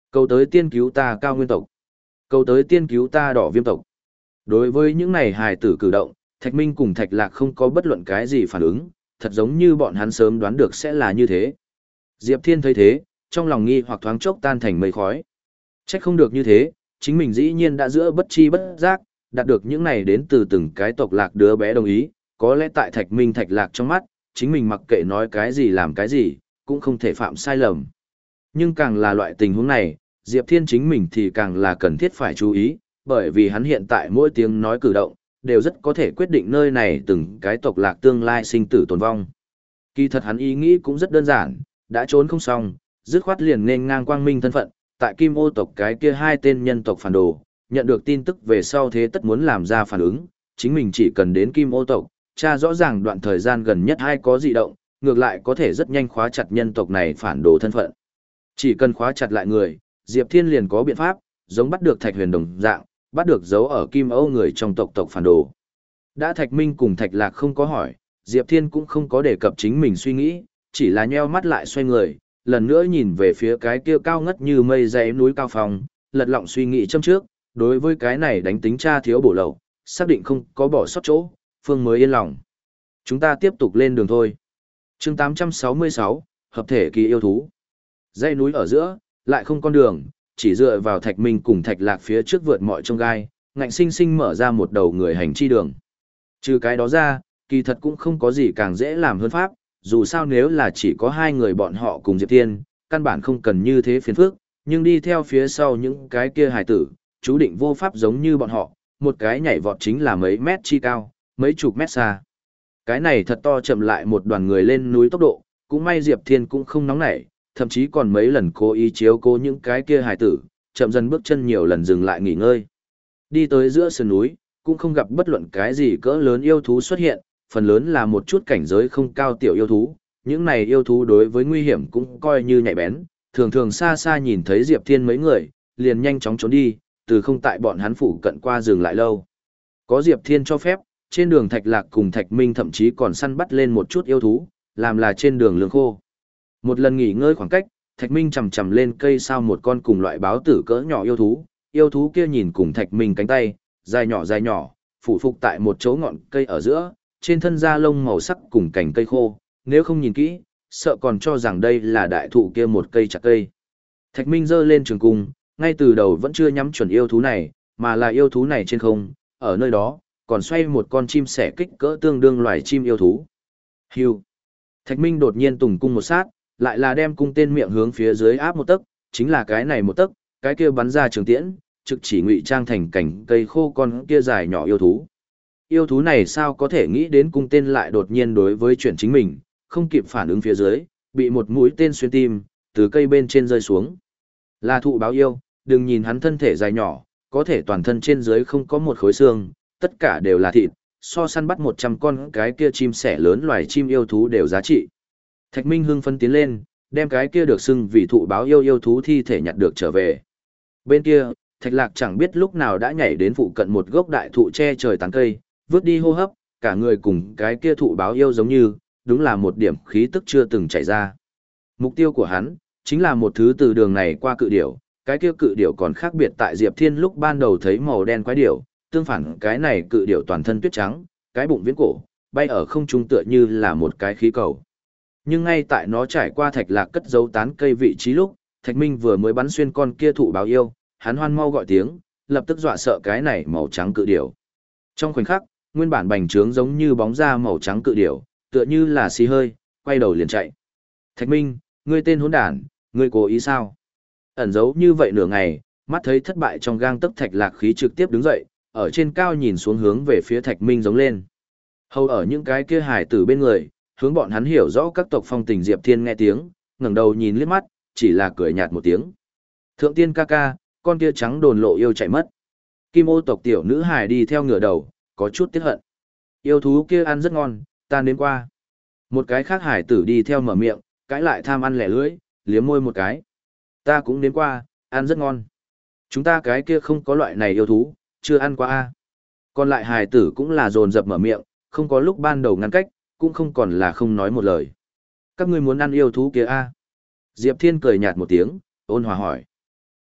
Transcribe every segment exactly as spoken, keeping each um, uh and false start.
Cầu tới tiên cứu ta cao nguyên tộc. Cầu tới tiên cứu ta đỏ viêm tộc. Đối với những này hài tử cử động, Thạch Minh cùng Thạch Lạc không có bất luận cái gì phản ứng, thật giống như bọn hắn sớm đoán được sẽ là như thế. Diệp Thiên thấy thế, trong lòng nghi hoặc thoáng chốc tan thành mây khói. Trách không được như thế, chính mình dĩ nhiên đã giữa bất chi bất giác, đạt được những này đến từ từng cái tộc lạc đứa bé đồng ý, có lẽ tại Thạch Minh Thạch Lạc trong mắt, chính mình mặc kệ nói cái gì làm cái gì, cũng không thể phạm sai lầm. Nhưng càng là loại tình huống này, Diệp Thiên chính mình thì càng là cần thiết phải chú ý, bởi vì hắn hiện tại mỗi tiếng nói cử động, đều rất có thể quyết định nơi này từng cái tộc lạc tương lai sinh tử tồn vong. Kỳ thật hắn ý nghĩ cũng rất đơn giản, đã trốn không xong, dứt khoát liền nên ngang quang minh thân phận, tại Kim Ô tộc cái kia hai tên nhân tộc phản đồ, nhận được tin tức về sau thế tất muốn làm ra phản ứng, chính mình chỉ cần đến Kim Ô tộc, tra rõ ràng đoạn thời gian gần nhất hay có dị động, ngược lại có thể rất nhanh khóa chặt nhân tộc này phản đồ thân phận. Chỉ cần khóa chặt lại người, Diệp Thiên liền có biện pháp, giống bắt được Thạch Huyền đồng dạng, bắt được dấu ở Kim Âu người trong tộc tộc phản đồ. Đã Thạch Minh cùng Thạch Lạc không có hỏi, Diệp Thiên cũng không có đề cập chính mình suy nghĩ, chỉ là nheo mắt lại xoay người, lần nữa nhìn về phía cái kia cao ngất như mây dãy núi cao phong, lật lọng suy nghĩ châm trước, đối với cái này đánh tính tra thiếu bổ lậu, xác định không có bỏ sót chỗ, Phương mới yên lòng. Chúng ta tiếp tục lên đường thôi. Chương tám trăm sáu mươi sáu, hợp thể kỳ yêu thú. Dãy núi ở giữa, lại không con đường, chỉ dựa vào Thạch Minh cùng Thạch Lạc phía trước vượt mọi trông gai, ngạnh sinh sinh mở ra một đầu người hành chi đường. Trừ cái đó ra, kỳ thật cũng không có gì càng dễ làm hơn pháp, dù sao nếu là chỉ có hai người bọn họ cùng Diệp Thiên, căn bản không cần như thế phiền phức, nhưng đi theo phía sau những cái kia hài tử, chú định vô pháp giống như bọn họ, một cái nhảy vọt chính là mấy mét chi cao, mấy chục mét xa. Cái này thật to chậm lại một đoàn người lên núi tốc độ, cũng may Diệp Thiên cũng không nóng nảy, thậm chí còn mấy lần cố ý chiếu cố những cái kia hài tử, chậm dần bước chân nhiều lần dừng lại nghỉ ngơi. Đi tới giữa sườn núi, cũng không gặp bất luận cái gì cỡ lớn yêu thú xuất hiện, phần lớn là một chút cảnh giới không cao tiểu yêu thú, những này yêu thú đối với nguy hiểm cũng coi như nhạy bén, thường thường xa xa nhìn thấy Diệp Thiên mấy người, liền nhanh chóng trốn đi, từ không tại bọn hắn phủ cận qua dừng lại lâu. Có Diệp Thiên cho phép, trên đường Thạch Lạc cùng Thạch Minh thậm chí còn săn bắt lên một chút yêu thú, làm là trên đường lương khô. Một lần nghỉ ngơi khoảng cách, Thạch Minh chầm chầm lên cây sau một con cùng loại báo tử cỡ nhỏ yêu thú, yêu thú kia nhìn cùng Thạch Minh cánh tay, dài nhỏ dài nhỏ, phủ phục tại một chỗ ngọn cây ở giữa, trên thân da lông màu sắc cùng cành cây khô, nếu không nhìn kỹ, sợ còn cho rằng đây là đại thụ kia một cây chặt cây. Thạch Minh giơ lên trường cung, ngay từ đầu vẫn chưa nhắm chuẩn yêu thú này, mà là yêu thú này trên không, ở nơi đó, còn xoay một con chim sẻ kích cỡ tương đương loài chim yêu thú. Hưu. Thạch Minh đột nhiên tùng cung một sát, lại là đem cung tên miệng hướng phía dưới áp một tấc, chính là cái này một tấc, cái kia bắn ra trường tiễn, trực chỉ ngụy trang thành cảnh cây khô con kia dài nhỏ yêu thú. Yêu thú này sao có thể nghĩ đến cung tên lại đột nhiên đối với chuyện chính mình, không kịp phản ứng phía dưới, bị một mũi tên xuyên tim, từ cây bên trên rơi xuống. Là thụ báo yêu, đừng nhìn hắn thân thể dài nhỏ, có thể toàn thân trên dưới không có một khối xương, tất cả đều là thịt, so săn bắt một trăm con cái kia chim sẻ lớn loài chim yêu thú đều giá trị. Thạch Minh hưng phấn tiến lên, đem cái kia được xưng vì thụ báo yêu yêu thú thi thể nhặt được trở về. Bên kia, Thạch Lạc chẳng biết lúc nào đã nhảy đến phụ cận một gốc đại thụ che trời tán cây, vứt đi hô hấp, cả người cùng cái kia thụ báo yêu giống như, đúng là một điểm khí tức chưa từng chảy ra. Mục tiêu của hắn, chính là một thứ từ đường này qua cự điểu, cái kia cự điểu còn khác biệt tại Diệp Thiên lúc ban đầu thấy màu đen quái điểu, tương phản cái này cự điểu toàn thân tuyết trắng, cái bụng viễn cổ, bay ở không trung tựa như là một cái khí cầu. Nhưng ngay tại nó trải qua Thạch Lạc cất giấu tán cây vị trí lúc, Thạch Minh vừa mới bắn xuyên con kia thụ báo yêu, hắn hoan mau gọi tiếng, lập tức dọa sợ cái này màu trắng cự điểu. Trong khoảnh khắc, nguyên bản bành trướng giống như bóng da màu trắng cự điểu, tựa như là xì hơi, quay đầu liền chạy. Thạch Minh, ngươi tên hỗn đản, ngươi cố ý sao? Ẩn giấu như vậy nửa ngày, mắt thấy thất bại trong gang tấc Thạch Lạc khí trực tiếp đứng dậy, ở trên cao nhìn xuống hướng về phía Thạch Minh giống lên. Hầu ở những cái kia hải tử bên người, hướng bọn hắn hiểu rõ các tộc phong tình. Diệp Thiên nghe tiếng, ngẩng đầu nhìn liếc mắt, chỉ là cười nhạt một tiếng. Thượng tiên ca ca, con kia trắng đồn lộ yêu chạy mất. Kim Ô tộc tiểu nữ hài đi theo ngửa đầu, có chút tiếc hận. Yêu thú kia ăn rất ngon, ta nếm qua. Một cái khác hải tử đi theo mở miệng, cãi lại tham ăn lẻ lưỡi, liếm môi một cái. Ta cũng nếm qua, ăn rất ngon. Chúng ta cái kia không có loại này yêu thú, chưa ăn qua a. Còn lại hải tử cũng là dồn dập mở miệng, không có lúc ban đầu ngăn cách, cũng không còn là không nói một lời. Các ngươi muốn ăn yêu thú kia a? Diệp Thiên cười nhạt một tiếng, ôn hòa hỏi.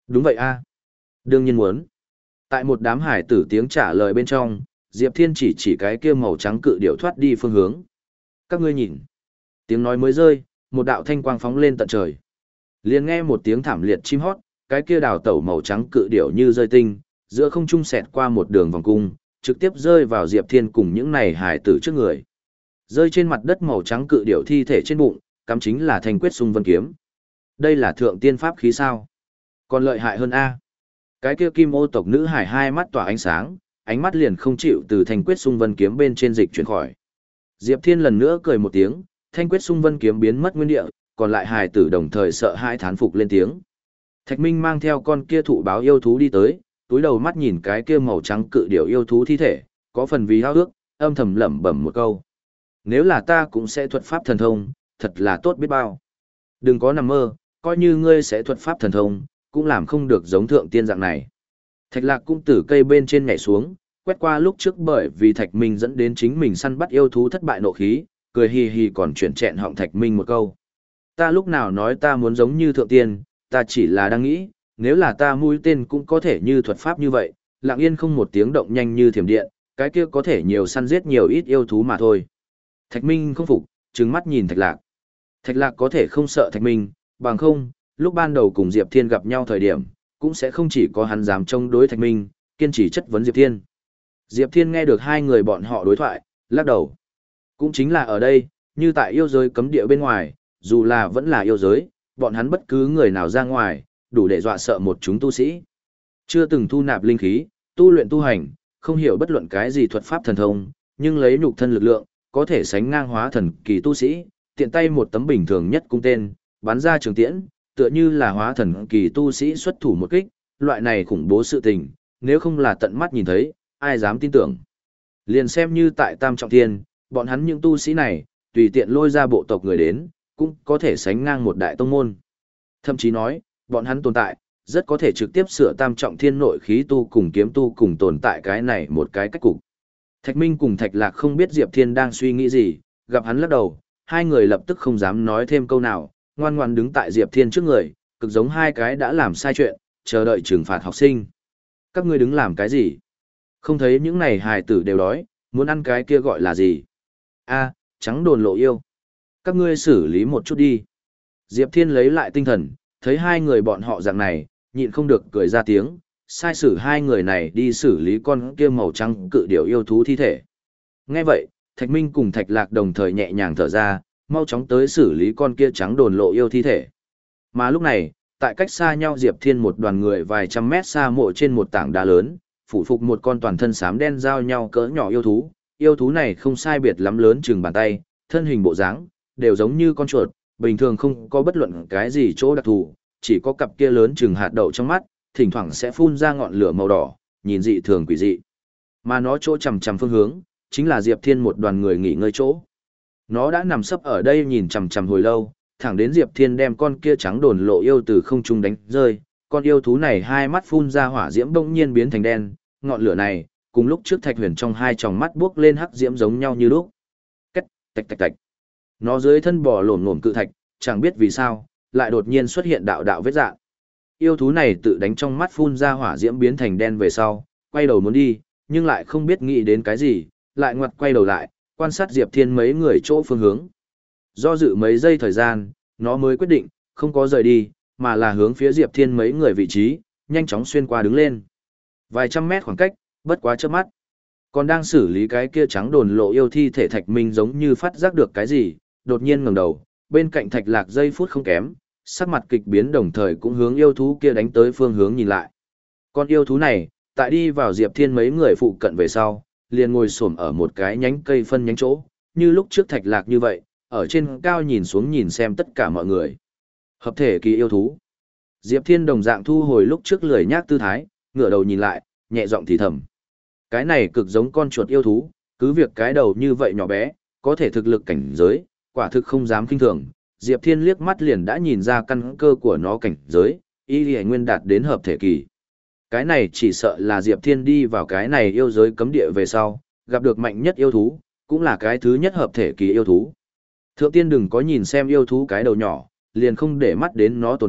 Đúng vậy a. Đương nhiên muốn. Tại một đám hải tử tiếng trả lời bên trong, Diệp Thiên chỉ chỉ cái kia màu trắng cự điểu thoát đi phương hướng. Các ngươi nhìn. Tiếng nói mới rơi, một đạo thanh quang phóng lên tận trời. Liền nghe một tiếng thảm liệt chim hót, cái kia đào tẩu màu trắng cự điểu như rơi tinh, giữa không trung xẹt qua một đường vòng cung, trực tiếp rơi vào Diệp Thiên cùng những này hải tử trước người. Rơi trên mặt đất màu trắng cự điểu thi thể trên bụng, cắm chính là thanh quyết xung vân kiếm. Đây là thượng tiên pháp khí sao? Còn lợi hại hơn a. Cái kia kim ô tộc nữ hải hai mắt tỏa ánh sáng, ánh mắt liền không chịu từ thanh quyết xung vân kiếm bên trên dịch chuyển khỏi. Diệp Thiên lần nữa cười một tiếng, thanh quyết xung vân kiếm biến mất nguyên địa, còn lại hải tử đồng thời sợ hãi thán phục lên tiếng. Thạch Minh mang theo con kia thụ báo yêu thú đi tới, túi đầu mắt nhìn cái kia màu trắng cự điểu yêu thú thi thể, có phần vì hao ước, âm thầm lẩm bẩm một câu. Nếu là ta cũng sẽ thuật pháp thần thông, thật là tốt biết bao. Đừng có nằm mơ, coi như ngươi sẽ thuật pháp thần thông, cũng làm không được giống thượng tiên dạng này. Thạch Lạc cũng từ cây bên trên nhảy xuống, quét qua lúc trước bởi vì Thạch Minh dẫn đến chính mình săn bắt yêu thú thất bại nộ khí, cười hì hì còn chuyển chẹn họng Thạch Minh một câu. Ta lúc nào nói ta muốn giống như thượng tiên, ta chỉ là đang nghĩ, nếu là ta mũi tên cũng có thể như thuật pháp như vậy, lặng yên không một tiếng động nhanh như thiểm điện, cái kia có thể nhiều săn giết nhiều ít yêu thú mà thôi. Thạch Minh không phục, trừng mắt nhìn Thạch Lạc. Thạch Lạc có thể không sợ Thạch Minh, bằng không, lúc ban đầu cùng Diệp Thiên gặp nhau thời điểm, cũng sẽ không chỉ có hắn dám chống đối Thạch Minh, kiên trì chất vấn Diệp Thiên. Diệp Thiên nghe được hai người bọn họ đối thoại, lắc đầu. Cũng chính là ở đây, như tại yêu giới cấm địa bên ngoài, dù là vẫn là yêu giới, bọn hắn bất cứ người nào ra ngoài, đủ để dọa sợ một chúng tu sĩ. Chưa từng thu nạp linh khí, tu luyện tu hành, không hiểu bất luận cái gì thuật pháp thần thông, nhưng lấy nhục thân lực lượng, có thể sánh ngang hóa thần kỳ tu sĩ, tiện tay một tấm bình thường nhất cung tên, bắn ra trường tiễn, tựa như là hóa thần kỳ tu sĩ xuất thủ một kích, loại này khủng bố sự tình, nếu không là tận mắt nhìn thấy, ai dám tin tưởng. Liền xem như tại Tam Trọng Thiên, bọn hắn những tu sĩ này, tùy tiện lôi ra bộ tộc người đến, cũng có thể sánh ngang một đại tông môn. Thậm chí nói, bọn hắn tồn tại, rất có thể trực tiếp sửa Tam Trọng Thiên nội khí tu cùng kiếm tu cùng tồn tại cái này một cái cách cục. Thạch Minh cùng Thạch Lạc không biết Diệp Thiên đang suy nghĩ gì, gặp hắn lắc đầu, hai người lập tức không dám nói thêm câu nào, ngoan ngoan đứng tại Diệp Thiên trước người, cực giống hai cái đã làm sai chuyện, chờ đợi trừng phạt học sinh. Các ngươi đứng làm cái gì? Không thấy những này hài tử đều đói, muốn ăn cái kia gọi là gì? A, trắng đồn lộ yêu. Các ngươi xử lý một chút đi. Diệp Thiên lấy lại tinh thần, thấy hai người bọn họ dạng này, nhịn không được cười ra tiếng, sai sử hai người này đi xử lý con kia màu trắng cự điểu yêu thú thi thể. Nghe vậy, Thạch Minh cùng Thạch Lạc đồng thời nhẹ nhàng thở ra, mau chóng tới xử lý con kia trắng đồn lộ yêu thi thể. Mà lúc này, tại cách xa nhau Diệp Thiên một đoàn người vài trăm mét xa mộ trên một tảng đá lớn, phủ phục một con toàn thân xám đen giao nhau cỡ nhỏ yêu thú. Yêu thú này không sai biệt lắm lớn chừng bàn tay, thân hình bộ dáng đều giống như con chuột, bình thường không có bất luận cái gì chỗ đặc thù, chỉ có cặp kia lớn chừng hạt đậu trong mắt, thỉnh thoảng sẽ phun ra ngọn lửa màu đỏ, nhìn dị thường quỷ dị. Mà nó chỗ chằm chằm phương hướng, chính là Diệp Thiên một đoàn người nghỉ ngơi chỗ. Nó đã nằm sấp ở đây nhìn chằm chằm hồi lâu, thẳng đến Diệp Thiên đem con kia trắng đồn lộ yêu từ không trung đánh rơi, con yêu thú này hai mắt phun ra hỏa diễm bỗng nhiên biến thành đen, ngọn lửa này, cùng lúc trước Thạch Huyền trong hai tròng mắt buốc lên hắc diễm giống nhau như lúc. Cách, tạch tạch tạch. Nó dưới thân bò lổn lổn cự thạch, chẳng biết vì sao, lại đột nhiên xuất hiện đạo đạo vết dạng. Yêu thú này tự đánh trong mắt phun ra hỏa diễm biến thành đen về sau, quay đầu muốn đi, nhưng lại không biết nghĩ đến cái gì, lại ngoặt quay đầu lại, quan sát Diệp Thiên mấy người chỗ phương hướng. Do dự mấy giây thời gian, nó mới quyết định, không có rời đi, mà là hướng phía Diệp Thiên mấy người vị trí, nhanh chóng xuyên qua đứng lên. Vài trăm mét khoảng cách, bất quá chớp mắt. Còn đang xử lý cái kia trắng đồn lộ yêu thi thể Thạch Minh giống như phát giác được cái gì, đột nhiên ngẩng đầu, bên cạnh Thạch Lạc giây phút không kém, sắc mặt kịch biến đồng thời cũng hướng yêu thú kia đánh tới phương hướng nhìn lại. Con yêu thú này, tại đi vào Diệp Thiên mấy người phụ cận về sau, liền ngồi xổm ở một cái nhánh cây phân nhánh chỗ, như lúc trước Thạch Lạc như vậy, ở trên cao nhìn xuống nhìn xem tất cả mọi người. Hợp thể kỳ yêu thú. Diệp Thiên đồng dạng thu hồi lúc trước lười nhác tư thái, ngửa đầu nhìn lại, nhẹ giọng thì thầm. Cái này cực giống con chuột yêu thú, cứ việc cái đầu như vậy nhỏ bé, có thể thực lực cảnh giới, quả thực không dám kinh thường. Diệp Thiên liếc mắt liền đã nhìn ra căn cơ của nó cảnh giới, y lì nguyên đạt đến hợp thể kỳ. Cái này chỉ sợ là Diệp Thiên đi vào cái này yêu giới cấm địa về sau, gặp được mạnh nhất yêu thú, cũng là cái thứ nhất hợp thể kỳ yêu thú. Thượng tiên đừng có nhìn xem yêu thú cái đầu nhỏ, liền không để mắt đến nó tồn tại,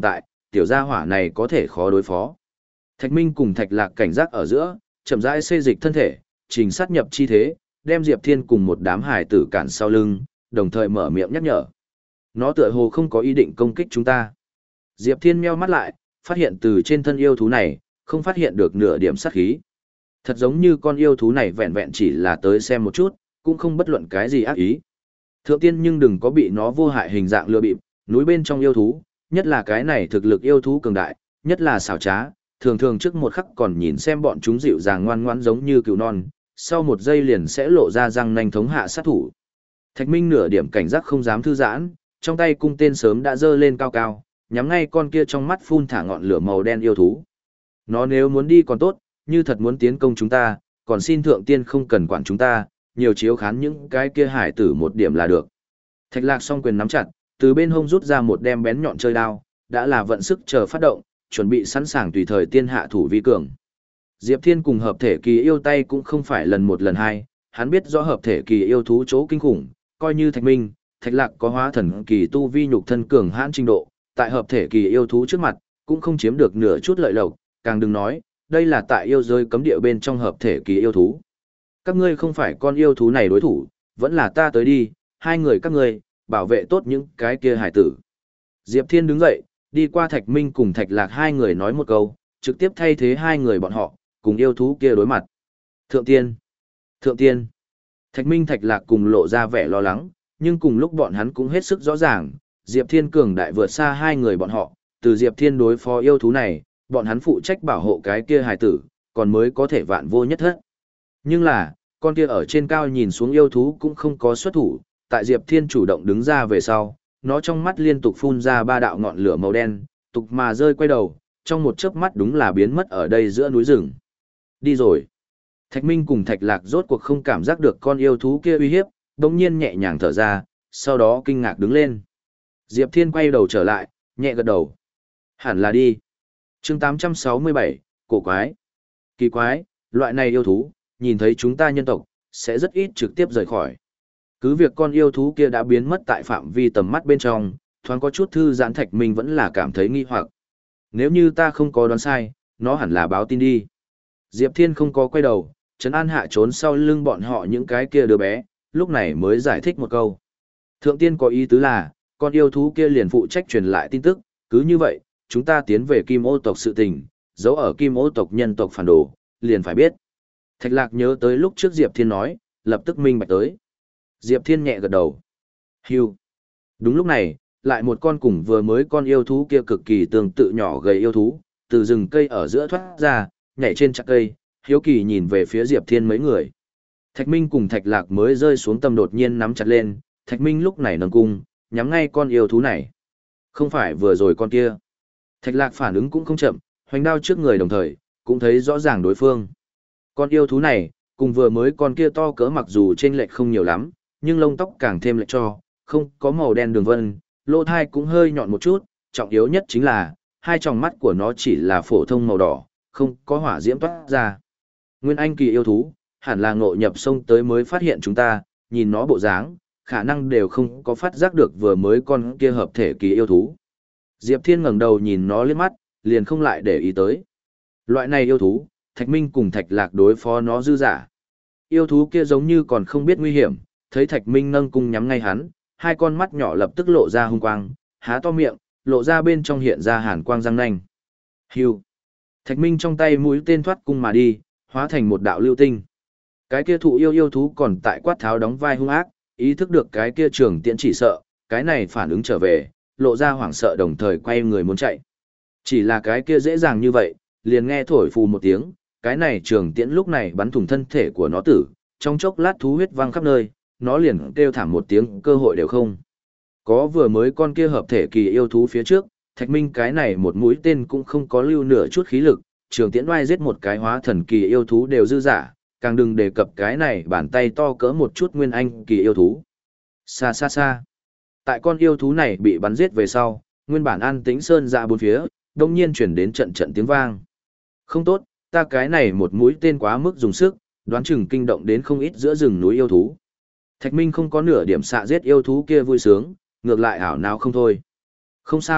tiểu gia hỏa này có thể khó đối phó. Thạch Minh cùng Thạch Lạc cảnh giác ở giữa, chậm rãi xê dịch thân thể, trình sát nhập chi thế, đem Diệp Thiên cùng một đám hải tử cản sau lưng, đồng thời mở miệng nhắc nhở. Nó tựa hồ không có ý định công kích chúng ta. Diệp Thiên meo mắt lại, phát hiện từ trên thân yêu thú này, không phát hiện được nửa điểm sát khí. Thật giống như con yêu thú này vẹn vẹn chỉ là tới xem một chút, cũng không bất luận cái gì ác ý. Thượng tiên nhưng đừng có bị nó vô hại hình dạng lừa bịp, núi bên trong yêu thú, nhất là cái này thực lực yêu thú cường đại, nhất là xảo trá, thường thường trước một khắc còn nhìn xem bọn chúng dịu dàng ngoan ngoãn giống như cừu non, sau một giây liền sẽ lộ ra răng nanh thống hạ sát thủ. Thạch Minh nửa điểm cảnh giác không dám thư giãn, trong tay cung tên sớm đã giơ lên cao cao, nhắm ngay con kia trong mắt phun thả ngọn lửa màu đen yêu thú. Nó nếu muốn đi còn tốt, như thật muốn tiến công chúng ta, còn xin thượng tiên không cần quản chúng ta, nhiều chiếu khán những cái kia hải tử một điểm là được. Thạch Lạc song quyền nắm chặt, từ bên hông rút ra một đem bén nhọn chơi đao, đã là vận sức chờ phát động, chuẩn bị sẵn sàng tùy thời tiên hạ thủ vi cường. Diệp Thiên cùng hợp thể kỳ yêu tay cũng không phải lần một lần hai, hắn biết rõ hợp thể kỳ yêu thú chỗ kinh khủng, coi như Thạch Minh, Thạch Lạc có hóa thần kỳ tu vi nhục thân cường hãn trình độ, tại hợp thể kỳ yêu thú trước mặt, cũng không chiếm được nửa chút lợi lộc, càng đừng nói, đây là tại yêu giới cấm địa bên trong hợp thể kỳ yêu thú. Các ngươi không phải con yêu thú này đối thủ, vẫn là ta tới đi, hai người các ngươi, bảo vệ tốt những cái kia hải tử. Diệp Thiên đứng dậy, đi qua Thạch Minh cùng Thạch Lạc hai người nói một câu, trực tiếp thay thế hai người bọn họ, cùng yêu thú kia đối mặt. Thượng tiên! Thượng tiên! Thạch Minh Thạch Lạc cùng lộ ra vẻ lo lắng, nhưng cùng lúc bọn hắn cũng hết sức rõ ràng, Diệp Thiên cường đại vượt xa hai người bọn họ, từ Diệp Thiên đối phó yêu thú này, bọn hắn phụ trách bảo hộ cái kia hài tử, còn mới có thể vạn vô nhất thất. Nhưng là, con kia ở trên cao nhìn xuống yêu thú cũng không có xuất thủ, tại Diệp Thiên chủ động đứng ra về sau, nó trong mắt liên tục phun ra ba đạo ngọn lửa màu đen, tục mà rơi quay đầu, trong một chớp mắt đúng là biến mất ở đây giữa núi rừng. Đi rồi. Thạch Minh cùng Thạch Lạc rốt cuộc không cảm giác được con yêu thú kia uy hiếp, đống nhiên nhẹ nhàng thở ra, sau đó kinh ngạc đứng lên. Diệp Thiên quay đầu trở lại, nhẹ gật đầu. Hẳn là đi. Chương tám trăm sáu mươi bảy, cổ quái. Kỳ quái, loại này yêu thú, nhìn thấy chúng ta nhân tộc, sẽ rất ít trực tiếp rời khỏi. Cứ việc con yêu thú kia đã biến mất tại phạm vi tầm mắt bên trong, thoáng có chút thư giãn Thạch Minh vẫn là cảm thấy nghi hoặc. Nếu như ta không có đoán sai, nó hẳn là báo tin đi. Diệp Thiên không có quay đầu, trấn an hạ trốn sau lưng bọn họ những cái kia đứa bé, lúc này mới giải thích một câu. Thượng tiên có ý tứ là, con yêu thú kia liền phụ trách truyền lại tin tức, cứ như vậy, chúng ta tiến về Kim Ô tộc sự tình, giấu ở Kim Ô tộc nhân tộc phản đồ, liền phải biết. Thạch Lạc nhớ tới lúc trước Diệp Thiên nói, lập tức minh bạch tới. Diệp Thiên nhẹ gật đầu. Hưu. Đúng lúc này, lại một con cùng vừa mới con yêu thú kia cực kỳ tương tự nhỏ gầy yêu thú, từ rừng cây ở giữa thoát ra, nhảy trên chặt cây, hiếu kỳ nhìn về phía Diệp Thiên mấy người. Thạch Minh cùng Thạch Lạc mới rơi xuống tầm đột nhiên nắm chặt lên, Thạch Minh lúc này nâng cung, nhắm ngay con yêu thú này. Không phải vừa rồi con kia. Thạch Lạc phản ứng cũng không chậm, hoành đao trước người đồng thời, cũng thấy rõ ràng đối phương. Con yêu thú này, cùng vừa mới con kia to cỡ mặc dù chênh lệch không nhiều lắm, nhưng lông tóc càng thêm lệch cho, không có màu đen đường vân, lỗ thai cũng hơi nhọn một chút, trọng yếu nhất chính là, hai tròng mắt của nó chỉ là phổ thông màu đỏ, không có hỏa diễm toát ra. Nguyên Anh kỳ yêu thú, hẳn là ngộ nhập sông tới mới phát hiện chúng ta, nhìn nó bộ dáng, khả năng đều không có phát giác được vừa mới con kia hợp thể kỳ yêu thú. Diệp Thiên ngẩng đầu nhìn nó liếc mắt, liền không lại để ý tới. Loại này yêu thú, Thạch Minh cùng Thạch Lạc đối phó nó dư giả. Yêu thú kia giống như còn không biết nguy hiểm, thấy Thạch Minh nâng cung nhắm ngay hắn, hai con mắt nhỏ lập tức lộ ra hung quang, há to miệng, lộ ra bên trong hiện ra hàn quang răng nanh. Hưu. Thạch Minh trong tay mũi tên thoát cung mà đi, hóa thành một đạo lưu tinh. Cái kia thụ yêu yêu thú còn tại quát tháo đóng vai hung ác, ý thức được cái kia trường tiễn chỉ sợ, cái này phản ứng trở về, lộ ra hoảng sợ đồng thời quay người muốn chạy. Chỉ là cái kia dễ dàng như vậy, liền nghe thổi phù một tiếng, cái này trường tiễn lúc này bắn thủng thân thể của nó tử, trong chốc lát thú huyết văng khắp nơi, nó liền kêu thảm một tiếng cơ hội đều không. Có vừa mới con kia hợp thể kỳ yêu thú phía trước, Thạch Minh cái này một mũi tên cũng không có lưu nửa chút khí lực, trường tiễn oai giết một cái hóa thần kỳ yêu thú đều dư giả, càng đừng đề cập cái này bàn tay to cỡ một chút nguyên anh kỳ yêu thú. Xa xa xa. Tại con yêu thú này bị bắn giết về sau, nguyên bản an tĩnh sơn dạ bốn phía, đông nhiên chuyển đến trận trận tiếng vang. Không tốt, ta cái này một mũi tên quá mức dùng sức, đoán chừng kinh động đến không ít giữa rừng núi yêu thú. Thạch Minh không có nửa điểm xạ giết yêu thú kia vui sướng, ngược lại ảo não không thôi. Không sao,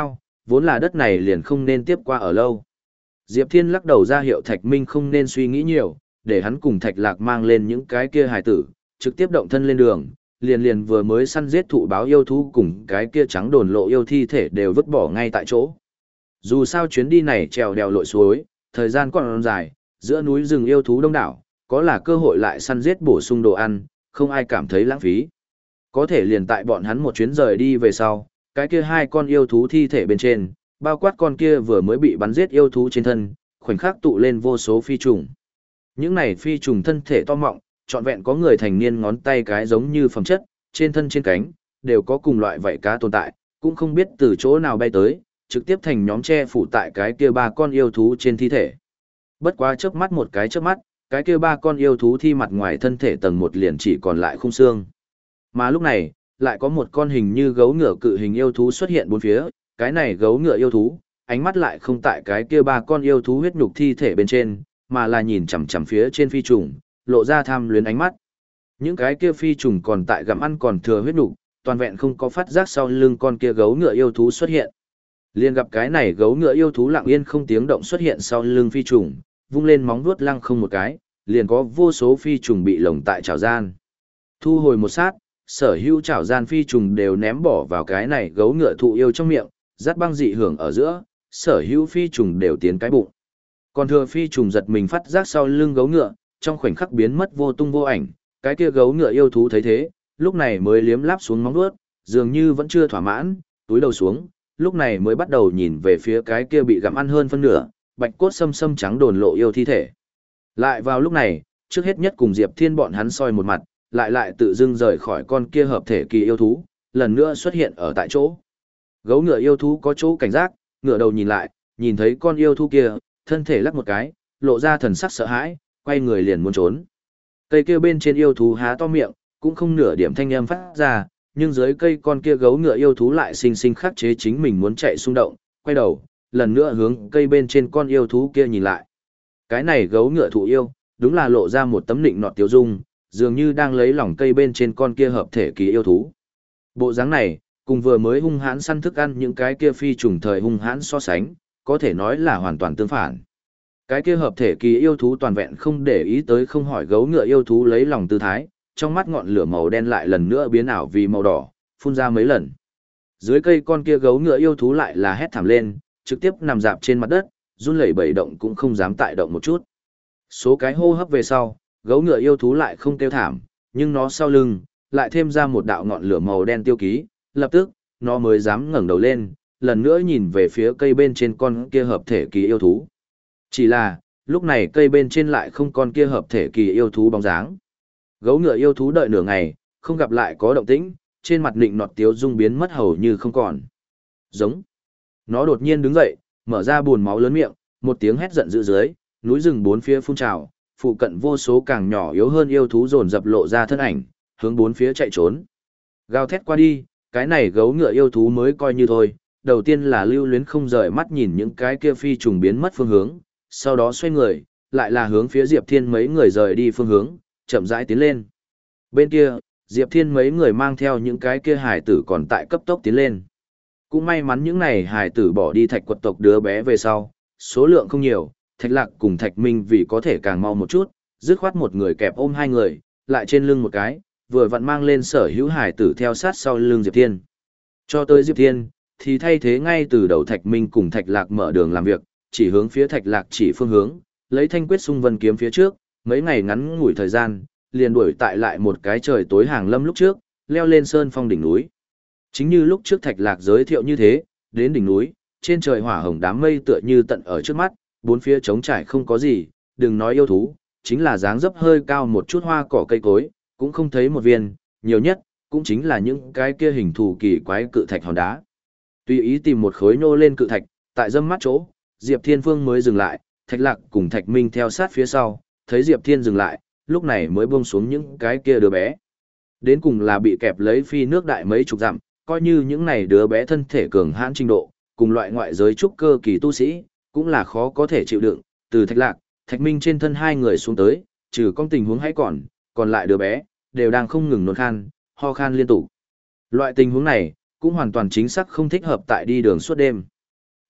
vốn là đất này liền không nên tiếp qua ở lâu. Diệp Thiên lắc đầu ra hiệu Thạch Minh không nên suy nghĩ nhiều, để hắn cùng Thạch Lạc mang lên những cái kia hài tử, trực tiếp động thân lên đường, liền liền vừa mới săn giết thụ báo yêu thú cùng cái kia trắng đồn lộ yêu thi thể đều vứt bỏ ngay tại chỗ. Dù sao chuyến đi này trèo đèo lội suối, thời gian còn dài, giữa núi rừng yêu thú đông đảo, có là cơ hội lại săn giết bổ sung đồ ăn, không ai cảm thấy lãng phí. Có thể liền tại bọn hắn một chuyến rời đi về sau, cái kia hai con yêu thú thi thể bên trên, bao quát con kia vừa mới bị bắn giết yêu thú trên thân, khoảnh khắc tụ lên vô số phi trùng. Những này phi trùng thân thể to mọng, trọn vẹn có người thành niên ngón tay cái giống như phẩm chất, trên thân trên cánh, đều có cùng loại vảy cá tồn tại, cũng không biết từ chỗ nào bay tới, trực tiếp thành nhóm che phủ tại cái kia ba con yêu thú trên thi thể. Bất quá chớp mắt một cái chớp mắt, cái kia ba con yêu thú thi mặt ngoài thân thể tầng một liền chỉ còn lại khung xương. Mà lúc này, lại có một con hình như gấu ngựa cự hình yêu thú xuất hiện bốn phía, cái này gấu ngựa yêu thú, ánh mắt lại không tại cái kia ba con yêu thú huyết nhục thi thể bên trên, mà là nhìn chằm chằm phía trên phi trùng, lộ ra tham luyến ánh mắt. Những cái kia phi trùng còn tại gặm ăn còn thừa huyết nhục, toàn vẹn không có phát giác sau lưng con kia gấu ngựa yêu thú xuất hiện. Liền gặp cái này gấu ngựa yêu thú lặng yên không tiếng động xuất hiện sau lưng phi trùng, vung lên móng vuốt lăng không một cái, liền có vô số phi trùng bị lồng tại chảo gian. Thu hồi một sát, sở hữu chảo gian phi trùng đều ném bỏ vào cái này gấu ngựa thụ yêu trong miệng, rát băng dị hưởng ở giữa, sở hữu phi trùng đều tiến cái bụng. Còn thừa phi trùng giật mình phát giác sau lưng gấu ngựa, trong khoảnh khắc biến mất vô tung vô ảnh, cái kia gấu ngựa yêu thú thấy thế, lúc này mới liếm láp xuống móng vuốt, dường như vẫn chưa thỏa mãn, túi đầu xuống, lúc này mới bắt đầu nhìn về phía cái kia bị gặm ăn hơn phân nửa, bạch cốt xâm xâm trắng đồn lộ yêu thi thể. Lại vào lúc này, trước hết nhất cùng Diệp Thiên bọn hắn soi một mặt, lại lại tự dưng rời khỏi con kia hợp thể kỳ yêu thú, lần nữa xuất hiện ở tại chỗ. Gấu ngựa yêu thú có chỗ cảnh giác, ngựa đầu nhìn lại, nhìn thấy con yêu thú kia, thân thể lắc một cái, lộ ra thần sắc sợ hãi, quay người liền muốn trốn. Cây kia bên trên yêu thú há to miệng, cũng không nửa điểm thanh âm phát ra, nhưng dưới cây con kia gấu ngựa yêu thú lại sinh sinh khắc chế chính mình muốn chạy xung động, quay đầu, lần nữa hướng cây bên trên con yêu thú kia nhìn lại. Cái này gấu ngựa thụ yêu, đúng là lộ ra một tấm nịnh nọt tiêu dung, dường như đang lấy lòng cây bên trên con kia hợp thể kỳ yêu thú. Bộ dáng này, cùng vừa mới hung hãn săn thức ăn những cái kia phi trùng thời hung hãn so sánh, có thể nói là hoàn toàn tương phản. Cái kia hợp thể kỳ yêu thú toàn vẹn không để ý tới không hỏi gấu ngựa yêu thú lấy lòng tư thái, trong mắt ngọn lửa màu đen lại lần nữa biến ảo vì màu đỏ, phun ra mấy lần. Dưới cây con kia gấu ngựa yêu thú lại là hét thảm lên, trực tiếp nằm dạp trên mặt đất, run lẩy bẩy động cũng không dám tại động một chút. Số cái hô hấp về sau, gấu ngựa yêu thú lại không kêu thảm, nhưng nó sau lưng lại thêm ra một đạo ngọn lửa màu đen tiêu ký, lập tức nó mới dám ngẩng đầu lên, lần nữa nhìn về phía cây bên trên con kia hợp thể kỳ yêu thú. Chỉ là, lúc này cây bên trên lại không con kia hợp thể kỳ yêu thú bóng dáng. Gấu ngựa yêu thú đợi nửa ngày, không gặp lại có động tĩnh, trên mặt nịnh nọt tiếu dung biến mất hầu như không còn. Giống. Nó đột nhiên đứng dậy, mở ra buồn máu lớn miệng, một tiếng hét giận dữ dưới, núi rừng bốn phía phun trào, phụ cận vô số càng nhỏ yếu hơn yêu thú dồn dập lộ ra thân ảnh, hướng bốn phía chạy trốn. Gào thét qua đi, cái này gấu ngựa yêu thú mới coi như thôi, đầu tiên là lưu luyến không rời mắt nhìn những cái kia phi trùng biến mất phương hướng, sau đó xoay người, lại là hướng phía Diệp Thiên mấy người rời đi phương hướng, chậm rãi tiến lên. Bên kia, Diệp Thiên mấy người mang theo những cái kia hải tử còn tại cấp tốc tiến lên. Cũng may mắn những này hải tử bỏ đi thạch quật tộc đứa bé về sau, số lượng không nhiều, thạch lạc cùng thạch minh vì có thể càng mau một chút, dứt khoát một người kẹp ôm hai người, lại trên lưng một cái, vừa vặn mang lên sở hữu hải tử theo sát sau lưng Diệp Thiên. Cho tới Diệp Thiên, thì thay thế ngay từ đầu thạch minh cùng thạch lạc mở đường làm việc, chỉ hướng phía thạch lạc chỉ phương hướng, lấy thanh quyết xung vân kiếm phía trước, mấy ngày ngắn ngủi thời gian, liền đuổi tại lại một cái trời tối hàng lâm lúc trước, leo lên sơn phong đỉnh núi. Chính như lúc trước thạch lạc giới thiệu như thế, đến đỉnh núi, trên trời hỏa hồng đám mây tựa như tận ở trước mắt, bốn phía trống trải không có gì, đừng nói yêu thú, chính là dáng dấp hơi cao một chút hoa cỏ cây cối, cũng không thấy một viên, nhiều nhất, cũng chính là những cái kia hình thù kỳ quái cự thạch hòn đá. Tùy ý tìm một khối nô lên cự thạch, tại dâm mắt chỗ, Diệp Thiên Phương mới dừng lại, Thạch Lạc cùng Thạch Minh theo sát phía sau, thấy Diệp Thiên dừng lại, lúc này mới buông xuống những cái kia đứa bé. Đến cùng là bị kẹp lấy phi nước đại mấy chục dặm, coi như những này đứa bé thân thể cường hãn trình độ, cùng loại ngoại giới trúc cơ kỳ tu sĩ, cũng là khó có thể chịu đựng, từ Thạch Lạc, Thạch Minh trên thân hai người xuống tới, trừ con tình huống hay còn, còn lại đứa bé, đều đang không ngừng nôn khan, ho khan liên tục. Loại tình huống này, cũng hoàn toàn chính xác không thích hợp tại đi đường suốt đêm.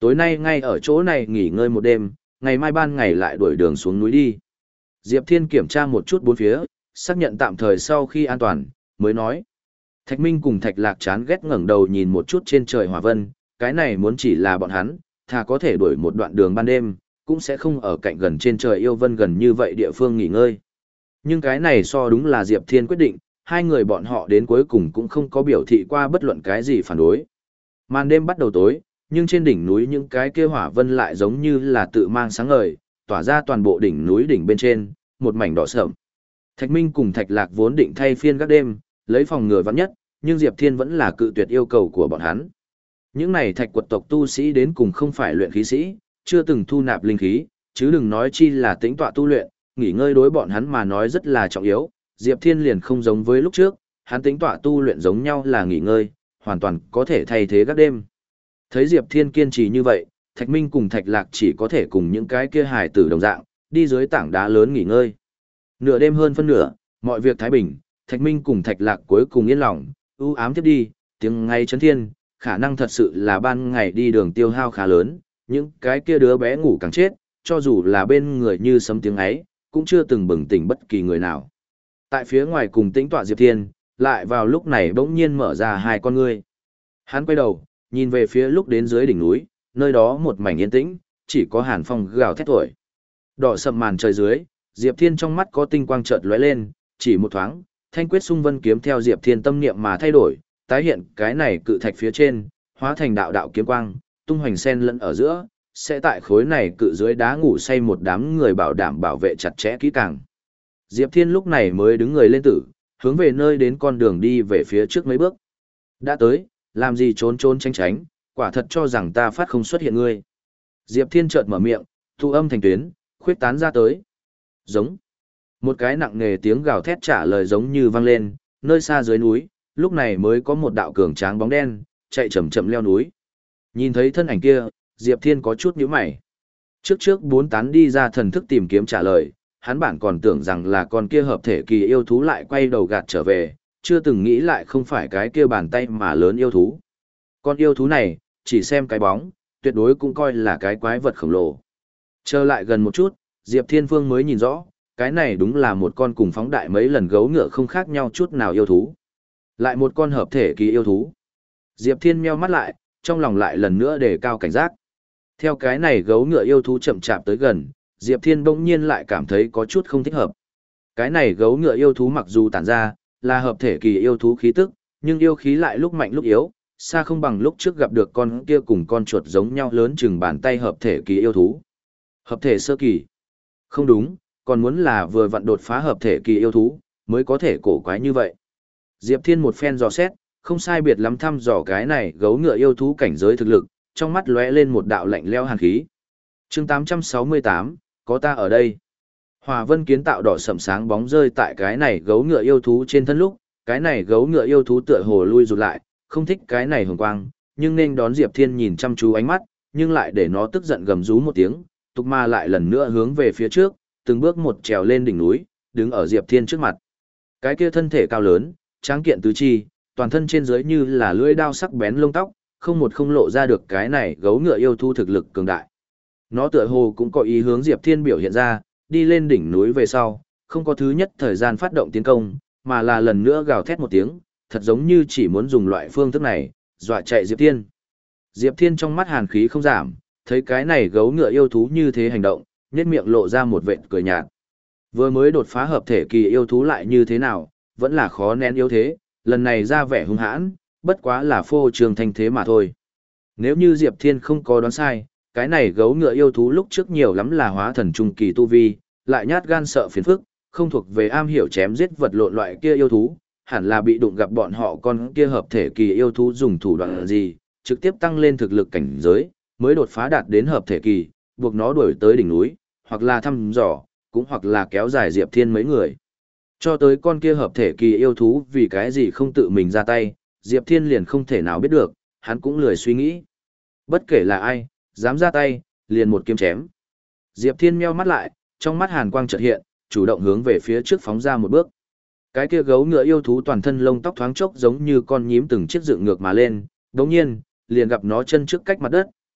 Tối nay ngay ở chỗ này nghỉ ngơi một đêm, ngày mai ban ngày lại đuổi đường xuống núi đi. Diệp Thiên kiểm tra một chút bốn phía, xác nhận tạm thời sau khi an toàn, mới nói. Thạch Minh cùng Thạch Lạc chán ghét ngẩng đầu nhìn một chút trên trời hỏa vân, cái này muốn chỉ là bọn hắn, thà có thể đuổi một đoạn đường ban đêm, cũng sẽ không ở cạnh gần trên trời yêu vân gần như vậy địa phương nghỉ ngơi. Nhưng cái này so đúng là Diệp Thiên quyết định, hai người bọn họ đến cuối cùng cũng không có biểu thị qua bất luận cái gì phản đối. Màn đêm bắt đầu tối, nhưng trên đỉnh núi những cái kia hỏa vân lại giống như là tự mang sáng ngời, tỏa ra toàn bộ đỉnh núi đỉnh bên trên, một mảnh đỏ sẫm. Thạch Minh cùng Thạch Lạc vốn định thay phiên các đêm, lấy phòng ngừa vắng nhất, nhưng Diệp Thiên vẫn là cự tuyệt yêu cầu của bọn hắn. Những này thạch quật tộc tu sĩ đến cùng không phải luyện khí sĩ, chưa từng thu nạp linh khí, chứ đừng nói chi là tĩnh tọa tu luyện, nghỉ ngơi đối bọn hắn mà nói rất là trọng yếu. Diệp Thiên liền không giống với lúc trước, hắn tĩnh tọa tu luyện giống nhau là nghỉ ngơi, hoàn toàn có thể thay thế các đêm. Thấy Diệp Thiên kiên trì như vậy, Thạch Minh cùng Thạch Lạc chỉ có thể cùng những cái kia hài tử đồng dạng, đi dưới tảng đá lớn nghỉ ngơi. Nửa đêm hơn phân nửa, mọi việc thái bình, Thạch Minh cùng Thạch Lạc cuối cùng yên lòng, u ám tiếp đi, tiếng ngay chấn thiên, khả năng thật sự là ban ngày đi đường tiêu hao khá lớn, những cái kia đứa bé ngủ càng chết, cho dù là bên người như sấm tiếng ấy, cũng chưa từng bừng tỉnh bất kỳ người nào. Tại phía ngoài cùng tĩnh tọa Diệp Thiên, lại vào lúc này bỗng nhiên mở ra hai con ngươi. Hắn quay đầu, nhìn về phía lúc đến dưới đỉnh núi, nơi đó một mảnh yên tĩnh, chỉ có hàn phong gào thét thổi. Đỏ sầm màn trời dưới, Diệp Thiên trong mắt có tinh quang chợt lóe lên, chỉ một thoáng, thanh quyết xung vân kiếm theo Diệp Thiên tâm niệm mà thay đổi, tái hiện cái này cự thạch phía trên, hóa thành đạo đạo kiếm quang, tung hoành sen lẫn ở giữa, sẽ tại khối này cự dưới đá ngủ say một đám người bảo đảm bảo vệ chặt chẽ kỹ càng. Diệp Thiên lúc này mới đứng người lên tử, hướng về nơi đến con đường đi về phía trước mấy bước. Đã tới, làm gì trốn trốn tránh tránh, quả thật cho rằng ta phát không xuất hiện ngươi. Diệp Thiên chợt mở miệng, thu âm thành tuyến, khuyết tán ra tới. Giống. Một cái nặng nề tiếng gào thét trả lời giống như vang lên, nơi xa dưới núi, lúc này mới có một đạo cường tráng bóng đen, chạy chậm chậm leo núi. Nhìn thấy thân ảnh kia, Diệp Thiên có chút nhíu mày. Trước trước bốn tán đi ra thần thức tìm kiếm trả lời, hắn bản còn tưởng rằng là con kia hợp thể kỳ yêu thú lại quay đầu gạt trở về, chưa từng nghĩ lại không phải cái kia bàn tay mà lớn yêu thú. Con yêu thú này, chỉ xem cái bóng, tuyệt đối cũng coi là cái quái vật khổng lồ. Trở lại gần một chút, Diệp Thiên Phương mới nhìn rõ, cái này đúng là một con cùng phóng đại mấy lần gấu ngựa không khác nhau chút nào yêu thú. Lại một con hợp thể kỳ yêu thú. Diệp Thiên meo mắt lại, trong lòng lại lần nữa đề cao cảnh giác. Theo cái này gấu ngựa yêu thú chậm chạp tới gần, Diệp Thiên bỗng nhiên lại cảm thấy có chút không thích hợp. Cái này gấu ngựa yêu thú mặc dù tản ra, là hợp thể kỳ yêu thú khí tức, nhưng yêu khí lại lúc mạnh lúc yếu, xa không bằng lúc trước gặp được con kia cùng con chuột giống nhau lớn chừng bàn tay hợp thể kỳ yêu thú. Hợp thể sơ kỳ. Không đúng, còn muốn là vừa vặn đột phá hợp thể kỳ yêu thú, mới có thể cổ quái như vậy. Diệp Thiên một phen dò xét, không sai biệt lắm thăm dò cái này gấu ngựa yêu thú cảnh giới thực lực, trong mắt lóe lên một đạo lạnh lẽo hàn khí. Chương tám trăm sáu mươi tám, có ta ở đây. Hòa vân kiến tạo đỏ sẫm sáng bóng rơi tại cái này gấu ngựa yêu thú trên thân lúc, cái này gấu ngựa yêu thú tựa hồ lui rụt lại, không thích cái này hồng quang, nhưng nên đón Diệp Thiên nhìn chăm chú ánh mắt, nhưng lại để nó tức giận gầm rú một tiếng, tục ma lại lần nữa hướng về phía trước, từng bước một trèo lên đỉnh núi, đứng ở Diệp Thiên trước mặt. Cái kia thân thể cao lớn, tráng kiện tứ chi, toàn thân trên dưới như là lưỡi đao sắc bén lông tóc, không một không lộ ra được cái này gấu ngựa yêu thú thực lực cường đại. Nó tựa hồ cũng có ý hướng Diệp Thiên biểu hiện ra, đi lên đỉnh núi về sau, không có thứ nhất thời gian phát động tiến công, mà là lần nữa gào thét một tiếng, thật giống như chỉ muốn dùng loại phương thức này, dọa chạy Diệp Thiên. Diệp Thiên trong mắt hàn khí không giảm, thấy cái này gấu ngựa yêu thú như thế hành động, nhếch miệng lộ ra một vệt cười nhạt. Vừa mới đột phá hợp thể kỳ yêu thú lại như thế nào, vẫn là khó nén yếu thế, lần này ra vẻ hung hãn, bất quá là phô trương thanh thế mà thôi. Nếu như Diệp Thiên không có đoán sai, cái này gấu ngựa yêu thú lúc trước nhiều lắm là hóa thần trung kỳ tu vi, lại nhát gan sợ phiền phức, không thuộc về am hiểu chém giết vật lộn loại kia yêu thú, hẳn là bị đụng gặp bọn họ con kia hợp thể kỳ yêu thú dùng thủ đoạn gì, trực tiếp tăng lên thực lực cảnh giới, mới đột phá đạt đến hợp thể kỳ, buộc nó đuổi tới đỉnh núi, hoặc là thăm dò, cũng hoặc là kéo dài Diệp Thiên mấy người. Cho tới con kia hợp thể kỳ yêu thú vì cái gì không tự mình ra tay, Diệp Thiên liền không thể nào biết được, hắn cũng lười suy nghĩ. Bất kể là ai, dám ra tay, liền một kiếm chém. Diệp Thiên meo mắt lại, trong mắt hàn quang chợt hiện, chủ động hướng về phía trước phóng ra một bước. Cái kia gấu ngựa yêu thú toàn thân lông tóc thoáng chốc giống như con nhím từng chiếc dựng ngược mà lên, đồng nhiên, liền gặp nó chân trước cách mặt đất,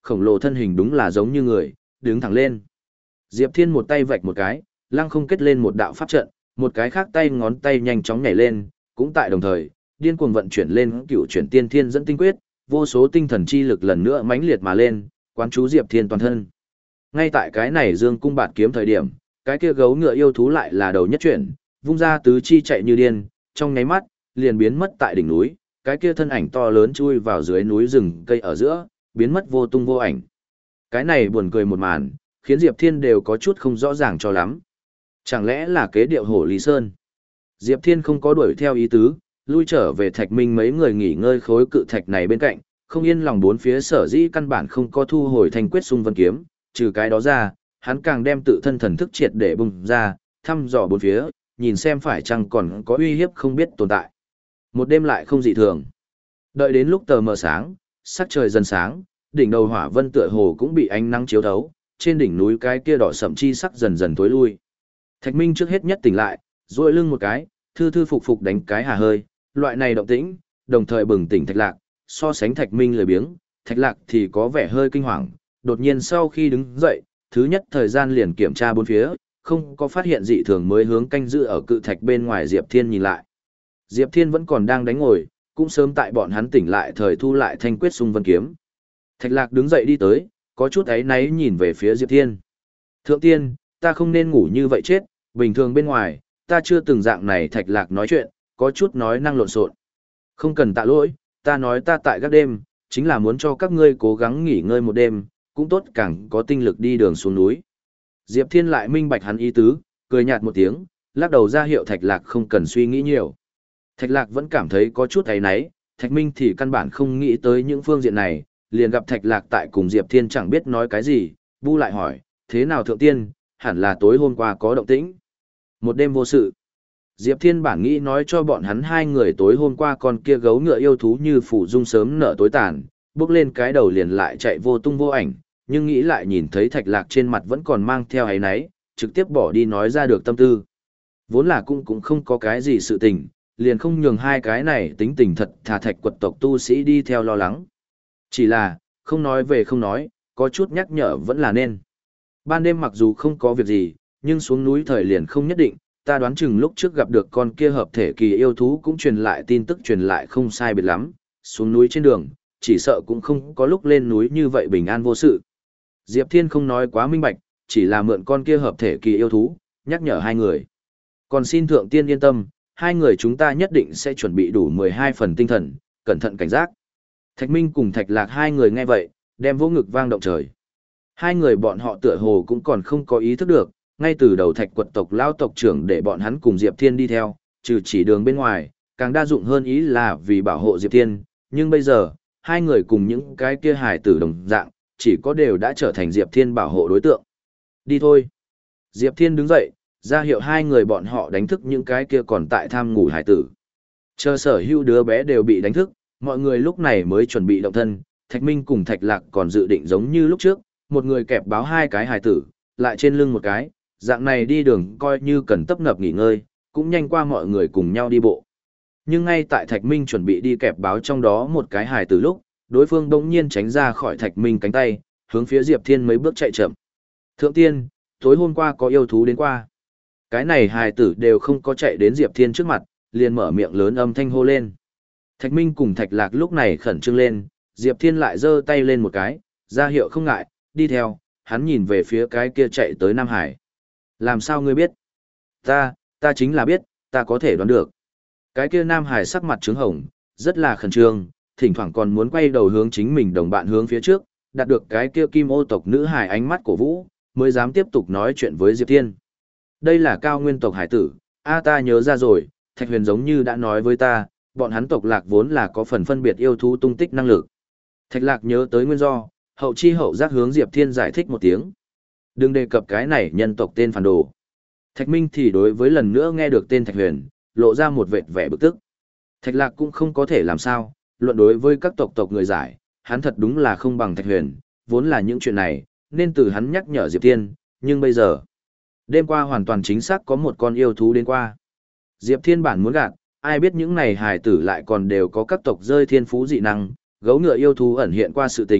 khổng lồ thân hình đúng là giống như người, đứng thẳng lên. Diệp Thiên một tay vạch một cái, lăng không kết lên một đạo pháp trận, một cái khác tay ngón tay nhanh chóng nhảy lên, cũng tại đồng thời, điên cuồng vận chuyển lên cựu chuyển tiên thiên dẫn tinh quyết, vô số tinh thần chi lực lần nữa mãnh liệt mà lên, quán chú Diệp Thiên toàn thân. Ngay tại cái này dương cung bạt kiếm thời điểm, cái kia gấu ngựa yêu thú lại là đầu nhất chuyển, vung ra tứ chi chạy như điên, trong nháy mắt, liền biến mất tại đỉnh núi, cái kia thân ảnh to lớn chui vào dưới núi rừng cây ở giữa, biến mất vô tung vô ảnh. Cái này buồn cười một màn, khiến Diệp Thiên đều có chút không rõ ràng cho lắm. Chẳng lẽ là kế điệu hổ Lý Sơn? Diệp Thiên không có đuổi theo ý tứ, lui trở về Thạch Minh mấy người nghỉ ngơi khối cự thạch này bên cạnh, không yên lòng bốn phía sở dĩ căn bản không có thu hồi thanh quyết xung vân kiếm, trừ cái đó ra, hắn càng đem tự thân thần thức triệt để bùng ra, thăm dò bốn phía, nhìn xem phải chăng còn có uy hiếp không biết tồn tại. Một đêm lại không dị thường. Đợi đến lúc tờ mờ sáng, sắc trời dần sáng, đỉnh đầu hỏa vân tựa hồ cũng bị ánh nắng chiếu thấu, trên đỉnh núi cái kia đỏ sậm chi sắc dần dần tối lui. Thạch Minh trước hết nhất tỉnh lại, duỗi lưng một cái, thư thư phục phục đánh cái hà hơi, loại này động tĩnh, đồng thời bừng tỉnh Thạch Lạc, so sánh Thạch Minh lười biếng, Thạch Lạc thì có vẻ hơi kinh hoàng, đột nhiên sau khi đứng dậy, thứ nhất thời gian liền kiểm tra bốn phía, không có phát hiện dị thường mới hướng canh giữ ở cự thạch bên ngoài Diệp Thiên nhìn lại. Diệp Thiên vẫn còn đang đánh ngồi, cũng sớm tại bọn hắn tỉnh lại thời thu lại thanh quyết xung vân kiếm. Thạch Lạc đứng dậy đi tới, có chút áy náy nhìn về phía Diệp Thiên. Thượng tiên, ta không nên ngủ như vậy chết, bình thường bên ngoài, ta chưa từng dạng này. Thạch Lạc nói chuyện, có chút nói năng lộn xộn. Không cần tạ lỗi, ta nói ta tại các đêm, chính là muốn cho các ngươi cố gắng nghỉ ngơi một đêm, cũng tốt càng có tinh lực đi đường xuống núi. Diệp Thiên lại minh bạch hắn ý tứ, cười nhạt một tiếng, lắc đầu ra hiệu Thạch Lạc không cần suy nghĩ nhiều. Thạch Lạc vẫn cảm thấy có chút áy náy, Thạch Minh thì căn bản không nghĩ tới những phương diện này, liền gặp Thạch Lạc tại cùng Diệp Thiên chẳng biết nói cái gì, bu lại hỏi, thế nào thượng tiên, hẳn là tối hôm qua có động tĩnh. Một đêm vô sự. Diệp Thiên bản nghĩ nói cho bọn hắn hai người tối hôm qua con kia gấu ngựa yêu thú như phủ dung sớm nở tối tàn, bước lên cái đầu liền lại chạy vô tung vô ảnh, nhưng nghĩ lại nhìn thấy Thạch Lạc trên mặt vẫn còn mang theo áy náy, trực tiếp bỏ đi nói ra được tâm tư. Vốn là cũng cũng không có cái gì sự tình, liền không nhường hai cái này tính tình thật thà Thạch quật tộc tu sĩ đi theo lo lắng. Chỉ là, không nói về không nói, có chút nhắc nhở vẫn là nên. Ban đêm mặc dù không có việc gì, nhưng xuống núi thời liền không nhất định, ta đoán chừng lúc trước gặp được con kia hợp thể kỳ yêu thú cũng truyền lại tin tức truyền lại không sai biệt lắm, xuống núi trên đường, chỉ sợ cũng không có lúc lên núi như vậy bình an vô sự. Diệp Thiên không nói quá minh bạch, chỉ là mượn con kia hợp thể kỳ yêu thú, nhắc nhở hai người. Còn xin thượng tiên yên tâm, hai người chúng ta nhất định sẽ chuẩn bị đủ mười hai phần tinh thần, cẩn thận cảnh giác. Thạch Minh cùng Thạch Lạc hai người nghe vậy, đem vỗ ngực vang động trời. Hai người bọn họ tựa hồ cũng còn không có ý thức được, ngay từ đầu Thạch quật tộc lao tộc trưởng để bọn hắn cùng Diệp Thiên đi theo, trừ chỉ đường bên ngoài, càng đa dụng hơn ý là vì bảo hộ Diệp Thiên, nhưng bây giờ, hai người cùng những cái kia hài tử đồng dạng, chỉ có đều đã trở thành Diệp Thiên bảo hộ đối tượng. Đi thôi. Diệp Thiên đứng dậy, ra hiệu hai người bọn họ đánh thức những cái kia còn tại tham ngủ hài tử. Chờ sở hữu đứa bé đều bị đánh thức, mọi người lúc này mới chuẩn bị động thân, Thạch Minh cùng Thạch Lạc còn dự định giống như lúc trước, một người kẹp báo hai cái hài tử, lại trên lưng một cái, dạng này đi đường coi như cần tấp nập nghỉ ngơi, cũng nhanh qua mọi người cùng nhau đi bộ. Nhưng ngay tại Thạch Minh chuẩn bị đi kẹp báo trong đó một cái hài tử lúc, đối phương bỗng nhiên tránh ra khỏi Thạch Minh cánh tay, hướng phía Diệp Thiên mấy bước chạy chậm. Thượng tiên, tối hôm qua có yêu thú đến qua. Cái này hài tử đều không có chạy đến Diệp Thiên trước mặt, liền mở miệng lớn âm thanh hô lên. Thạch Minh cùng Thạch Lạc lúc này khẩn trương lên, Diệp Thiên lại giơ tay lên một cái, ra hiệu không ngại, đi theo, hắn nhìn về phía cái kia chạy tới Nam Hải. Làm sao ngươi biết? Ta, ta chính là biết, ta có thể đoán được. Cái kia Nam Hải sắc mặt trướng hồng, rất là khẩn trương, thỉnh thoảng còn muốn quay đầu hướng chính mình đồng bạn hướng phía trước, đạt được cái kia kim ô tộc nữ hải ánh mắt cổ vũ, mới dám tiếp tục nói chuyện với Diệp Thiên. Đây là cao nguyên tộc hải tử, a ta nhớ ra rồi, Thạch Huyền giống như đã nói với ta, bọn hắn tộc lạc vốn là có phần phân biệt yêu thú tung tích năng lực. Thạch Lạc nhớ tới nguyên do, hậu chi hậu giác hướng Diệp Thiên giải thích một tiếng. Đừng đề cập cái này nhân tộc tên phản đồ. Thạch Minh thì đối với lần nữa nghe được tên Thạch Huyền, lộ ra một vệt vẻ bực tức. Thạch Lạc cũng không có thể làm sao, luận đối với các tộc tộc người giải, hắn thật đúng là không bằng Thạch Huyền, vốn là những chuyện này, nên từ hắn nhắc nhở Diệp Thiên, nhưng bây giờ, đêm qua hoàn toàn chính xác có một con yêu thú đến qua. Diệp Thiên bản muốn gạt, ai biết những này hài tử lại còn đều có các tộc rơi thiên phú dị năng, gấu ngựa yêu thú ẩn hiện qua sự tình,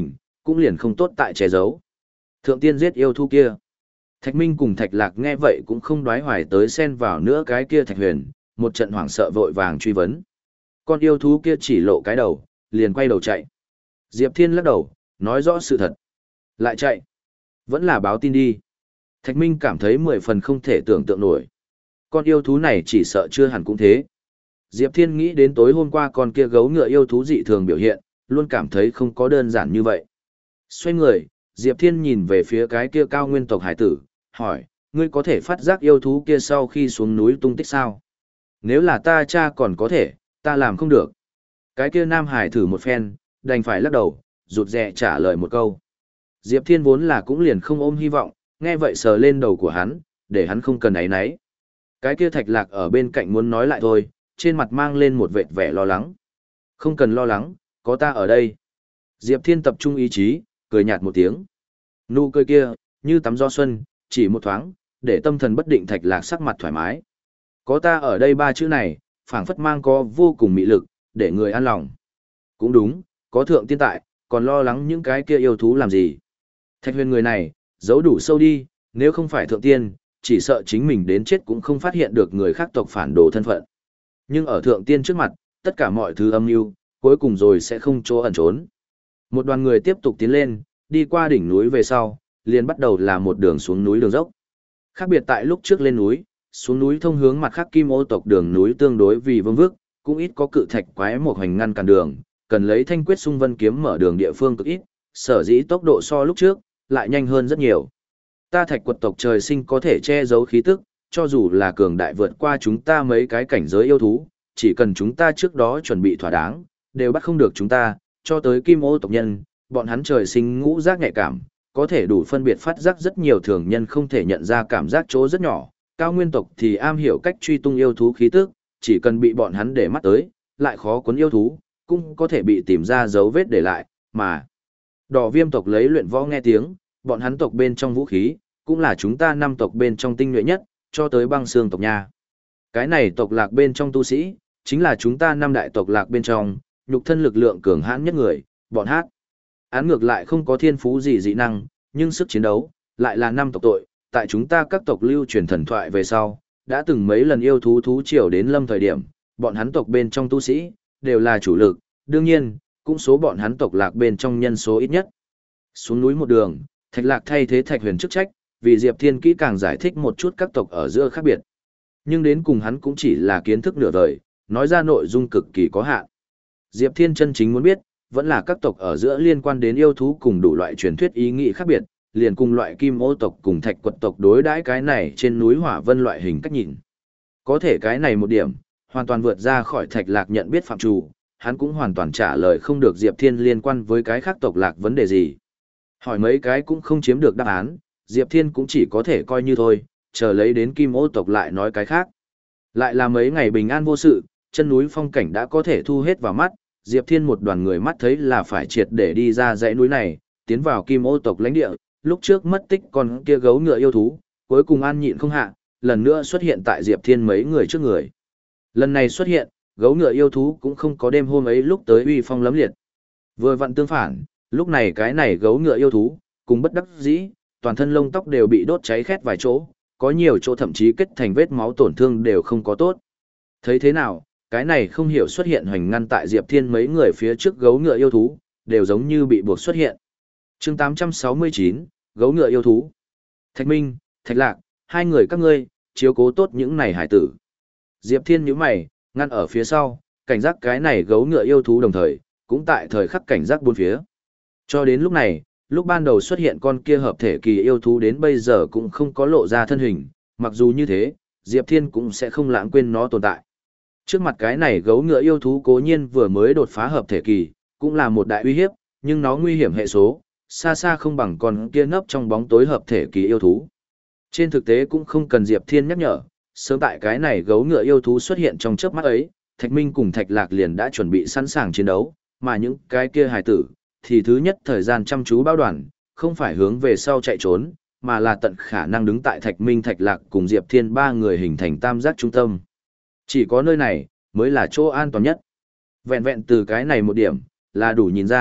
cũng liền không tốt tại che giấu. Thượng tiên giết yêu thú kia. Thạch Minh cùng Thạch Lạc nghe vậy cũng không đoái hoài tới xen vào nữa cái kia Thạch Huyền, một trận hoảng sợ vội vàng truy vấn. Con yêu thú kia chỉ lộ cái đầu, liền quay đầu chạy. Diệp Thiên lắc đầu, nói rõ sự thật. Lại chạy. Vẫn là báo tin đi. Thạch Minh cảm thấy mười phần không thể tưởng tượng nổi. Con yêu thú này chỉ sợ chưa hẳn cũng thế. Diệp Thiên nghĩ đến tối hôm qua con kia gấu ngựa yêu thú dị thường biểu hiện, luôn cảm thấy không có đơn giản như vậy. Xoay người, Diệp Thiên nhìn về phía cái kia cao nguyên tộc hải tử, hỏi, ngươi có thể phát giác yêu thú kia sau khi xuống núi tung tích sao? Nếu là ta cha còn có thể, ta làm không được. Cái kia nam hải thử một phen, đành phải lắc đầu, rụt rè trả lời một câu. Diệp Thiên vốn là cũng liền không ôm hy vọng, nghe vậy sờ lên đầu của hắn, để hắn không cần áy náy. Cái kia Thạch Lạc ở bên cạnh muốn nói lại thôi, trên mặt mang lên một vệt vẻ lo lắng. Không cần lo lắng, có ta ở đây. Diệp Thiên tập trung ý chí, cười nhạt một tiếng. Nụ cười kia, như tắm gió xuân, chỉ một thoáng, để tâm thần bất định Thạch Lạc sắc mặt thoải mái. Có ta ở đây ba chữ này, phảng phất mang có vô cùng mị lực, để người an lòng. Cũng đúng, có thượng tiên tại, còn lo lắng những cái kia yêu thú làm gì. Thạch Huyền người này, giấu đủ sâu đi, nếu không phải thượng tiên, chỉ sợ chính mình đến chết cũng không phát hiện được người khác tộc phản đồ thân phận. Nhưng ở thượng tiên trước mặt, tất cả mọi thứ âm mưu, cuối cùng rồi sẽ không chỗ ẩn trốn. Một đoàn người tiếp tục tiến lên, đi qua đỉnh núi về sau, liền bắt đầu là một đường xuống núi đường dốc. Khác biệt tại lúc trước lên núi, xuống núi thông hướng mặt khác Kim Ô tộc đường núi tương đối vì vương vức, cũng ít có cự thạch quái một hành ngăn cản đường, cần lấy thanh quyết xung vân kiếm mở đường địa phương cực ít, sở dĩ tốc độ so lúc trước, lại nhanh hơn rất nhiều. Ta Thạch quật tộc trời sinh có thể che giấu khí tức, cho dù là cường đại vượt qua chúng ta mấy cái cảnh giới yêu thú, chỉ cần chúng ta trước đó chuẩn bị thỏa đáng, đều bắt không được chúng ta, cho tới Kim Ô tộc nhân, bọn hắn trời sinh ngũ giác nhạy cảm, có thể đủ phân biệt phát giác rất nhiều thường nhân không thể nhận ra cảm giác chỗ rất nhỏ, cao nguyên tộc thì am hiểu cách truy tung yêu thú khí tức, chỉ cần bị bọn hắn để mắt tới, lại khó cuốn yêu thú, cũng có thể bị tìm ra dấu vết để lại, mà Đỏ Viêm tộc lấy luyện võ nghe tiếng, bọn hắn tộc bên trong vũ khí, cũng là chúng ta năm tộc bên trong tinh nhuệ nhất, cho tới Băng Xương tộc nha. Cái này tộc lạc bên trong tu sĩ, chính là chúng ta năm đại tộc lạc bên trong, nhục thân lực lượng cường hãn nhất người, bọn hát. Án ngược lại không có thiên phú gì dị năng, nhưng sức chiến đấu, lại là năm tộc tội, tại chúng ta các tộc lưu truyền thần thoại về sau, đã từng mấy lần yêu thú thú triều đến lâm thời điểm, bọn hắn tộc bên trong tu sĩ, đều là chủ lực, đương nhiên, cũng số bọn hắn tộc lạc bên trong nhân số ít nhất. Xuống núi một đường, Thạch Lạc thay thế Thạch Huyền chức trách, vì Diệp Thiên kỹ càng giải thích một chút các tộc ở giữa khác biệt. Nhưng đến cùng hắn cũng chỉ là kiến thức nửa đời, nói ra nội dung cực kỳ có hạn. Diệp Thiên chân chính muốn biết, vẫn là các tộc ở giữa liên quan đến yêu thú cùng đủ loại truyền thuyết ý nghĩ khác biệt, liền cùng loại Kim Ô tộc cùng Thạch quật tộc đối đãi cái này trên núi Hỏa Vân loại hình cách nhìn. Có thể cái này một điểm, hoàn toàn vượt ra khỏi Thạch Lạc nhận biết phạm trù, hắn cũng hoàn toàn trả lời không được Diệp Thiên liên quan với cái khác tộc lạc vấn đề gì. Hỏi mấy cái cũng không chiếm được đáp án, Diệp Thiên cũng chỉ có thể coi như thôi, chờ lấy đến Kim Ô tộc lại nói cái khác. Lại là mấy ngày bình an vô sự, chân núi phong cảnh đã có thể thu hết vào mắt, Diệp Thiên một đoàn người mắt thấy là phải triệt để đi ra dãy núi này, tiến vào Kim Ô tộc lãnh địa, lúc trước mất tích con kia gấu ngựa yêu thú, cuối cùng an nhịn không hạ, lần nữa xuất hiện tại Diệp Thiên mấy người trước người. Lần này xuất hiện, gấu ngựa yêu thú cũng không có đêm hôm ấy lúc tới uy phong lấm liệt. Vừa vặn tương phản, lúc này cái này gấu ngựa yêu thú, cùng bất đắc dĩ, toàn thân lông tóc đều bị đốt cháy khét vài chỗ, có nhiều chỗ thậm chí kết thành vết máu tổn thương đều không có tốt. Thấy thế nào, cái này không hiểu xuất hiện hoành ngăn tại Diệp Thiên mấy người phía trước gấu ngựa yêu thú, đều giống như bị buộc xuất hiện. Chương tám trăm sáu mươi chín, gấu ngựa yêu thú. Thạch Minh, Thạch Lạc, hai người các ngươi, chiếu cố tốt những này hải tử. Diệp Thiên nhíu mày, ngăn ở phía sau, cảnh giác cái này gấu ngựa yêu thú đồng thời, cũng tại thời khắc cảnh giác bốn phía. Cho đến lúc này, lúc ban đầu xuất hiện con kia hợp thể kỳ yêu thú đến bây giờ cũng không có lộ ra thân hình, mặc dù như thế, Diệp Thiên cũng sẽ không lãng quên nó tồn tại. Trước mặt cái này gấu ngựa yêu thú cố nhiên vừa mới đột phá hợp thể kỳ, cũng là một đại uy hiếp, nhưng nó nguy hiểm hệ số, xa xa không bằng con kia nấp trong bóng tối hợp thể kỳ yêu thú. Trên thực tế cũng không cần Diệp Thiên nhắc nhở, sớm tại cái này gấu ngựa yêu thú xuất hiện trong chớp mắt ấy, Thạch Minh cùng Thạch Lạc liền đã chuẩn bị sẵn sàng chiến đấu, mà những cái kia hài tử, thì thứ nhất thời gian chăm chú bao đoàn, không phải hướng về sau chạy trốn, mà là tận khả năng đứng tại Thạch Minh Thạch Lạc cùng Diệp Thiên ba người hình thành tam giác trung tâm. Chỉ có nơi này, mới là chỗ an toàn nhất. Vẹn vẹn từ cái này một điểm, là đủ nhìn ra,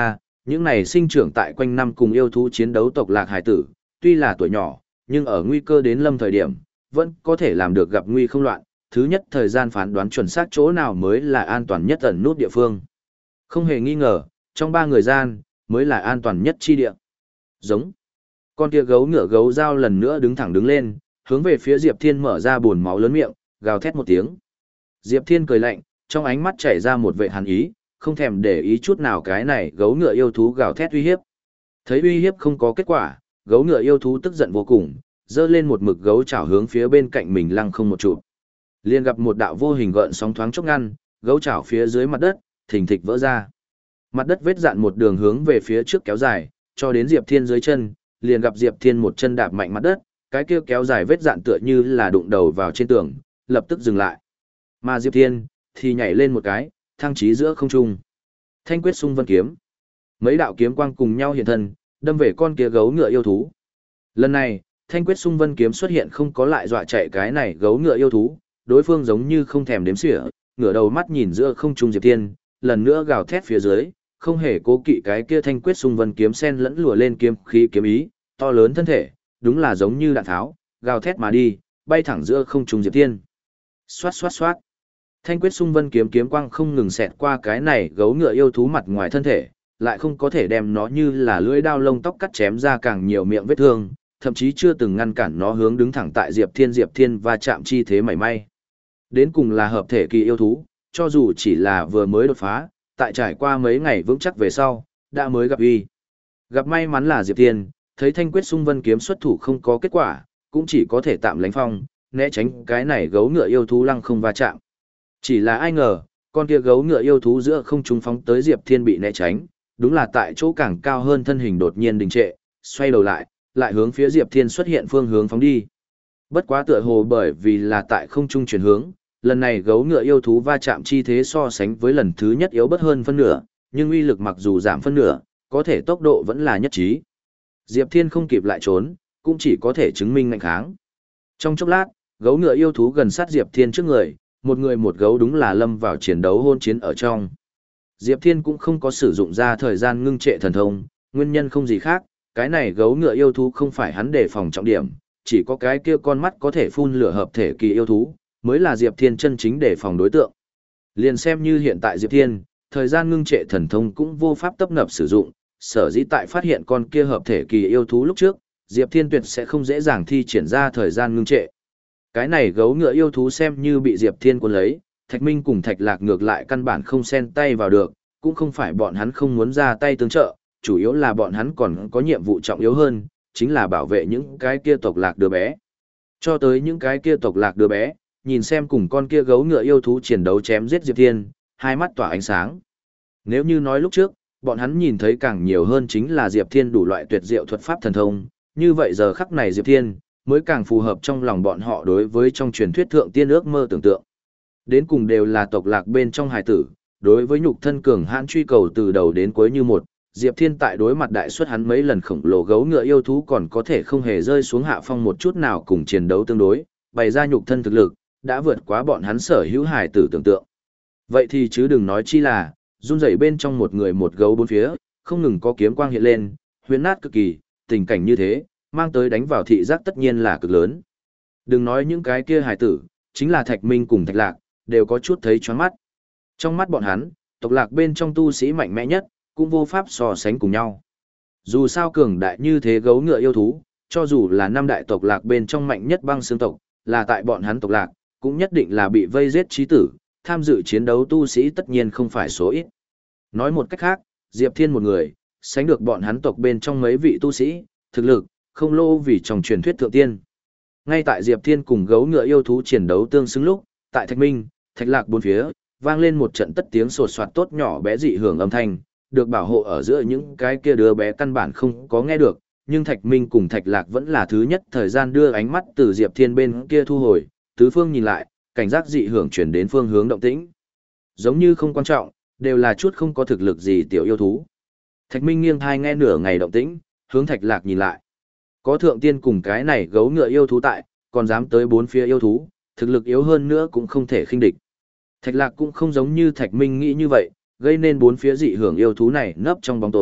Những này sinh trưởng tại quanh năm cùng yêu thú chiến đấu tộc lạc hải tử, tuy là tuổi nhỏ, nhưng ở nguy cơ đến lâm thời điểm, vẫn có thể làm được gặp nguy không loạn, thứ nhất thời gian phán đoán chuẩn xác chỗ nào mới là an toàn nhất ẩn nút địa phương. Không hề nghi ngờ, trong ba người gian, mới là an toàn nhất chi địa. Giống. Con kia gấu ngựa gấu dao lần nữa đứng thẳng đứng lên, hướng về phía Diệp Thiên mở ra buồn máu lớn miệng, gào thét một tiếng. Diệp Thiên cười lạnh, trong ánh mắt chảy ra một vệ hàn ý, không thèm để ý chút nào cái này gấu ngựa yêu thú gào thét uy hiếp. Thấy uy hiếp không có kết quả, gấu ngựa yêu thú tức giận vô cùng, giơ lên một mực gấu chảo hướng phía bên cạnh mình lăng không một trụ. Liền gặp một đạo vô hình gợn sóng thoáng chốc ngăn, gấu chảo phía dưới mặt đất, thình thịch vỡ ra. Mặt đất vết dạn một đường hướng về phía trước kéo dài, cho đến Diệp Thiên dưới chân, liền gặp Diệp Thiên một chân đạp mạnh mặt đất, cái kia kéo dài vết dạn tựa như là đụng đầu vào trên tường, lập tức dừng lại. Mà Diệp Thiên thì nhảy lên một cái, thăng chí giữa không trung. Thanh quyết xung vân kiếm. Mấy đạo kiếm quang cùng nhau hiện thân, đâm về con kia gấu ngựa yêu thú. Lần này, Thanh quyết xung vân kiếm xuất hiện không có lại dọa chạy cái này gấu ngựa yêu thú, đối phương giống như không thèm đếm xỉa, ngửa đầu mắt nhìn giữa không trung Diệp Thiên, lần nữa gào thét phía dưới, không hề cố kỵ cái kia thanh quyết xung vân kiếm sen lẫn lùa lên kiếm khí kiếm ý, to lớn thân thể, đúng là giống như đạn tháo, gào thét mà đi, bay thẳng giữa không trung Diệp Thiên. Xoát xoát xoát. Thanh quyết xung vân kiếm kiếm quang không ngừng xẹt qua cái này gấu ngựa yêu thú mặt ngoài thân thể, lại không có thể đem nó như là lưỡi dao lông tóc cắt chém ra càng nhiều miệng vết thương, thậm chí chưa từng ngăn cản nó hướng đứng thẳng tại Diệp Thiên Diệp Thiên và chạm chi thế mảy may. Đến cùng là hợp thể kỳ yêu thú, cho dù chỉ là vừa mới đột phá, tại trải qua mấy ngày vững chắc về sau, đã mới gặp uy. Gặp may mắn là Diệp Thiên, thấy thanh quyết xung vân kiếm xuất thủ không có kết quả, cũng chỉ có thể tạm lánh phong, né tránh cái này gấu ngựa yêu thú lăng không va chạm. Chỉ là ai ngờ, con kia gấu ngựa yêu thú giữa không trung phóng tới Diệp Thiên bị né tránh, đúng là tại chỗ càng cao hơn thân hình đột nhiên đình trệ, xoay đầu lại, lại hướng phía Diệp Thiên xuất hiện phương hướng phóng đi. Bất quá tựa hồ bởi vì là tại không trung chuyển hướng, lần này gấu ngựa yêu thú va chạm chi thế so sánh với lần thứ nhất yếu bất hơn phân nửa, nhưng uy lực mặc dù giảm phân nửa, có thể tốc độ vẫn là nhất trí. Diệp Thiên không kịp lại trốn, cũng chỉ có thể chứng minh ngạnh kháng. Trong chốc lát, gấu ngựa yêu thú gần sát Diệp Thiên trước người, một người một gấu đúng là lâm vào chiến đấu hôn chiến ở trong. Diệp Thiên cũng không có sử dụng ra thời gian ngưng trệ thần thông, nguyên nhân không gì khác, cái này gấu ngựa yêu thú không phải hắn đề phòng trọng điểm, chỉ có cái kia con mắt có thể phun lửa hợp thể kỳ yêu thú, mới là Diệp Thiên chân chính đề phòng đối tượng. Liền xem như hiện tại Diệp Thiên, thời gian ngưng trệ thần thông cũng vô pháp tấp nập sử dụng, sở dĩ tại phát hiện con kia hợp thể kỳ yêu thú lúc trước, Diệp Thiên tuyệt sẽ không dễ dàng thi triển ra thời gian ngưng trệ. Cái này gấu ngựa yêu thú xem như bị Diệp Thiên cuốn lấy, Thạch Minh cùng Thạch Lạc ngược lại căn bản không xen tay vào được, cũng không phải bọn hắn không muốn ra tay tương trợ, chủ yếu là bọn hắn còn có nhiệm vụ trọng yếu hơn, chính là bảo vệ những cái kia tộc lạc đứa bé. Cho tới những cái kia tộc lạc đứa bé, nhìn xem cùng con kia gấu ngựa yêu thú chiến đấu chém giết Diệp Thiên, hai mắt tỏa ánh sáng. Nếu như nói lúc trước, bọn hắn nhìn thấy càng nhiều hơn chính là Diệp Thiên đủ loại tuyệt diệu thuật pháp thần thông, như vậy giờ khắc này Diệp Thiên mới càng phù hợp trong lòng bọn họ đối với trong truyền thuyết thượng tiên ước mơ tưởng tượng. Đến cùng đều là tộc lạc bên trong hài tử, đối với nhục thân cường hãn truy cầu từ đầu đến cuối như một, Diệp Thiên tại đối mặt đại suất hắn mấy lần khổng lồ gấu ngựa yêu thú còn có thể không hề rơi xuống hạ phong một chút nào cùng chiến đấu tương đối, bày ra nhục thân thực lực, đã vượt quá bọn hắn sở hữu hài tử tưởng tượng. Vậy thì chứ đừng nói chi là, run rẩy bên trong một người một gấu bốn phía, không ngừng có kiếm quang hiện lên, huyễn nát cực kỳ, tình cảnh như thế, mang tới đánh vào thị giác tất nhiên là cực lớn. Đừng nói những cái kia hài tử, chính là Thạch Minh cùng Thạch Lạc, đều có chút thấy choáng mắt. Trong mắt bọn hắn, tộc lạc bên trong tu sĩ mạnh mẽ nhất, cũng vô pháp so sánh cùng nhau. Dù sao cường đại như thế gấu ngựa yêu thú, cho dù là năm đại tộc lạc bên trong mạnh nhất băng xương tộc, là tại bọn hắn tộc lạc, cũng nhất định là bị vây giết chí tử, tham dự chiến đấu tu sĩ tất nhiên không phải số ít. Nói một cách khác, Diệp Thiên một người, sánh được bọn hắn tộc bên trong mấy vị tu sĩ, thực lực, không lô vì trong truyền thuyết thượng tiên. Ngay tại Diệp Thiên cùng gấu ngựa yêu thú chiến đấu tương xứng lúc, tại Thạch Minh, Thạch Lạc bốn phía, vang lên một trận tất tiếng sột soạt tốt nhỏ bé dị hưởng âm thanh, được bảo hộ ở giữa những cái kia đứa bé căn bản không có nghe được, nhưng Thạch Minh cùng Thạch Lạc vẫn là thứ nhất thời gian đưa ánh mắt từ Diệp Thiên bên kia thu hồi, tứ phương nhìn lại, cảnh giác dị hưởng chuyển đến phương hướng động tĩnh. Giống như không quan trọng, đều là chút không có thực lực gì tiểu yêu thú. Thạch Minh nghiêng thai nghe nửa ngày động tĩnh, hướng Thạch Lạc nhìn lại. Có thượng tiên cùng cái này gấu ngựa yêu thú tại, còn dám tới bốn phía yêu thú, thực lực yếu hơn nữa cũng không thể khinh địch. Thạch Lạc cũng không giống như Thạch Minh nghĩ như vậy, gây nên bốn phía dị hưởng yêu thú này nấp trong bóng tối,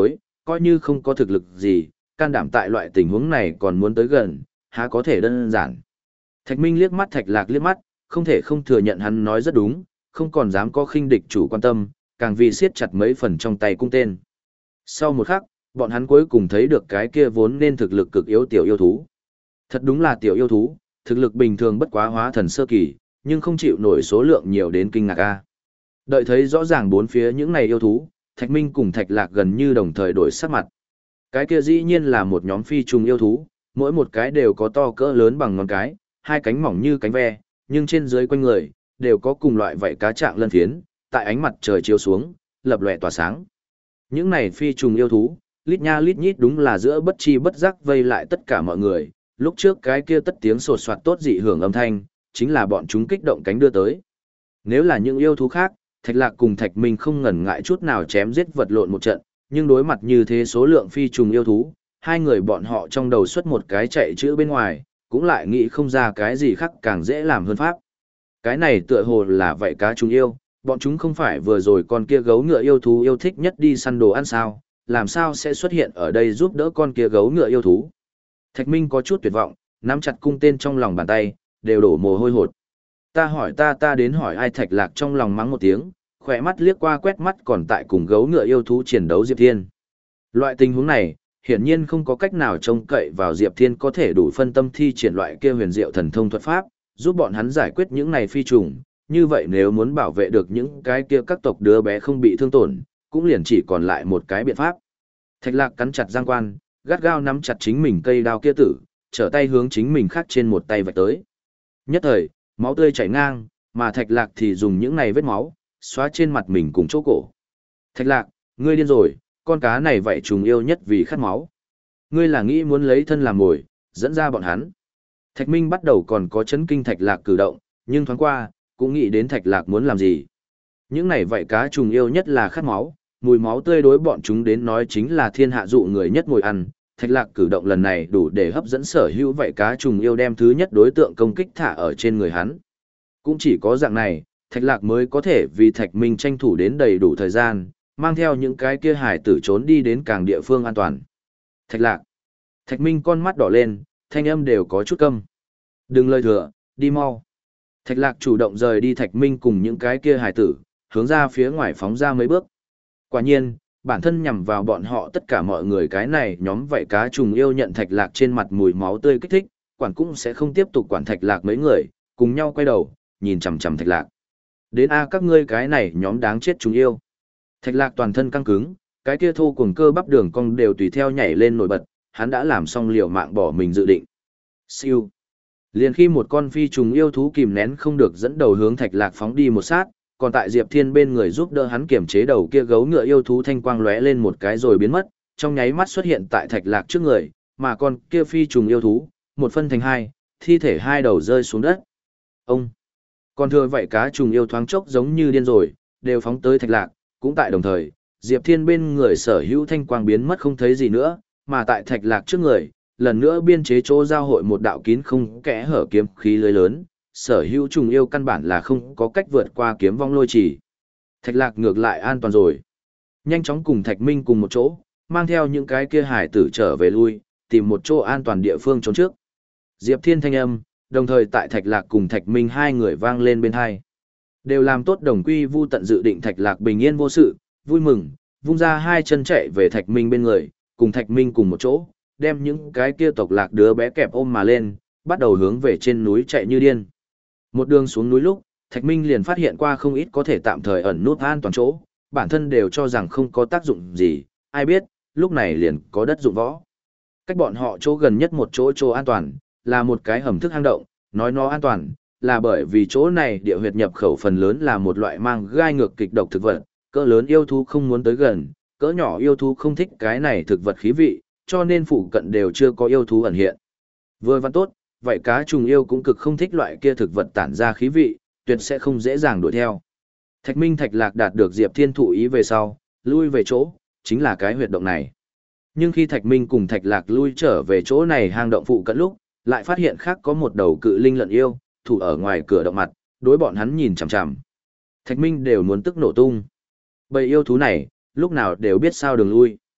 coi như không có thực lực gì, can đảm tại loại tình huống này còn muốn tới gần, há có thể đơn giản. Thạch Minh liếc mắt Thạch Lạc liếc mắt, không thể không thừa nhận hắn nói rất đúng, không còn dám có khinh địch chủ quan tâm, càng vì siết chặt mấy phần trong tay cung tên. Sau một khắc, bọn hắn cuối cùng thấy được cái kia vốn nên thực lực cực yếu tiểu yêu thú. Thật đúng là tiểu yêu thú, thực lực bình thường bất quá hóa thần sơ kỳ, nhưng không chịu nổi số lượng nhiều đến kinh ngạc a. Đợi thấy rõ ràng bốn phía những này yêu thú, Thạch Minh cùng Thạch Lạc gần như đồng thời đổi sắc mặt. Cái kia dĩ nhiên là một nhóm phi trùng yêu thú, mỗi một cái đều có to cỡ lớn bằng ngón cái, hai cánh mỏng như cánh ve, nhưng trên dưới quanh người đều có cùng loại vảy cá trạng lân phiến, tại ánh mặt trời chiếu xuống, lập lòe tỏa sáng. Những này phi trùng yêu thú, lít nha lít nhít đúng là giữa bất chi bất giác vây lại tất cả mọi người, lúc trước cái kia tất tiếng sột soạt tốt dị hưởng âm thanh, chính là bọn chúng kích động cánh đưa tới. Nếu là những yêu thú khác, Thạch Lạc cùng Thạch Minh không ngần ngại chút nào chém giết vật lộn một trận, nhưng đối mặt như thế số lượng phi trùng yêu thú, hai người bọn họ trong đầu xuất một cái chạy chữ bên ngoài, cũng lại nghĩ không ra cái gì khác càng dễ làm hơn pháp. Cái này tựa hồ là vậy cá trùng yêu, bọn chúng không phải vừa rồi con kia gấu ngựa yêu thú yêu thích nhất đi săn đồ ăn sao, làm sao sẽ xuất hiện ở đây giúp đỡ con kia gấu ngựa yêu thú. Thạch Minh có chút tuyệt vọng, nắm chặt cung tên trong lòng bàn tay, đều đổ mồ hôi hột. Ta hỏi ta ta đến hỏi ai. Thạch Lạc trong lòng mắng một tiếng, khỏe mắt liếc qua quét mắt còn tại cùng gấu ngựa yêu thú chiến đấu Diệp Thiên. Loại tình huống này, hiển nhiên không có cách nào trông cậy vào Diệp Thiên có thể đủ phân tâm thi triển loại kia huyền diệu thần thông thuật pháp, giúp bọn hắn giải quyết những này phi trùng. Như vậy nếu muốn bảo vệ được những cái kia các tộc đứa bé không bị thương tổn, cũng liền chỉ còn lại một cái biện pháp. Thạch Lạc cắn chặt giang quan, gắt gao nắm chặt chính mình cây đao kia tử, trở tay hướng chính mình khác trên một tay vạch tới. Nhất thời, máu tươi chảy ngang, mà Thạch Lạc thì dùng những này vết máu, xóa trên mặt mình cùng chỗ cổ. Thạch Lạc, ngươi điên rồi, con cá này vậy trùng yêu nhất vì khát máu. Ngươi là nghĩ muốn lấy thân làm mồi, dẫn ra bọn hắn. Thạch Minh bắt đầu còn có chấn kinh Thạch Lạc cử động, nhưng thoáng qua, cũng nghĩ đến Thạch Lạc muốn làm gì. Những này vậy cá trùng yêu nhất là khát máu, mùi máu tươi đối bọn chúng đến nói chính là thiên hạ dụ người nhất ngồi ăn. Thạch Lạc cử động lần này đủ để hấp dẫn sở hữu vậy cá trùng yêu đem thứ nhất đối tượng công kích thả ở trên người hắn. Cũng chỉ có dạng này, Thạch Lạc mới có thể vì Thạch Minh tranh thủ đến đầy đủ thời gian, mang theo những cái kia hải tử trốn đi đến càng địa phương an toàn. Thạch Lạc. Thạch Minh con mắt đỏ lên, thanh âm đều có chút câm. Đừng lời thừa, đi mau. Thạch Lạc chủ động rời đi Thạch Minh cùng những cái kia hải tử, hướng ra phía ngoài phóng ra mấy bước. Quả nhiên, bản thân nhằm vào bọn họ tất cả mọi người cái này nhóm vậy cá trùng yêu nhận Thạch Lạc trên mặt mùi máu tươi kích thích, quản cũng sẽ không tiếp tục quản Thạch Lạc mấy người, cùng nhau quay đầu, nhìn chằm chằm Thạch Lạc. Đến a các ngươi cái này nhóm đáng chết chúng yêu. Thạch Lạc toàn thân căng cứng, cái kia thô cuồng cơ bắp đường cong đều tùy theo nhảy lên nổi bật, hắn đã làm xong liều mạng bỏ mình dự định. Siêu. Liền khi một con phi trùng yêu thú kìm nén không được dẫn đầu hướng Thạch Lạc phóng đi một sát, còn tại Diệp Thiên bên người giúp đỡ hắn kiểm chế đầu kia gấu ngựa yêu thú thanh quang lóe lên một cái rồi biến mất, trong nháy mắt xuất hiện tại Thạch Lạc trước người, mà con kia phi trùng yêu thú, một phân thành hai, thi thể hai đầu rơi xuống đất. Ông. Còn thừa vậy cá trùng yêu thoáng chốc giống như điên rồi, đều phóng tới Thạch Lạc, cũng tại đồng thời, Diệp Thiên bên người sở hữu thanh quang biến mất không thấy gì nữa, mà tại Thạch Lạc trước người, lần nữa biên chế chỗ giao hội một đạo kín không kẽ hở kiếm khí lưới lớn, sở hữu trùng yêu căn bản là không có cách vượt qua kiếm vong lôi chỉ. Thạch Lạc ngược lại an toàn rồi. Nhanh chóng cùng Thạch Minh cùng một chỗ, mang theo những cái kia hải tử trở về lui, tìm một chỗ an toàn địa phương trốn trước. Diệp Thiên thanh âm, đồng thời tại Thạch Lạc cùng Thạch Minh hai người vang lên bên hai. Đều làm tốt đồng quy vu tận dự định Thạch Lạc bình yên vô sự, vui mừng, vung ra hai chân chạy về Thạch Minh bên người, cùng Thạch Minh cùng một chỗ, đem những cái kia tộc lạc đứa bé kẹp ôm mà lên, bắt đầu hướng về trên núi chạy như điên. Một đường xuống núi lúc, Thạch Minh liền phát hiện qua không ít có thể tạm thời ẩn nút an toàn chỗ, bản thân đều cho rằng không có tác dụng gì, ai biết, lúc này liền có đất dụng võ. Cách bọn họ chỗ gần nhất một chỗ chỗ an toàn, là một cái hầm thức hang động, nói nó an toàn, là bởi vì chỗ này địa huyệt nhập khẩu phần lớn là một loại mang gai ngược kịch độc thực vật, cỡ lớn yêu thú không muốn tới gần, cỡ nhỏ yêu thú không thích cái này thực vật khí vị, cho nên phụ cận đều chưa có yêu thú ẩn hiện. Vừa văn tốt, vậy cá trùng yêu cũng cực không thích loại kia thực vật tản ra khí vị, tuyệt sẽ không dễ dàng đuổi theo. Thạch Minh Thạch Lạc đạt được Diệp Thiên thụ ý về sau, lui về chỗ, chính là cái huyệt động này. Nhưng khi Thạch Minh cùng Thạch Lạc lui trở về chỗ này hang động phụ cận lúc, lại phát hiện khác có một đầu cự linh lợn yêu, thủ ở ngoài cửa động mặt, đối bọn hắn nhìn chằm chằm. Thạch Minh đều muốn tức nổ tung. Bầy yêu thú này, lúc nào đều biết sao đường lui.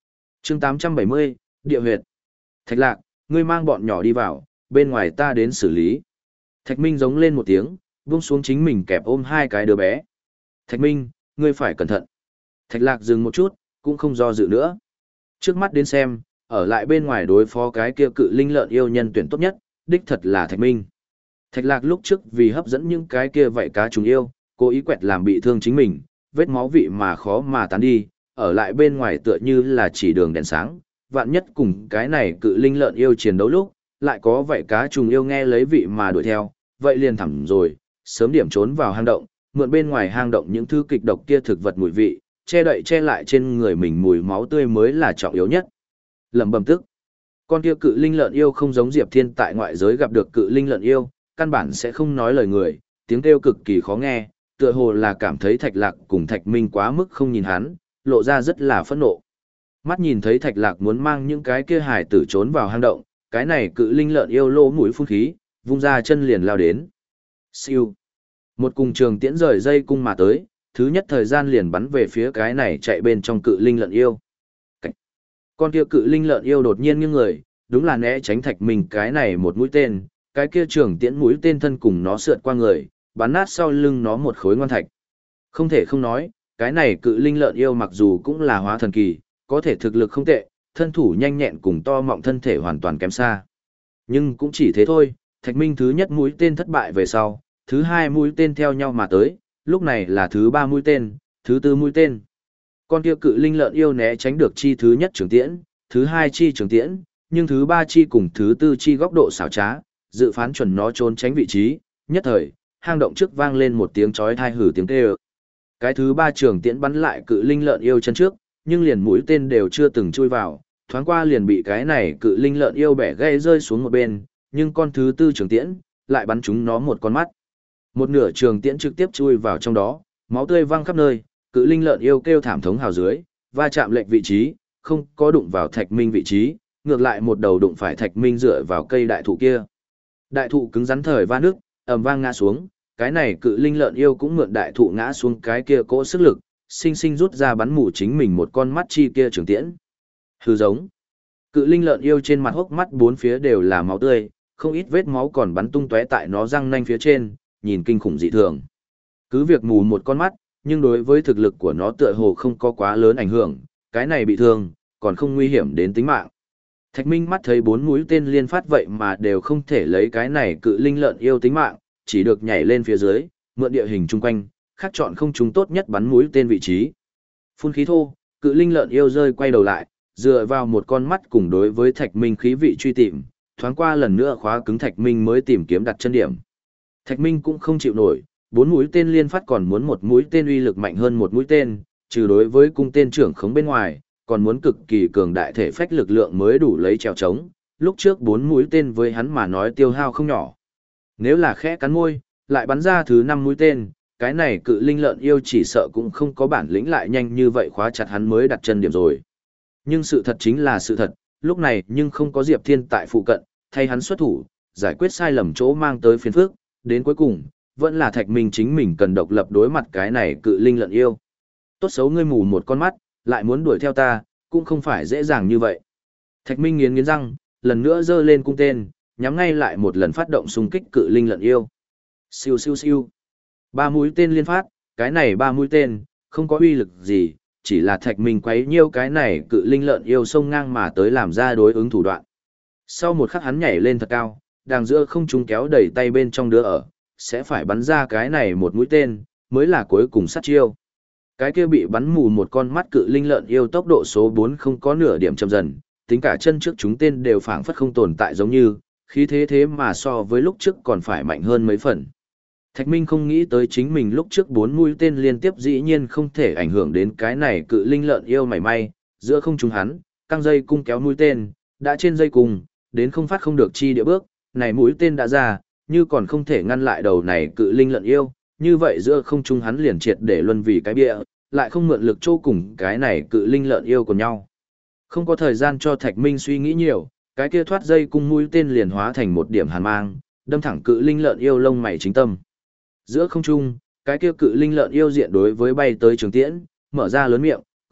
chương tám trăm bảy mươi, địa huyệt. Thạch Lạc, ngươi mang bọn nhỏ đi vào, bên ngoài ta đến xử lý. Thạch Minh giống lên một tiếng, buông xuống chính mình kẹp ôm hai cái đứa bé. Thạch Minh, ngươi phải cẩn thận. Thạch Lạc dừng một chút, cũng không do dự nữa. Trước mắt đến xem, ở lại bên ngoài đối phó cái kia cự linh lợn yêu nhân tuyển tốt nhất, đích thật là Thạch Minh. Thạch Lạc lúc trước vì hấp dẫn những cái kia vảy cá trùng yêu, cố ý quẹt làm bị thương chính mình, vết máu vị mà khó mà tán đi, ở lại bên ngoài tựa như là chỉ đường đèn sáng, vạn nhất cùng cái này cự linh lợn yêu chiến đấu lúc, lại có vảy cá trùng yêu nghe lấy vị mà đuổi theo, vậy liền thẳng rồi, sớm điểm trốn vào hang động, mượn bên ngoài hang động những thứ kịch độc kia thực vật mùi vị, che đậy che lại trên người mình mùi máu tươi mới là trọng yếu nhất. Lẩm bẩm tức, con kia cự linh lợn yêu không giống Diệp Thiên tại ngoại giới gặp được cự linh lợn yêu, căn bản sẽ không nói lời người, tiếng kêu cực kỳ khó nghe, tựa hồ là cảm thấy Thạch Lạc cùng Thạch Minh quá mức không nhìn hắn, lộ ra rất là phẫn nộ. Mắt nhìn thấy Thạch Lạc muốn mang những cái kia hài tử trốn vào hang động, cái này cự linh lợn yêu lỗ mũi phun khí, vung ra chân liền lao đến. Siêu. Một cùng trường tiễn rời dây cung mà tới, thứ nhất thời gian liền bắn về phía cái này chạy bên trong cự linh lợn yêu. Cảnh. Con kia cự linh lợn yêu đột nhiên nghiêng người, đúng là né tránh Thạch Minh cái này một mũi tên, cái kia trường tiễn mũi tên thân cùng nó sượt qua người, bắn nát sau lưng nó một khối ngoan thạch. Không thể không nói, cái này cự linh lợn yêu mặc dù cũng là hóa thần kỳ, có thể thực lực không tệ, thân thủ nhanh nhẹn cùng to mọng thân thể hoàn toàn kém xa. Nhưng cũng chỉ thế thôi, Thạch Minh thứ nhất mũi tên thất bại về sau, thứ hai mũi tên theo nhau mà tới, lúc này là thứ ba mũi tên, thứ tư mũi tên. Con kia cự linh lợn yêu né tránh được chi thứ nhất trường tiễn, thứ hai chi trường tiễn, nhưng thứ ba chi cùng thứ tư chi góc độ xảo trá, dự phán chuẩn nó trốn tránh vị trí, nhất thời, hang động trước vang lên một tiếng chói tai hử tiếng kêu. Cái thứ ba trường tiễn bắn lại cự linh lợn yêu chân trước, nhưng liền mũi tên đều chưa từng chui vào, thoáng qua liền bị cái này cự linh lợn yêu bẻ gãy rơi xuống một bên, nhưng con thứ tư trường tiễn lại bắn trúng nó một con mắt. Một nửa trường tiễn trực tiếp chui vào trong đó, máu tươi văng khắp nơi, cự linh lợn yêu kêu thảm thống hào dưới, va chạm lệch vị trí, không có đụng vào Thạch Minh vị trí, ngược lại một đầu đụng phải Thạch Minh dựa vào cây đại thụ kia. Đại thụ cứng rắn thời va nước, ầm vang ngã xuống, cái này cự linh lợn yêu cũng mượn đại thụ ngã xuống cái kia cỗ sức lực, sinh sinh rút ra bắn mù chính mình một con mắt chi kia trường tiễn. Hư giống. Cự linh lợn yêu trên mặt hốc mắt bốn phía đều là máu tươi, không ít vết máu còn bắn tung tóe tại nó răng nanh phía trên, nhìn kinh khủng dị thường. Cứ việc mù một con mắt, nhưng đối với thực lực của nó tựa hồ không có quá lớn ảnh hưởng, cái này bị thương, còn không nguy hiểm đến tính mạng. Thạch Minh mắt thấy bốn mũi tên liên phát vậy mà đều không thể lấy cái này cự linh lợn yêu tính mạng, chỉ được nhảy lên phía dưới, mượn địa hình chung quanh, khắc chọn không trúng tốt nhất bắn mũi tên vị trí. Phun khí thô, cự linh lợn yêu rơi quay đầu lại, dựa vào một con mắt cùng đối với Thạch Minh khí vị truy tìm, thoáng qua lần nữa khóa cứng Thạch Minh mới tìm kiếm đặt chân điểm. Thạch Minh cũng không chịu nổi, bốn mũi tên liên phát còn muốn một mũi tên uy lực mạnh hơn một mũi tên, trừ đối với cung tên trưởng khống bên ngoài, còn muốn cực kỳ cường đại thể phách lực lượng mới đủ lấy trèo trống, lúc trước bốn mũi tên với hắn mà nói tiêu hao không nhỏ. Nếu là khẽ cắn môi, lại bắn ra thứ năm mũi tên, cái này cự linh lợn yêu chỉ sợ cũng không có bản lĩnh lại nhanh như vậy khóa chặt hắn mới đặt chân điểm rồi. Nhưng sự thật chính là sự thật, lúc này nhưng không có Diệp Thiên tại phụ cận, thay hắn xuất thủ, giải quyết sai lầm chỗ mang tới phiền phức, đến cuối cùng, vẫn là Thạch Minh chính mình cần độc lập đối mặt cái này cự linh lợn yêu. Tốt xấu ngươi mù một con mắt, lại muốn đuổi theo ta, cũng không phải dễ dàng như vậy. Thạch Minh nghiến nghiến răng, lần nữa giơ lên cung tên, nhắm ngay lại một lần phát động xung kích cự linh lợn yêu. Siêu siêu siêu. Ba mũi tên liên phát, cái này ba mũi tên, không có uy lực gì, chỉ là Thạch Minh quấy nhiêu cái này cự linh lợn yêu xông ngang mà tới làm ra đối ứng thủ đoạn. Sau một khắc hắn nhảy lên thật cao, đang giữa không trung kéo đẩy tay bên trong đứa ở, sẽ phải bắn ra cái này một mũi tên, mới là cuối cùng sát chiêu. Cái kia bị bắn mù một con mắt cự linh lợn yêu tốc độ số bốn không có nửa điểm chậm dần, tính cả chân trước chúng tên đều phảng phất không tồn tại giống như, khí thế thế mà so với lúc trước còn phải mạnh hơn mấy phần. Thạch Minh không nghĩ tới chính mình lúc trước bốn mũi tên liên tiếp dĩ nhiên không thể ảnh hưởng đến cái này cự linh lợn yêu mảy may, giữa không trung hắn, căng dây cung kéo mũi tên, đã trên dây cung, đến không phát không được chi địa bước, này mũi tên đã ra, như còn không thể ngăn lại đầu này cự linh lợn yêu, như vậy giữa không trung hắn liền triệt để luân vì cái bịa, lại không mượn lực chỗ cùng cái này cự linh lợn yêu của nhau. Không có thời gian cho Thạch Minh suy nghĩ nhiều, cái kia thoát dây cung mũi tên liền hóa thành một điểm hàn mang, đâm thẳng cự linh lợn yêu lông mày chính tâm. Giữa không trung, cái kia cự linh lợn yêu diện đối với bay tới trường tiễn, mở ra lớn miệng,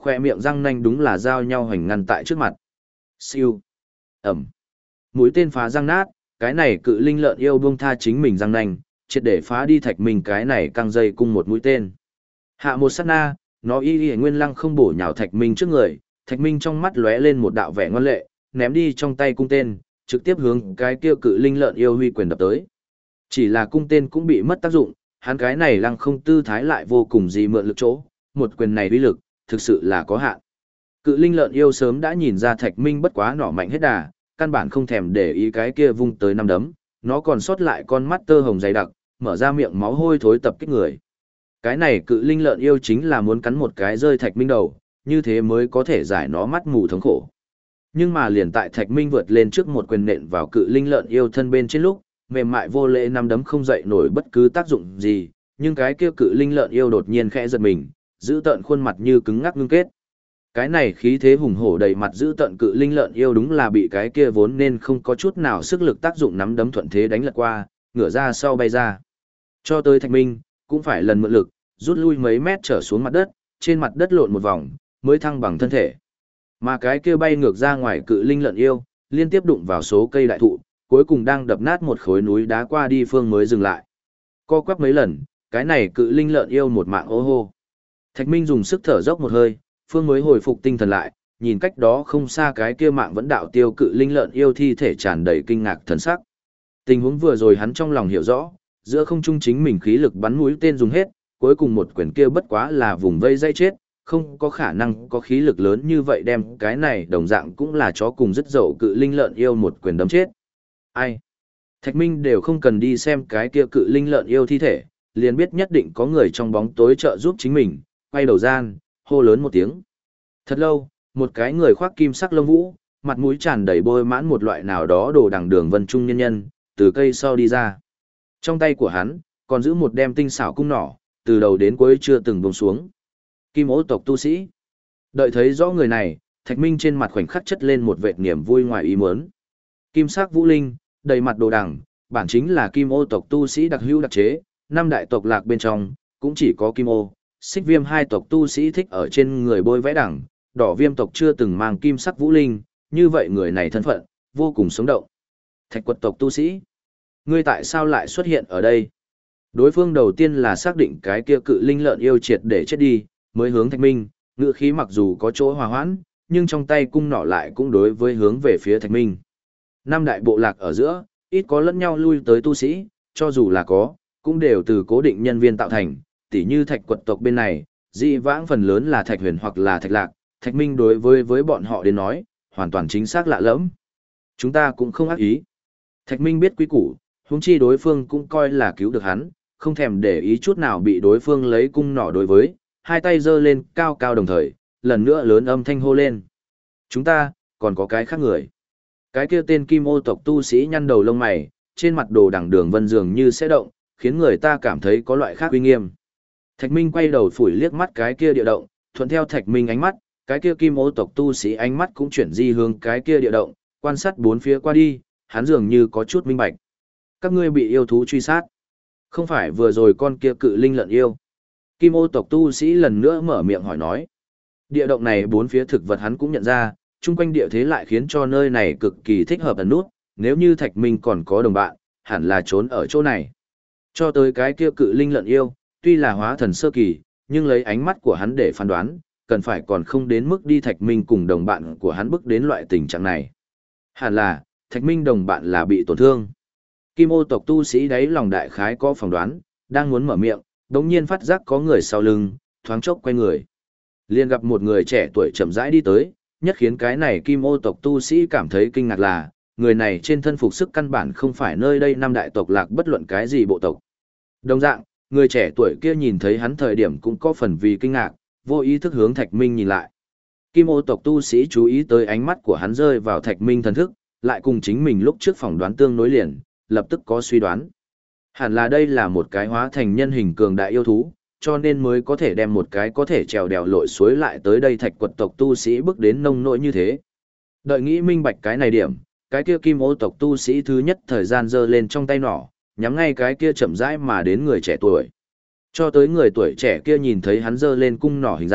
khoe miệng răng nanh đúng là giao nhau hoành ngăn tại trước mặt. Siêu. Ẩm. Mũi tên phá răng nát, cái này cự linh lợn yêu buông tha chính mình răng nanh, triệt để phá đi Thạch Minh cái này căng dây cung một mũi tên. Hạ một sát na, nó y y nguyên lăng không bổ nhào Thạch Minh trước người, Thạch Minh trong mắt lóe lên một đạo vẻ ngoan lệ, ném đi trong tay cung tên, trực tiếp hướng cái kia cự linh lợn yêu huy quyền đập tới. Chỉ là cung tên cũng bị mất tác dụng, hắn cái này lăng không tư thái lại vô cùng gì mượn lực chỗ, một quyền này uy lực, thực sự là có hạn. Cự linh lợn yêu sớm đã nhìn ra Thạch Minh bất quá nỏ mạnh hết đà, căn bản không thèm để ý cái kia vung tới năm đấm, nó còn sót lại con mắt tơ hồng dày đặc, mở ra miệng máu hôi thối tập kích người. Cái này cự linh lợn yêu chính là muốn cắn một cái rơi Thạch Minh đầu, như thế mới có thể giải nó mắt mù thống khổ. Nhưng mà liền tại Thạch Minh vượt lên trước một quyền nện vào cự linh lợn yêu thân bên trên lúc, mềm mại vô lễ năm đấm không dậy nổi bất cứ tác dụng gì, nhưng cái kia cự linh lợn yêu đột nhiên khẽ giật mình, giữ tợn khuôn mặt như cứng ngắc ngưng kết. Cái này khí thế hùng hổ đầy mặt giữ tợn cự linh lợn yêu đúng là bị cái kia vốn nên không có chút nào sức lực tác dụng nắm đấm thuận thế đánh lật qua, ngửa ra sau bay ra. Cho tới Thạch Minh, cũng phải lần mượn lực, rút lui mấy mét trở xuống mặt đất, trên mặt đất lộn một vòng, mới thăng bằng thân thể. Mà cái kia bay ngược ra ngoài cự linh lợn yêu, liên tiếp đụng vào số cây đại thụ, cuối cùng đang đập nát một khối núi đá qua đi phương mới dừng lại. Co quắp mấy lần, cái này cự linh lợn yêu một mạng ô hô. Thạch Minh dùng sức thở dốc một hơi, phương mới hồi phục tinh thần lại, nhìn cách đó không xa cái kia mạng vẫn đạo tiêu cự linh lợn yêu thi thể tràn đầy kinh ngạc thần sắc. Tình huống vừa rồi hắn trong lòng hiểu rõ, giữa không trung chính mình khí lực bắn mũi tên dùng hết, cuối cùng một quyền kia bất quá là vùng vây dây chết, không có khả năng có khí lực lớn như vậy đem cái này đồng dạng cũng là chó cùng rất dậu cự linh lợn yêu một quyền đấm chết. Ai? Thạch Minh đều không cần đi xem cái kia cự linh lợn yêu thi thể, liền biết nhất định có người trong bóng tối trợ giúp chính mình, quay đầu gian, hô lớn một tiếng. Thật lâu, một cái người khoác kim sắc lông vũ, mặt mũi tràn đầy bôi mãn một loại nào đó đồ đằng đường vân trung nhân nhân, từ cây sau đi ra. Trong tay của hắn, còn giữ một đem tinh xảo cung nỏ, từ đầu đến cuối chưa từng buông xuống. Kim Ô tộc tu sĩ. Đợi thấy rõ người này, Thạch Minh trên mặt khoảnh khắc chất lên một vệt niềm vui ngoài ý muốn. Kim sắc vũ linh, đầy mặt đồ đằng, bản chính là Kim Ô tộc tu sĩ đặc hữu đặc chế, năm đại tộc lạc bên trong, cũng chỉ có Kim Ô, Xích Viêm hai tộc tu sĩ thích ở trên người bôi vẽ đằng, Đỏ Viêm tộc chưa từng mang kim sắc vũ linh, như vậy người này thân phận vô cùng sống động. Thạch Quật tộc tu sĩ, ngươi tại sao lại xuất hiện ở đây? Đối phương đầu tiên là xác định cái kia cự linh lợn yêu triệt để chết đi, mới hướng Thạch Minh, ngựa khí mặc dù có chỗ hòa hoãn, nhưng trong tay cung nỏ lại cũng đối với hướng về phía Thạch Minh. Năm đại bộ lạc ở giữa, ít có lẫn nhau lui tới tu sĩ, cho dù là có, cũng đều từ cố định nhân viên tạo thành, tỉ như Thạch Quật tộc bên này, dị vãng phần lớn là Thạch Huyền hoặc là Thạch Lạc, Thạch Minh đối với với bọn họ đến nói, hoàn toàn chính xác lạ lẫm. Chúng ta cũng không ác ý. Thạch Minh biết quy củ, huống chi đối phương cũng coi là cứu được hắn, không thèm để ý chút nào bị đối phương lấy cung nỏ đối với, hai tay giơ lên cao cao đồng thời, lần nữa lớn âm thanh hô lên. Chúng ta, còn có cái khác người. Cái kia tên Kim Ô tộc tu sĩ nhăn đầu lông mày, trên mặt đồ đằng đường vân dường như sẽ động, khiến người ta cảm thấy có loại khác uy nghiêm. Thạch Minh quay đầu phủi liếc mắt cái kia địa động, thuận theo Thạch Minh ánh mắt, cái kia Kim Ô tộc tu sĩ ánh mắt cũng chuyển di hướng cái kia địa động, quan sát bốn phía qua đi, hắn dường như có chút minh bạch. Các ngươi bị yêu thú truy sát. Không phải vừa rồi con kia cự linh lợn yêu. Kim Ô tộc tu sĩ lần nữa mở miệng hỏi nói. Địa động này bốn phía thực vật hắn cũng nhận ra, chung quanh địa thế lại khiến cho nơi này cực kỳ thích hợp ẩn nút, nếu như Thạch Minh còn có đồng bạn, hẳn là trốn ở chỗ này. Cho tới cái kia cự linh lợn yêu, tuy là hóa thần sơ kỳ, nhưng lấy ánh mắt của hắn để phán đoán, cần phải còn không đến mức đi Thạch Minh cùng đồng bạn của hắn bước đến loại tình trạng này. Hẳn là, Thạch Minh đồng bạn là bị tổn thương. Kim Ô tộc tu sĩ đấy lòng đại khái có phỏng đoán, đang muốn mở miệng, đống nhiên phát giác có người sau lưng, thoáng chốc quay người. Liền gặp một người trẻ tuổi chậm rãi đi tới, nhất khiến cái này Kim Ô tộc tu sĩ cảm thấy kinh ngạc là, người này trên thân phục sức căn bản không phải nơi đây năm đại tộc lạc bất luận cái gì bộ tộc. Đồng dạng, người trẻ tuổi kia nhìn thấy hắn thời điểm cũng có phần vì kinh ngạc, vô ý thức hướng Thạch Minh nhìn lại. Kim Ô tộc tu sĩ chú ý tới ánh mắt của hắn rơi vào Thạch Minh thần thức, lại cùng chính mình lúc trước phỏng đoán tương nối liền, lập tức có suy đoán. Hẳn là đây là một cái hóa thành nhân hình cường đại yêu thú, cho nên mới có thể đem một cái có thể trèo đèo lội suối lại tới đây Thạch Quật tộc tu sĩ bước đến nông nỗi như thế. Đợi nghĩ minh bạch cái này điểm, cái kia Kim Ô tộc tu sĩ thứ nhất thời gian giơ lên trong tay nỏ, nhắm ngay cái kia chậm rãi mà đến người trẻ tuổi. Cho tới người tuổi trẻ kia nhìn thấy hắn giơ lên cung nỏ hình dạng,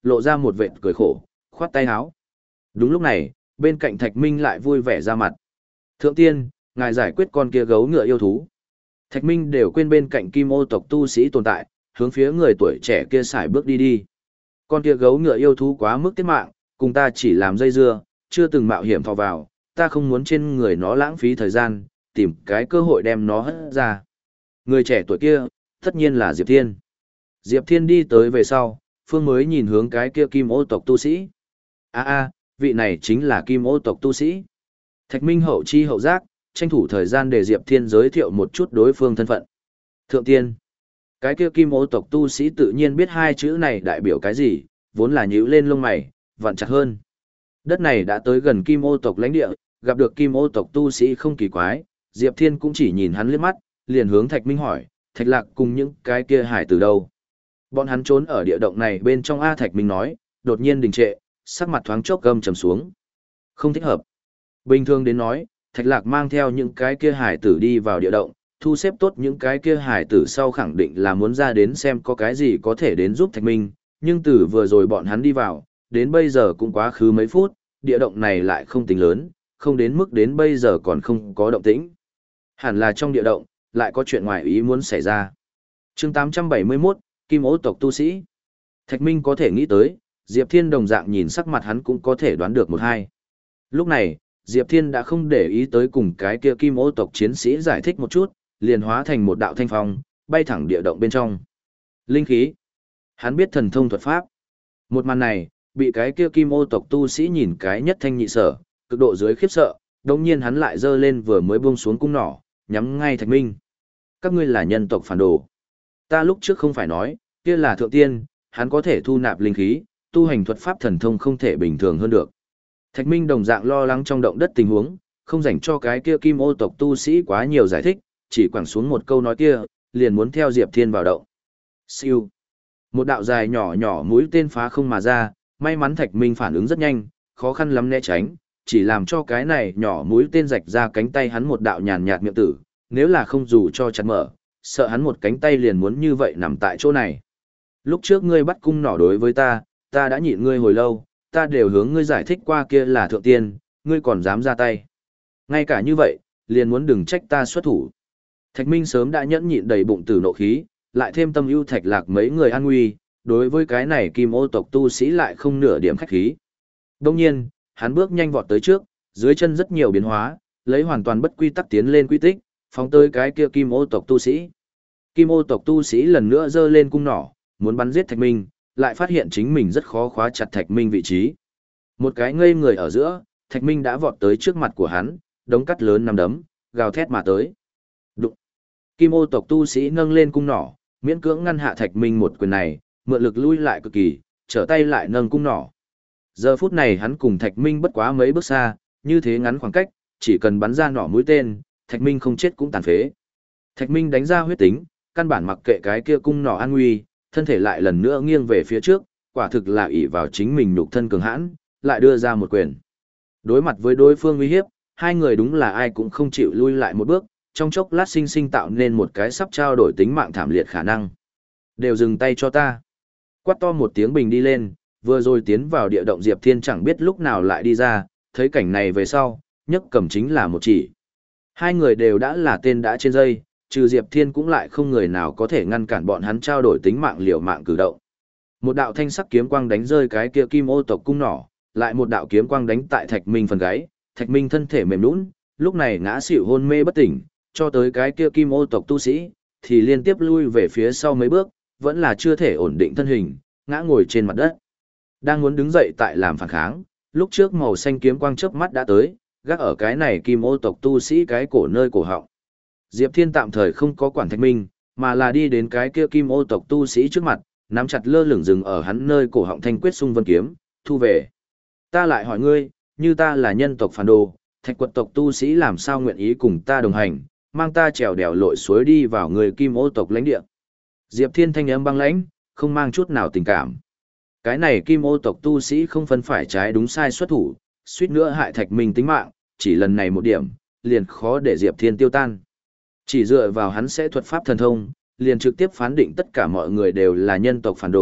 lộ ra một vệt cười khổ, khoát tay áo. Đúng lúc này, bên cạnh Thạch Minh lại vui vẻ ra mặt. Thượng tiên, ngài giải quyết con kia gấu ngựa yêu thú. Thạch Minh đều quên bên cạnh kim ô tộc tu sĩ tồn tại, hướng phía người tuổi trẻ kia xài bước đi đi. Con kia gấu ngựa yêu thú quá mức tiết mạng, cùng ta chỉ làm dây dưa, chưa từng mạo hiểm thò vào, ta không muốn trên người nó lãng phí thời gian, tìm cái cơ hội đem nó hất ra. Người trẻ tuổi kia, tất nhiên là Diệp Thiên. Diệp Thiên đi tới về sau, Phương mới nhìn hướng cái kia kim ô tộc tu sĩ. a a vị này chính là kim ô tộc tu sĩ. Thạch Minh hậu chi hậu giác, tranh thủ thời gian để Diệp Thiên giới thiệu một chút đối phương thân phận. Thượng tiên. Cái kia kim ô tộc tu sĩ tự nhiên biết hai chữ này đại biểu cái gì, vốn là nhíu lên lông mày, vặn chặt hơn. Đất này đã tới gần kim ô tộc lãnh địa, gặp được kim ô tộc tu sĩ không kỳ quái, Diệp Thiên cũng chỉ nhìn hắn liếc mắt, liền hướng Thạch Minh hỏi, Thạch Lạc cùng những cái kia hải từ đâu? Bọn hắn trốn ở địa động này bên trong A. Thạch Minh nói, đột nhiên đình trệ, sắc mặt thoáng chốc gầm trầm xuống. Không thích hợp. Bình thường đến nói, Thạch Lạc mang theo những cái kia hải tử đi vào địa động, thu xếp tốt những cái kia hải tử sau khẳng định là muốn ra đến xem có cái gì có thể đến giúp Thạch Minh, nhưng từ vừa rồi bọn hắn đi vào, đến bây giờ cũng quá khứ mấy phút, địa động này lại không tính lớn, không đến mức đến bây giờ còn không có động tĩnh. Hẳn là trong địa động, lại có chuyện ngoài ý muốn xảy ra. chương tám trăm bảy mươi mốt, Kim Ô tộc tu sĩ. Thạch Minh có thể nghĩ tới, Diệp Thiên đồng dạng nhìn sắc mặt hắn cũng có thể đoán được một hai. Lúc này, Diệp Thiên đã không để ý tới cùng cái kia Kim Ô tộc chiến sĩ giải thích một chút, liền hóa thành một đạo thanh phong, bay thẳng địa động bên trong. Linh khí. Hắn biết thần thông thuật pháp. Một màn này, bị cái kia Kim Ô tộc tu sĩ nhìn cái nhất thanh nhị sở, cực độ dưới khiếp sợ, đồng nhiên hắn lại giơ lên vừa mới buông xuống cung nỏ, nhắm ngay Thạch Minh. Các ngươi là nhân tộc phản đồ. Ta lúc trước không phải nói, kia là thượng tiên, hắn có thể thu nạp linh khí, tu hành thuật pháp thần thông không thể bình thường hơn được. Thạch Minh đồng dạng lo lắng trong động đất tình huống, không dành cho cái kia Kim Ô tộc tu sĩ quá nhiều giải thích, chỉ quẳng xuống một câu nói kia, liền muốn theo Diệp Thiên vào động. Siêu. Một đạo dài nhỏ nhỏ mũi tên phá không mà ra, may mắn Thạch Minh phản ứng rất nhanh, khó khăn lắm né tránh, chỉ làm cho cái này nhỏ mũi tên rạch ra cánh tay hắn một đạo nhàn nhạt miệng tử, nếu là không dù cho chặt mở, sợ hắn một cánh tay liền muốn như vậy nằm tại chỗ này. Lúc trước ngươi bắt cung nỏ đối với ta, ta đã nhịn ngươi hồi lâu, ta đều hướng ngươi giải thích qua kia là thượng tiên, ngươi còn dám ra tay. Ngay cả như vậy, liền muốn đừng trách ta xuất thủ. Thạch Minh sớm đã nhẫn nhịn đầy bụng tử nộ khí, lại thêm tâm ưu Thạch Lạc mấy người an nguy, đối với cái này Kim Ô tộc tu sĩ lại không nửa điểm khách khí. Đông nhiên, hắn bước nhanh vọt tới trước, dưới chân rất nhiều biến hóa, lấy hoàn toàn bất quy tắc tiến lên quy tích, phóng tới cái kia Kim Ô tộc tu sĩ. Kim Ô tộc tu sĩ lần nữa giơ lên cung nỏ, muốn bắn giết Thạch Minh, lại phát hiện chính mình rất khó khóa chặt Thạch Minh vị trí. Một cái ngây người ở giữa, Thạch Minh đã vọt tới trước mặt của hắn, đống cắt lớn nằm đấm, gào thét mà tới. Đụng. Kim Ô tộc tu sĩ nâng lên cung nỏ, miễn cưỡng ngăn hạ Thạch Minh một quyền này, mượn lực lui lại cực kỳ, trở tay lại nâng cung nỏ. Giờ phút này hắn cùng Thạch Minh bất quá mấy bước xa, như thế ngắn khoảng cách, chỉ cần bắn ra nỏ mũi tên, Thạch Minh không chết cũng tàn phế. Thạch Minh đánh ra huyết tính, căn bản mặc kệ cái kia cung nỏ an nguy, thân thể lại lần nữa nghiêng về phía trước, quả thực là ỷ vào chính mình nhục thân cường hãn, lại đưa ra một quyền. Đối mặt với đối phương uy hiếp, hai người đúng là ai cũng không chịu lui lại một bước, trong chốc lát sinh sinh tạo nên một cái sắp trao đổi tính mạng thảm liệt khả năng. Đều dừng tay cho ta. Quát to một tiếng bình đi lên, vừa rồi tiến vào địa động Diệp Thiên chẳng biết lúc nào lại đi ra, thấy cảnh này về sau, nhấc cầm chính là một chỉ. Hai người đều đã là tên đã trên dây, trừ Diệp Thiên cũng lại không người nào có thể ngăn cản bọn hắn trao đổi tính mạng liều mạng cử động. Một đạo thanh sắc kiếm quang đánh rơi cái kia Kim Ô tộc cung nỏ, lại một đạo kiếm quang đánh tại Thạch Minh phần gáy, Thạch Minh thân thể mềm nhũn, lúc này ngã xỉu hôn mê bất tỉnh, cho tới cái kia Kim Ô tộc tu sĩ thì liên tiếp lui về phía sau mấy bước, vẫn là chưa thể ổn định thân hình, ngã ngồi trên mặt đất. Đang muốn đứng dậy tại làm phản kháng, lúc trước màu xanh kiếm quang chớp mắt đã tới, gác ở cái này Kim Ô tộc tu sĩ cái cổ nơi cổ họng. Diệp Thiên tạm thời không có quản Thạch Minh, mà là đi đến cái kia Kim Ô tộc tu sĩ trước mặt, nắm chặt lơ lửng dừng ở hắn nơi cổ họng thanh quyết xung vân kiếm, thu về. Ta lại hỏi ngươi, như ta là nhân tộc phản đồ, Thạch quật tộc tu sĩ làm sao nguyện ý cùng ta đồng hành, mang ta trèo đèo lội suối đi vào người Kim Ô tộc lãnh địa. Diệp Thiên thanh âm băng lãnh, không mang chút nào tình cảm. Cái này Kim Ô tộc tu sĩ không phân phải trái đúng sai xuất thủ, suýt nữa hại Thạch Minh tính mạng, chỉ lần này một điểm, liền khó để Diệp Thiên tiêu tan. Chỉ dựa vào hắn sẽ thuật pháp thần thông, liền trực tiếp phán định tất cả mọi người đều là nhân tộc phản đồ,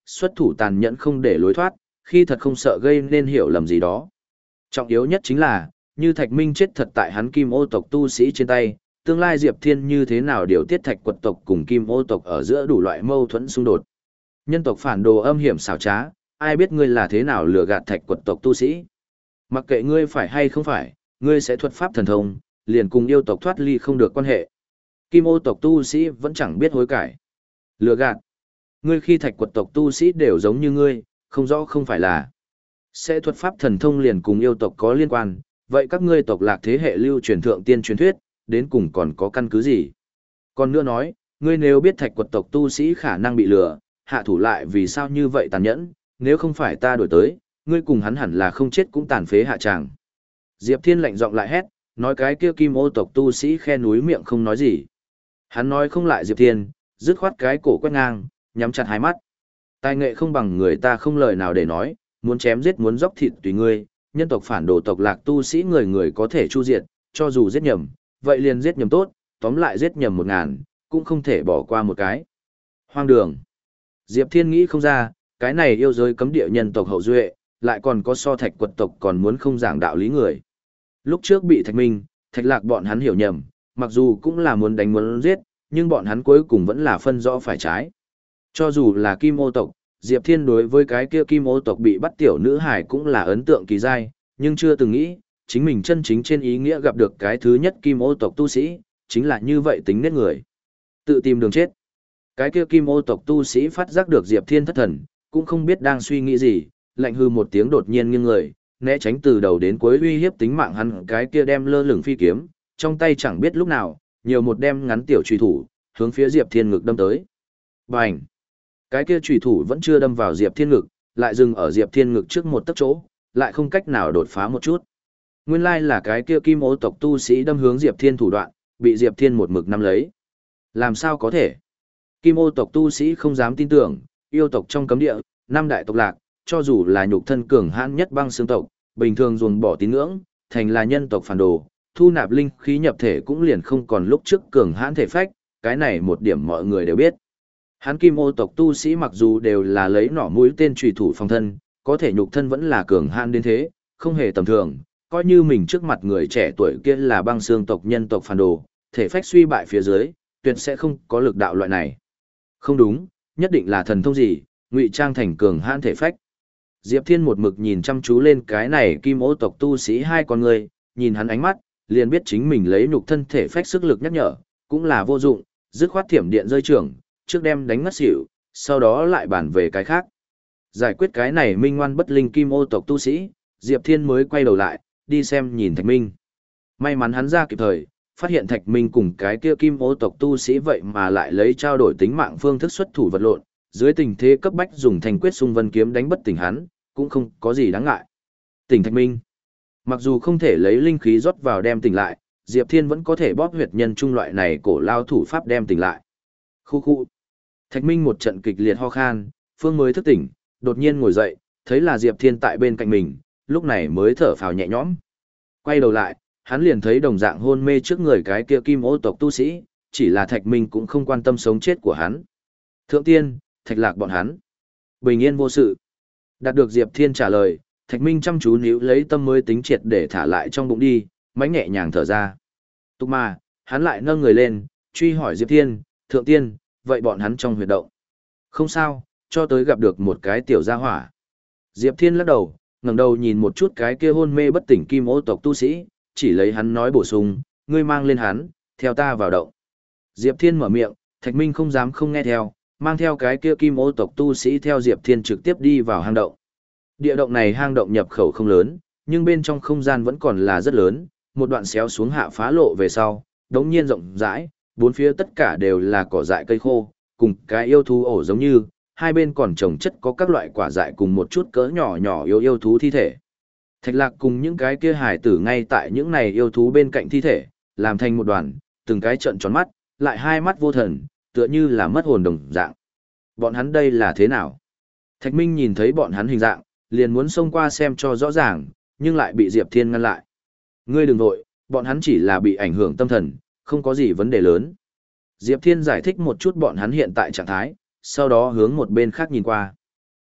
xuất thủ tàn nhẫn không để lối thoát, khi thật không sợ gây nên hiểu lầm gì đó. Trọng yếu nhất chính là, như Thạch Minh chết thật tại hắn Kim Ô tộc tu sĩ trên tay, tương lai Diệp Thiên như thế nào điều tiết Thạch quật tộc cùng Kim Ô tộc ở giữa đủ loại mâu thuẫn xung đột. Nhân tộc phản đồ âm hiểm xảo trá, ai biết ngươi là thế nào lừa gạt Thạch quật tộc tu sĩ. Mặc kệ ngươi phải hay không phải, ngươi sẽ thuật pháp thần thông, liền cùng yêu tộc thoát ly không được quan hệ. Kim Ô tộc tu sĩ vẫn chẳng biết hối cải. Lừa gạt. Ngươi khi Thạch quật tộc tu sĩ đều giống như ngươi, không rõ không phải là. Sẽ thuật pháp thần thông liền cùng yêu tộc có liên quan, vậy các ngươi tộc lạc thế hệ lưu truyền thượng tiên truyền thuyết, đến cùng còn có căn cứ gì? Còn nữa nói, ngươi nếu biết Thạch quật tộc tu sĩ khả năng bị lừa, hạ thủ lại vì sao như vậy tàn nhẫn, nếu không phải ta đổi tới, ngươi cùng hắn hẳn là không chết cũng tàn phế hạ tràng. Diệp Thiên lạnh giọng lại hét, nói cái kia Kim Ô tộc tu sĩ khe núi miệng không nói gì. Hắn nói không lại Diệp Thiên, dứt khoát cái cổ quét ngang, nhắm chặt hai mắt. Tài nghệ không bằng người ta không lời nào để nói, muốn chém giết muốn dốc thịt tùy ngươi, nhân tộc phản đồ tộc lạc tu sĩ người người có thể chu diệt, cho dù giết nhầm, vậy liền giết nhầm tốt, tóm lại giết nhầm một ngàn, cũng không thể bỏ qua một cái. Hoang đường. Diệp Thiên nghĩ không ra, cái này yêu giới cấm địa nhân tộc hậu duệ, lại còn có so Thạch quật tộc còn muốn không giảng đạo lý người. Lúc trước bị Thạch Minh, Thạch Lạc bọn hắn hiểu nhầm, mặc dù cũng là muốn đánh muốn giết, nhưng bọn hắn cuối cùng vẫn là phân rõ phải trái. Cho dù là Kim Ô tộc, Diệp Thiên đối với cái kia Kim Ô tộc bị bắt tiểu nữ hải cũng là ấn tượng kỳ dai, nhưng chưa từng nghĩ, chính mình chân chính trên ý nghĩa gặp được cái thứ nhất Kim Ô tộc tu sĩ, chính là như vậy tính nết người. Tự tìm đường chết. Cái kia Kim Ô tộc tu sĩ phát giác được Diệp Thiên thất thần, cũng không biết đang suy nghĩ gì, lạnh hư một tiếng đột nhiên nghiêng người, né tránh từ đầu đến cuối uy hiếp tính mạng hắn cái kia đem lơ lửng phi kiếm, trong tay chẳng biết lúc nào, nhiều một đem ngắn tiểu truy thủ, hướng phía Diệp Thiên ngực đâm tới. Bành! Cái kia truy thủ vẫn chưa đâm vào Diệp Thiên ngực, lại dừng ở Diệp Thiên ngực trước một tấc chỗ, lại không cách nào đột phá một chút. Nguyên lai là cái kia Kim Ô tộc tu sĩ đâm hướng Diệp Thiên thủ đoạn, bị Diệp Thiên một mực nắm lấy. Làm sao có thể? Kim Ô tộc tu sĩ không dám tin tưởng, yêu tộc trong cấm địa, năm đại tộc lạc, cho dù là nhục thân cường hãn nhất băng xương tộc, bình thường ruồng bỏ tín ngưỡng, thành là nhân tộc phản đồ, thu nạp linh khí nhập thể cũng liền không còn lúc trước cường hãn thể phách, cái này một điểm mọi người đều biết. Hắn Kim Ô tộc tu sĩ mặc dù đều là lấy nỏ mũi tên trùy thủ phòng thân, có thể nhục thân vẫn là cường hãn đến thế, không hề tầm thường, coi như mình trước mặt người trẻ tuổi kia là băng xương tộc nhân tộc phản đồ, thể phách suy bại phía dưới, tuyệt sẽ không có lực đạo loại này. Không đúng, nhất định là thần thông gì, ngụy trang thành cường hãn thể phách. Diệp Thiên một mực nhìn chăm chú lên cái này Kim Ô tộc tu sĩ hai con người, nhìn hắn ánh mắt, liền biết chính mình lấy nhục thân thể phách sức lực nhắc nhở, cũng là vô dụng, dứt khoát thiểm điện rơi trưởng, trước đem đánh ngất xỉu, sau đó lại bàn về cái khác. Giải quyết cái này minh ngoan bất linh Kim Ô tộc tu sĩ, Diệp Thiên mới quay đầu lại, đi xem nhìn Thạch Minh. May mắn hắn ra kịp thời, phát hiện Thạch Minh cùng cái kia Kim Ô tộc tu sĩ vậy mà lại lấy trao đổi tính mạng phương thức xuất thủ vật lộn, dưới tình thế cấp bách dùng thành quyết xung vân kiếm đánh bất tỉnh hắn, cũng không có gì đáng ngại. Tỉnh Thạch Minh. Mặc dù không thể lấy linh khí rót vào đem tỉnh lại, Diệp Thiên vẫn có thể bóp huyệt nhân trung loại này cổ lao thủ pháp đem tỉnh lại. Khu khu. Thạch Minh một trận kịch liệt ho khan, Phương mới thức tỉnh, đột nhiên ngồi dậy, thấy là Diệp Thiên tại bên cạnh mình, lúc này mới thở phào nhẹ nhõm. Quay đầu lại, hắn liền thấy đồng dạng hôn mê trước người cái kia Kim Ô tộc tu sĩ, chỉ là Thạch Minh cũng không quan tâm sống chết của hắn. Thượng tiên, Thạch Lạc bọn hắn. Bình yên vô sự. Đạt được Diệp Thiên trả lời, Thạch Minh chăm chú níu lấy tâm mới tính triệt để thả lại trong bụng đi, mánh nhẹ nhàng thở ra. Tục mà, hắn lại nâng người lên, truy hỏi Diệp Thiên, thượng tiên, vậy bọn hắn trong huyệt động. Không sao, cho tới gặp được một cái tiểu gia hỏa. Diệp Thiên lắc đầu, ngẩng đầu nhìn một chút cái kia hôn mê bất tỉnh Kim Ô tộc tu sĩ, chỉ lấy hắn nói bổ sung, ngươi mang lên hắn, theo ta vào động. Diệp Thiên mở miệng, Thạch Minh không dám không nghe theo, mang theo cái kia Kim Ô tộc tu sĩ theo Diệp Thiên trực tiếp đi vào hang động. Địa động này hang động nhập khẩu không lớn, nhưng bên trong không gian vẫn còn là rất lớn, một đoạn xéo xuống hạ phá lộ về sau, đống nhiên rộng rãi, bốn phía tất cả đều là cỏ dại cây khô, cùng cái yêu thú ổ giống như, hai bên còn trồng chất có các loại quả dại cùng một chút cỡ nhỏ nhỏ yêu yêu thú thi thể. Thạch Lạc cùng những cái kia hải tử ngay tại những này yêu thú bên cạnh thi thể, làm thành một đoàn, từng cái trợn tròn mắt, lại hai mắt vô thần, tựa như là mất hồn đồng dạng. Bọn hắn đây là thế nào? Thạch Minh nhìn thấy bọn hắn hình dạng, liền muốn xông qua xem cho rõ ràng, nhưng lại bị Diệp Thiên ngăn lại. Ngươi đừng vội, bọn hắn chỉ là bị ảnh hưởng tâm thần, không có gì vấn đề lớn. Diệp Thiên giải thích một chút bọn hắn hiện tại trạng thái, sau đó hướng một bên khác nhìn qua.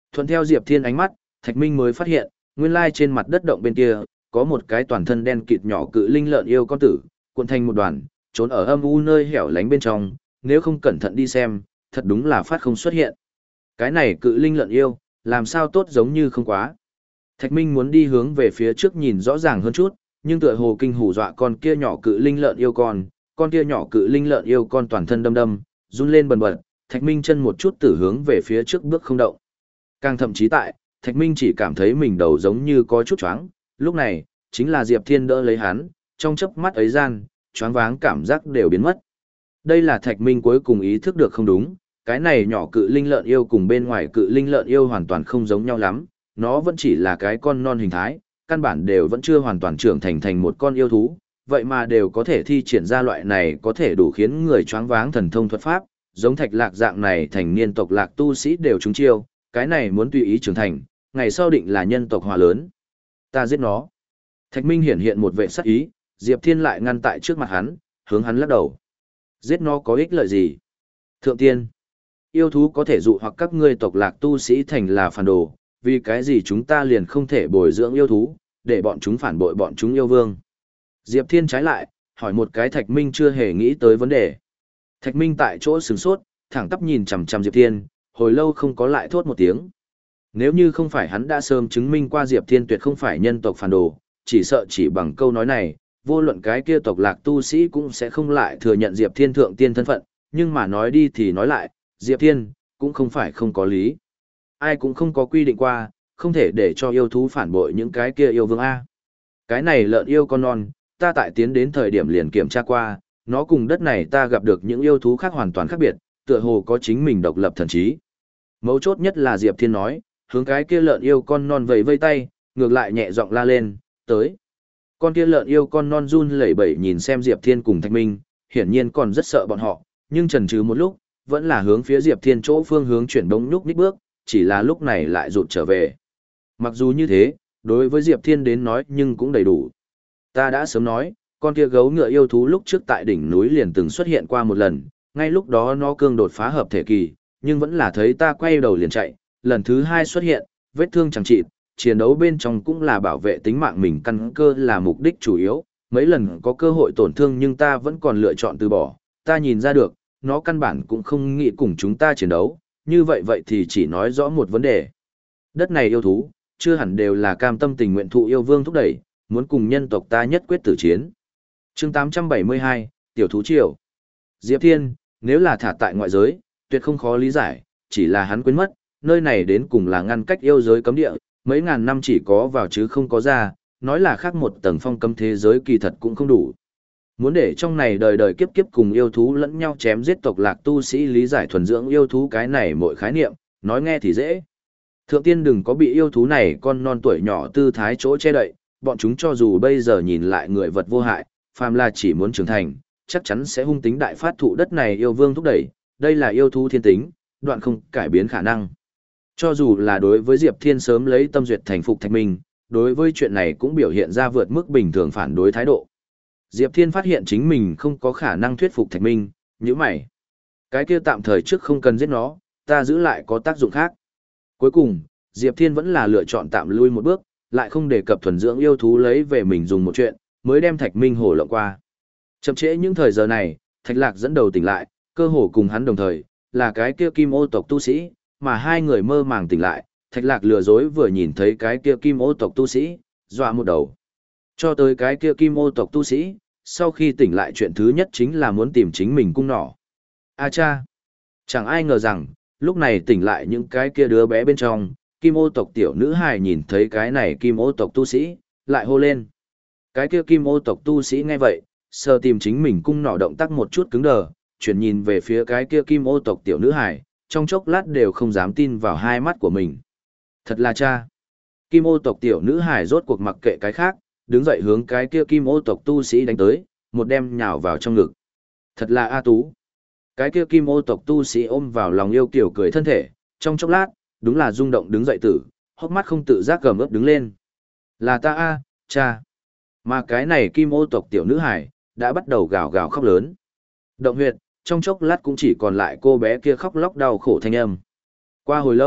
Thuận theo Diệp Thiên ánh mắt, Thạch Minh mới phát hiện, nguyên lai trên mặt đất động bên kia, có một cái toàn thân đen kịt nhỏ cự linh lợn yêu con tử, cuộn thành một đoàn, trốn ở âm u nơi hẻo lánh bên trong, nếu không cẩn thận đi xem, thật đúng là phát không xuất hiện. Cái này cự linh lợn yêu, làm sao tốt giống như không quá. Thạch Minh muốn đi hướng về phía trước nhìn rõ ràng hơn chút, nhưng tựa hồ kinh hù dọa con kia nhỏ cự linh lợn yêu con, con kia nhỏ cự linh lợn yêu con toàn thân đâm đâm, run lên bần bật, Thạch Minh chân một chút tử hướng về phía trước bước không động. Càng thậm chí tại, Thạch Minh chỉ cảm thấy mình đầu giống như có chút choáng, lúc này, chính là Diệp Thiên đỡ lấy hắn, trong chớp mắt ấy gian, choáng váng cảm giác đều biến mất. Đây là Thạch Minh cuối cùng ý thức được không đúng, cái này nhỏ cự linh lợn yêu cùng bên ngoài cự linh lợn yêu hoàn toàn không giống nhau lắm, nó vẫn chỉ là cái con non hình thái, căn bản đều vẫn chưa hoàn toàn trưởng thành thành một con yêu thú, vậy mà đều có thể thi triển ra loại này có thể đủ khiến người choáng váng thần thông thuật pháp, giống Thạch Lạc dạng này thành niên tộc lạc tu sĩ đều trúng chiêu, cái này muốn tùy ý trưởng thành, ngày sau định là nhân tộc hòa lớn. Ta giết nó. Thạch Minh hiển hiện một vệ sắc ý, Diệp Thiên lại ngăn tại trước mặt hắn, hướng hắn lắc đầu. Giết nó có ích lợi gì? Thượng tiên, yêu thú có thể dụ hoặc các ngươi tộc lạc tu sĩ thành là phản đồ, vì cái gì chúng ta liền không thể bồi dưỡng yêu thú, để bọn chúng phản bội bọn chúng yêu vương. Diệp Thiên trái lại, hỏi một cái Thạch Minh chưa hề nghĩ tới vấn đề. Thạch Minh tại chỗ sửng sốt, thẳng tắp nhìn chằm chằm Diệp Thiên, hồi lâu không có lại thốt một tiếng. Nếu như không phải hắn đã sớm chứng minh qua Diệp Thiên tuyệt không phải nhân tộc phản đồ, chỉ sợ chỉ bằng câu nói này, vô luận cái kia tộc lạc tu sĩ cũng sẽ không lại thừa nhận Diệp Thiên thượng tiên thân phận, nhưng mà nói đi thì nói lại, Diệp Thiên cũng không phải không có lý. Ai cũng không có quy định qua, không thể để cho yêu thú phản bội những cái kia yêu vương A. Cái này lợn yêu con non, ta tại tiến đến thời điểm liền kiểm tra qua, nó cùng đất này ta gặp được những yêu thú khác hoàn toàn khác biệt, tựa hồ có chính mình độc lập thần trí. Mấu chốt nhất là Diệp Thiên nói, hướng cái kia lợn yêu con non vẫy vây tay, ngược lại nhẹ giọng la lên, tới. Con kia lợn yêu con non run lẩy bẩy nhìn xem Diệp Thiên cùng Thạch Minh, hiển nhiên còn rất sợ bọn họ, nhưng chần chừ một lúc, vẫn là hướng phía Diệp Thiên chỗ phương hướng chuyển bóng nhúc nhích bước, chỉ là lúc này lại rụt trở về. Mặc dù như thế, đối với Diệp Thiên đến nói nhưng cũng đầy đủ. Ta đã sớm nói, con kia gấu ngựa yêu thú lúc trước tại đỉnh núi liền từng xuất hiện qua một lần, ngay lúc đó nó cương đột phá hợp thể kỳ, nhưng vẫn là thấy ta quay đầu liền chạy, lần thứ hai xuất hiện, vết thương chẳng trị, chiến đấu bên trong cũng là bảo vệ tính mạng mình căn cơ là mục đích chủ yếu, mấy lần có cơ hội tổn thương nhưng ta vẫn còn lựa chọn từ bỏ, ta nhìn ra được, nó căn bản cũng không nghĩ cùng chúng ta chiến đấu, như vậy vậy thì chỉ nói rõ một vấn đề. Đất này yêu thú, chưa hẳn đều là cam tâm tình nguyện thụ yêu vương thúc đẩy, muốn cùng nhân tộc ta nhất quyết tử chiến. Chương tám trăm bảy mươi hai, Tiểu thú triều. Diệp Thiên, nếu là thả tại ngoại giới, tuyệt không khó lý giải, chỉ là hắn quên mất, nơi này đến cùng là ngăn cách yêu giới cấm địa, mấy ngàn năm chỉ có vào chứ không có ra, nói là khác một tầng phong cấm thế giới kỳ thật cũng không đủ. Muốn để trong này đời đời kiếp kiếp cùng yêu thú lẫn nhau chém giết tộc lạc tu sĩ lý giải thuần dưỡng yêu thú cái này mỗi khái niệm, nói nghe thì dễ. Thượng tiên đừng có bị yêu thú này con non tuổi nhỏ tư thái chỗ che đậy, bọn chúng cho dù bây giờ nhìn lại người vật vô hại, phàm là chỉ muốn trưởng thành, chắc chắn sẽ hung tính đại phát thụ đất này yêu vương thúc đẩy, đây là yêu thú thiên tính, đoạn không cải biến khả năng. Cho dù là đối với Diệp Thiên sớm lấy tâm duyệt thành phục Thạch Minh, đối với chuyện này cũng biểu hiện ra vượt mức bình thường phản đối thái độ. Diệp Thiên phát hiện chính mình không có khả năng thuyết phục Thạch Minh, như mày. Cái kia tạm thời trước không cần giết nó, ta giữ lại có tác dụng khác. Cuối cùng, Diệp Thiên vẫn là lựa chọn tạm lui một bước, lại không đề cập thuần dưỡng yêu thú lấy về mình dùng một chuyện, mới đem Thạch Minh hổ lộng qua. Chậm trễ những thời giờ này, Thạch Lạc dẫn đầu tỉnh lại, cơ hồ cùng hắn đồng thời, là cái kia kim ô tộc tu sĩ, mà hai người mơ màng tỉnh lại, Thạch Lạc lừa dối vừa nhìn thấy cái kia kim ô tộc tu sĩ, dọa một đầu. Cho tới cái kia kim ô tộc tu sĩ, sau khi tỉnh lại chuyện thứ nhất chính là muốn tìm chính mình cung nỏ. A cha! Chẳng ai ngờ rằng, lúc này tỉnh lại những cái kia đứa bé bên trong, kim ô tộc tiểu nữ hài nhìn thấy cái này kim ô tộc tu sĩ, lại hô lên. Cái kia kim ô tộc tu sĩ nghe vậy, sờ tìm chính mình cung nỏ động tác một chút cứng đờ, chuyển nhìn về phía cái kia kim ô tộc tiểu nữ hài, trong chốc lát đều không dám tin vào hai mắt của mình. Thật là cha! Kim ô tộc tiểu nữ hài rốt cuộc mặc kệ cái khác, đứng dậy hướng cái kia kim ô tộc tu sĩ đánh tới, một đem nhào vào trong ngực. Thật là A Tú! Cái kia kim ô tộc tu sĩ ôm vào lòng yêu kiểu cười thân thể, trong chốc lát, đúng là rung động đứng dậy tử, hốc mắt không tự giác gầm ướp đứng lên. Là ta A, cha! Mà cái này kim ô tộc tiểu nữ hải, đã bắt đầu gào gào khóc lớn. Động huyệt, trong chốc lát cũng chỉ còn lại cô bé kia khóc lóc đau khổ thanh âm. Qua hồi lâu,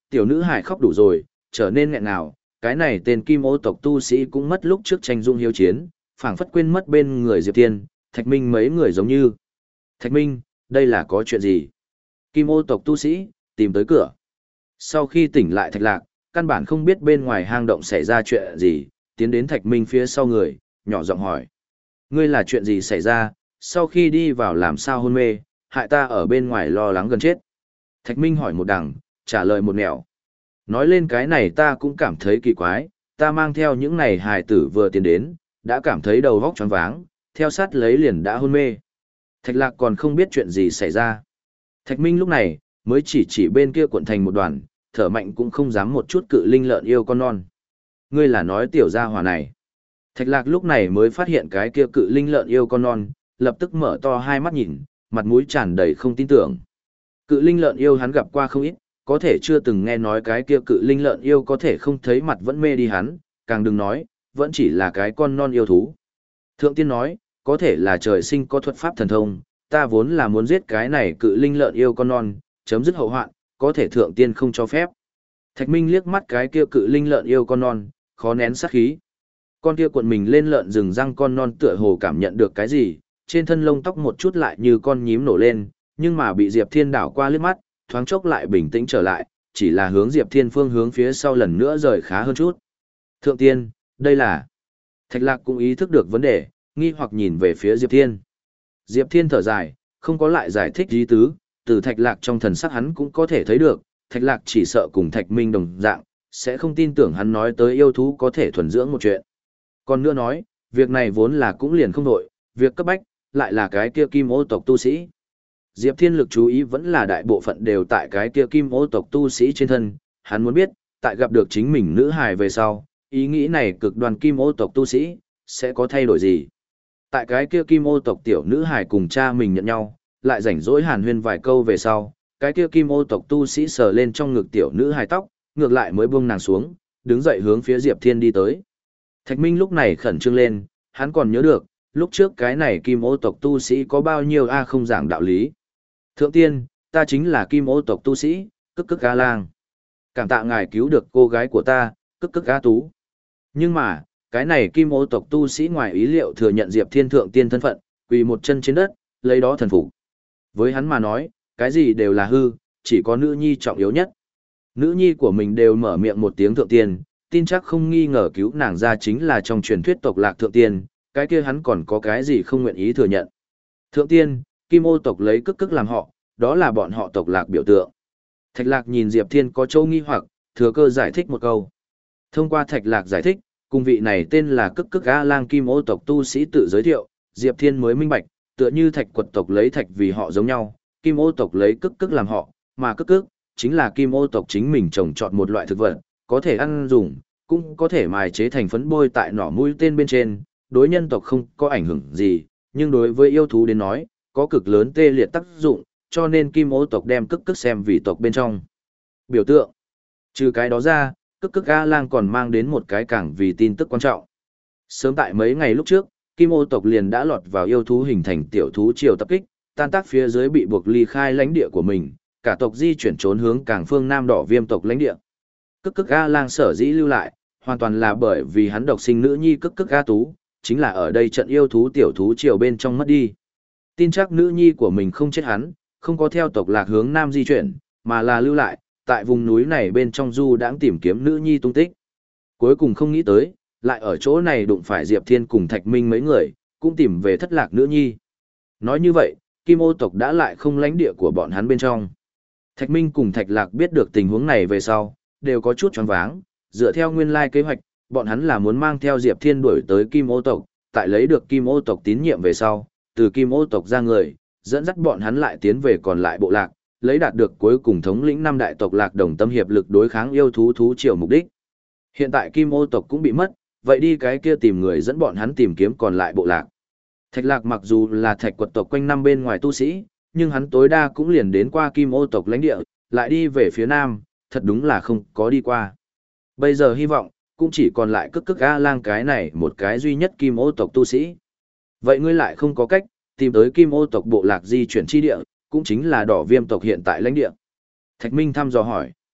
Tiểu nữ hải khóc đủ rồi, trở nên nghẹn ngào, cái này tên kim ô tộc tu sĩ cũng mất lúc trước tranh dung hiếu chiến, phảng phất quên mất bên người Diệp Thiên, Thạch Minh mấy người giống như. Thạch Minh, đây là có chuyện gì? Kim ô tộc tu sĩ, tìm tới cửa. Sau khi tỉnh lại Thạch Lạc, căn bản không biết bên ngoài hang động xảy ra chuyện gì, tiến đến Thạch Minh phía sau người, nhỏ giọng hỏi. Ngươi là chuyện gì xảy ra, sau khi đi vào làm sao hôn mê, hại ta ở bên ngoài lo lắng gần chết. Thạch Minh hỏi một đằng, trả lời một nẻo. Nói lên cái này ta cũng cảm thấy kỳ quái, ta mang theo những này hài tử vừa tiến đến, đã cảm thấy đầu vóc choáng váng, theo sát lấy liền đã hôn mê. Thạch Lạc còn không biết chuyện gì xảy ra. Thạch Minh lúc này, mới chỉ chỉ bên kia cuộn thành một đoàn, thở mạnh cũng không dám một chút cự linh lợn yêu con non. Ngươi là nói tiểu gia hỏa này. Thạch Lạc lúc này mới phát hiện cái kia cự linh lợn yêu con non, lập tức mở to hai mắt nhìn, mặt mũi tràn đầy không tin tưởng. Cự linh lợn yêu hắn gặp qua không ít, có thể chưa từng nghe nói cái kia cự linh lợn yêu có thể không thấy mặt vẫn mê đi hắn, càng đừng nói, vẫn chỉ là cái con non yêu thú. Thượng tiên nói, có thể là trời sinh có thuật pháp thần thông, ta vốn là muốn giết cái này cự linh lợn yêu con non, chấm dứt hậu hoạn, có thể thượng tiên không cho phép. Thạch Minh liếc mắt cái kia cự linh lợn yêu con non, khó nén sát khí. Con kia cuộn mình lên lợn rừng răng con non tựa hồ cảm nhận được cái gì, trên thân lông tóc một chút lại như con nhím nổ lên, nhưng mà bị Diệp Thiên đảo qua liếc mắt, thoáng chốc lại bình tĩnh trở lại, chỉ là hướng Diệp Thiên phương hướng phía sau lần nữa rời khá hơn chút. Thượng tiên, đây là... Thạch Lạc cũng ý thức được vấn đề, nghi hoặc nhìn về phía Diệp Thiên. Diệp Thiên thở dài, không có lại giải thích ý tứ, từ Thạch Lạc trong thần sắc hắn cũng có thể thấy được, Thạch Lạc chỉ sợ cùng Thạch Minh đồng dạng, sẽ không tin tưởng hắn nói tới yêu thú có thể thuần dưỡng một chuyện. Còn nữa nói, việc này vốn là cũng liền không đổi, việc cấp bách, lại là cái kia kim ô tộc tu sĩ. Diệp Thiên lực chú ý vẫn là đại bộ phận đều tại cái kia kim ô tộc tu sĩ trên thân, hắn muốn biết, tại gặp được chính mình nữ hài về sau, ý nghĩ này cực đoan kim ô tộc tu sĩ, sẽ có thay đổi gì. Tại cái kia kim ô tộc tiểu nữ hài cùng cha mình nhận nhau, lại rảnh rỗi hàn huyên vài câu về sau, cái kia kim ô tộc tu sĩ sờ lên trong ngực tiểu nữ hài tóc, ngược lại mới buông nàng xuống, đứng dậy hướng phía Diệp Thiên đi tới. Thạch Minh lúc này khẩn trương lên, hắn còn nhớ được, lúc trước cái này kim ô tộc tu sĩ có bao nhiêu a không giảng đạo lý. Thượng tiên, ta chính là kim ô tộc tu sĩ, cức cức A lang. Cảm tạ ngài cứu được cô gái của ta, cức cức A tú. Nhưng mà, cái này kim ô tộc tu sĩ ngoài ý liệu thừa nhận Diệp Thiên thượng tiên thân phận, quỳ một chân trên đất, lấy đó thần phục. Với hắn mà nói, cái gì đều là hư, chỉ có nữ nhi trọng yếu nhất. Nữ nhi của mình đều mở miệng một tiếng thượng tiên, tin chắc không nghi ngờ cứu nàng ra chính là trong truyền thuyết tộc lạc thượng tiên, cái kia hắn còn có cái gì không nguyện ý thừa nhận. Thượng tiên, kim ô tộc lấy cức cức làm họ, đó là bọn họ tộc lạc biểu tượng. Thạch Lạc nhìn Diệp Thiên có châu nghi hoặc, thừa cơ giải thích một câu. Thông qua Thạch Lạc giải thích, cùng vị này tên là cức cức A lang kim ô tộc tu sĩ tự giới thiệu, Diệp Thiên mới minh bạch, tựa như Thạch quật tộc lấy thạch vì họ giống nhau, kim ô tộc lấy cức cức làm họ, mà cức cức chính là kim ô tộc chính mình trồng trọt một loại thực vật, có thể ăn dùng, cũng có thể mài chế thành phấn bôi tại nỏ mũi tên bên trên, đối nhân tộc không có ảnh hưởng gì, nhưng đối với yêu thú đến nói, có cực lớn tê liệt tác dụng, cho nên kim ô tộc đem cức cức xem vì tộc bên trong. Biểu tượng. Trừ cái đó ra, cức cức A lang còn mang đến một cái càng vì tin tức quan trọng. Sớm tại mấy ngày lúc trước, kim ô tộc liền đã lọt vào yêu thú hình thành tiểu thú triều tập kích, tan tác phía dưới bị buộc ly khai lãnh địa của mình, cả tộc di chuyển trốn hướng càng phương nam đỏ viêm tộc lãnh địa. Cức cức A lang sở dĩ lưu lại, hoàn toàn là bởi vì hắn độc sinh nữ nhi cức cức A tú, chính là ở đây trận yêu thú tiểu thú triều bên trong mất đi. Tin chắc nữ nhi của mình không chết hắn, không có theo tộc lạc hướng nam di chuyển, mà là lưu lại, tại vùng núi này bên trong du đãng tìm kiếm nữ nhi tung tích. Cuối cùng không nghĩ tới, lại ở chỗ này đụng phải Diệp Thiên cùng Thạch Minh mấy người, cũng tìm về thất lạc nữ nhi. Nói như vậy, kim ô tộc đã lại không lãnh địa của bọn hắn bên trong. Thạch Minh cùng Thạch Lạc biết được tình huống này về sau, đều có chút choáng váng, dựa theo nguyên lai kế hoạch, bọn hắn là muốn mang theo Diệp Thiên đuổi tới kim ô tộc, tại lấy được kim ô tộc tín nhiệm về sau, từ kim ô tộc ra người, dẫn dắt bọn hắn lại tiến về còn lại bộ lạc, lấy đạt được cuối cùng thống lĩnh năm đại tộc lạc đồng tâm hiệp lực đối kháng yêu thú thú triều mục đích. Hiện tại kim ô tộc cũng bị mất, vậy đi cái kia tìm người dẫn bọn hắn tìm kiếm còn lại bộ lạc. Thạch Lạc mặc dù là thạch quật tộc quanh năm bên ngoài tu sĩ, nhưng hắn tối đa cũng liền đến qua kim ô tộc lãnh địa, lại đi về phía nam, thật đúng là không có đi qua. Bây giờ hy vọng, cũng chỉ còn lại cức cức A lang cái này một cái duy nhất kim ô tộc tu sĩ. Vậy ngươi lại không có cách, tìm tới kim ô tộc bộ lạc di chuyển chi địa, cũng chính là đỏ viêm tộc hiện tại lãnh địa. Thạch Minh thăm dò hỏi.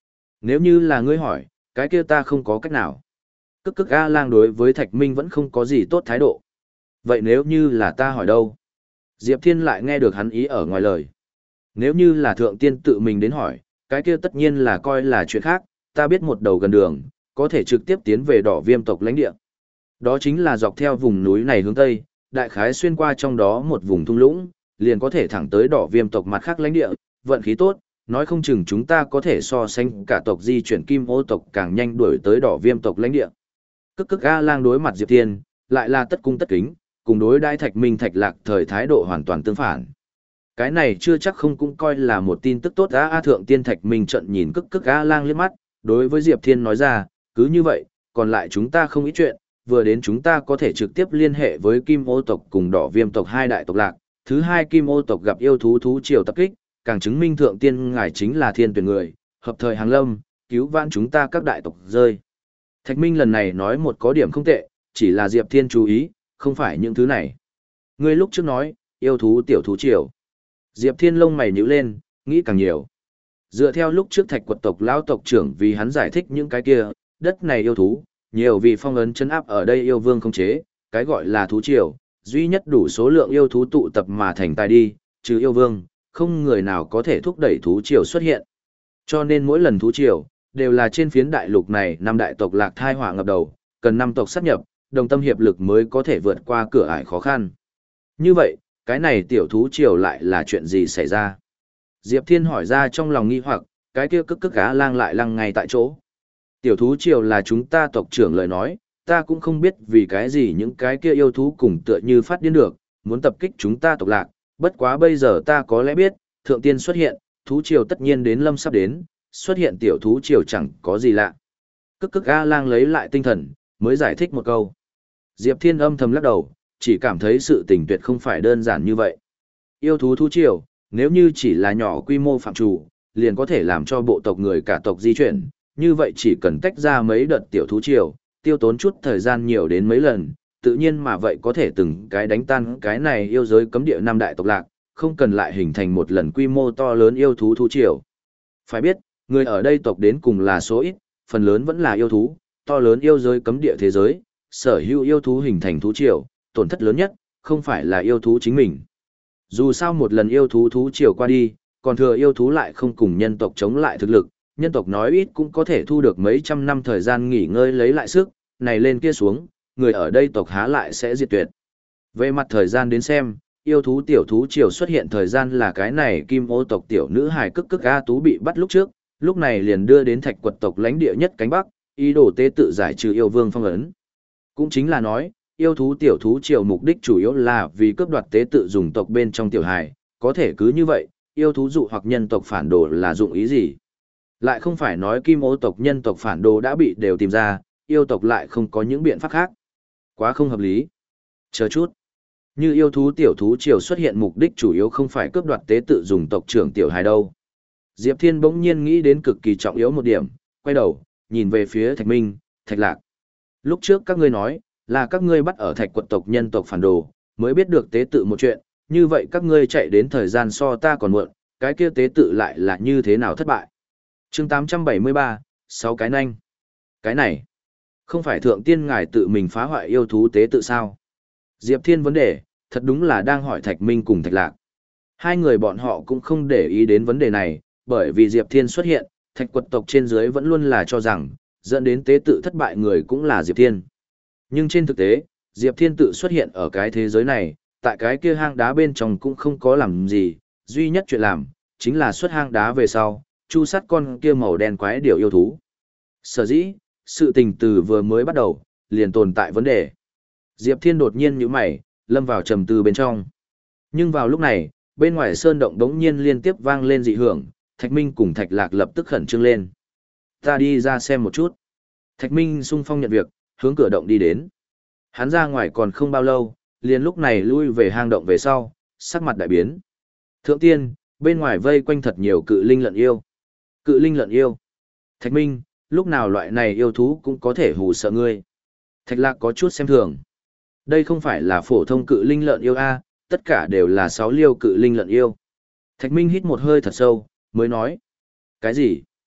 Nếu như là ngươi hỏi, cái kia ta không có cách nào. Cức cức A lang đối với Thạch Minh vẫn không có gì tốt thái độ. Vậy nếu như là ta hỏi đâu? Diệp Thiên lại nghe được hắn ý ở ngoài lời. Nếu như là thượng tiên tự mình đến hỏi, cái kia tất nhiên là coi là chuyện khác, ta biết một đầu gần đường, có thể trực tiếp tiến về đỏ viêm tộc lãnh địa. Đó chính là dọc theo vùng núi này hướng tây, đại khái xuyên qua trong đó một vùng thung lũng, liền có thể thẳng tới đỏ viêm tộc mặt khác lãnh địa, vận khí tốt, nói không chừng chúng ta có thể so sánh cả tộc di chuyển kim ô tộc càng nhanh đuổi tới đỏ viêm tộc lãnh địa. Cức cức A lang đối mặt Diệp Thiên, lại là tất cung tất kính, cùng đối đãi Thạch Minh Thạch Lạc thời thái độ hoàn toàn tương phản. Cái này chưa chắc không cũng coi là một tin tức tốt. A A thượng tiên Thạch Minh trận nhìn Cức cức A lang liếc mắt, đối với Diệp Thiên nói ra, cứ như vậy, còn lại chúng ta không ít chuyện, vừa đến chúng ta có thể trực tiếp liên hệ với Kim Ô tộc cùng Đỏ Viêm tộc hai đại tộc lạc, thứ hai Kim Ô tộc gặp yêu thú thú triều tập kích, càng chứng minh thượng tiên ngài chính là thiên tuyển người, hợp thời hàng lâm, cứu vãn chúng ta các đại tộc rơi. Thạch Minh lần này nói một có điểm không tệ, chỉ là Diệp Thiên chú ý, không phải những thứ này. Ngươi lúc trước nói, yêu thú tiểu thú triều. Diệp Thiên lông mày nhíu lên, nghĩ càng nhiều. Dựa theo lúc trước Thạch quật tộc lão tộc trưởng vì hắn giải thích những cái kia, đất này yêu thú, nhiều vì phong ấn chân áp ở đây yêu vương không chế, cái gọi là thú triều, duy nhất đủ số lượng yêu thú tụ tập mà thành tài đi, trừ yêu vương, không người nào có thể thúc đẩy thú triều xuất hiện. Cho nên mỗi lần thú triều, đều là trên phiến đại lục này năm đại tộc lạc thai họa ngập đầu, cần năm tộc sát nhập, đồng tâm hiệp lực mới có thể vượt qua cửa ải khó khăn. Như vậy, cái này tiểu thú triều lại là chuyện gì xảy ra? Diệp Thiên hỏi ra trong lòng nghi hoặc, cái kia cức cức cá lang lại lăng ngay tại chỗ. Tiểu thú triều là chúng ta tộc trưởng lời nói, ta cũng không biết vì cái gì những cái kia yêu thú cùng tựa như phát điên được, muốn tập kích chúng ta tộc lạc, bất quá bây giờ ta có lẽ biết, thượng tiên xuất hiện, thú triều tất nhiên đến lâm sắp đến, xuất hiện tiểu thú triều chẳng có gì lạ. Cức cức A lang lấy lại tinh thần, mới giải thích một câu. Diệp Thiên âm thầm lắc đầu, chỉ cảm thấy sự tình tuyệt không phải đơn giản như vậy. Yêu thú thú triều, nếu như chỉ là nhỏ quy mô phạm trù, liền có thể làm cho bộ tộc người cả tộc di chuyển, như vậy chỉ cần tách ra mấy đợt tiểu thú triều, tiêu tốn chút thời gian nhiều đến mấy lần, tự nhiên mà vậy có thể từng cái đánh tan cái này yêu giới cấm địa năm đại tộc lạc, không cần lại hình thành một lần quy mô to lớn yêu thú thú triều. Phải biết, người ở đây tộc đến cùng là số ít, phần lớn vẫn là yêu thú, to lớn yêu giới cấm địa thế giới, sở hữu yêu thú hình thành thú triều, tổn thất lớn nhất, không phải là yêu thú chính mình. Dù sao một lần yêu thú thú triều qua đi, còn thừa yêu thú lại không cùng nhân tộc chống lại thực lực, nhân tộc nói ít cũng có thể thu được mấy trăm năm thời gian nghỉ ngơi lấy lại sức, này lên kia xuống, người ở đây tộc há lại sẽ diệt tuyệt. Về mặt thời gian đến xem, yêu thú tiểu thú triều xuất hiện thời gian là cái này kim ô tộc tiểu nữ hài cức cức A tú bị bắt lúc trước, lúc này liền đưa đến Thạch quật tộc lãnh địa nhất cánh bắc, ý đồ tế tự giải trừ yêu vương phong ấn. Cũng chính là nói, yêu thú tiểu thú triều mục đích chủ yếu là vì cướp đoạt tế tự dùng tộc bên trong tiểu hài, có thể cứ như vậy, yêu thú dụ hoặc nhân tộc phản đồ là dụng ý gì? Lại không phải nói kim ô tộc nhân tộc phản đồ đã bị đều tìm ra, yêu tộc lại không có những biện pháp khác. Quá không hợp lý. Chờ chút. Như yêu thú tiểu thú triều xuất hiện mục đích chủ yếu không phải cướp đoạt tế tự dùng tộc trưởng tiểu hài đâu. Diệp Thiên bỗng nhiên nghĩ đến cực kỳ trọng yếu một điểm, quay đầu, nhìn về phía Thạch Minh, Thạch Lạc. Lúc trước các ngươi nói, là các ngươi bắt ở Thạch quật tộc nhân tộc phản đồ, mới biết được tế tự một chuyện, như vậy các ngươi chạy đến thời gian so ta còn muộn, cái kia tế tự lại là như thế nào thất bại. Chương tám trăm bảy mươi ba, sáu cái nanh. Cái này, không phải thượng tiên ngài tự mình phá hoại yêu thú tế tự sao? Diệp Thiên vấn đề, thật đúng là đang hỏi Thạch Minh cùng Thạch Lạc. Hai người bọn họ cũng không để ý đến vấn đề này, bởi vì Diệp Thiên xuất hiện, Thạch quật tộc trên dưới vẫn luôn là cho rằng, dẫn đến tế tự thất bại người cũng là Diệp Thiên. Nhưng trên thực tế, Diệp Thiên tự xuất hiện ở cái thế giới này, tại cái kia hang đá bên trong cũng không có làm gì, duy nhất chuyện làm, chính là xuất hang đá về sau, chu sát con kia màu đen quái điểu yêu thú. Sở dĩ, sự tình từ vừa mới bắt đầu, liền tồn tại vấn đề. Diệp Thiên đột nhiên nhíu mày, lâm vào trầm tư bên trong. Nhưng vào lúc này, bên ngoài sơn động đống nhiên liên tiếp vang lên dị hưởng, Thạch Minh cùng Thạch Lạc lập tức khẩn trương lên. Ta đi ra xem một chút. Thạch Minh sung phong nhận việc, hướng cửa động đi đến. Hắn ra ngoài còn không bao lâu, liền lúc này lui về hang động về sau, sắc mặt đại biến. Thượng tiên, bên ngoài vây quanh thật nhiều cự linh lợn yêu. Cự linh lợn yêu. Thạch Minh, lúc nào loại này yêu thú cũng có thể hù sợ ngươi. Thạch Lạc có chút xem thường. Đây không phải là phổ thông cự linh lợn yêu a, tất cả đều là sáu liêu cự linh lợn yêu. Thạch Minh hít một hơi thật sâu, mới nói. Cái gì?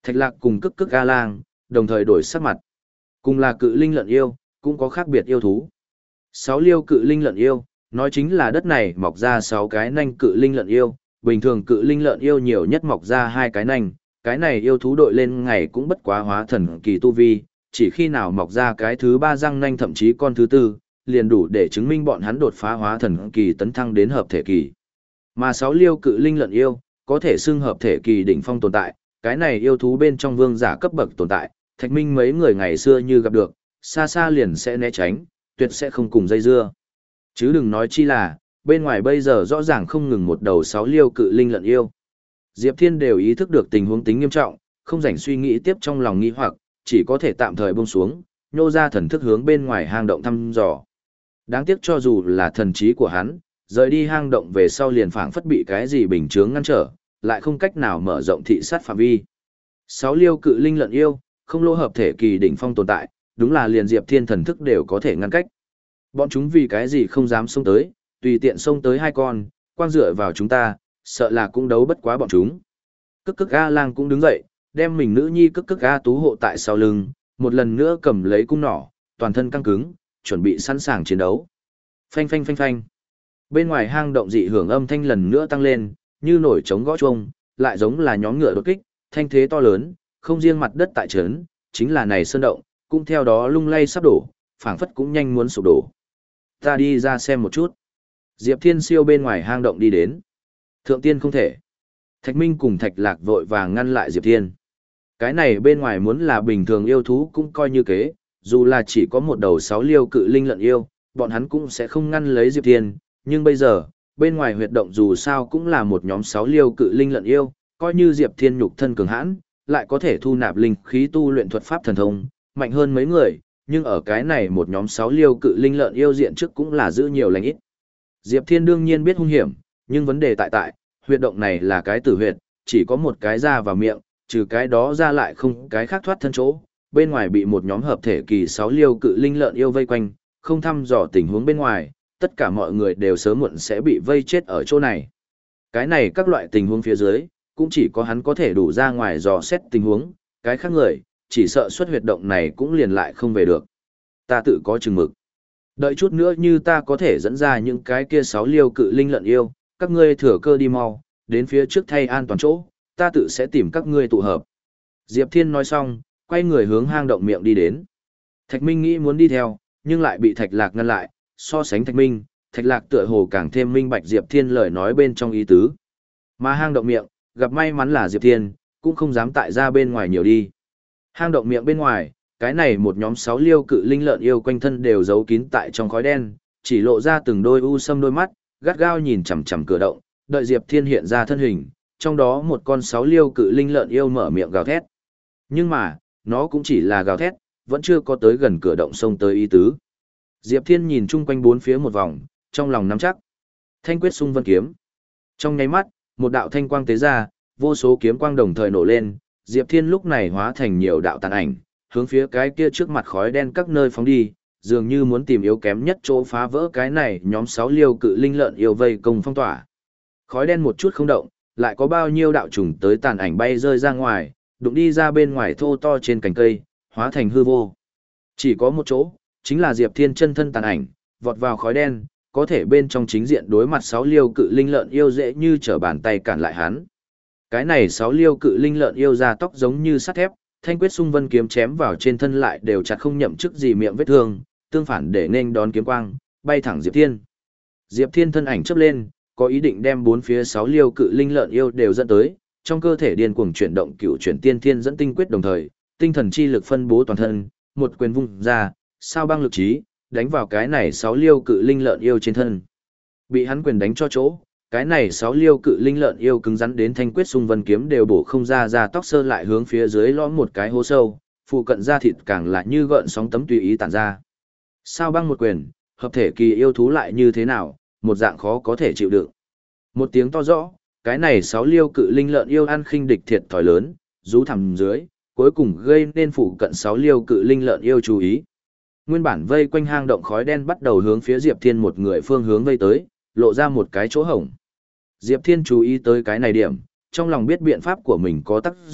Thạch Lạc cùng Cức Cức A Lang, đồng thời đổi sắc mặt. Cùng là cự linh lợn yêu, cũng có khác biệt yêu thú. Sáu liêu cự linh lợn yêu, nói chính là đất này mọc ra sáu cái nanh cự linh lợn yêu, bình thường cự linh lợn yêu nhiều nhất mọc ra hai cái nanh, cái này yêu thú đội lên ngày cũng bất quá hóa thần kỳ tu vi, chỉ khi nào mọc ra cái thứ ba răng nanh thậm chí con thứ tư, liền đủ để chứng minh bọn hắn đột phá hóa thần kỳ tấn thăng đến hợp thể kỳ. Mà sáu liêu cự linh lợn yêu, có thể xưng hợp thể kỳ đỉnh phong tồn tại, cái này yêu thú bên trong vương giả cấp bậc tồn tại, Thạch Minh mấy người ngày xưa như gặp được, xa xa liền sẽ né tránh, tuyệt sẽ không cùng dây dưa. Chứ đừng nói chi là, bên ngoài bây giờ rõ ràng không ngừng một đầu sáu liêu cự linh lợn yêu. Diệp Thiên đều ý thức được tình huống tính nghiêm trọng, không rảnh suy nghĩ tiếp trong lòng nghi hoặc, chỉ có thể tạm thời buông xuống, nhô ra thần thức hướng bên ngoài hang động thăm dò. Đáng tiếc cho dù là thần trí của hắn, rời đi hang động về sau liền phảng phất bị cái gì bình chướng ngăn trở, lại không cách nào mở rộng thị sát phạm vi. Sáu liêu cự linh lợn yêu, không lô hợp thể kỳ đỉnh phong tồn tại, đúng là liền Diệp Thiên thần thức đều có thể ngăn cách. Bọn chúng vì cái gì không dám xông tới, tùy tiện xông tới hai con, quang dựa vào chúng ta, sợ là cũng đấu bất quá bọn chúng. Cức Cức A Lang cũng đứng dậy, đem mình nữ nhi Cức Cức A Tú hộ tại sau lưng, một lần nữa cầm lấy cung nỏ, toàn thân căng cứng, chuẩn bị sẵn sàng chiến đấu. Phanh phanh phanh phanh. Bên ngoài hang động dị hưởng âm thanh lần nữa tăng lên, như nổi trống gõ chuông, lại giống là nhóm ngựa đột kích, thanh thế to lớn, không riêng mặt đất tại trấn, chính là này sơn động, cũng theo đó lung lay sắp đổ, phảng phất cũng nhanh muốn sụp đổ. Ta đi ra xem một chút. Diệp Thiên siêu bên ngoài hang động đi đến. Thượng tiên không thể. Thạch Minh cùng Thạch Lạc vội vàng ngăn lại Diệp Thiên. Cái này bên ngoài muốn là bình thường yêu thú cũng coi như kế, dù là chỉ có một đầu sáu liêu cự linh lợn yêu, bọn hắn cũng sẽ không ngăn lấy Diệp Thiên, nhưng bây giờ, bên ngoài huyệt động dù sao cũng là một nhóm sáu liêu cự linh lợn yêu, coi như Diệp Thiên nhục thân cường hãn, lại có thể thu nạp linh khí tu luyện thuật pháp thần thông, mạnh hơn mấy người, nhưng ở cái này một nhóm sáu liêu cự linh lợn yêu diện trước cũng là giữ nhiều lành ít. Diệp Thiên đương nhiên biết hung hiểm, nhưng vấn đề tại tại, huyệt động này là cái tử huyệt, chỉ có một cái ra vào miệng, trừ cái đó ra lại không cái khác thoát thân chỗ, bên ngoài bị một nhóm hợp thể kỳ sáu liêu cự linh lợn yêu vây quanh, không thăm dò tình huống bên ngoài, tất cả mọi người đều sớm muộn sẽ bị vây chết ở chỗ này. Cái này các loại tình huống phía dưới, cũng chỉ có hắn có thể đủ ra ngoài dò xét tình huống, cái khác người, chỉ sợ xuất huyệt động này cũng liền lại không về được. Ta tự có chừng mực. Đợi chút nữa như ta có thể dẫn ra những cái kia sáu liêu cự linh lợn yêu, các ngươi thừa cơ đi mau, đến phía trước thay an toàn chỗ, ta tự sẽ tìm các ngươi tụ hợp. Diệp Thiên nói xong, quay người hướng hang động miệng đi đến. Thạch Minh nghĩ muốn đi theo, nhưng lại bị Thạch Lạc ngăn lại, so sánh Thạch Minh, Thạch Lạc tựa hồ càng thêm minh bạch Diệp Thiên lời nói bên trong ý tứ. Mà hang động miệng, gặp may mắn là Diệp Thiên, cũng không dám tại ra bên ngoài nhiều đi. Hang động miệng bên ngoài, cái này một nhóm sáu liêu cự linh lợn yêu quanh thân đều giấu kín tại trong khói đen, chỉ lộ ra từng đôi u sâm đôi mắt, gắt gao nhìn chằm chằm cửa động, đợi Diệp Thiên hiện ra thân hình, trong đó một con sáu liêu cự linh lợn yêu mở miệng gào thét. Nhưng mà, nó cũng chỉ là gào thét, vẫn chưa có tới gần cửa động sông tới ý tứ. Diệp Thiên nhìn chung quanh bốn phía một vòng, trong lòng nắm chắc. Thanh quyết xung vân kiếm. Trong nháy mắt, một đạo thanh quang tế ra, vô số kiếm quang đồng thời nổ lên, Diệp Thiên lúc này hóa thành nhiều đạo tàn ảnh, hướng phía cái kia trước mặt khói đen các nơi phóng đi, dường như muốn tìm yếu kém nhất chỗ phá vỡ cái này nhóm sáu liêu cự linh lợn yêu vây công phong tỏa. Khói đen một chút không động, lại có bao nhiêu đạo trùng tới tàn ảnh bay rơi ra ngoài, đụng đi ra bên ngoài thô to trên cành cây, hóa thành hư vô. Chỉ có một chỗ, chính là Diệp Thiên chân thân tàn ảnh, vọt vào khói đen, có thể bên trong chính diện đối mặt sáu liêu cự linh lợn yêu dễ như trở bàn tay cản lại hắn. Cái này sáu liêu cự linh lợn yêu ra tóc giống như sắt thép, thanh quyết xung vân kiếm chém vào trên thân lại đều chặt không nhậm chức gì miệng vết thương, tương phản để nên đón kiếm quang, bay thẳng Diệp Thiên. Diệp Thiên thân ảnh chớp lên, có ý định đem bốn phía sáu liêu cự linh lợn yêu đều dẫn tới, trong cơ thể điên cuồng chuyển động cựu chuyển tiên thiên dẫn tinh quyết đồng thời, tinh thần chi lực phân bố toàn thân, một quyền vung ra, sao băng lực trí, đánh vào cái này sáu liêu cự linh lợn yêu trên thân. Bị hắn quyền đánh cho chỗ, cái này sáu liêu cự linh lợn yêu cứng rắn đến thanh quyết xung vân kiếm đều bổ không ra ra tóc sơ lại hướng phía dưới lõm một cái hố sâu, phụ cận da thịt càng lại như gợn sóng tấm tùy ý tản ra. Sao băng một quyền, hợp thể kỳ yêu thú lại như thế nào, một dạng khó có thể chịu đựng. Một tiếng to rõ, cái này sáu liêu cự linh lợn yêu ăn khinh địch thiệt thòi lớn, rú thẳm dưới, cuối cùng gây nên phụ cận sáu liêu cự linh lợn yêu chú ý. Nguyên bản vây quanh hang động khói đen bắt đầu hướng phía Diệp Thiên một người phương hướng vây tới, lộ ra một cái chỗ hổng. Diệp Thiên chú ý tới cái này điểm, trong lòng biết biện pháp của mình có tác dụng,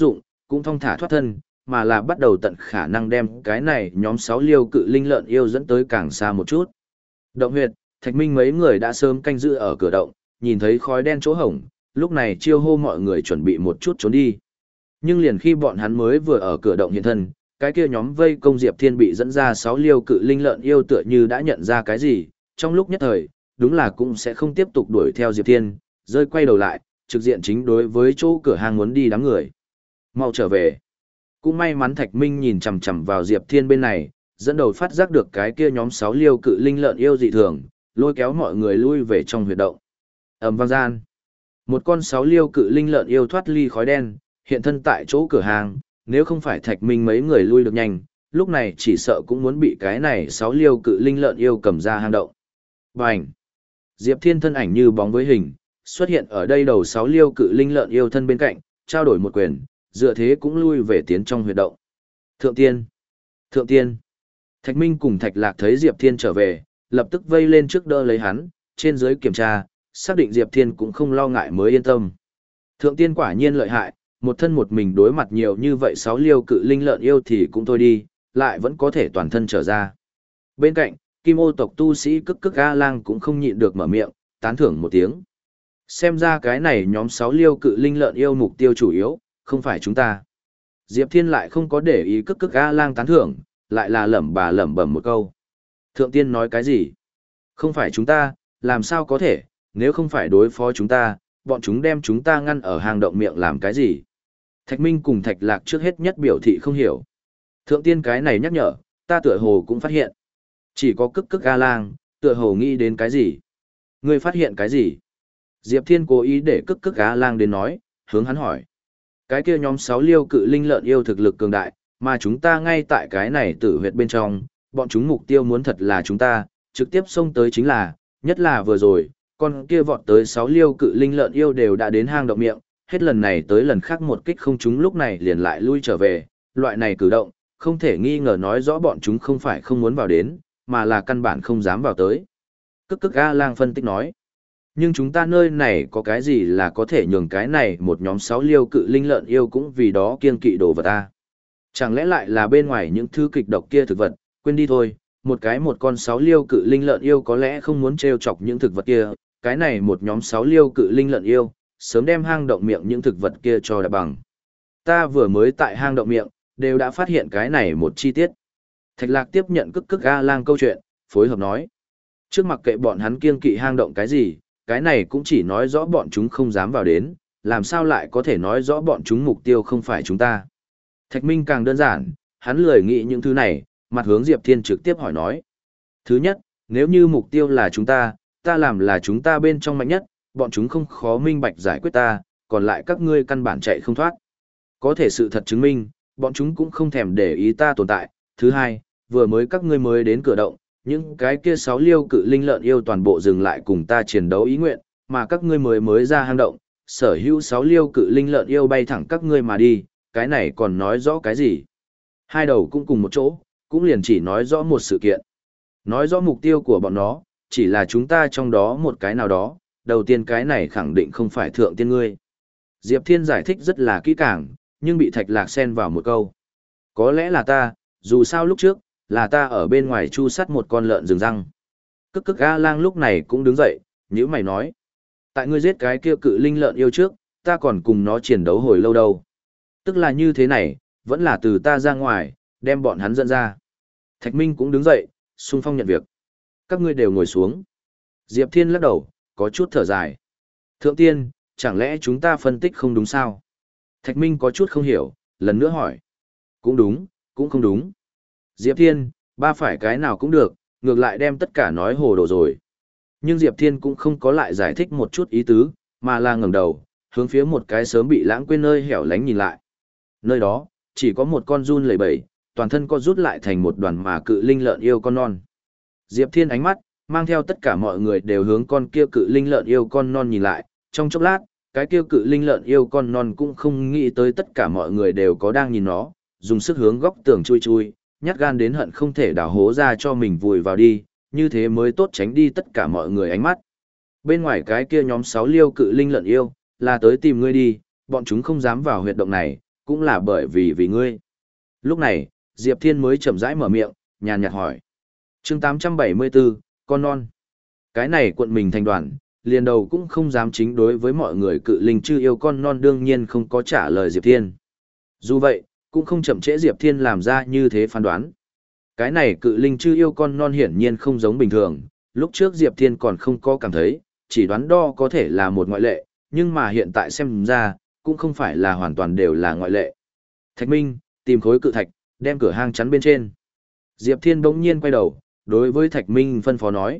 cũng thong thả thoát thân, mà là bắt đầu tận khả năng đem cái này nhóm sáu liêu cự linh lợn yêu dẫn tới càng xa một chút. Động huyệt, Thạch Minh mấy người đã sớm canh giữ ở cửa động, nhìn thấy khói đen chỗ hổng, lúc này chiêu hô mọi người chuẩn bị một chút trốn đi. Nhưng liền khi bọn hắn mới vừa ở cửa động hiện thân, cái kia nhóm vây công Diệp Thiên bị dẫn ra sáu liêu cự linh lợn yêu tựa như đã nhận ra cái gì, trong lúc nhất thời, đúng là cũng sẽ không tiếp tục đuổi theo Diệp Thiên, rơi quay đầu lại, trực diện chính đối với chỗ cửa hàng muốn đi đám người. Mau trở về. Cũng may mắn Thạch Minh nhìn chằm chằm vào Diệp Thiên bên này, dẫn đầu phát giác được cái kia nhóm sáu liêu cự linh lợn yêu dị thường, lôi kéo mọi người lui về trong huyệt động. Ầm vang gian. Một con sáu liêu cự linh lợn yêu thoát ly khói đen, hiện thân tại chỗ cửa hàng, nếu không phải Thạch Minh mấy người lui được nhanh, lúc này chỉ sợ cũng muốn bị cái này sáu liêu cự linh lợn yêu cầm ra hang động. Bành! Diệp Thiên thân ảnh như bóng với hình, xuất hiện ở đây đầu sáu liêu cự linh lợn yêu thân bên cạnh, trao đổi một quyền, dựa thế cũng lui về tiến trong huyệt động. Thượng tiên! Thượng tiên! Thạch Minh cùng Thạch Lạc thấy Diệp Thiên trở về, lập tức vây lên trước đỡ lấy hắn, trên dưới kiểm tra, xác định Diệp Thiên cũng không lo ngại mới yên tâm. Thượng tiên quả nhiên lợi hại, một thân một mình đối mặt nhiều như vậy sáu liêu cự linh lợn yêu thì cũng thôi đi, lại vẫn có thể toàn thân trở ra. Bên cạnh, Kim Ô tộc tu sĩ Cức Cức A Lang cũng không nhịn được mở miệng, tán thưởng một tiếng. Xem ra cái này nhóm sáu liêu cự linh lợn yêu mục tiêu chủ yếu, không phải chúng ta. Diệp Thiên lại không có để ý Cức Cức A Lang tán thưởng, lại là lẩm bà lẩm bẩm một câu. Thượng tiên nói cái gì? Không phải chúng ta, làm sao có thể, nếu không phải đối phó chúng ta, bọn chúng đem chúng ta ngăn ở hang động miệng làm cái gì? Thạch Minh cùng Thạch Lạc trước hết nhất biểu thị không hiểu. Thượng tiên cái này nhắc nhở, ta tựa hồ cũng phát hiện. Chỉ có Cức Cức A Lang, tựa hồ nghĩ đến cái gì? Ngươi phát hiện cái gì? Diệp Thiên cố ý để Cức Cức A Lang đến nói, hướng hắn hỏi. Cái kia nhóm sáu liêu cự linh lợn yêu thực lực cường đại, mà chúng ta ngay tại cái này tử huyệt bên trong, bọn chúng mục tiêu muốn thật là chúng ta, trực tiếp xông tới chính là, nhất là vừa rồi, con kia vọt tới sáu liêu cự linh lợn yêu đều đã đến hang động miệng, hết lần này tới lần khác một kích không chúng lúc này liền lại lui trở về, loại này cử động, không thể nghi ngờ nói rõ bọn chúng không phải không muốn vào đến, mà là căn bản không dám vào tới. Cức Cức A Lang phân tích nói, nhưng chúng ta nơi này có cái gì là có thể nhường cái này một nhóm sáu liêu cự linh lợn yêu cũng vì đó kiên kỵ đồ vật ta. Chẳng lẽ lại là bên ngoài những thứ kịch độc kia thực vật, quên đi thôi, một cái một con sáu liêu cự linh lợn yêu có lẽ không muốn trêu chọc những thực vật kia, cái này một nhóm sáu liêu cự linh lợn yêu, sớm đem hang động miệng những thực vật kia cho đã bằng. Ta vừa mới tại hang động miệng, đều đã phát hiện cái này một chi tiết. Thạch Lạc tiếp nhận Cức Cức A Lang câu chuyện, phối hợp nói. Trước mặc kệ bọn hắn kiêng kỵ hang động cái gì, cái này cũng chỉ nói rõ bọn chúng không dám vào đến, làm sao lại có thể nói rõ bọn chúng mục tiêu không phải chúng ta. Thạch Minh càng đơn giản, hắn lười nghĩ những thứ này, mặt hướng Diệp Thiên trực tiếp hỏi nói. Thứ nhất, nếu như mục tiêu là chúng ta, ta làm là chúng ta bên trong mạnh nhất, bọn chúng không khó minh bạch giải quyết ta, còn lại các ngươi căn bản chạy không thoát. Có thể sự thật chứng minh, bọn chúng cũng không thèm để ý ta tồn tại. Thứ hai, vừa mới các ngươi mới đến cửa động, những cái kia sáu liêu cự linh lợn yêu toàn bộ dừng lại cùng ta chiến đấu ý nguyện, mà các ngươi mới mới ra hang động, sở hữu sáu liêu cự linh lợn yêu bay thẳng các ngươi mà đi, cái này còn nói rõ cái gì? Hai đầu cũng cùng một chỗ, cũng liền chỉ nói rõ một sự kiện. Nói rõ mục tiêu của bọn nó, chỉ là chúng ta trong đó một cái nào đó, đầu tiên cái này khẳng định không phải thượng tiên ngươi. Diệp Thiên giải thích rất là kỹ càng, nhưng bị Thạch Lạc xen vào một câu. Có lẽ là ta, dù sao lúc trước, là ta ở bên ngoài chu sắt một con lợn rừng răng. Cức Cức A Lang lúc này cũng đứng dậy, nhữ mày nói. Tại ngươi giết cái kia cự linh lợn yêu trước, ta còn cùng nó chiến đấu hồi lâu đâu. Tức là như thế này, vẫn là từ ta ra ngoài, đem bọn hắn dẫn ra. Thạch Minh cũng đứng dậy, xung phong nhận việc. Các ngươi đều ngồi xuống. Diệp Thiên lắc đầu, có chút thở dài. Thượng tiên, chẳng lẽ chúng ta phân tích không đúng sao? Thạch Minh có chút không hiểu, lần nữa hỏi. Cũng đúng, cũng không đúng. Diệp Thiên, ba phải cái nào cũng được, ngược lại đem tất cả nói hồ đồ rồi. Nhưng Diệp Thiên cũng không có lại giải thích một chút ý tứ, mà là ngẩng đầu, hướng phía một cái sớm bị lãng quên nơi hẻo lánh nhìn lại. Nơi đó, chỉ có một con run lẩy bẩy, toàn thân co rút lại thành một đoàn mà cự linh lợn yêu con non. Diệp Thiên ánh mắt, mang theo tất cả mọi người đều hướng con kia cự linh lợn yêu con non nhìn lại, trong chốc lát, cái kia cự linh lợn yêu con non cũng không nghĩ tới tất cả mọi người đều có đang nhìn nó, dùng sức hướng góc tường chui chui, nhát gan đến hận không thể đào hố ra cho mình vùi vào đi, như thế mới tốt tránh đi tất cả mọi người ánh mắt. Bên ngoài cái kia nhóm sáu liêu cự linh lợn yêu, là tới tìm ngươi đi, bọn chúng không dám vào huyệt động này, cũng là bởi vì vì ngươi. Lúc này, Diệp Thiên mới chậm rãi mở miệng, nhàn nhạt hỏi. chương tám trăm bảy mươi bốn, con non. Cái này cuộn mình thành đoàn, liền đầu cũng không dám chính đối với mọi người cự linh chư yêu con non đương nhiên không có trả lời Diệp Thiên. Dù vậy, cũng không chậm trễ Diệp Thiên làm ra như thế phán đoán. Cái này cự linh chư yêu con non hiển nhiên không giống bình thường, lúc trước Diệp Thiên còn không có cảm thấy, chỉ đoán đo có thể là một ngoại lệ, nhưng mà hiện tại xem ra, cũng không phải là hoàn toàn đều là ngoại lệ. Thạch Minh, tìm khối cự thạch, đem cửa hang chắn bên trên. Diệp Thiên bỗng nhiên quay đầu, đối với Thạch Minh phân phó nói.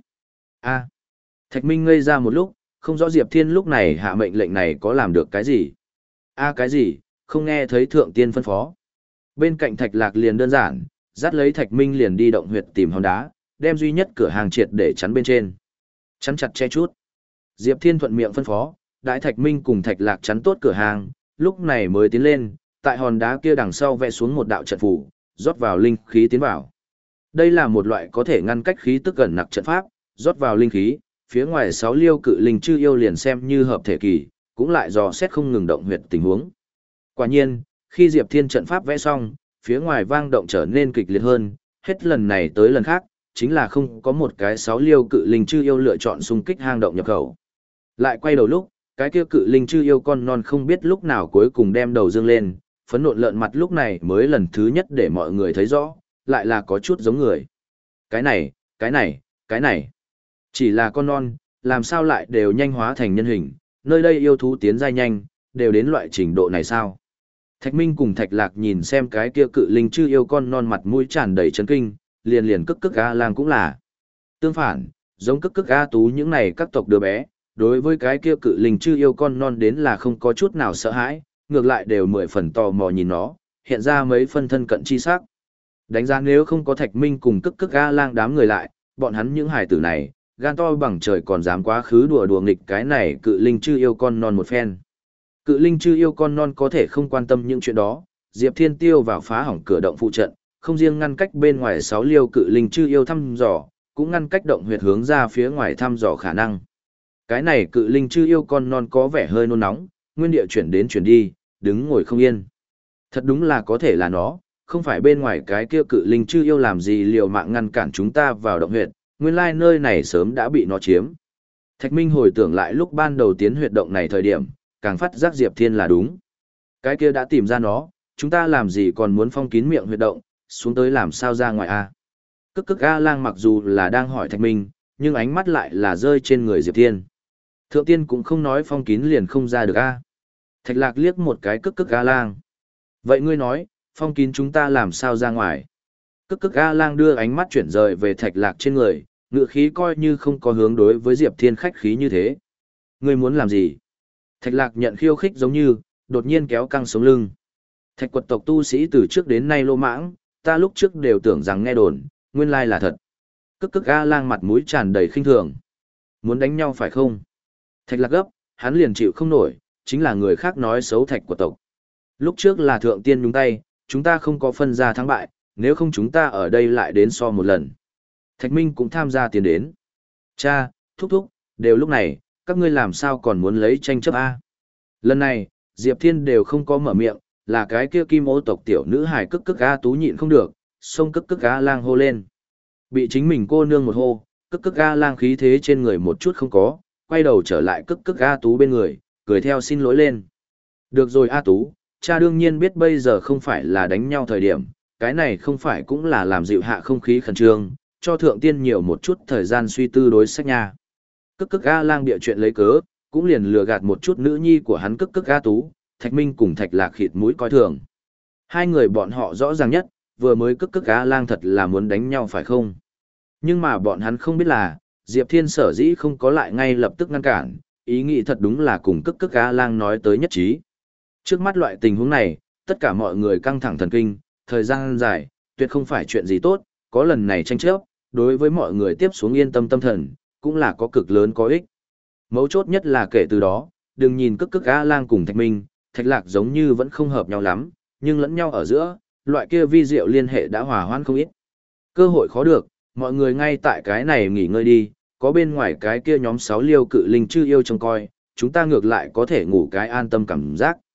a Thạch Minh ngây ra một lúc, không rõ Diệp Thiên lúc này hạ mệnh lệnh này có làm được cái gì. a cái gì, không nghe thấy thượng tiên phân phó. Bên cạnh Thạch Lạc liền đơn giản, dắt lấy Thạch Minh liền đi động huyệt tìm hòn đá, đem duy nhất cửa hàng triệt để chắn bên trên. Chắn chặt che chút. Diệp Thiên thuận miệng phân phó, đại Thạch Minh cùng Thạch Lạc chắn tốt cửa hàng, lúc này mới tiến lên, tại hòn đá kia đằng sau vẽ xuống một đạo trận phủ, rót vào linh khí tiến vào. Đây là một loại có thể ngăn cách khí tức gần nặc trận pháp, rót vào linh khí, phía ngoài sáu liêu cự linh chư yêu liền xem như hợp thể kỳ, cũng lại dò xét không ngừng động huyệt tình huống. Quả nhiên, khi Diệp Thiên trận pháp vẽ xong, phía ngoài vang động trở nên kịch liệt hơn, hết lần này tới lần khác, chính là không có một cái sáu liêu cự linh chư yêu lựa chọn xung kích hang động nhập khẩu. Lại quay đầu lúc, cái kia cự linh chư yêu con non không biết lúc nào cuối cùng đem đầu dương lên, phấn nộn lợn mặt lúc này mới lần thứ nhất để mọi người thấy rõ, lại là có chút giống người. Cái này, cái này, cái này. Chỉ là con non, làm sao lại đều nhanh hóa thành nhân hình, nơi đây yêu thú tiến giai nhanh, đều đến loại trình độ này sao? Thạch Minh cùng Thạch Lạc nhìn xem cái kia cự linh chư yêu con non mặt mũi tràn đầy chấn kinh, liền liền cức cức A Lang cũng là. Tương phản, giống cức cức A Tú những này các tộc đứa bé, đối với cái kia cự linh chư yêu con non đến là không có chút nào sợ hãi, ngược lại đều mười phần tò mò nhìn nó, hiện ra mấy phân thân cận chi sắc. Đánh giá nếu không có Thạch Minh cùng cức cức A Lang đám người lại, bọn hắn những hài tử này, gan to bằng trời còn dám quá khứ đùa đùa nghịch cái này cự linh chư yêu con non một phen. Cự linh chư yêu con non có thể không quan tâm những chuyện đó, Diệp Thiên tiêu vào phá hỏng cửa động phụ trận, không riêng ngăn cách bên ngoài sáu liêu cự linh chư yêu thăm dò, cũng ngăn cách động huyệt hướng ra phía ngoài thăm dò khả năng. Cái này cự linh chư yêu con non có vẻ hơi nôn nóng, nguyên địa chuyển đến chuyển đi, đứng ngồi không yên. Thật đúng là có thể là nó, không phải bên ngoài cái kia cự linh chư yêu làm gì liều mạng ngăn cản chúng ta vào động huyệt, nguyên lai nơi này sớm đã bị nó chiếm. Thạch Minh hồi tưởng lại lúc ban đầu tiến huyệt động này thời điểm, càng phát giác Diệp Thiên là đúng. Cái kia đã tìm ra nó, chúng ta làm gì còn muốn phong kín miệng huyệt động, xuống tới làm sao ra ngoài a? Cức cức A Lang mặc dù là đang hỏi Thạch Minh, nhưng ánh mắt lại là rơi trên người Diệp Thiên. Thượng tiên cũng không nói phong kín liền không ra được a. Thạch Lạc liếc một cái cức cức A Lang. Vậy ngươi nói, phong kín chúng ta làm sao ra ngoài? Cức cức A Lang đưa ánh mắt chuyển rời về Thạch Lạc trên người, ngựa khí coi như không có hướng đối với Diệp Thiên khách khí như thế. Ngươi muốn làm gì? Thạch Lạc nhận khiêu khích giống như, đột nhiên kéo căng sống lưng. Thạch quật tộc tu sĩ từ trước đến nay lô mãng, ta lúc trước đều tưởng rằng nghe đồn, nguyên lai là thật. Cức cức A Lang mặt mũi tràn đầy khinh thường. Muốn đánh nhau phải không? Thạch Lạc gấp, hắn liền chịu không nổi, chính là người khác nói xấu Thạch quật tộc. Lúc trước là thượng tiên nhúng tay, chúng ta không có phân ra thắng bại, nếu không chúng ta ở đây lại đến so một lần. Thạch Minh cũng tham gia tiến đến. Cha, thúc thúc, đều lúc này, các ngươi làm sao còn muốn lấy tranh chấp A? Lần này, Diệp Thiên đều không có mở miệng, là cái kia kim ô tộc tiểu nữ hài cức cức A Tú nhịn không được, xông cức cức A Lang hô lên. Bị chính mình cô nương một hô, cức cức A Lang khí thế trên người một chút không có, quay đầu trở lại cức cức A Tú bên người, cười theo xin lỗi lên. Được rồi A Tú, cha đương nhiên biết bây giờ không phải là đánh nhau thời điểm, cái này không phải cũng là làm dịu hạ không khí khẩn trương, cho thượng tiên nhiều một chút thời gian suy tư đối sách nha. Cức cức A Lang bịa chuyện lấy cớ, cũng liền lừa gạt một chút nữ nhi của hắn cức cức A Tú, Thạch Minh cùng Thạch Lạc khịt mũi coi thường. Hai người bọn họ rõ ràng nhất, vừa mới cức cức A Lang thật là muốn đánh nhau phải không? Nhưng mà bọn hắn không biết là, Diệp Thiên sở dĩ không có lại ngay lập tức ngăn cản, ý nghĩ thật đúng là cùng cức cức A Lang nói tới nhất trí. Trước mắt loại tình huống này, tất cả mọi người căng thẳng thần kinh, thời gian dài, tuyệt không phải chuyện gì tốt, có lần này tranh chấp, đối với mọi người tiếp xuống yên tâm tâm thần, cũng là có cực lớn có ích. Mấu chốt nhất là kể từ đó, đừng nhìn cức cức A Lang cùng Thạch Minh, Thạch Lạc giống như vẫn không hợp nhau lắm, nhưng lẫn nhau ở giữa, loại kia vi diệu liên hệ đã hòa hoãn không ít. Cơ hội khó được, mọi người ngay tại cái này nghỉ ngơi đi, có bên ngoài cái kia nhóm sáu liêu cự linh chư yêu trông coi, chúng ta ngược lại có thể ngủ cái an tâm cảm giác.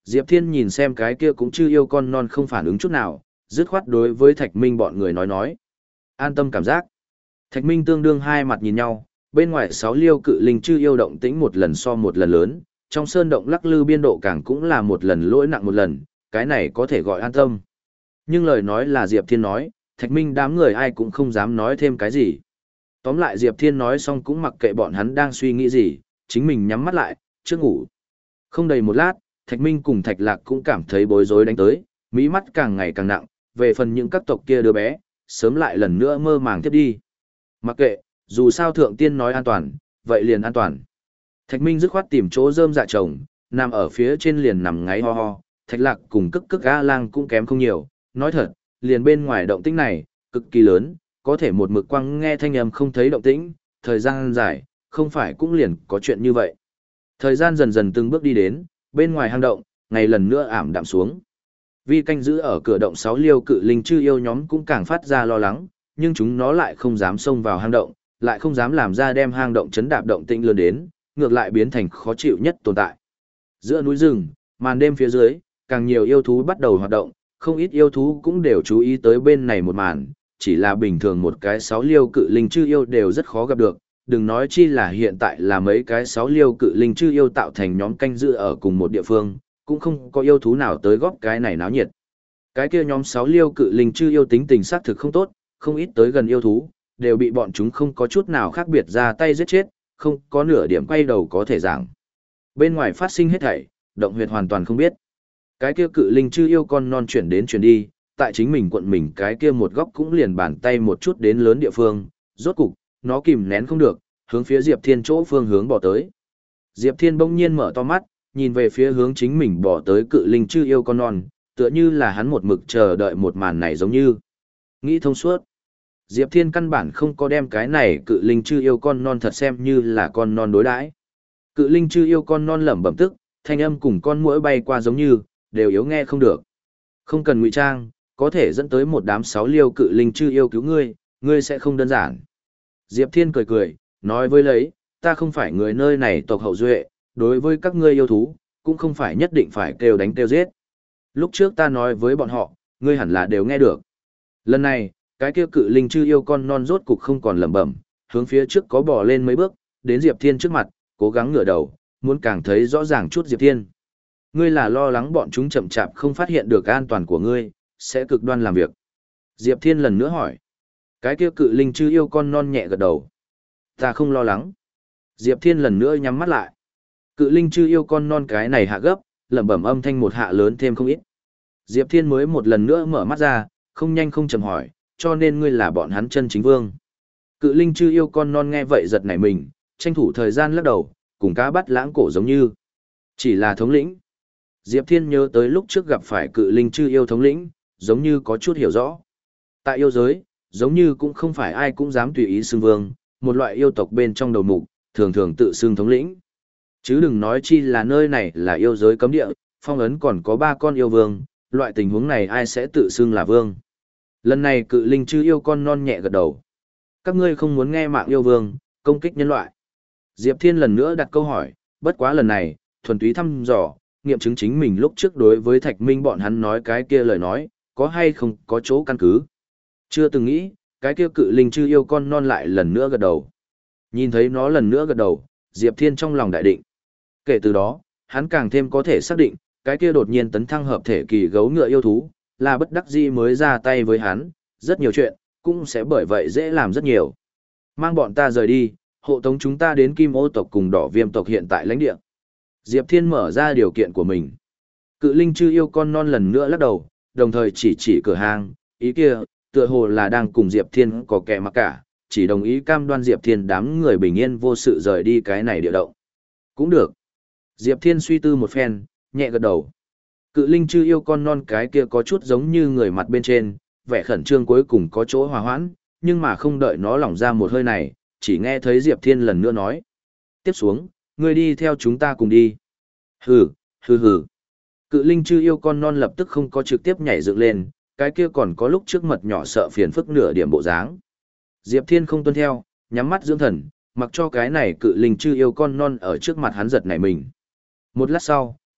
Diệp Thiên nhìn xem cái kia cũng chưa yêu con non không phản ứng chút nào, dứt khoát đối với Thạch Minh bọn người nói nói. An tâm cảm giác. Thạch Minh tương đương hai mặt nhìn nhau, bên ngoài sáu liêu cự linh chư yêu động tĩnh một lần so một lần lớn, trong sơn động lắc lư biên độ càng cũng là một lần lỗi nặng một lần, cái này có thể gọi an tâm. Nhưng lời nói là Diệp Thiên nói, Thạch Minh đám người ai cũng không dám nói thêm cái gì. Tóm lại Diệp Thiên nói xong cũng mặc kệ bọn hắn đang suy nghĩ gì, chính mình nhắm mắt lại, trước ngủ. Không đầy một lát, Thạch Minh cùng Thạch Lạc cũng cảm thấy bối rối đánh tới, mỹ mắt càng ngày càng nặng, về phần những các tộc kia đứa bé, sớm lại lần nữa mơ màng tiếp đi. Mặc kệ, dù sao thượng tiên nói an toàn, vậy liền an toàn. Thạch Minh dứt khoát tìm chỗ rơm dạ chồng, nằm ở phía trên liền nằm ngáy ho ho, Thạch Lạc cùng cức cức A Lang cũng kém không nhiều, nói thật, liền bên ngoài động tĩnh này, cực kỳ lớn, có thể một mực quăng nghe thanh âm không thấy động tĩnh, thời gian dài, không phải cũng liền có chuyện như vậy. Thời gian dần dần từng bước đi đến, bên ngoài hang động, ngày lần nữa ảm đạm xuống. Vi canh giữ ở cửa động sáu liêu cự linh chư yêu nhóm cũng càng phát ra lo lắng, nhưng chúng nó lại không dám xông vào hang động, lại không dám làm ra đem hang động chấn đạp động tĩnh lớn đến, ngược lại biến thành khó chịu nhất tồn tại. Giữa núi rừng, màn đêm phía dưới, càng nhiều yêu thú bắt đầu hoạt động, không ít yêu thú cũng đều chú ý tới bên này một màn, chỉ là bình thường một cái sáu liêu cự linh chư yêu đều rất khó gặp được, đừng nói chi là hiện tại là mấy cái sáu liêu cự linh chư yêu tạo thành nhóm canh giữ ở cùng một địa phương, cũng không có yêu thú nào tới góp cái này náo nhiệt. Cái kia nhóm sáu liêu cự linh chư yêu tính tình xác thực không tốt, không ít tới gần yêu thú, đều bị bọn chúng không có chút nào khác biệt ra tay giết chết, không có nửa điểm quay đầu có thể giảng. Bên ngoài phát sinh hết thảy, động huyệt hoàn toàn không biết. Cái kia cự linh chư yêu con non chuyển đến chuyển đi, tại chính mình quận mình cái kia một góc cũng liền bàn tay một chút đến lớn địa phương, rốt cục, nó kìm nén không được, hướng phía Diệp Thiên chỗ phương hướng bỏ tới. Diệp Thiên bỗng nhiên mở to mắt, nhìn về phía hướng chính mình bỏ tới cự linh chư yêu con non, tựa như là hắn một mực chờ đợi một màn này giống như. Nghĩ thông suốt. Diệp Thiên căn bản không có đem cái này cự linh chư yêu con non thật xem như là con non đối đãi. Cự linh chư yêu con non lẩm bẩm tức, thanh âm cùng con muỗi bay qua giống như, đều yếu nghe không được. Không cần ngụy trang, có thể dẫn tới một đám sáu liêu cự linh chư yêu cứu ngươi, ngươi sẽ không đơn giản. Diệp Thiên cười cười, nói với lấy, ta không phải người nơi này tộc hậu duệ, đối với các ngươi yêu thú, cũng không phải nhất định phải kêu đánh kêu giết. Lúc trước ta nói với bọn họ, ngươi hẳn là đều nghe được. Lần này, cái kia cự linh chư yêu con non rốt cục không còn lẩm bẩm, hướng phía trước có bò lên mấy bước, đến Diệp Thiên trước mặt, cố gắng ngửa đầu, muốn càng thấy rõ ràng chút Diệp Thiên. Ngươi là lo lắng bọn chúng chậm chạp không phát hiện được an toàn của ngươi, sẽ cực đoan làm việc. Diệp Thiên lần nữa hỏi. Cái kia cự linh chư yêu con non nhẹ gật đầu. Ta không lo lắng. Diệp Thiên lần nữa nhắm mắt lại. Cự linh chư yêu con non cái này hạ gấp, lẩm bẩm âm thanh một hạ lớn thêm không ít. Diệp Thiên mới một lần nữa mở mắt ra, không nhanh không chậm hỏi, cho nên ngươi là bọn hắn chân chính vương. Cự linh chư yêu con non nghe vậy giật nảy mình, tranh thủ thời gian lắc đầu, cùng cá bắt lãng cổ giống như. Chỉ là thống lĩnh. Diệp Thiên nhớ tới lúc trước gặp phải cự linh chư yêu thống lĩnh, giống như có chút hiểu rõ. Tại yêu giới, giống như cũng không phải ai cũng dám tùy ý xưng vương, một loại yêu tộc bên trong đầu mục, thường thường tự xưng thống lĩnh. Chứ đừng nói chi là nơi này là yêu giới cấm địa, phong ấn còn có ba con yêu vương, loại tình huống này ai sẽ tự xưng là vương. Lần này cự linh chư yêu con non nhẹ gật đầu. Các ngươi không muốn nghe mạng yêu vương, công kích nhân loại. Diệp Thiên lần nữa đặt câu hỏi, bất quá lần này, thuần túy thăm dò, nghiệm chứng chính mình lúc trước đối với Thạch Minh bọn hắn nói cái kia lời nói, có hay không có chỗ căn cứ. Chưa từng nghĩ, cái kia cự linh chư yêu con non lại lần nữa gật đầu. Nhìn thấy nó lần nữa gật đầu, Diệp Thiên trong lòng đại định. Kể từ đó, hắn càng thêm có thể xác định, cái kia đột nhiên tấn thăng hợp thể kỳ gấu ngựa yêu thú, là bất đắc dĩ mới ra tay với hắn, rất nhiều chuyện, cũng sẽ bởi vậy dễ làm rất nhiều. Mang bọn ta rời đi, hộ tống chúng ta đến Kim Ô tộc cùng Đỏ Viêm tộc hiện tại lãnh địa. Diệp Thiên mở ra điều kiện của mình. Cự linh chư yêu con non lần nữa lắc đầu, đồng thời chỉ chỉ cửa hàng, ý kia, tựa hồ là đang cùng Diệp Thiên có kẻ mặc cả, chỉ đồng ý cam đoan Diệp Thiên đám người bình yên vô sự rời đi cái này địa động. Cũng được. Diệp Thiên suy tư một phen, nhẹ gật đầu. Cự linh chư yêu con non cái kia có chút giống như người mặt bên trên, vẻ khẩn trương cuối cùng có chỗ hòa hoãn, nhưng mà không đợi nó lỏng ra một hơi này, chỉ nghe thấy Diệp Thiên lần nữa nói. Tiếp xuống, ngươi đi theo chúng ta cùng đi. Hừ, hừ hừ. Cự linh chư yêu con non lập tức không có trực tiếp nhảy dựng lên, cái kia còn có lúc trước mật nhỏ sợ phiền phức nửa điểm bộ dáng. Diệp Thiên không tuân theo, nhắm mắt dưỡng thần, mặc cho cái này cự linh chư yêu con non ở trước mặt hắn giật nảy mình. Một lát sau,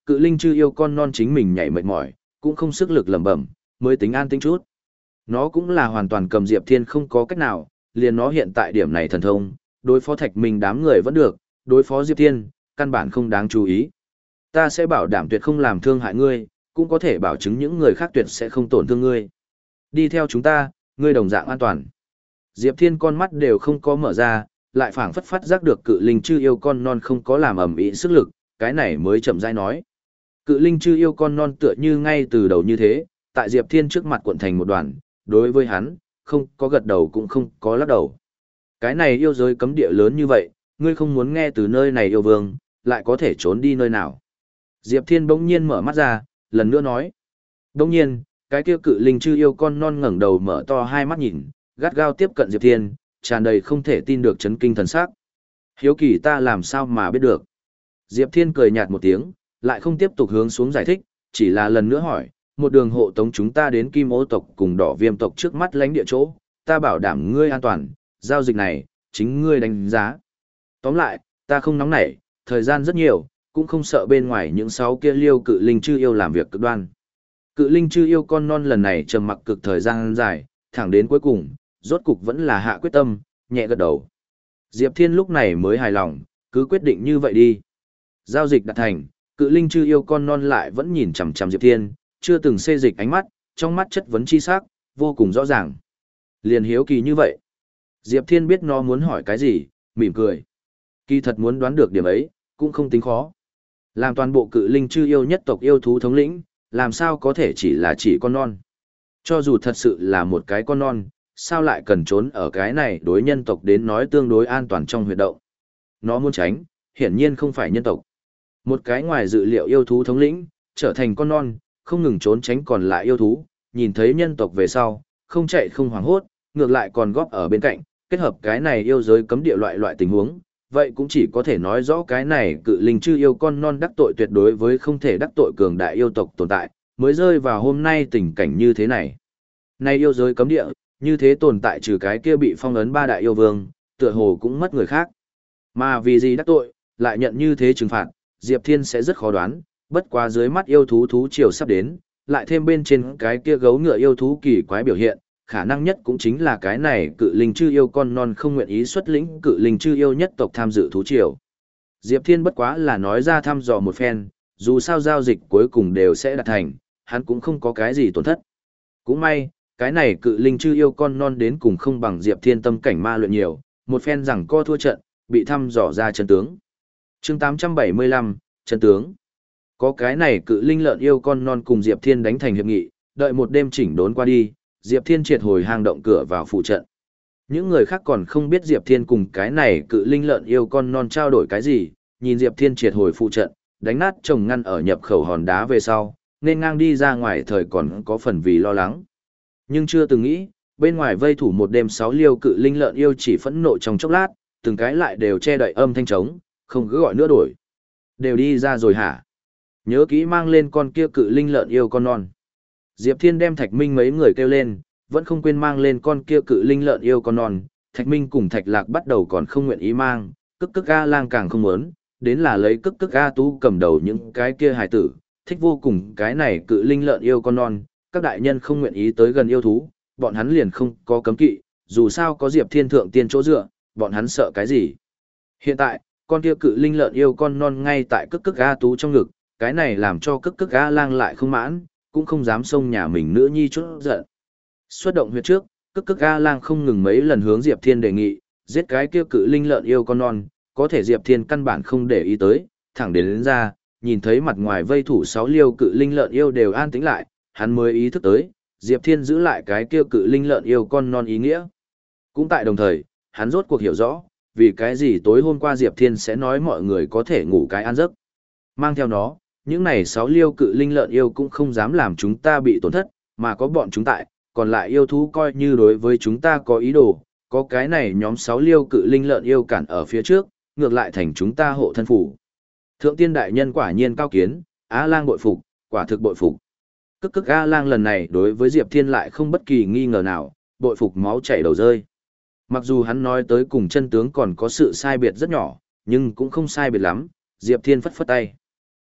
cự linh chư yêu con non chính mình nhảy mệt mỏi, cũng không sức lực lẩm bẩm, mới tính an tĩnh chút. Nó cũng là hoàn toàn cầm Diệp Thiên không có cách nào, liền nó hiện tại điểm này thần thông, đối phó Thạch Minh đám người vẫn được, đối phó Diệp Thiên, căn bản không đáng chú ý. Ta sẽ bảo đảm tuyệt không làm thương hại ngươi, cũng có thể bảo chứng những người khác tuyệt sẽ không tổn thương ngươi. Đi theo chúng ta, ngươi đồng dạng an toàn. Diệp Thiên con mắt đều không có mở ra, lại phảng phất phát giác được cự linh chư yêu con non không có làm ầm ĩ sức lực, cái này mới chậm rãi nói. Cự linh chư yêu con non tựa như ngay từ đầu như thế, tại Diệp Thiên trước mặt cuộn thành một đoàn, đối với hắn, không có gật đầu cũng không có lắc đầu. Cái này yêu giới cấm địa lớn như vậy, ngươi không muốn nghe từ nơi này yêu vương, lại có thể trốn đi nơi nào. Diệp Thiên bỗng nhiên mở mắt ra, lần nữa nói. Bỗng nhiên, cái kia cự linh chư yêu con non ngẩng đầu mở to hai mắt nhìn, gắt gao tiếp cận Diệp Thiên, tràn đầy không thể tin được chấn kinh thần sắc. Hiếu kỳ ta làm sao mà biết được. Diệp Thiên cười nhạt một tiếng, lại không tiếp tục hướng xuống giải thích, chỉ là lần nữa hỏi, một đường hộ tống chúng ta đến Kim Ô tộc cùng Đỏ Viêm tộc trước mắt lãnh địa chỗ, ta bảo đảm ngươi an toàn, giao dịch này, chính ngươi đánh giá. Tóm lại, ta không nóng nảy, thời gian rất nhiều, cũng không sợ bên ngoài những sáu kia liêu cự linh chư yêu làm việc cực đoan. Cự linh chư yêu con non lần này trầm mặc cực thời gian dài, thẳng đến cuối cùng, rốt cục vẫn là hạ quyết tâm, nhẹ gật đầu. Diệp Thiên lúc này mới hài lòng, cứ quyết định như vậy đi. Giao dịch đạt thành, cự linh chư yêu con non lại vẫn nhìn chằm chằm Diệp Thiên, chưa từng xê dịch ánh mắt, trong mắt chất vấn chi sắc, vô cùng rõ ràng. Liền hiếu kỳ như vậy. Diệp Thiên biết nó muốn hỏi cái gì, mỉm cười. Kỳ thật muốn đoán được điểm ấy, cũng không tính khó. Làm toàn bộ cự linh chư yêu nhất tộc yêu thú thống lĩnh, làm sao có thể chỉ là chỉ con non. Cho dù thật sự là một cái con non, sao lại cần trốn ở cái này đối nhân tộc đến nói tương đối an toàn trong huyệt động. Nó muốn tránh, hiển nhiên không phải nhân tộc. Một cái ngoài dự liệu yêu thú thống lĩnh, trở thành con non, không ngừng trốn tránh còn lại yêu thú, nhìn thấy nhân tộc về sau, không chạy không hoảng hốt, ngược lại còn góp ở bên cạnh, kết hợp cái này yêu giới cấm địa loại loại tình huống, vậy cũng chỉ có thể nói rõ cái này cự linh chư yêu con non đắc tội tuyệt đối với không thể đắc tội cường đại yêu tộc tồn tại, mới rơi vào hôm nay tình cảnh như thế này. Nay yêu giới cấm địa, như thế tồn tại trừ cái kia bị phong ấn ba đại yêu vương, tựa hồ cũng mất người khác. Mà vì gì đắc tội, lại nhận như thế trừng phạt, Diệp Thiên sẽ rất khó đoán, bất quá dưới mắt yêu thú thú triều sắp đến, lại thêm bên trên cái kia gấu ngựa yêu thú kỳ quái biểu hiện, khả năng nhất cũng chính là cái này cự linh chư yêu con non không nguyện ý xuất lĩnh cự linh chư yêu nhất tộc tham dự thú triều. Diệp Thiên bất quá là nói ra thăm dò một phen, dù sao giao dịch cuối cùng đều sẽ đạt thành, hắn cũng không có cái gì tổn thất. Cũng may, cái này cự linh chư yêu con non đến cùng không bằng Diệp Thiên tâm cảnh ma luyện nhiều, một phen rằng co thua trận, bị thăm dò ra chân tướng. Chương tám trăm bảy mươi lăm, chân tướng. Có cái này cự linh lợn yêu con non cùng Diệp Thiên đánh thành hiệp nghị, đợi một đêm chỉnh đốn qua đi, Diệp Thiên triệt hồi hang động cửa vào phụ trận. Những người khác còn không biết Diệp Thiên cùng cái này cự linh lợn yêu con non trao đổi cái gì, nhìn Diệp Thiên triệt hồi phụ trận, đánh nát trồng ngăn ở nhập khẩu hòn đá về sau, nên ngang đi ra ngoài thời còn có phần vì lo lắng. Nhưng chưa từng nghĩ, bên ngoài vây thủ một đêm sáu liêu cự linh lợn yêu chỉ phẫn nộ trong chốc lát, từng cái lại đều che đậy âm thanh trống, không cứ gọi nữa đổi. Đều đi ra rồi hả? Nhớ kỹ mang lên con kia cự linh lợn yêu con non. Diệp Thiên đem Thạch Minh mấy người kêu lên, vẫn không quên mang lên con kia cự linh lợn yêu con non. Thạch Minh cùng Thạch Lạc bắt đầu còn không nguyện ý mang, cức cức A lang càng không muốn, đến là lấy cức cức A tú cầm đầu những cái kia hài tử, thích vô cùng cái này cự linh lợn yêu con non. Các đại nhân không nguyện ý tới gần yêu thú, bọn hắn liền không có cấm kỵ, dù sao có Diệp Thiên thượng tiên chỗ dựa, bọn hắn sợ cái gì. Hiện tại, con kia cự linh lợn yêu con non ngay tại cức cức A tú trong ngực, cái này làm cho cức cức A lang lại không mãn, cũng không dám xông nhà mình nữ nhi chút giận. Xuất động huyệt trước, cức cức A lang không ngừng mấy lần hướng Diệp Thiên đề nghị, giết cái kia cự linh lợn yêu con non, có thể Diệp Thiên căn bản không để ý tới, thẳng đến đến ra, nhìn thấy mặt ngoài vây thủ sáu liêu cự linh lợn yêu đều an tĩnh lại, hắn mới ý thức tới, Diệp Thiên giữ lại cái kia cự linh lợn yêu con non ý nghĩa. Cũng tại đồng thời, hắn rốt cuộc hiểu rõ, vì cái gì tối hôm qua Diệp Thiên sẽ nói mọi người có thể ngủ cái an giấc. Mang theo nó, những này sáu liêu cự linh lợn yêu cũng không dám làm chúng ta bị tổn thất, mà có bọn chúng tại, còn lại yêu thú coi như đối với chúng ta có ý đồ, có cái này nhóm sáu liêu cự linh lợn yêu cản ở phía trước, ngược lại thành chúng ta hộ thân phủ. Thượng tiên đại nhân quả nhiên cao kiến, Á Lang bội phục, quả thực bội phục. Cức cức A Lang lần này đối với Diệp Thiên lại không bất kỳ nghi ngờ nào, bội phục máu chảy đầu rơi. Mặc dù hắn nói tới cùng chân tướng còn có sự sai biệt rất nhỏ, nhưng cũng không sai biệt lắm, Diệp Thiên phất phất tay.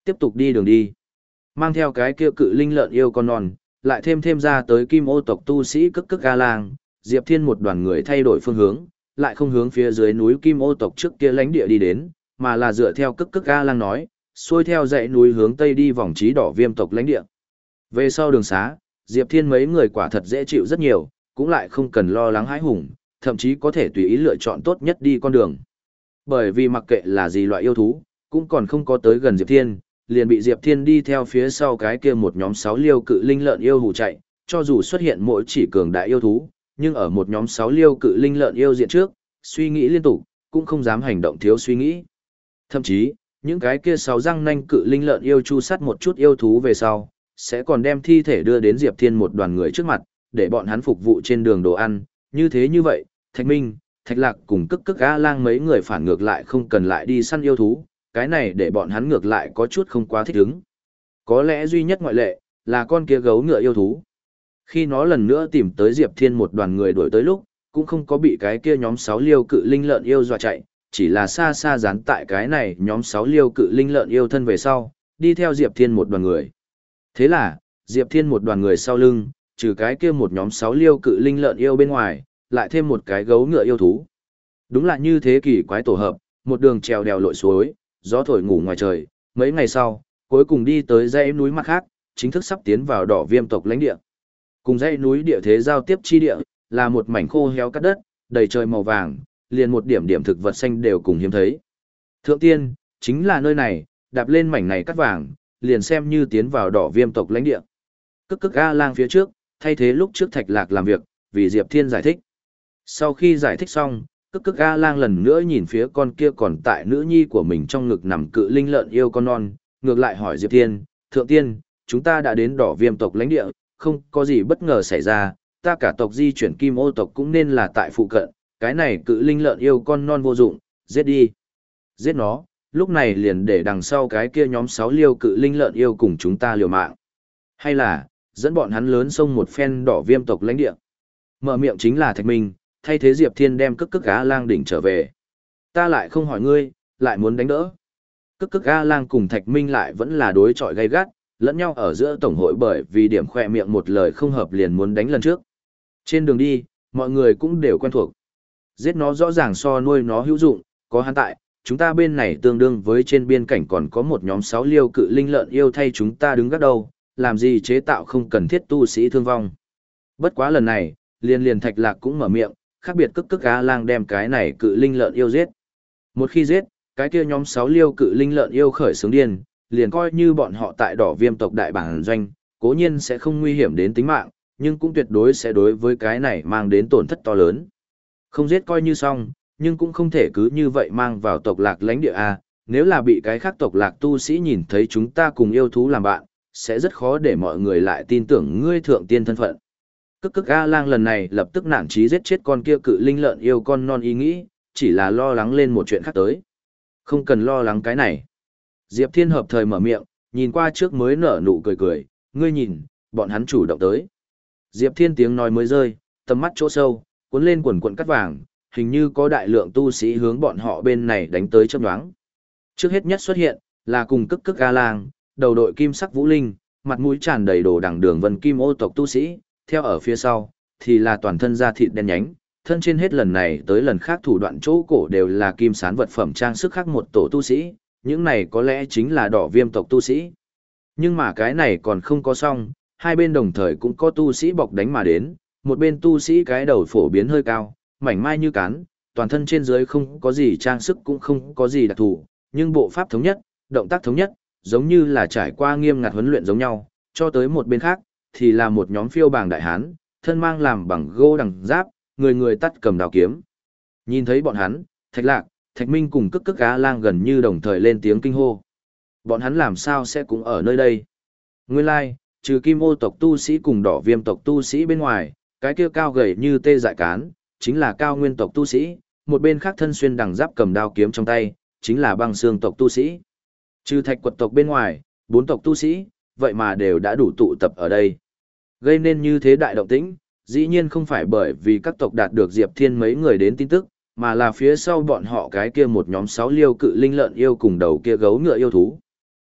Tiếp tục đi đường đi. Mang theo cái kia cự linh lợn yêu con non, lại thêm thêm ra tới kim ô tộc tu sĩ cức cức ga lang, Diệp Thiên một đoàn người thay đổi phương hướng, lại không hướng phía dưới núi kim ô tộc trước kia lãnh địa đi đến, mà là dựa theo cức cức ga lang nói, xuôi theo dãy núi hướng tây đi vòng trí đỏ viêm tộc lãnh địa. Về sau đường xá, Diệp Thiên mấy người quả thật dễ chịu rất nhiều, cũng lại không cần lo lắng hãi hùng, thậm chí có thể tùy ý lựa chọn tốt nhất đi con đường. Bởi vì mặc kệ là gì loại yêu thú, cũng còn không có tới gần Diệp Thiên, liền bị Diệp Thiên đi theo phía sau cái kia một nhóm sáu liêu cự linh lợn yêu hù chạy, cho dù xuất hiện mỗi chỉ cường đại yêu thú, nhưng ở một nhóm sáu liêu cự linh lợn yêu diện trước, suy nghĩ liên tục, cũng không dám hành động thiếu suy nghĩ. Thậm chí, những cái kia sáu răng nanh cự linh lợn yêu chu sắt một chút yêu thú về sau, sẽ còn đem thi thể đưa đến Diệp Thiên một đoàn người trước mặt, để bọn hắn phục vụ trên đường đồ ăn, như thế như vậy, Thạch Minh, Thạch Lạc cùng cức cức A Lang mấy người phản ngược lại không cần lại đi săn yêu thú, cái này để bọn hắn ngược lại có chút không quá thích ứng. Có lẽ duy nhất ngoại lệ, là con kia gấu ngựa yêu thú. Khi nó lần nữa tìm tới Diệp Thiên một đoàn người đuổi tới lúc, cũng không có bị cái kia nhóm sáu liêu cự linh lợn yêu dọa chạy, chỉ là xa xa dán tại cái này nhóm sáu liêu cự linh lợn yêu thân về sau, đi theo Diệp Thiên một đoàn người. Thế là, Diệp Thiên một đoàn người sau lưng, trừ cái kia một nhóm sáu liêu cự linh lợn yêu bên ngoài, lại thêm một cái gấu ngựa yêu thú. Đúng là như thế kỷ quái tổ hợp, một đường trèo đèo lội suối, gió thổi ngủ ngoài trời, mấy ngày sau, cuối cùng đi tới dãy núi mặt khác, chính thức sắp tiến vào đỏ viêm tộc lãnh địa. Cùng dãy núi địa thế giao tiếp chi địa, là một mảnh khô héo cát đất, đầy trời màu vàng, liền một điểm điểm thực vật xanh đều cùng hiếm thấy. Thượng tiên, chính là nơi này, đạp lên mảnh này cát vàng, liền xem như tiến vào đỏ viêm tộc lãnh địa. Cức cức A Lang phía trước, thay thế lúc trước Thạch Lạc làm việc, vì Diệp Thiên giải thích. Sau khi giải thích xong, cức cức A Lang lần nữa nhìn phía con kia còn tại nữ nhi của mình trong ngực nằm cự linh lợn yêu con non, ngược lại hỏi Diệp Thiên, thượng tiên, chúng ta đã đến đỏ viêm tộc lãnh địa, không có gì bất ngờ xảy ra, ta cả tộc di chuyển kim ô tộc cũng nên là tại phụ cận, cái này cự linh lợn yêu con non vô dụng, giết đi. Giết nó, lúc này liền để đằng sau cái kia nhóm sáu liêu cự linh lợn yêu cùng chúng ta liều mạng. Hay là, dẫn bọn hắn lớn sông một phen đỏ viêm tộc lãnh địa. Mở miệng chính là Thạch Minh, thay thế Diệp Thiên đem cức cức A Lang đỉnh trở về. Ta lại không hỏi ngươi, lại muốn đánh đỡ. Cức cức A Lang cùng Thạch Minh lại vẫn là đối chọi gay gắt, lẫn nhau ở giữa tổng hội bởi vì điểm khỏe miệng một lời không hợp liền muốn đánh lần trước. Trên đường đi, mọi người cũng đều quen thuộc. Giết nó rõ ràng so nuôi nó hữu dụng, có hắn tại, chúng ta bên này tương đương với trên biên cảnh còn có một nhóm sáu liêu cự linh lợn yêu thay chúng ta đứng gác đầu, làm gì chế tạo không cần thiết tu sĩ thương vong. Bất quá lần này, liền liền Thạch Lạc cũng mở miệng, khác biệt cức cức A Lang đem cái này cự linh lợn yêu giết. Một khi giết, cái kia nhóm sáu liêu cự linh lợn yêu khởi sướng điên, liền coi như bọn họ tại đỏ viêm tộc đại bản doanh, cố nhiên sẽ không nguy hiểm đến tính mạng, nhưng cũng tuyệt đối sẽ đối với cái này mang đến tổn thất to lớn. Không giết coi như xong, nhưng cũng không thể cứ như vậy mang vào tộc lạc lãnh địa A, nếu là bị cái khác tộc lạc tu sĩ nhìn thấy chúng ta cùng yêu thú làm bạn, sẽ rất khó để mọi người lại tin tưởng ngươi thượng tiên thân phận. Cức cức A Lang lần này lập tức nản chí giết chết con kia cự linh lợn yêu con non ý nghĩ, chỉ là lo lắng lên một chuyện khác tới. Không cần lo lắng cái này. Diệp Thiên hợp thời mở miệng, nhìn qua trước mới nở nụ cười cười, ngươi nhìn, bọn hắn chủ động tới. Diệp Thiên tiếng nói mới rơi, tầm mắt chỗ sâu, cuốn lên quần quần cắt vàng, hình như có đại lượng tu sĩ hướng bọn họ bên này đánh tới chớp nhoáng. Trước hết nhất xuất hiện, là cùng cức cức A Lang, đầu đội kim sắc vũ linh, mặt mũi tràn đầy đồ đằng đường vân kim ô tộc tu sĩ, theo ở phía sau, thì là toàn thân da thịt đen nhánh, thân trên hết lần này tới lần khác thủ đoạn chỗ cổ đều là kim sán vật phẩm trang sức khác một tổ tu sĩ, những này có lẽ chính là đỏ viêm tộc tu sĩ. Nhưng mà cái này còn không có xong, hai bên đồng thời cũng có tu sĩ bọc đánh mà đến, một bên tu sĩ cái đầu phổ biến hơi cao, mảnh mai như cán, toàn thân trên dưới không có gì trang sức cũng không có gì đặc thù, nhưng bộ pháp thống nhất, động tác thống nhất, giống như là trải qua nghiêm ngặt huấn luyện giống nhau, cho tới một bên khác, thì là một nhóm phiêu bàng đại hán, thân mang làm bằng gỗ đằng giáp, người người tắt cầm đào kiếm. Nhìn thấy bọn hắn, Thạch Lạc, Thạch Minh cùng cức cức A Lang gần như đồng thời lên tiếng kinh hô. Bọn hắn làm sao sẽ cũng ở nơi đây? Nguyên lai, like, trừ kim ô tộc tu sĩ cùng đỏ viêm tộc tu sĩ bên ngoài, cái kia cao gầy như tê dại cán, chính là cao nguyên tộc tu sĩ, một bên khác thân xuyên đằng giáp cầm đao kiếm trong tay, chính là băng xương tộc tu sĩ. Trừ thạch quật tộc bên ngoài, bốn tộc tu sĩ, vậy mà đều đã đủ tụ tập ở đây. Gây nên như thế đại động tĩnh, dĩ nhiên không phải bởi vì các tộc đạt được Diệp Thiên mấy người đến tin tức, mà là phía sau bọn họ cái kia một nhóm sáu liêu cự linh lợn yêu cùng đầu kia gấu ngựa yêu thú.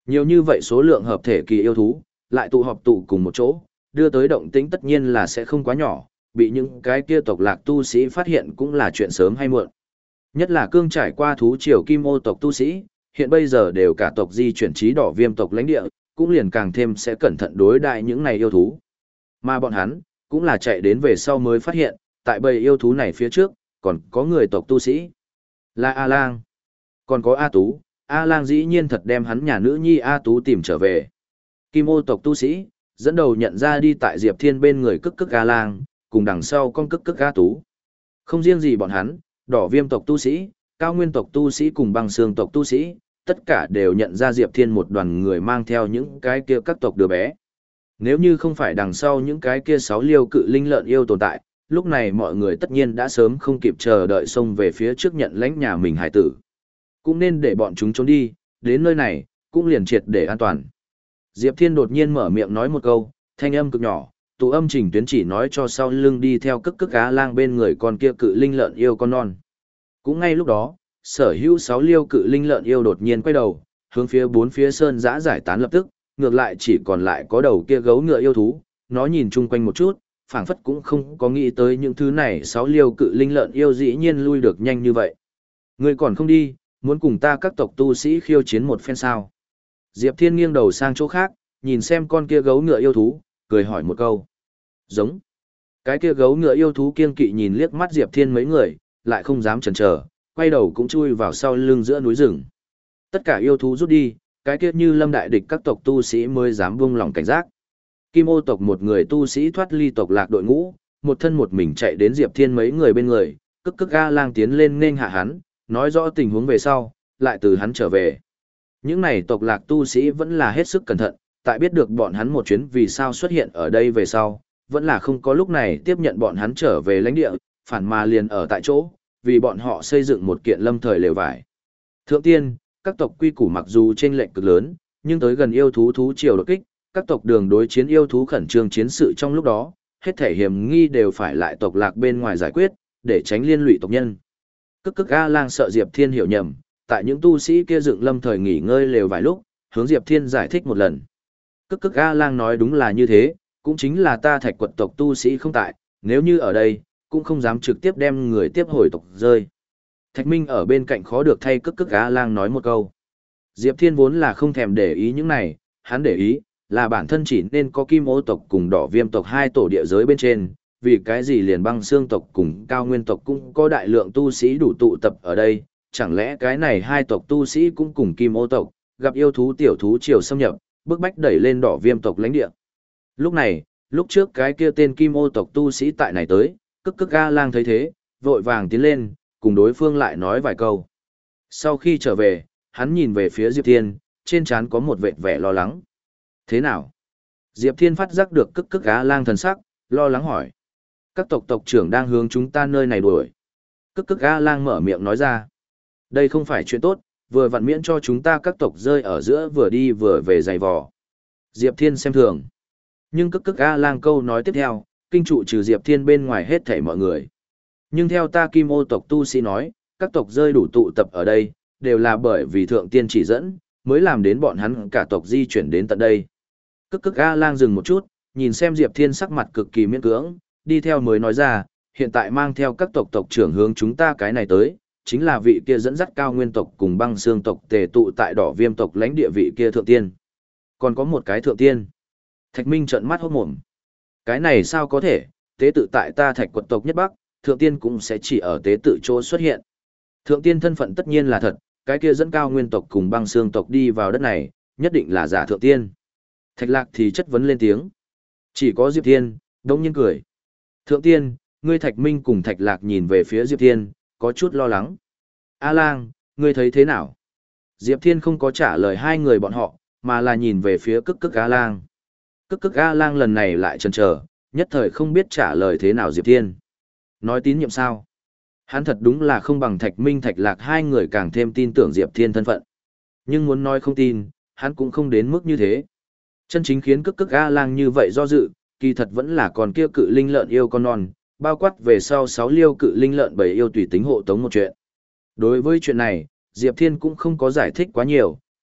Nhiều như vậy số lượng hợp thể kỳ yêu thú, lại tụ họp tụ cùng một chỗ, đưa tới động tĩnh tất nhiên là sẽ không quá nhỏ, bị những cái kia tộc lạc tu sĩ phát hiện cũng là chuyện sớm hay muộn. Nhất là cương trải qua thú triều kim ô tộc tu sĩ, hiện bây giờ đều cả tộc di chuyển trí đỏ viêm tộc lãnh địa, cũng liền càng thêm sẽ cẩn thận đối đại những này yêu thú. Mà bọn hắn, cũng là chạy đến về sau mới phát hiện, tại bầy yêu thú này phía trước, còn có người tộc tu sĩ. Là A-Lang, còn có A Tú, A-Lang dĩ nhiên thật đem hắn nhà nữ nhi A Tú tìm trở về. Kim ô tộc tu sĩ, dẫn đầu nhận ra đi tại Diệp Thiên bên người cức cức A-Lang, cùng đằng sau con cức cức A Tú. Không riêng gì bọn hắn, đỏ viêm tộc tu sĩ, cao nguyên tộc tu sĩ cùng băng xương tộc tu sĩ, tất cả đều nhận ra Diệp Thiên một đoàn người mang theo những cái kia các tộc đứa bé. Nếu như không phải đằng sau những cái kia sáu liêu cự linh lợn yêu tồn tại, lúc này mọi người tất nhiên đã sớm không kịp chờ đợi xông về phía trước nhận lãnh nhà mình hải tử. Cũng nên để bọn chúng trốn đi, đến nơi này, cũng liền triệt để an toàn. Diệp Thiên đột nhiên mở miệng nói một câu, thanh âm cực nhỏ, tụ âm chỉnh tuyến chỉ nói cho sau lưng đi theo cức cức á lang bên người con kia cự linh lợn yêu con non. Cũng ngay lúc đó, sở hữu sáu liêu cự linh lợn yêu đột nhiên quay đầu, hướng phía bốn phía sơn giã giải tán lập tức, ngược lại chỉ còn lại có đầu kia gấu ngựa yêu thú, nó nhìn chung quanh một chút, phảng phất cũng không có nghĩ tới những thứ này sáu liêu cự linh lợn yêu dĩ nhiên lui được nhanh như vậy. Ngươi còn không đi, muốn cùng ta các tộc tu sĩ khiêu chiến một phen sao? Diệp Thiên nghiêng đầu sang chỗ khác, nhìn xem con kia gấu ngựa yêu thú, cười hỏi một câu. Giống. Cái kia gấu ngựa yêu thú kiên kỵ nhìn liếc mắt Diệp Thiên mấy người, lại không dám chần chờ, quay đầu cũng chui vào sau lưng giữa núi rừng. Tất cả yêu thú rút đi, cái kia như lâm đại địch các tộc tu sĩ mới dám buông lòng cảnh giác. Kim ô tộc một người tu sĩ thoát ly tộc lạc đội ngũ, một thân một mình chạy đến Diệp Thiên mấy người bên người, cức cức A lang tiến lên nên hạ hắn, nói rõ tình huống về sau, lại từ hắn trở về. Những này tộc lạc tu sĩ vẫn là hết sức cẩn thận, tại biết được bọn hắn một chuyến vì sao xuất hiện ở đây về sau, vẫn là không có lúc này tiếp nhận bọn hắn trở về lãnh địa, phản mà liền ở tại chỗ, vì bọn họ xây dựng một kiện lâm thời lều vải. Thượng tiên, các tộc quy củ mặc dù chênh lệch cực lớn, nhưng tới gần yêu thú thú triều đột kích, các tộc đường đối chiến yêu thú khẩn trương chiến sự trong lúc đó, hết thể hiểm nghi đều phải lại tộc lạc bên ngoài giải quyết, để tránh liên lụy tộc nhân. Cức cức A lang sợ Diệp Thiên hiểu nhầm, tại những tu sĩ kia dựng lâm thời nghỉ ngơi lều vài lúc, hướng Diệp Thiên giải thích một lần. Cức cức A lang nói đúng là như thế, cũng chính là ta thạch quật tộc tu sĩ không tại, nếu như ở đây, cũng không dám trực tiếp đem người tiếp hồi tộc rơi. Thạch Minh ở bên cạnh khó được thay cức cức A lang nói một câu. Diệp Thiên vốn là không thèm để ý những này, hắn để ý, là bản thân chỉ nên có kim ô tộc cùng đỏ viêm tộc hai tổ địa giới bên trên, vì cái gì liền băng xương tộc cùng cao nguyên tộc cũng có đại lượng tu sĩ đủ tụ tập ở đây, chẳng lẽ cái này hai tộc tu sĩ cũng cùng kim ô tộc, gặp yêu thú tiểu thú triều xâm nhập, bức bách đẩy lên đỏ viêm tộc lãnh địa. Lúc này, lúc trước cái kia tên kim ô tộc tu sĩ tại này tới, cức cức A lang thấy thế, vội vàng tiến lên, cùng đối phương lại nói vài câu. Sau khi trở về, hắn nhìn về phía Diệp Thiên, trên trán có một vệt vẻ lo lắng. Thế nào? Diệp Thiên phát giác được cức cức A lang thần sắc, lo lắng hỏi. Các tộc tộc trưởng đang hướng chúng ta nơi này đuổi. Cức cức A lang mở miệng nói ra. Đây không phải chuyện tốt, vừa vặn miễn cho chúng ta các tộc rơi ở giữa vừa đi vừa về giày vò. Diệp Thiên xem thường. Nhưng cức cức A lang câu nói tiếp theo, kinh trụ trừ Diệp Thiên bên ngoài hết thảy mọi người. Nhưng theo ta kim ô tộc tu sĩ nói, các tộc rơi đủ tụ tập ở đây, đều là bởi vì thượng tiên chỉ dẫn, mới làm đến bọn hắn cả tộc di chuyển đến tận đây. Cức cức A lang dừng một chút, nhìn xem Diệp Thiên sắc mặt cực kỳ miễn cưỡng, đi theo mới nói ra, hiện tại mang theo các tộc tộc trưởng hướng chúng ta cái này tới, chính là vị kia dẫn dắt cao nguyên tộc cùng băng xương tộc tề tụ tại đỏ viêm tộc lãnh địa vị kia thượng tiên. Còn có một cái thượng tiên. Thạch Minh trợn mắt hốt mồm. Cái này sao có thể, tế tự tại ta thạch quật tộc nhất bắc, thượng tiên cũng sẽ chỉ ở tế tự chỗ xuất hiện. Thượng tiên thân phận tất nhiên là thật, cái kia dẫn cao nguyên tộc cùng băng xương tộc đi vào đất này, nhất định là giả thượng tiên. Thạch Lạc thì chất vấn lên tiếng. Chỉ có Diệp Thiên, đông nhiên cười. Thượng tiên, ngươi Thạch Minh cùng Thạch Lạc nhìn về phía Diệp Thiên, có chút lo lắng. A lang, ngươi thấy thế nào? Diệp Thiên không có trả lời hai người bọn họ, mà là nhìn về phía cức cức A lang. Cức cức A lang lần này lại chần chờ, nhất thời không biết trả lời thế nào Diệp Thiên. Nói tín nhiệm sao? Hắn thật đúng là không bằng Thạch Minh Thạch Lạc hai người càng thêm tin tưởng Diệp Thiên thân phận. Nhưng muốn nói không tin, hắn cũng không đến mức như thế. Chân chính khiến cức cức A lang như vậy do dự, kỳ thật vẫn là còn kia cự linh lợn yêu con non, bao quát về sau sáu liêu cự linh lợn bầy yêu tùy tính hộ tống một chuyện. Đối với chuyện này, Diệp Thiên cũng không có giải thích quá nhiều,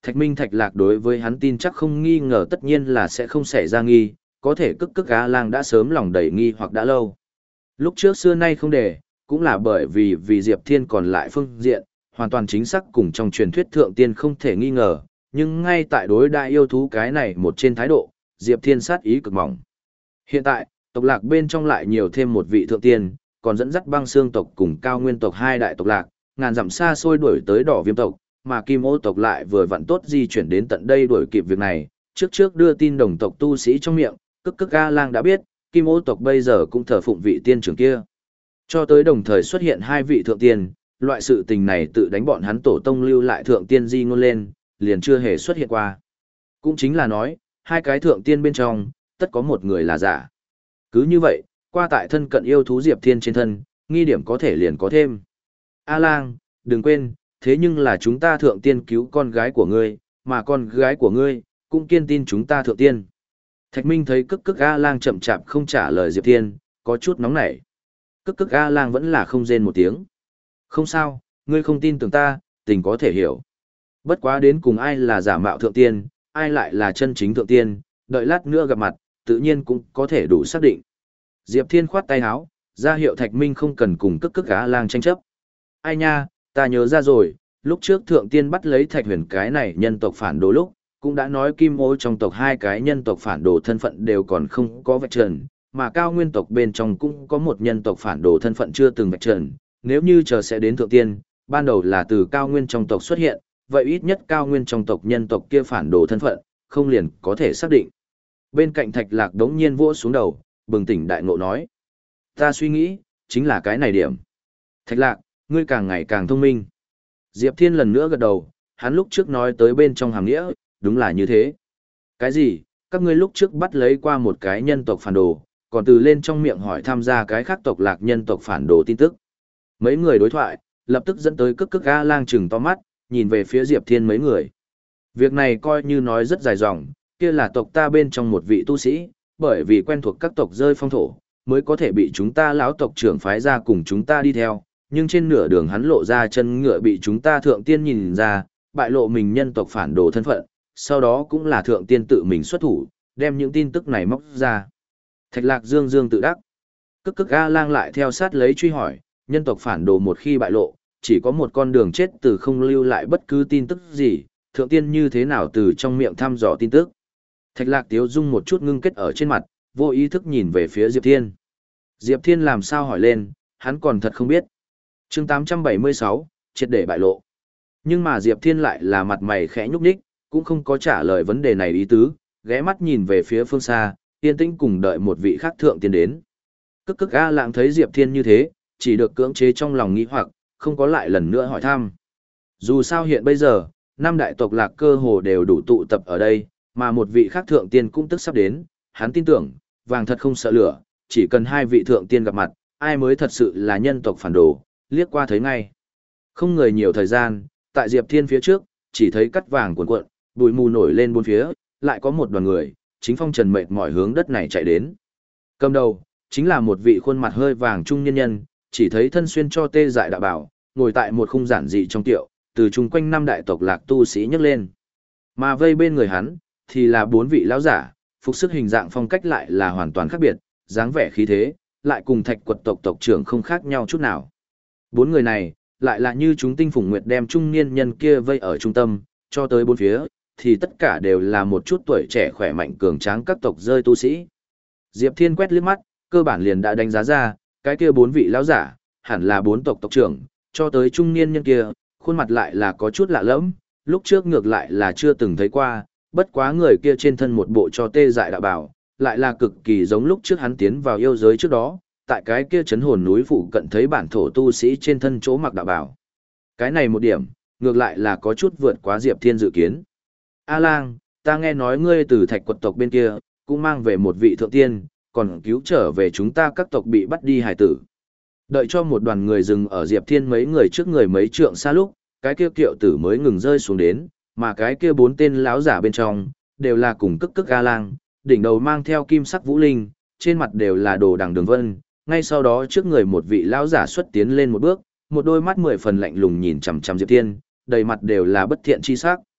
Thạch Minh Thạch Lạc đối với hắn tin chắc không nghi ngờ tất nhiên là sẽ không xảy ra nghi, có thể cức cức A Lang đã sớm lòng đầy nghi hoặc đã lâu. Lúc trước xưa nay không để, cũng là bởi vì vì Diệp Thiên còn lại phương diện, hoàn toàn chính xác cùng trong truyền thuyết thượng tiên không thể nghi ngờ, nhưng ngay tại đối đại yêu thú cái này một trên thái độ, Diệp Thiên sát ý cực mỏng. Hiện tại, tộc lạc bên trong lại nhiều thêm một vị thượng tiên, còn dẫn dắt băng xương tộc cùng cao nguyên tộc hai đại tộc lạc, ngàn dặm xa xôi đuổi tới đỏ viêm tộc, mà kim ô tộc lại vừa vặn tốt di chuyển đến tận đây đuổi kịp việc này, trước trước đưa tin đồng tộc tu sĩ trong miệng, cức cức A Lang đã biết, kim ô tộc bây giờ cũng thờ phụng vị tiên trưởng kia. Cho tới đồng thời xuất hiện hai vị thượng tiên, loại sự tình này tự đánh bọn hắn tổ tông lưu lại thượng tiên di ngôn lên, liền chưa hề xuất hiện qua. Cũng chính là nói, hai cái thượng tiên bên trong, tất có một người là giả. Cứ như vậy, qua tại thân cận yêu thú Diệp Thiên trên thân, nghi điểm có thể liền có thêm. A Lang, đừng quên, thế nhưng là chúng ta thượng tiên cứu con gái của ngươi, mà con gái của ngươi, cũng kiên tin chúng ta thượng tiên. Thạch Minh thấy cức cức A Lang chậm chạp không trả lời Diệp Thiên, có chút nóng nảy. Cức cức A Lang vẫn là không rên một tiếng. Không sao, ngươi không tin tưởng ta, tình có thể hiểu. Bất quá đến cùng ai là giả mạo thượng tiên, ai lại là chân chính thượng tiên, đợi lát nữa gặp mặt, tự nhiên cũng có thể đủ xác định. Diệp Thiên khoát tay áo, ra hiệu Thạch Minh không cần cùng cức cức A Lang tranh chấp. Ai nha, ta nhớ ra rồi, lúc trước thượng tiên bắt lấy Thạch Huyền cái này nhân tộc phản đồ lúc, cũng đã nói kim ô trong tộc hai cái nhân tộc phản đồ thân phận đều còn không có vạch trần, mà cao nguyên tộc bên trong cũng có một nhân tộc phản đồ thân phận chưa từng vạch trần, nếu như chờ sẽ đến thượng tiên, ban đầu là từ cao nguyên trong tộc xuất hiện, vậy ít nhất cao nguyên trong tộc nhân tộc kia phản đồ thân phận, không liền có thể xác định. Bên cạnh Thạch Lạc đống nhiên vỗ xuống đầu, bừng tỉnh đại ngộ nói. Ta suy nghĩ, chính là cái này điểm. Thạch Lạc, ngươi càng ngày càng thông minh. Diệp Thiên lần nữa gật đầu, hắn lúc trước nói tới bên trong hàm nghĩa, đúng là như thế. Cái gì, các ngươi lúc trước bắt lấy qua một cái nhân tộc phản đồ, còn từ lên trong miệng hỏi tham gia cái khác tộc lạc nhân tộc phản đồ tin tức. Mấy người đối thoại, lập tức dẫn tới cức cức A Lang trừng to mắt, nhìn về phía Diệp Thiên mấy người. Việc này coi như nói rất dài dòng, kia là tộc ta bên trong một vị tu sĩ, bởi vì quen thuộc các tộc rơi phong thổ, mới có thể bị chúng ta lão tộc trưởng phái ra cùng chúng ta đi theo, nhưng trên nửa đường hắn lộ ra chân ngựa bị chúng ta thượng tiên nhìn ra, bại lộ mình nhân tộc phản đồ thân phận, sau đó cũng là thượng tiên tự mình xuất thủ, đem những tin tức này móc ra. Thạch Lạc dương dương tự đắc. Cức cức A Lang lại theo sát lấy truy hỏi, nhân tộc phản đồ một khi bại lộ, chỉ có một con đường chết từ không lưu lại bất cứ tin tức gì, thượng tiên như thế nào từ trong miệng thăm dò tin tức. Thạch Lạc tiếu dung một chút ngưng kết ở trên mặt, vô ý thức nhìn về phía Diệp Thiên. Diệp Thiên làm sao hỏi lên, hắn còn thật không biết. Chương tám trăm bảy mươi sáu, triệt để bại lộ. Nhưng mà Diệp Thiên lại là mặt mày khẽ nhúc nhích, cũng không có trả lời vấn đề này ý tứ, ghé mắt nhìn về phía phương xa, yên tĩnh cùng đợi một vị khác thượng tiên đến. Cức cức A Lang thấy Diệp Thiên như thế, chỉ được cưỡng chế trong lòng nghĩ hoặc, không có lại lần nữa hỏi thăm. Dù sao hiện bây giờ, năm đại tộc lạc cơ hồ đều đủ tụ tập ở đây, mà một vị khác thượng tiên cũng tức sắp đến, hắn tin tưởng, vàng thật không sợ lửa, chỉ cần hai vị thượng tiên gặp mặt, ai mới thật sự là nhân tộc phản đồ, liếc qua thấy ngay. Không người nhiều thời gian, tại Diệp Thiên phía trước, chỉ thấy cắt vàng cuộn cuộn, bụi mù nổi lên bốn phía, lại có một đoàn người, chính phong trần mệt mỏi hướng đất này chạy đến. Cầm đầu, chính là một vị khuôn mặt hơi vàng trung nhân nhân, chỉ thấy thân xuyên cho tê dại đạo bảo, ngồi tại một khung giản dị trong tiệu, từ chung quanh năm đại tộc lạc tu sĩ nhấc lên. Mà vây bên người hắn, thì là bốn vị lão giả, phục sức hình dạng phong cách lại là hoàn toàn khác biệt, dáng vẻ khí thế, lại cùng Thạch Quật tộc tộc trưởng không khác nhau chút nào. Bốn người này, lại là như chúng tinh phùng nguyệt đem trung niên nhân kia vây ở trung tâm, cho tới bốn phía, thì tất cả đều là một chút tuổi trẻ khỏe mạnh cường tráng các tộc rơi tu sĩ. Diệp Thiên quét liếc mắt, cơ bản liền đã đánh giá ra, cái kia bốn vị lão giả, hẳn là bốn tộc tộc trưởng, cho tới trung niên nhân kia, khuôn mặt lại là có chút lạ lẫm, lúc trước ngược lại là chưa từng thấy qua, bất quá người kia trên thân một bộ cho tê dại đạo bào, lại là cực kỳ giống lúc trước hắn tiến vào yêu giới trước đó, tại cái kia chấn hồn núi phụ cận thấy bản thổ tu sĩ trên thân chỗ mặc đạo bào. Cái này một điểm, ngược lại là có chút vượt quá Diệp Thiên dự kiến. A Lang, ta nghe nói ngươi từ Thạch Quật tộc bên kia, cũng mang về một vị thượng tiên, còn cứu trở về chúng ta các tộc bị bắt đi hài tử. Đợi cho một đoàn người dừng ở Diệp Thiên mấy người trước người mấy trượng xa lúc, cái kia kiệu tử mới ngừng rơi xuống đến, mà cái kia bốn tên lão giả bên trong, đều là cùng cức cức A Lang, đỉnh đầu mang theo kim sắc vũ linh, trên mặt đều là đồ đằng đường vân, ngay sau đó trước người một vị lão giả xuất tiến lên một bước, một đôi mắt mười phần lạnh lùng nhìn chằm chằm Diệp Thiên, đầy mặt đều là bất thiện chi sắc.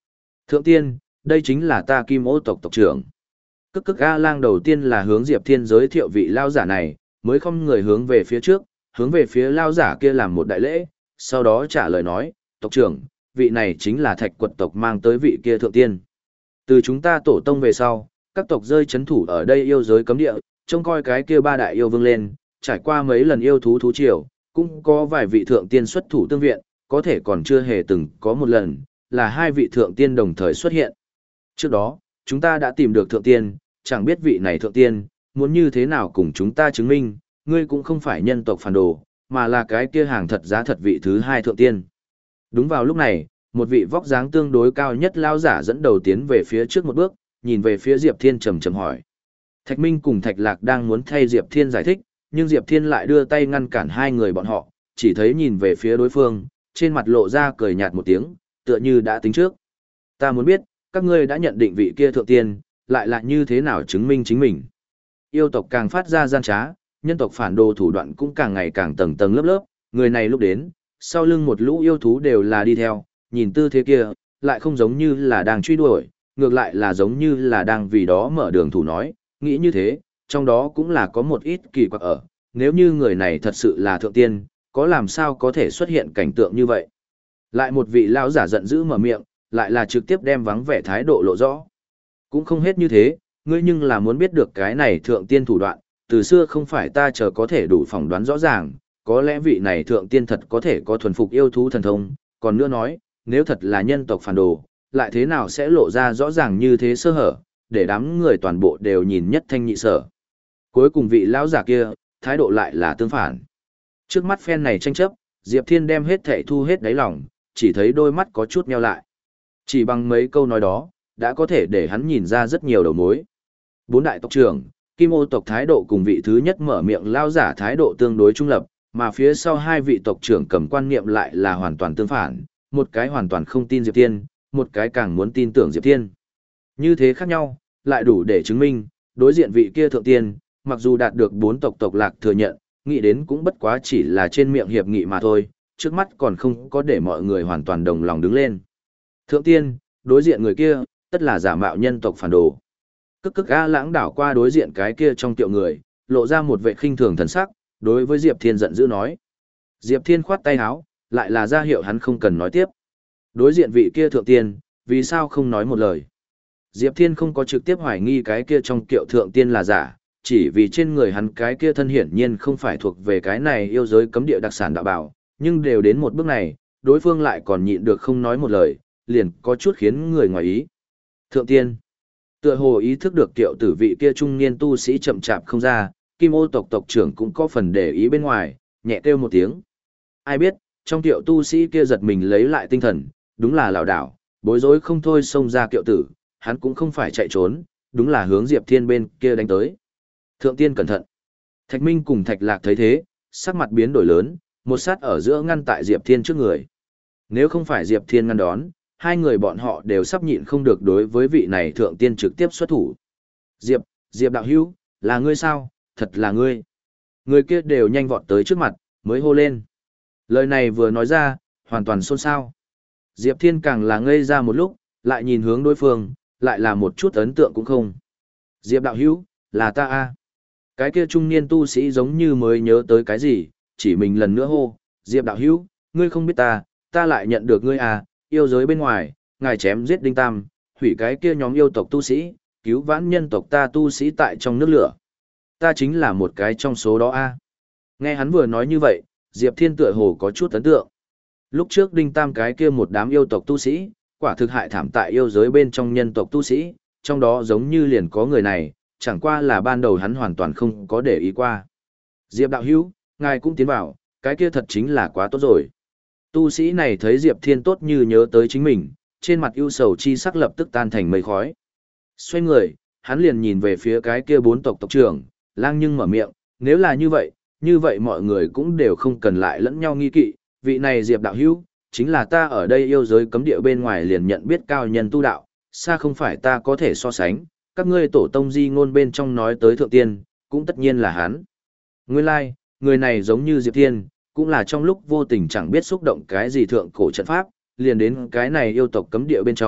Thượng tiên, đây chính là ta Kim Ô tộc tộc trưởng. Cức cức A Lang đầu tiên là hướng Diệp Thiên giới thiệu vị lao giả này, mới không người hướng về phía trước, hướng về phía lao giả kia làm một đại lễ, sau đó trả lời nói, tộc trưởng, vị này chính là thạch quật tộc mang tới vị kia thượng tiên. Từ chúng ta tổ tông về sau, các tộc rơi chấn thủ ở đây yêu giới cấm địa, trông coi cái kia ba đại yêu vương lên, trải qua mấy lần yêu thú thú triều, cũng có vài vị thượng tiên xuất thủ tương viện, có thể còn chưa hề từng có một lần, là hai vị thượng tiên đồng thời xuất hiện. Trước đó, chúng ta đã tìm được thượng tiên, chẳng biết vị này thượng tiên, muốn như thế nào cùng chúng ta chứng minh, ngươi cũng không phải nhân tộc phản đồ, mà là cái kia hàng thật giá thật vị thứ hai thượng tiên. Đúng vào lúc này, một vị vóc dáng tương đối cao nhất lao giả dẫn đầu tiến về phía trước một bước, nhìn về phía Diệp Thiên trầm trầm hỏi. Thạch Minh cùng Thạch Lạc đang muốn thay Diệp Thiên giải thích, nhưng Diệp Thiên lại đưa tay ngăn cản hai người bọn họ, chỉ thấy nhìn về phía đối phương, trên mặt lộ ra cười nhạt một tiếng, tựa như đã tính trước. Ta muốn biết, các ngươi đã nhận định vị kia thượng tiên, lại là như thế nào chứng minh chính mình. Yêu tộc càng phát ra gian trá, nhân tộc phản đồ thủ đoạn cũng càng ngày càng tầng tầng lớp lớp, người này lúc đến, sau lưng một lũ yêu thú đều là đi theo, nhìn tư thế kia, lại không giống như là đang truy đuổi, ngược lại là giống như là đang vì đó mở đường thủ nói, nghĩ như thế, trong đó cũng là có một ít kỳ quặc ở, nếu như người này thật sự là thượng tiên, có làm sao có thể xuất hiện cảnh tượng như vậy. Lại một vị lão giả giận dữ mở miệng, lại là trực tiếp đem vắng vẻ thái độ lộ rõ. Cũng không hết như thế, ngươi nhưng là muốn biết được cái này thượng tiên thủ đoạn, từ xưa không phải ta chờ có thể đủ phỏng đoán rõ ràng, có lẽ vị này thượng tiên thật có thể có thuần phục yêu thú thần thông, còn nữa nói, nếu thật là nhân tộc phản đồ, lại thế nào sẽ lộ ra rõ ràng như thế sơ hở, để đám người toàn bộ đều nhìn nhất thanh nhị sở. Cuối cùng vị lão giả kia, thái độ lại là tương phản. Trước mắt phen này tranh chấp, Diệp Thiên đem hết thảy thu hết đáy lòng, chỉ thấy đôi mắt có chút nheo lại. Chỉ bằng mấy câu nói đó, đã có thể để hắn nhìn ra rất nhiều đầu mối. Bốn đại tộc trưởng, Kim Ô tộc thái độ cùng vị thứ nhất mở miệng lao giả thái độ tương đối trung lập, mà phía sau hai vị tộc trưởng cầm quan niệm lại là hoàn toàn tương phản, một cái hoàn toàn không tin Diệp Thiên, một cái càng muốn tin tưởng Diệp Thiên. Như thế khác nhau, lại đủ để chứng minh, đối diện vị kia thượng tiên, mặc dù đạt được bốn tộc tộc lạc thừa nhận, nghĩ đến cũng bất quá chỉ là trên miệng hiệp nghị mà thôi, trước mắt còn không có để mọi người hoàn toàn đồng lòng đứng lên. Thượng tiên, đối diện người kia, tất là giả mạo nhân tộc phản đồ. Cức cức A Lãng đảo qua đối diện cái kia trong tiệu người, lộ ra một vẻ khinh thường thần sắc, đối với Diệp Thiên giận dữ nói. Diệp Thiên khoát tay áo, lại là ra hiệu hắn không cần nói tiếp. Đối diện vị kia thượng tiên, vì sao không nói một lời? Diệp Thiên không có trực tiếp hoài nghi cái kia trong kiệu thượng tiên là giả, chỉ vì trên người hắn cái kia thân hiển nhiên không phải thuộc về cái này yêu giới cấm địa đặc sản đạo bảo, nhưng đều đến một bước này, đối phương lại còn nhịn được không nói một lời, liền có chút khiến người ngoài ý. Thượng tiên, tựa hồ ý thức được kiệu tử vị kia trung niên tu sĩ chậm chạp không ra, Kim Ô tộc tộc trưởng cũng có phần để ý bên ngoài, nhẹ kêu một tiếng. Ai biết, trong kiệu tu sĩ kia giật mình lấy lại tinh thần, đúng là lão đảo, bối rối không thôi xông ra kiệu tử, hắn cũng không phải chạy trốn, đúng là hướng Diệp Thiên bên kia đánh tới. Thượng tiên cẩn thận. Thạch Minh cùng Thạch Lạc thấy thế, sắc mặt biến đổi lớn, một sát ở giữa ngăn tại Diệp Thiên trước người. Nếu không phải Diệp Thiên ngăn đón, hai người bọn họ đều sắp nhịn không được đối với vị này thượng tiên trực tiếp xuất thủ. Diệp, Diệp đạo hữu, là ngươi sao, thật là ngươi. Người kia đều nhanh vọt tới trước mặt, mới hô lên. Lời này vừa nói ra, hoàn toàn xôn xao. Diệp Thiên càng là ngây ra một lúc, lại nhìn hướng đối phương, lại là một chút ấn tượng cũng không. Diệp đạo hữu, là ta a. Cái kia trung niên tu sĩ giống như mới nhớ tới cái gì, chỉ mình lần nữa hô, Diệp đạo hữu, ngươi không biết ta, ta lại nhận được ngươi à, yêu giới bên ngoài, ngài chém giết Đinh Tam, hủy cái kia nhóm yêu tộc tu sĩ, cứu vãn nhân tộc ta tu sĩ tại trong nước lửa. Ta chính là một cái trong số đó a. Nghe hắn vừa nói như vậy, Diệp Thiên tựa hồ có chút ấn tượng. Lúc trước Đinh Tam cái kia một đám yêu tộc tu sĩ, quả thực hại thảm tại yêu giới bên trong nhân tộc tu sĩ, trong đó giống như liền có người này, chẳng qua là ban đầu hắn hoàn toàn không có để ý qua. Diệp đạo hữu, ngài cũng tiến vào, cái kia thật chính là quá tốt rồi. Tu sĩ này thấy Diệp Thiên tốt như nhớ tới chính mình, trên mặt ưu sầu chi sắc lập tức tan thành mây khói. Xoay người, hắn liền nhìn về phía cái kia bốn tộc tộc trưởng, lang nhưng mở miệng, nếu là như vậy, như vậy mọi người cũng đều không cần lại lẫn nhau nghi kỵ, vị này Diệp đạo hữu, chính là ta ở đây yêu giới cấm địa bên ngoài liền nhận biết cao nhân tu đạo, xa không phải ta có thể so sánh, các ngươi tổ tông di ngôn bên trong nói tới thượng tiên, cũng tất nhiên là hắn. Nguyên lai, like, người này giống như Diệp Thiên, cũng là trong lúc vô tình chẳng biết xúc động cái gì thượng cổ trận pháp, liền đến cái này yêu tộc cấm địa bên trong,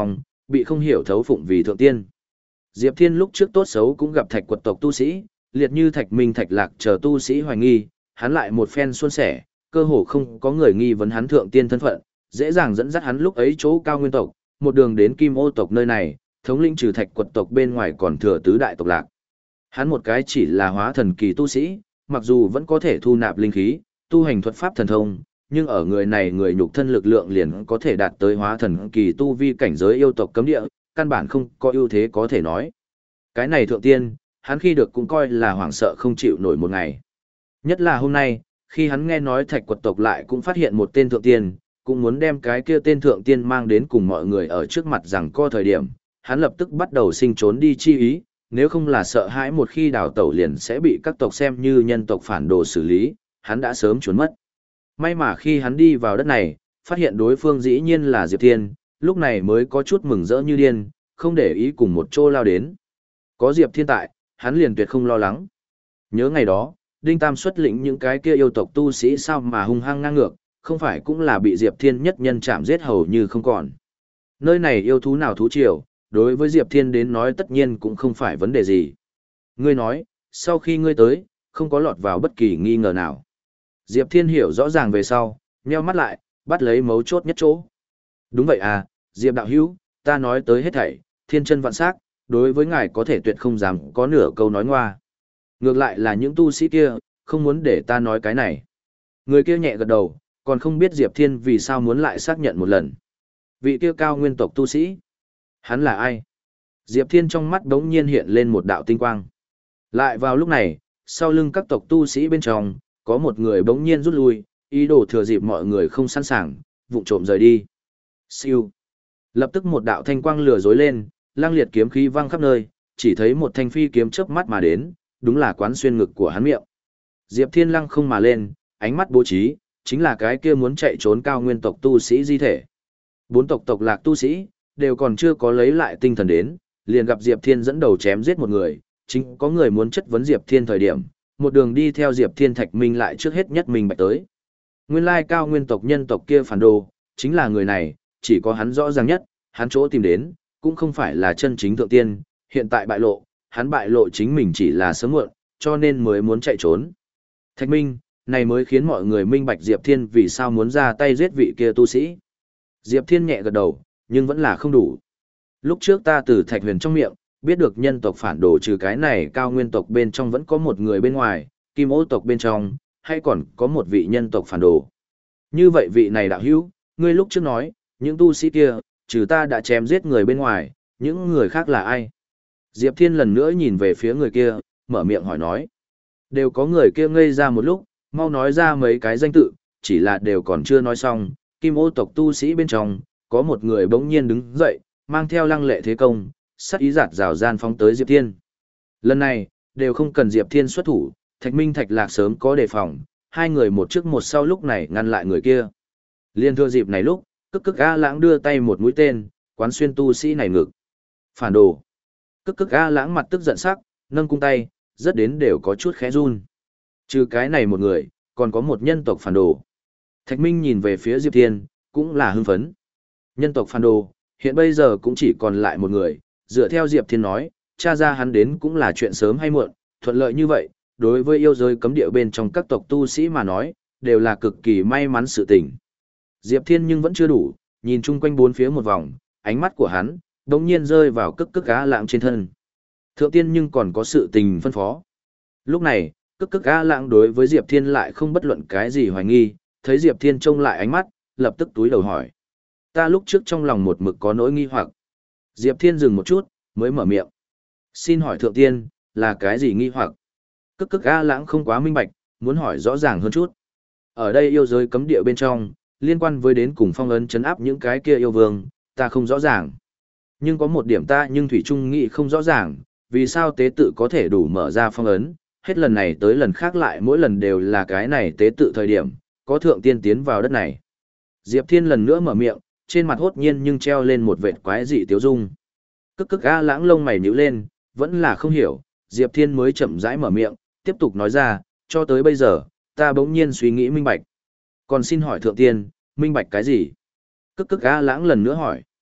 bị không hiểu thấu phụng vì thượng tiên. Diệp Thiên lúc trước tốt xấu cũng gặp thạch quật tộc tu sĩ, liệt như thạch minh thạch lạc chờ tu sĩ hoài nghi, hắn lại một phen suôn sẻ, cơ hồ không có người nghi vấn hắn thượng tiên thân phận, dễ dàng dẫn dắt hắn lúc ấy chỗ cao nguyên tộc, một đường đến kim ô tộc nơi này, thống lĩnh trừ thạch quật tộc bên ngoài còn thừa tứ đại tộc lạc. Hắn một cái chỉ là hóa thần kỳ tu sĩ, mặc dù vẫn có thể thu nạp linh khí, tu hành thuật pháp thần thông, nhưng ở người này người nhục thân lực lượng liền có thể đạt tới hóa thần kỳ tu vi cảnh giới yêu tộc cấm địa, căn bản không có ưu thế có thể nói. Cái này thượng tiên, hắn khi được cũng coi là hoảng sợ không chịu nổi một ngày. Nhất là hôm nay, khi hắn nghe nói thạch quật tộc lại cũng phát hiện một tên thượng tiên, cũng muốn đem cái kia tên thượng tiên mang đến cùng mọi người ở trước mặt rằng co thời điểm, hắn lập tức bắt đầu sinh trốn đi chi ý, nếu không là sợ hãi một khi đào tẩu liền sẽ bị các tộc xem như nhân tộc phản đồ xử lý, hắn đã sớm trốn mất. May mà khi hắn đi vào đất này, phát hiện đối phương dĩ nhiên là Diệp Thiên, lúc này mới có chút mừng rỡ như điên, không để ý cùng một chỗ lao đến. Có Diệp Thiên tại, hắn liền tuyệt không lo lắng. Nhớ ngày đó, Đinh Tam xuất lĩnh những cái kia yêu tộc tu sĩ sao mà hung hăng ngang ngược, không phải cũng là bị Diệp Thiên nhất nhân chạm giết hầu như không còn. Nơi này yêu thú nào thú triều, đối với Diệp Thiên đến nói tất nhiên cũng không phải vấn đề gì. Ngươi nói, sau khi ngươi tới, không có lọt vào bất kỳ nghi ngờ nào. Diệp Thiên hiểu rõ ràng về sau, nheo mắt lại, bắt lấy mấu chốt nhất chỗ. Đúng vậy à, Diệp đạo hữu, ta nói tới hết thảy, thiên chân vạn sắc, đối với ngài có thể tuyệt không dám có nửa câu nói ngoa. Ngược lại là những tu sĩ kia, không muốn để ta nói cái này. Người kia nhẹ gật đầu, còn không biết Diệp Thiên vì sao muốn lại xác nhận một lần. Vị kia cao nguyên tộc tu sĩ, hắn là ai? Diệp Thiên trong mắt đống nhiên hiện lên một đạo tinh quang. Lại vào lúc này, sau lưng các tộc tu sĩ bên trong, có một người bỗng nhiên rút lui, ý đồ thừa dịp mọi người không sẵn sàng, vụng trộm rời đi. Siêu. Lập tức một đạo thanh quang lửa dối lên, lang liệt kiếm khí văng khắp nơi, chỉ thấy một thanh phi kiếm chớp mắt mà đến, đúng là quán xuyên ngực của hắn miệng. Diệp Thiên lăng không mà lên, ánh mắt bố trí, chính là cái kia muốn chạy trốn cao nguyên tộc tu sĩ di thể. Bốn tộc tộc lạc tu sĩ, đều còn chưa có lấy lại tinh thần đến, liền gặp Diệp Thiên dẫn đầu chém giết một người, chính có người muốn chất vấn Diệp Thiên thời điểm, một đường đi theo Diệp Thiên Thạch Minh lại trước hết nhất mình bạch tới. Nguyên lai cao nguyên tộc nhân tộc kia phản đồ, chính là người này, chỉ có hắn rõ ràng nhất, hắn chỗ tìm đến, cũng không phải là chân chính thượng tiên, hiện tại bại lộ, hắn bại lộ chính mình chỉ là sớm muộn, cho nên mới muốn chạy trốn. Thạch Minh, này mới khiến mọi người minh bạch Diệp Thiên vì sao muốn ra tay giết vị kia tu sĩ. Diệp Thiên nhẹ gật đầu, nhưng vẫn là không đủ. Lúc trước ta từ Thạch Huyền trong miệng, biết được nhân tộc phản đồ trừ cái này cao nguyên tộc bên trong vẫn có một người bên ngoài, kim ô tộc bên trong, hay còn có một vị nhân tộc phản đồ. Như vậy vị này đạo hữu, ngươi lúc trước nói, những tu sĩ kia, trừ ta đã chém giết người bên ngoài, những người khác là ai? Diệp Thiên lần nữa nhìn về phía người kia, mở miệng hỏi nói. Đều có người kia ngây ra một lúc, mau nói ra mấy cái danh tự, chỉ là đều còn chưa nói xong, kim ô tộc tu sĩ bên trong, có một người bỗng nhiên đứng dậy, mang theo lăng lệ thế công, sắc ý giạt rào gian phóng tới Diệp Thiên. Lần này, đều không cần Diệp Thiên xuất thủ, Thạch Minh Thạch Lạc sớm có đề phòng, hai người một trước một sau lúc này ngăn lại người kia. Liên thưa dịp này lúc, Cức Cức A Lãng đưa tay một mũi tên, quán xuyên tu sĩ này ngực. Phản đồ. Cức Cức A Lãng mặt tức giận sắc, nâng cung tay, rất đến đều có chút khẽ run. Trừ cái này một người, còn có một nhân tộc phản đồ. Thạch Minh nhìn về phía Diệp Thiên, cũng là hưng phấn. Nhân tộc phản đồ, hiện bây giờ cũng chỉ còn lại một người, dựa theo Diệp Thiên nói, cha ra hắn đến cũng là chuyện sớm hay muộn, thuận lợi như vậy, đối với yêu giới cấm địa bên trong các tộc tu sĩ mà nói, đều là cực kỳ may mắn sự tình. Diệp Thiên nhưng vẫn chưa đủ, nhìn chung quanh bốn phía một vòng, ánh mắt của hắn, đống nhiên rơi vào Cức Cức A Lãng trên thân. Thượng tiên nhưng còn có sự tình phân phó. Lúc này, Cức Cức A Lãng đối với Diệp Thiên lại không bất luận cái gì hoài nghi, thấy Diệp Thiên trông lại ánh mắt, lập tức túi đầu hỏi. Ta lúc trước trong lòng một mực có nỗi nghi hoặc. Diệp Thiên dừng một chút, mới mở miệng. Xin hỏi thượng tiên, là cái gì nghi hoặc? Cức Cức A Lãng không quá minh bạch, muốn hỏi rõ ràng hơn chút. Ở đây yêu giới cấm địa bên trong, liên quan với đến cùng phong ấn chấn áp những cái kia yêu vương, ta không rõ ràng. Nhưng có một điểm ta nhưng Thủy Trung nghĩ không rõ ràng, vì sao tế tự có thể đủ mở ra phong ấn, hết lần này tới lần khác lại mỗi lần đều là cái này tế tự thời điểm, có thượng tiên tiến vào đất này. Diệp Thiên lần nữa mở miệng, trên mặt hốt nhiên nhưng treo lên một vệt quái dị tiếu dung. Cức Cức A Lãng lông mày nhíu lên, vẫn là không hiểu, Diệp Thiên mới chậm rãi mở miệng, tiếp tục nói ra, cho tới bây giờ, ta bỗng nhiên suy nghĩ minh bạch. Còn xin hỏi thượng tiên, minh bạch cái gì? Cức Cức A Lãng lần nữa hỏi.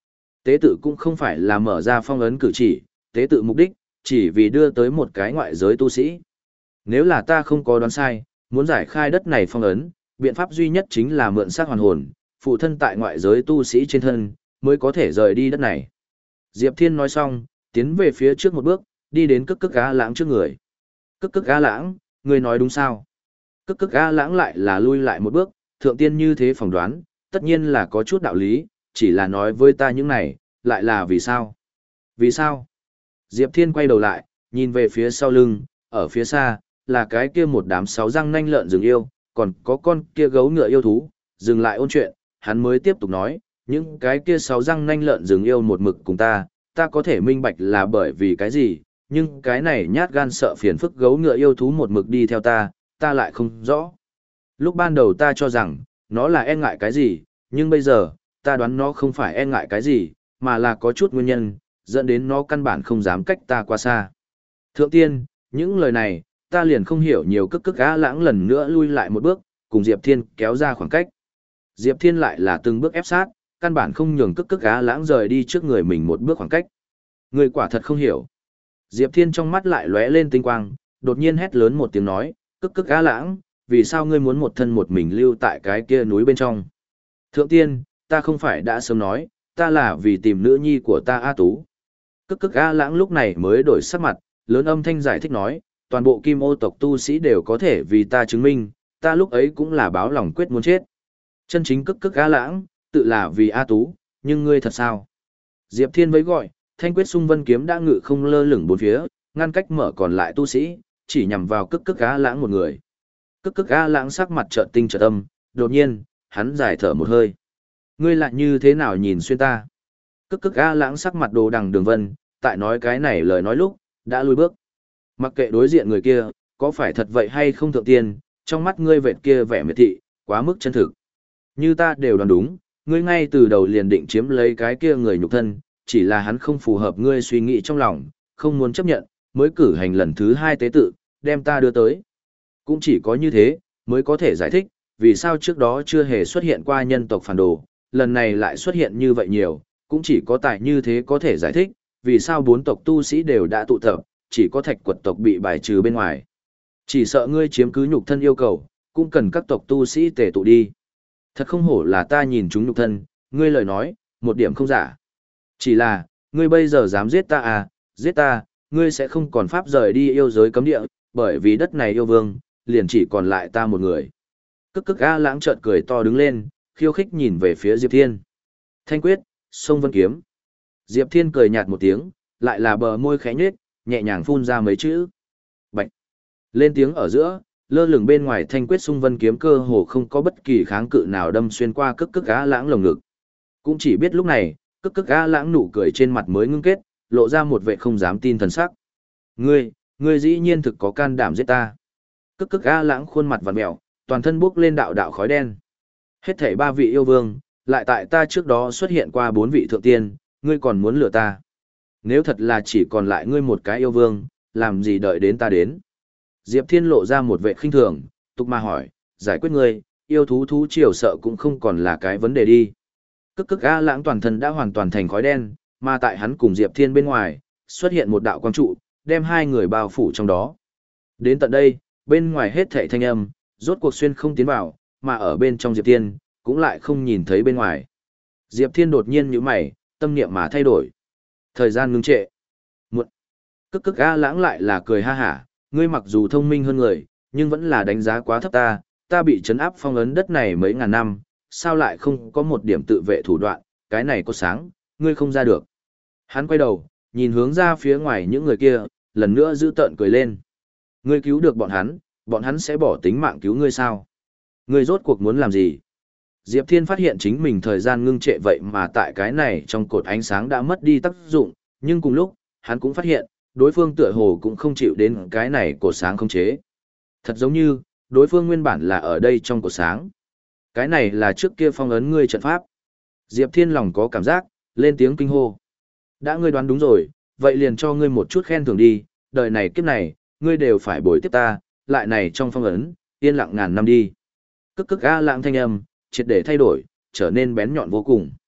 Tế tự cũng không phải là mở ra phong ấn cử chỉ, tế tự mục đích, chỉ vì đưa tới một cái ngoại giới tu sĩ. Nếu là ta không có đoán sai, muốn giải khai đất này phong ấn, biện pháp duy nhất chính là mượn xác hoàn hồn, phụ thân tại ngoại giới tu sĩ trên thân, mới có thể rời đi đất này. Diệp Thiên nói xong, tiến về phía trước một bước, đi đến Cức Cức Á Lãng trước người. Cức Cức Á Lãng, ngươi nói đúng sao? Cức Cức Á Lãng lại là lui lại một bước, thượng tiên như thế phỏng đoán, tất nhiên là có chút đạo lý, chỉ là nói với ta những này, lại là vì sao? Vì sao? Diệp Thiên quay đầu lại, nhìn về phía sau lưng, ở phía xa, là cái kia một đám sáu răng nanh lợn rừng yêu, còn có con kia gấu ngựa yêu thú, dừng lại ôn chuyện, hắn mới tiếp tục nói, những cái kia sáu răng nanh lợn rừng yêu một mực cùng ta, ta có thể minh bạch là bởi vì cái gì, nhưng cái này nhát gan sợ phiền phức gấu ngựa yêu thú một mực đi theo ta, ta lại không rõ. Lúc ban đầu ta cho rằng, nó là e ngại cái gì, nhưng bây giờ, ta đoán nó không phải e ngại cái gì, mà là có chút nguyên nhân, dẫn đến nó căn bản không dám cách ta qua xa. Thượng tiên, những lời này, ta liền không hiểu nhiều. Cức Cức Á Lãng lần nữa lui lại một bước, cùng Diệp Thiên kéo ra khoảng cách. Diệp Thiên lại là từng bước ép sát, căn bản không nhường Cức Cức Á Lãng rời đi trước người mình một bước khoảng cách. Người quả thật không hiểu. Diệp Thiên trong mắt lại lóe lên tinh quang, đột nhiên hét lớn một tiếng nói, Cức Cức Á Lãng, vì sao ngươi muốn một thân một mình lưu tại cái kia núi bên trong? Thượng tiên, ta không phải đã sớm nói, ta là vì tìm nữ nhi của ta A Tú. Cức Cức Á Lãng lúc này mới đổi sắc mặt, lớn âm thanh giải thích nói, toàn bộ Kim Ô tộc tu sĩ đều có thể vì ta chứng minh, ta lúc ấy cũng là báo lòng quyết muốn chết. Chân chính Cức Cức Á Lãng, tự là vì A Tú, nhưng ngươi thật sao? Diệp Thiên vẫy gọi, Thanh Quyết Xung Vân kiếm đã ngự không lơ lửng bốn phía, ngăn cách mở còn lại tu sĩ, chỉ nhằm vào Cức Cức Á Lãng một người. Cức Cức Á Lãng sắc mặt chợt tinh chợt âm, đột nhiên, hắn giải thở một hơi. Ngươi lại như thế nào nhìn xuyên ta? Cức Cức Á Lãng sắc mặt đồ đằng đường vân, tại nói cái này lời nói lúc, đã lùi bước. Mặc kệ đối diện người kia, có phải thật vậy hay không thượng tiên, trong mắt ngươi vệt kia vẻ miệt thị, quá mức chân thực. Như ta đều đoán đúng, ngươi ngay từ đầu liền định chiếm lấy cái kia người nhục thân, chỉ là hắn không phù hợp ngươi suy nghĩ trong lòng, không muốn chấp nhận, mới cử hành lần thứ hai tế tự, đem ta đưa tới. Cũng chỉ có như thế, mới có thể giải thích, vì sao trước đó chưa hề xuất hiện qua nhân tộc phản đồ, lần này lại xuất hiện như vậy nhiều, cũng chỉ có tại như thế có thể giải thích, vì sao bốn tộc tu sĩ đều đã tụ tập, chỉ có thạch quật tộc bị bài trừ bên ngoài. Chỉ sợ ngươi chiếm cứ nhục thân yêu cầu, cũng cần các tộc tu sĩ tề tụ đi. Thật không hổ là ta nhìn chúng nhục thân, ngươi lời nói, một điểm không giả. Chỉ là, ngươi bây giờ dám giết ta à, giết ta, ngươi sẽ không còn pháp rời đi yêu giới cấm địa, bởi vì đất này yêu vương, liền chỉ còn lại ta một người. Cức Cức Á Lãng chợt cười to đứng lên, khiêu khích nhìn về phía Diệp Thiên. Thanh Quyết, Xông Vân kiếm. Diệp Thiên cười nhạt một tiếng, lại là bờ môi khẽ nhếch, nhẹ nhàng phun ra mấy chữ. Bạch. Lên tiếng ở giữa, lơ lửng bên ngoài Thanh Quyết Xung Vân kiếm cơ hồ không có bất kỳ kháng cự nào đâm xuyên qua Cức Cức Á Lãng lồng ngực. Cũng chỉ biết lúc này, Cức Cức Á Lãng nụ cười trên mặt mới ngưng kết, lộ ra một vẻ không dám tin thần sắc. Ngươi, ngươi dĩ nhiên thực có can đảm giết ta. Cức Cức Á Lãng khuôn mặt vặn mèo, toàn thân bốc lên đạo đạo khói đen. Hết thảy ba vị yêu vương, lại tại ta trước đó xuất hiện qua bốn vị thượng tiên, ngươi còn muốn lừa ta. Nếu thật là chỉ còn lại ngươi một cái yêu vương, làm gì đợi đến ta đến. Diệp Thiên lộ ra một vẻ khinh thường, tục mà hỏi, giải quyết ngươi, yêu thú thú triều sợ cũng không còn là cái vấn đề đi. Cức Cức Á Lãng toàn thân đã hoàn toàn thành khói đen, mà tại hắn cùng Diệp Thiên bên ngoài, xuất hiện một đạo quang trụ, đem hai người bao phủ trong đó. Đến tận đây, bên ngoài hết thảy thanh âm, rốt cuộc xuyên không tiến vào, mà ở bên trong Diệp Thiên, cũng lại không nhìn thấy bên ngoài. Diệp Thiên đột nhiên nhíu mày, tâm niệm mà thay đổi. Thời gian ngưng trệ. Muộn. Cức Cức Á Lãng lại là cười ha hả, ngươi mặc dù thông minh hơn người, nhưng vẫn là đánh giá quá thấp ta, ta bị trấn áp phong ấn đất này mấy ngàn năm, sao lại không có một điểm tự vệ thủ đoạn, cái này có sáng, ngươi không ra được. Hắn quay đầu, nhìn hướng ra phía ngoài những người kia, lần nữa giữ tợn cười lên. Ngươi cứu được bọn hắn, bọn hắn sẽ bỏ tính mạng cứu ngươi sao? Ngươi rốt cuộc muốn làm gì? Diệp Thiên phát hiện chính mình thời gian ngưng trệ vậy mà tại cái này trong cột ánh sáng đã mất đi tác dụng, nhưng cùng lúc, hắn cũng phát hiện, đối phương tựa hồ cũng không chịu đến cái này cột sáng không chế. Thật giống như, đối phương nguyên bản là ở đây trong cột sáng. Cái này là trước kia phong ấn ngươi trận pháp. Diệp Thiên lòng có cảm giác, lên tiếng kinh hô. Đã ngươi đoán đúng rồi, vậy liền cho ngươi một chút khen thưởng đi, đời này kiếp này, ngươi đều phải bồi tiếp ta, lại này trong phong ấn, yên lặng ngàn năm đi. Cức Cức Á Lãng thanh âm, triệt để thay đổi, trở nên bén nhọn vô cùng.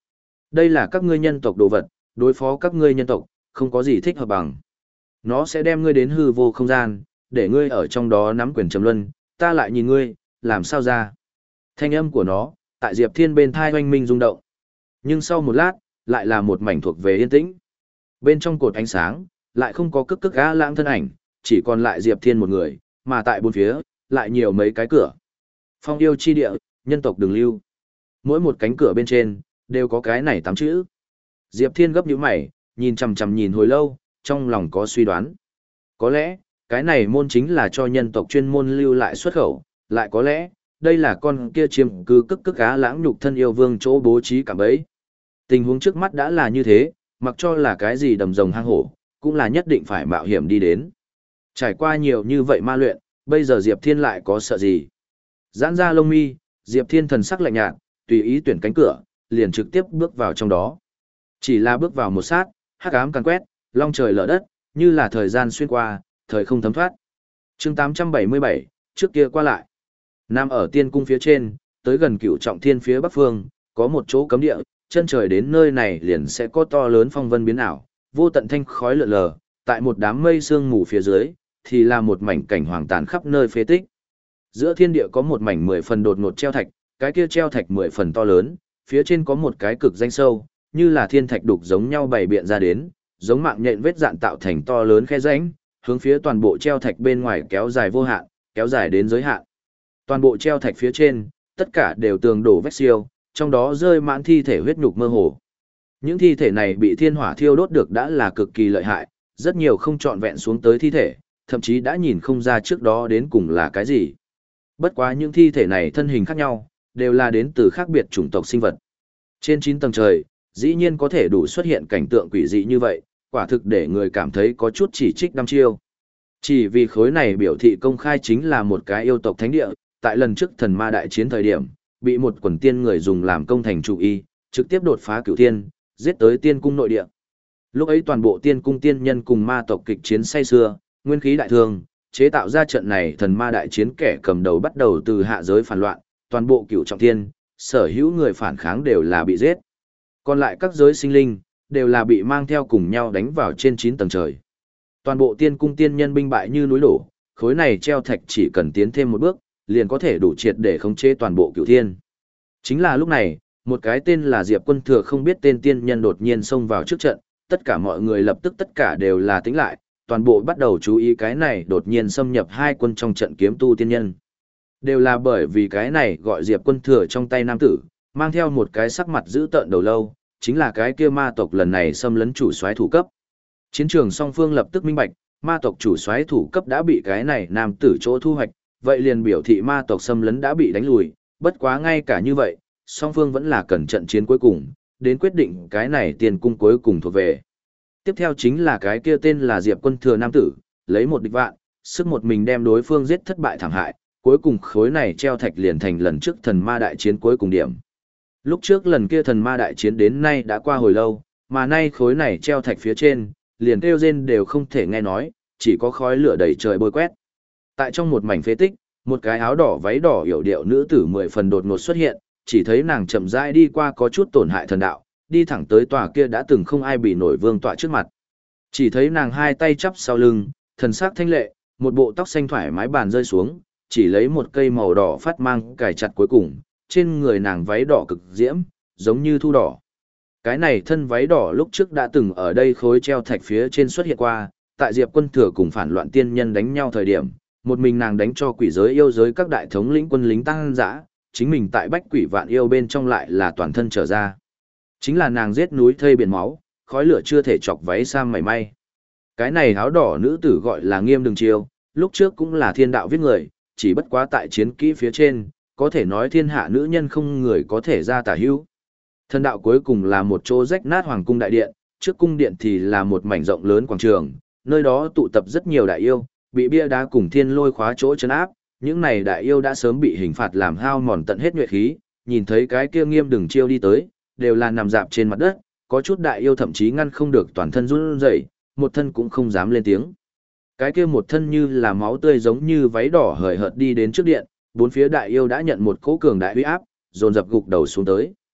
Đây là các ngươi nhân tộc đồ vật, đối phó các ngươi nhân tộc, không có gì thích hợp bằng. Nó sẽ đem ngươi đến hư vô không gian, để ngươi ở trong đó nắm quyền trầm luân, ta lại nhìn ngươi, làm sao ra. Thanh âm của nó, tại Diệp Thiên bên thai oanh minh rung động. Nhưng sau một lát, lại là một mảnh thuộc về yên tĩnh. Bên trong cột ánh sáng, lại không có cức cức gã lãng thân ảnh, chỉ còn lại Diệp Thiên một người, mà tại bốn phía, lại nhiều mấy cái cửa. Phong yêu chi địa, nhân tộc đường lưu. Mỗi một cánh cửa bên trên, đều có cái này tám chữ. Diệp Thiên gấp nhíu mày, nhìn chằm chằm nhìn hồi lâu, trong lòng có suy đoán. Có lẽ, cái này môn chính là cho nhân tộc chuyên môn lưu lại xuất khẩu, lại có lẽ, đây là con kia chiếm cứ cức cức cá lãng nhục thân yêu vương chỗ bố trí cả bấy. Tình huống trước mắt đã là như thế, mặc cho là cái gì đầm rồng hang hổ, cũng là nhất định phải mạo hiểm đi đến. Trải qua nhiều như vậy ma luyện, bây giờ Diệp Thiên lại có sợ gì? Giãn ra lông mi, Diệp Thiên thần sắc lạnh nhạt, tùy ý tuyển cánh cửa, liền trực tiếp bước vào trong đó. Chỉ là bước vào một sát, hắc ám càn quét, long trời lở đất, như là thời gian xuyên qua, thời không thấm thoát. Chương tám trăm bảy mươi bảy, trước kia qua lại. Nam ở tiên cung phía trên, tới gần Cửu Trọng Thiên phía bắc phương, có một chỗ cấm địa, chân trời đến nơi này liền sẽ có to lớn phong vân biến ảo, vô tận thanh khói lượn lờ, tại một đám mây sương mù phía dưới, thì là một mảnh cảnh hoàng tàn khắp nơi phế tích. Giữa thiên địa có một mảnh mười phần đột ngột treo thạch, cái kia treo thạch mười phần to lớn, phía trên có một cái cực danh sâu, như là thiên thạch đục giống nhau bày biện ra đến, giống mạng nhện vết dạn tạo thành to lớn khe rãnh, hướng phía toàn bộ treo thạch bên ngoài kéo dài vô hạn, kéo dài đến giới hạn. Toàn bộ treo thạch phía trên, tất cả đều tường đổ vách siêu, trong đó rơi mãn thi thể huyết nhục mơ hồ. Những thi thể này bị thiên hỏa thiêu đốt được đã là cực kỳ lợi hại, rất nhiều không trọn vẹn xuống tới thi thể, thậm chí đã nhìn không ra trước đó đến cùng là cái gì. Bất quá những thi thể này thân hình khác nhau, đều là đến từ khác biệt chủng tộc sinh vật. Trên chín tầng trời, dĩ nhiên có thể đủ xuất hiện cảnh tượng quỷ dị như vậy, quả thực để người cảm thấy có chút chỉ trích đăm chiêu. Chỉ vì khối này biểu thị công khai chính là một cái yêu tộc thánh địa, tại lần trước thần ma đại chiến thời điểm, bị một quần tiên người dùng làm công thành chủ y, trực tiếp đột phá cửu tiên, giết tới tiên cung nội địa. Lúc ấy toàn bộ tiên cung tiên nhân cùng ma tộc kịch chiến say xưa, nguyên khí đại thương, chế tạo ra trận này thần ma đại chiến kẻ cầm đầu bắt đầu từ hạ giới phản loạn, toàn bộ cửu trọng thiên, sở hữu người phản kháng đều là bị giết. Còn lại các giới sinh linh, đều là bị mang theo cùng nhau đánh vào trên chín tầng trời. Toàn bộ tiên cung tiên nhân binh bại như núi đổ, khối này treo thạch chỉ cần tiến thêm một bước, liền có thể đủ triệt để khống chế toàn bộ cửu thiên. Chính là lúc này, một cái tên là Diệp Quân Thừa không biết tên tiên nhân đột nhiên xông vào trước trận, tất cả mọi người lập tức tất cả đều là tĩnh lại, toàn bộ bắt đầu chú ý cái này đột nhiên xâm nhập hai quân trong trận kiếm tu tiên nhân. Đều là bởi vì cái này gọi Diệp Quân Thừa trong tay nam tử, mang theo một cái sắc mặt dữ tợn đầu lâu, chính là cái kia ma tộc lần này xâm lấn chủ soái thủ cấp. Chiến trường song phương lập tức minh bạch, ma tộc chủ soái thủ cấp đã bị cái này nam tử chỗ thu hoạch, vậy liền biểu thị ma tộc xâm lấn đã bị đánh lùi, bất quá ngay cả như vậy, song phương vẫn là cần trận chiến cuối cùng, đến quyết định cái này tiền cung cuối cùng thuộc về. Tiếp theo chính là cái kia tên là Diệp Quân Thừa nam tử, lấy một địch vạn, sức một mình đem đối phương giết thất bại thảm hại, cuối cùng khối này treo thạch liền thành lần trước thần ma đại chiến cuối cùng điểm. Lúc trước lần kia thần ma đại chiến đến nay đã qua hồi lâu, mà nay khối này treo thạch phía trên, liền kêu rên đều không thể nghe nói, chỉ có khói lửa đầy trời bôi quét. Tại trong một mảnh phế tích, một cái áo đỏ váy đỏ hiểu điệu nữ tử mười phần đột ngột xuất hiện, chỉ thấy nàng chậm rãi đi qua có chút tổn hại thần đạo, đi thẳng tới tòa kia đã từng không ai bị nổi vương tọa trước mặt. Chỉ thấy nàng hai tay chắp sau lưng, thần sắc thanh lệ, một bộ tóc xanh thoải mái bàn rơi xuống, chỉ lấy một cây màu đỏ phát mang cài chặt cuối cùng, trên người nàng váy đỏ cực diễm, giống như thu đỏ. Cái này thân váy đỏ lúc trước đã từng ở đây khối treo thạch phía trên xuất hiện qua, tại Diệp Quân Thừa cùng phản loạn tiên nhân đánh nhau thời điểm, một mình nàng đánh cho quỷ giới yêu giới các đại thống lĩnh quân lính tăng dã, chính mình tại bách quỷ vạn yêu bên trong lại là toàn thân trở ra. Chính là nàng giết núi thây biển máu, khói lửa chưa thể chọc váy sam mảy may. Cái này áo đỏ nữ tử gọi là Nghiêm Đường Chiêu, lúc trước cũng là thiên đạo viết người, chỉ bất quá tại chiến kỹ phía trên, có thể nói thiên hạ nữ nhân không người có thể ra tả hữu. Thần đạo cuối cùng là một chỗ rách nát hoàng cung đại điện, trước cung điện thì là một mảnh rộng lớn quảng trường, nơi đó tụ tập rất nhiều đại yêu, bị bia đá cùng thiên lôi khóa chỗ trấn áp, những này đại yêu đã sớm bị hình phạt làm hao mòn tận hết nhuệ khí, nhìn thấy cái kia Nghiêm Đường Chiêu đi tới, đều là nằm dạp trên mặt đất, có chút đại yêu thậm chí ngăn không được toàn thân run rẩy, một thân cũng không dám lên tiếng. Cái kia một thân như là máu tươi giống như váy đỏ hời hợt đi đến trước điện, bốn phía đại yêu đã nhận một cỗ cường đại uy áp, dồn dập gục đầu xuống tới.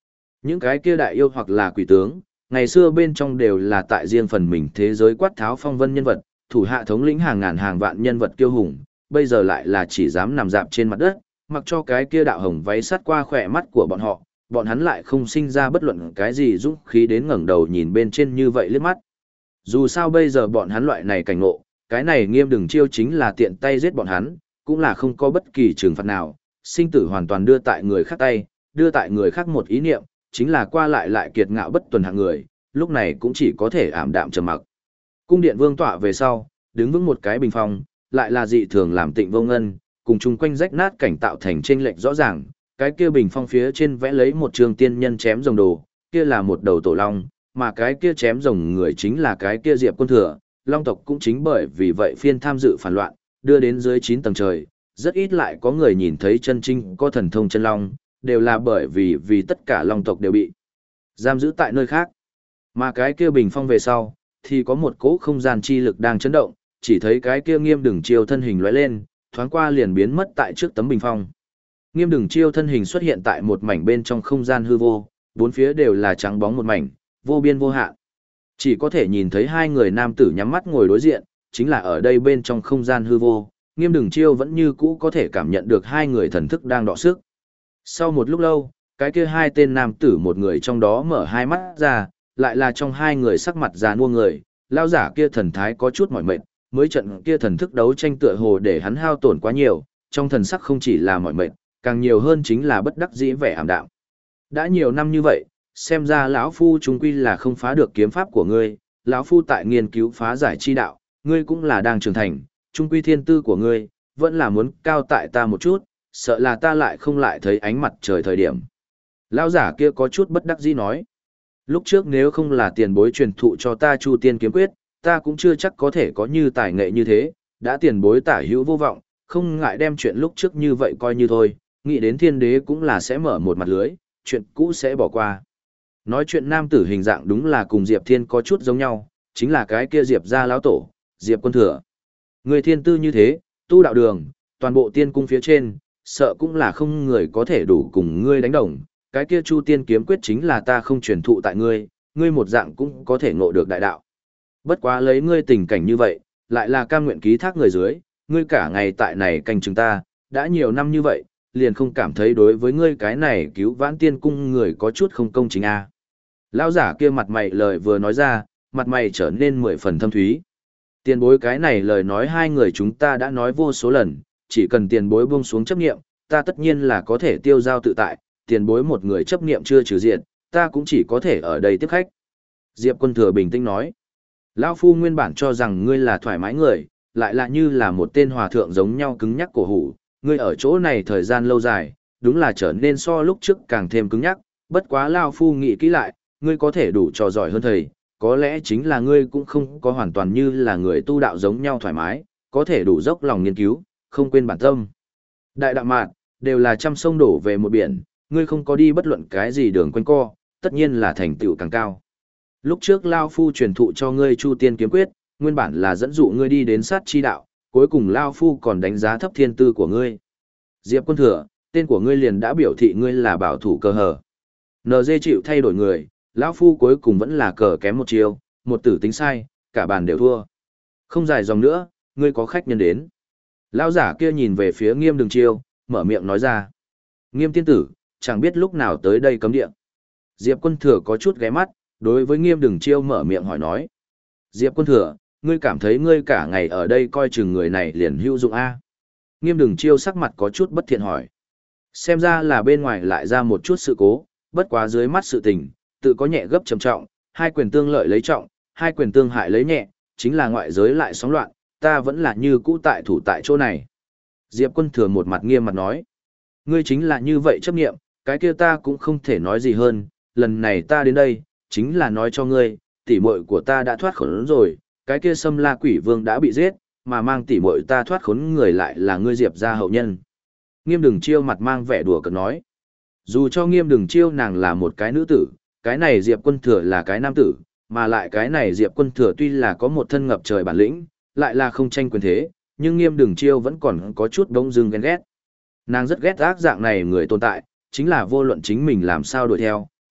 Những cái kia đại yêu hoặc là quỷ tướng, ngày xưa bên trong đều là tại riêng phần mình thế giới quát tháo phong vân nhân vật, thủ hạ thống lĩnh hàng ngàn hàng vạn nhân vật kiêu hùng, bây giờ lại là chỉ dám nằm dạp trên mặt đất, mặc cho cái kia đạo hồng váy sắt qua khỏe mắt của bọn họ, bọn hắn lại không sinh ra bất luận cái gì dũng khí đến ngẩng đầu nhìn bên trên như vậy liếc mắt. Dù sao bây giờ bọn hắn loại này cảnh ngộ, cái này Nghiêm Đừng Chiêu chính là tiện tay giết bọn hắn, cũng là không có bất kỳ trừng phạt nào, sinh tử hoàn toàn đưa tại người khác tay, đưa tại người khác một ý niệm, chính là qua lại lại kiệt ngạo bất tuần hạng người, lúc này cũng chỉ có thể ảm đạm trầm mặc. Cung điện vương tọa về sau, đứng vững một cái bình phong, lại là dị thường làm Tịnh Vô Ngân, cùng chung quanh rách nát cảnh tạo thành chênh lệch rõ ràng, cái kia bình phong phía trên vẽ lấy một trường tiên nhân chém rồng đồ, kia là một đầu tổ long, mà cái kia chém rồng người chính là cái kia Diệp Quân Thừa, long tộc cũng chính bởi vì vậy phiên tham dự phản loạn, đưa đến dưới chín tầng trời, rất ít lại có người nhìn thấy chân chính có thần thông chân long, đều là bởi vì vì tất cả long tộc đều bị giam giữ tại nơi khác. Mà cái kia bình phong về sau, thì có một cỗ không gian chi lực đang chấn động, chỉ thấy cái kia Nghiêm Đừng Chiêu thân hình lóe lên, thoáng qua liền biến mất tại trước tấm bình phong. Nghiêm Đừng Chiêu thân hình xuất hiện tại một mảnh bên trong không gian hư vô, bốn phía đều là trắng bóng một mảnh, vô biên vô hạn. Chỉ có thể nhìn thấy hai người nam tử nhắm mắt ngồi đối diện, chính là ở đây bên trong không gian hư vô, Nghiêm Đừng Chiêu vẫn như cũ có thể cảm nhận được hai người thần thức đang đọ sức. Sau một lúc lâu, cái kia hai tên nam tử một người trong đó mở hai mắt ra, lại là trong hai người sắc mặt già nua người, lao giả kia thần thái có chút mỏi mệt, mới trận kia thần thức đấu tranh tựa hồ để hắn hao tổn quá nhiều, trong thần sắc không chỉ là mỏi mệt, càng nhiều hơn chính là bất đắc dĩ vẻ ảm đạm. Đã nhiều năm như vậy, xem ra lão phu chúng quy là không phá được kiếm pháp của ngươi, lão phu tại nghiên cứu phá giải chi đạo, ngươi cũng là đang trưởng thành, trung quy thiên tư của ngươi vẫn là muốn cao tại ta một chút, sợ là ta lại không lại thấy ánh mặt trời thời điểm. Lão giả kia có chút bất đắc dĩ nói, lúc trước nếu không là tiền bối truyền thụ cho ta Chu Tiên kiếm quyết, ta cũng chưa chắc có thể có như tài nghệ như thế, đã tiền bối tả hữu vô vọng, không ngại đem chuyện lúc trước như vậy coi như thôi, nghĩ đến thiên đế cũng là sẽ mở một mặt lưới, chuyện cũ sẽ bỏ qua. Nói chuyện nam tử hình dạng đúng là cùng Diệp Thiên có chút giống nhau, chính là cái kia Diệp gia lão tổ, Diệp Quân Thừa. Người thiên tư như thế, tu đạo đường, toàn bộ tiên cung phía trên, sợ cũng là không người có thể đủ cùng ngươi đánh đồng, cái kia Chu Tiên kiếm quyết chính là ta không truyền thụ tại ngươi, ngươi một dạng cũng có thể ngộ được đại đạo. Bất quá lấy ngươi tình cảnh như vậy, lại là cam nguyện ký thác người dưới, ngươi cả ngày tại này canh chừng ta, đã nhiều năm như vậy, liền không cảm thấy đối với ngươi cái này cứu vãn tiên cung người có chút không công chính à. Lão giả kia mặt mày lời vừa nói ra, mặt mày trở nên mười phần thâm thúy. Tiền bối cái này lời nói hai người chúng ta đã nói vô số lần, chỉ cần tiền bối buông xuống chấp nghiệm, ta tất nhiên là có thể tiêu giao tự tại, tiền bối một người chấp nghiệm chưa trừ diện, ta cũng chỉ có thể ở đây tiếp khách. Diệp Quân Thừa bình tĩnh nói, lão phu nguyên bản cho rằng ngươi là thoải mái người, lại là như là một tên hòa thượng giống nhau cứng nhắc cổ hủ, ngươi ở chỗ này thời gian lâu dài, đúng là trở nên so lúc trước càng thêm cứng nhắc, bất quá lão phu nghĩ kỹ lại, ngươi có thể đủ trò giỏi hơn thầy, có lẽ chính là ngươi cũng không có hoàn toàn như là người tu đạo giống nhau thoải mái, có thể đủ dốc lòng nghiên cứu, không quên bản tâm. Đại đạo mạn, đều là trăm sông đổ về một biển, ngươi không có đi bất luận cái gì đường quanh co, tất nhiên là thành tựu càng cao. Lúc trước Lao Phu truyền thụ cho ngươi Chu Tiên kiếm quyết, nguyên bản là dẫn dụ ngươi đi đến sát chi đạo, cuối cùng Lao Phu còn đánh giá thấp thiên tư của ngươi. Diệp Quân Thừa, tên của ngươi liền đã biểu thị ngươi là bảo thủ cơ hở. en giê chịu thay đổi người, Lão Phu cuối cùng vẫn là cờ kém một chiều, một tử tính sai, cả bàn đều thua. Không dài dòng nữa, ngươi có khách nhân đến. Lão giả kia nhìn về phía Nghiêm Đừng Chiêu, mở miệng nói ra. Nghiêm tiên tử, chẳng biết lúc nào tới đây cấm địa. Diệp Quân Thừa có chút ghé mắt, đối với Nghiêm Đừng Chiêu mở miệng hỏi nói. Diệp Quân Thừa, ngươi cảm thấy ngươi cả ngày ở đây coi chừng người này liền hữu dụng a? Nghiêm Đừng Chiêu sắc mặt có chút bất thiện hỏi. Xem ra là bên ngoài lại ra một chút sự cố, bất quá dưới mắt sự tình, tự có nhẹ gấp trầm trọng, hai quyền tương lợi lấy trọng, hai quyền tương hại lấy nhẹ, chính là ngoại giới lại sóng loạn, ta vẫn là như cũ tại thủ tại chỗ này. Diệp Quân Thừa một mặt nghiêm mặt nói. Ngươi chính là như vậy chấp nghiệm, cái kia ta cũng không thể nói gì hơn, lần này ta đến đây, chính là nói cho ngươi, tỷ muội của ta đã thoát khốn rồi, cái kia Sâm La Quỷ Vương đã bị giết, mà mang tỷ muội ta thoát khốn người lại là ngươi Diệp gia hậu nhân. Nghiêm Đừng Chiêu mặt mang vẻ đùa cợt nói. Dù cho Nghiêm Đừng Chiêu nàng là một cái nữ tử, cái này Diệp Quân Thừa là cái nam tử, mà lại cái này Diệp Quân Thừa tuy là có một thân ngập trời bản lĩnh, lại là không tranh quyền thế, nhưng Nghiêm Đừng Chiêu vẫn còn có chút bỗng dưng ghen ghét. Nàng rất ghét ác dạng này người tồn tại, chính là vô luận chính mình làm sao đuổi theo,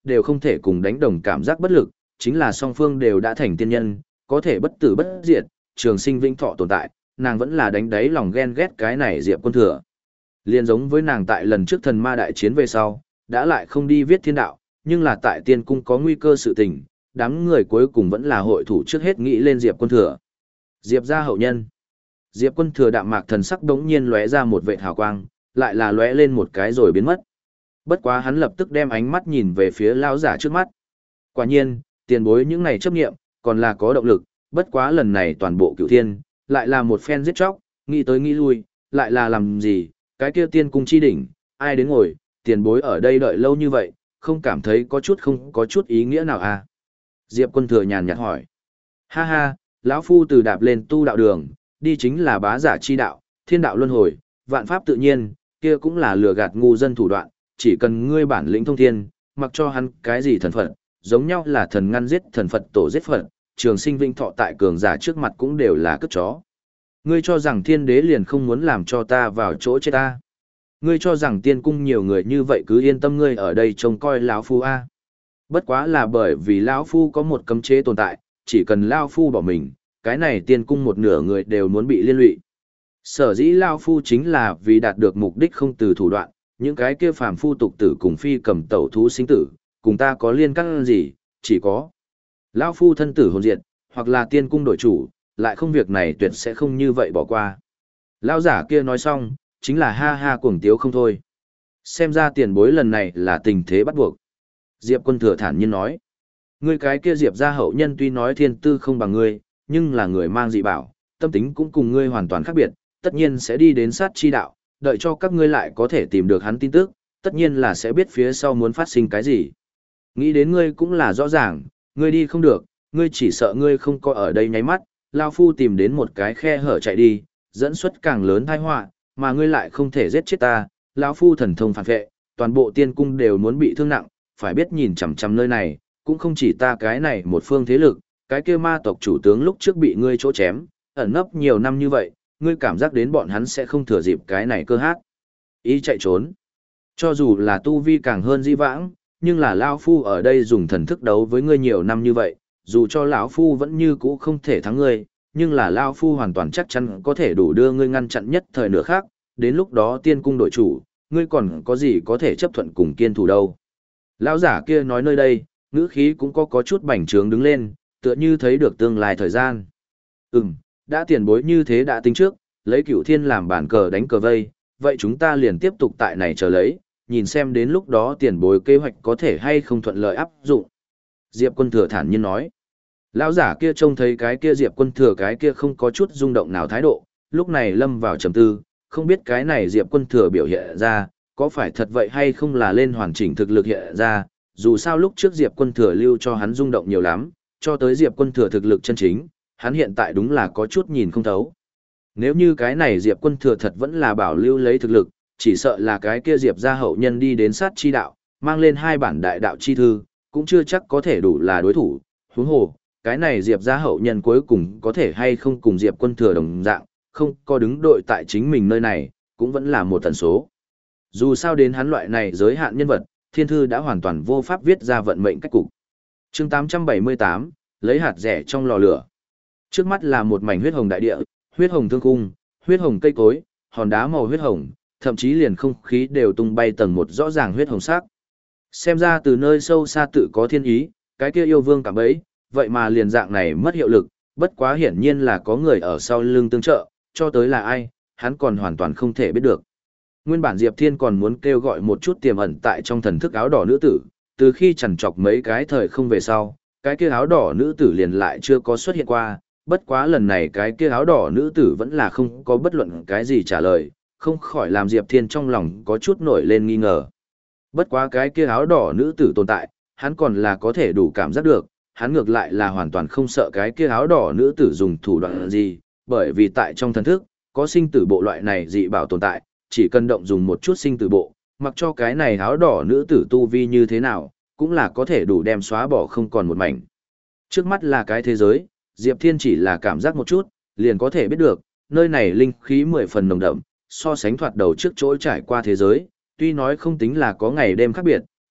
đều không thể cùng đánh đồng cảm giác bất lực, chính là song phương đều đã thành tiên nhân, có thể bất tử bất diệt, trường sinh vĩnh thọ tồn tại, nàng vẫn là đánh đáy lòng ghen ghét cái này Diệp Quân Thừa. Liên giống với nàng tại lần trước thần ma đại chiến về sau, đã lại không đi viết thiên đạo, nhưng là tại tiên cung có nguy cơ sự tình, đám người cuối cùng vẫn là hội thủ trước hết nghĩ lên Diệp Quân Thừa. Diệp gia hậu nhân. Diệp Quân Thừa đạm mạc thần sắc đống nhiên lóe ra một vệt hào quang, lại là lóe lên một cái rồi biến mất. Bất quá hắn lập tức đem ánh mắt nhìn về phía lão giả trước mắt. Quả nhiên, tiền bối những này chấp nghiệm, còn là có động lực, bất quá lần này toàn bộ cửu thiên, lại là một phen giết chóc, nghĩ tới nghĩ lui, lại là làm gì, cái kia tiên cung chi đỉnh, ai đến ngồi, tiền bối ở đây đợi lâu như vậy, không cảm thấy có chút không có chút ý nghĩa nào à? Diệp Quân Thừa nhàn nhạt hỏi. Ha ha, lão phu từ đạp lên tu đạo đường, đi chính là bá giả chi đạo, thiên đạo luân hồi, vạn pháp tự nhiên, kia cũng là lừa gạt ngu dân thủ đoạn, chỉ cần ngươi bản lĩnh thông thiên, mặc cho hắn cái gì thần Phật, giống nhau là thần ngăn giết thần Phật tổ giết Phật, trường sinh vinh thọ tại cường giả trước mặt cũng đều là cất chó. Ngươi cho rằng thiên đế liền không muốn làm cho ta vào chỗ chết ta. Ngươi cho rằng tiên cung nhiều người như vậy cứ yên tâm ngươi ở đây trông coi lão phu a. Bất quá là bởi vì lão phu có một cấm chế tồn tại, chỉ cần lão phu bỏ mình, cái này tiên cung một nửa người đều muốn bị liên lụy. Sở dĩ lão phu chính là vì đạt được mục đích không từ thủ đoạn, những cái kia phàm phu tục tử cùng phi cầm tẩu thú sinh tử, cùng ta có liên căn gì, chỉ có lão phu thân tử hồn diệt, hoặc là tiên cung đổi chủ, lại không việc này tuyệt sẽ không như vậy bỏ qua. Lão giả kia nói xong, chính là ha ha cuồng tiếu không thôi. Xem ra tiền bối lần này là tình thế bắt buộc. Diệp Quân Thừa thản nhiên nói. Ngươi cái kia Diệp gia hậu nhân tuy nói thiên tư không bằng ngươi, nhưng là người mang dị bảo, tâm tính cũng cùng ngươi hoàn toàn khác biệt, tất nhiên sẽ đi đến sát chi đạo, đợi cho các ngươi lại có thể tìm được hắn tin tức, tất nhiên là sẽ biết phía sau muốn phát sinh cái gì. Nghĩ đến ngươi cũng là rõ ràng, ngươi đi không được, ngươi chỉ sợ ngươi không có ở đây nháy mắt, lão phu tìm đến một cái khe hở chạy đi, dẫn xuất càng lớn tai họa, mà ngươi lại không thể giết chết ta, lão phu thần thông phản vệ, toàn bộ tiên cung đều muốn bị thương nặng, phải biết nhìn chằm chằm nơi này, cũng không chỉ ta cái này một phương thế lực, cái kia ma tộc chủ tướng lúc trước bị ngươi chỗ chém, ẩn nấp nhiều năm như vậy, ngươi cảm giác đến bọn hắn sẽ không thừa dịp cái này cơ hát. Ý chạy trốn. Cho dù là tu vi càng hơn di vãng, nhưng là lão phu ở đây dùng thần thức đấu với ngươi nhiều năm như vậy, dù cho lão phu vẫn như cũ không thể thắng ngươi, nhưng là lão phu hoàn toàn chắc chắn có thể đủ đưa ngươi ngăn chặn nhất thời nửa khác, đến lúc đó tiên cung đội chủ, ngươi còn có gì có thể chấp thuận cùng kiên thủ đâu. Lão giả kia nói nơi đây, ngữ khí cũng có có chút bành trướng đứng lên, tựa như thấy được tương lai thời gian. Ừm, đã tiền bối như thế đã tính trước, lấy cửu thiên làm bản cờ đánh cờ vây, vậy chúng ta liền tiếp tục tại này chờ lấy, nhìn xem đến lúc đó tiền bối kế hoạch có thể hay không thuận lợi áp dụng. Diệp Quân Thừa thản nhiên nói. Lão giả kia trông thấy cái kia Diệp Quân Thừa cái kia không có chút rung động nào thái độ, lúc này lâm vào trầm tư, không biết cái này Diệp Quân Thừa biểu hiện ra, có phải thật vậy hay không là lên hoàn chỉnh thực lực hiện ra, dù sao lúc trước Diệp Quân Thừa lưu cho hắn rung động nhiều lắm, cho tới Diệp Quân Thừa thực lực chân chính, hắn hiện tại đúng là có chút nhìn không thấu. Nếu như cái này Diệp Quân Thừa thật vẫn là bảo lưu lấy thực lực, chỉ sợ là cái kia Diệp gia hậu nhân đi đến sát chi đạo, mang lên hai bản đại đạo chi thư, cũng chưa chắc có thể đủ là đối thủ, huống hồ, cái này Diệp gia hậu nhân cuối cùng có thể hay không cùng Diệp Quân Thừa đồng dạng, không có đứng đội tại chính mình nơi này, cũng vẫn là một tần số. Dù sao đến hắn loại này giới hạn nhân vật, thiên thư đã hoàn toàn vô pháp viết ra vận mệnh cách cục. Chương tám trăm bảy mươi tám, lấy hạt rẻ trong lò lửa. Trước mắt là một mảnh huyết hồng đại địa, huyết hồng thương cung, huyết hồng cây cối, hòn đá màu huyết hồng, thậm chí liền không khí đều tung bay tầng một rõ ràng huyết hồng sắc. Xem ra từ nơi sâu xa tự có thiên ý, cái kia yêu vương cảm bấy, vậy mà liền dạng này mất hiệu lực, bất quá hiển nhiên là có người ở sau lưng tương trợ, cho tới là ai, hắn còn hoàn toàn không thể biết được. Nguyên bản Diệp Thiên còn muốn kêu gọi một chút tiềm ẩn tại trong thần thức áo đỏ nữ tử, từ khi chằn chọc mấy cái thời không về sau, cái kia áo đỏ nữ tử liền lại chưa có xuất hiện qua, bất quá lần này cái kia áo đỏ nữ tử vẫn là không có bất luận cái gì trả lời, không khỏi làm Diệp Thiên trong lòng có chút nổi lên nghi ngờ. Bất quá cái kia áo đỏ nữ tử tồn tại, hắn còn là có thể đủ cảm giác được, hắn ngược lại là hoàn toàn không sợ cái kia áo đỏ nữ tử dùng thủ đoạn gì, bởi vì tại trong thần thức, có sinh tử bộ loại này dị bảo tồn tại, chỉ cần động dùng một chút sinh tử bộ, mặc cho cái này áo đỏ nữ tử tu vi như thế nào, cũng là có thể đủ đem xóa bỏ không còn một mảnh. Trước mắt là cái thế giới, Diệp Thiên chỉ là cảm giác một chút, liền có thể biết được, nơi này linh khí mười phần nồng đậm, so sánh thoạt đầu trước chỗ trải qua thế giới, tuy nói không tính là có ngày đêm khác biệt,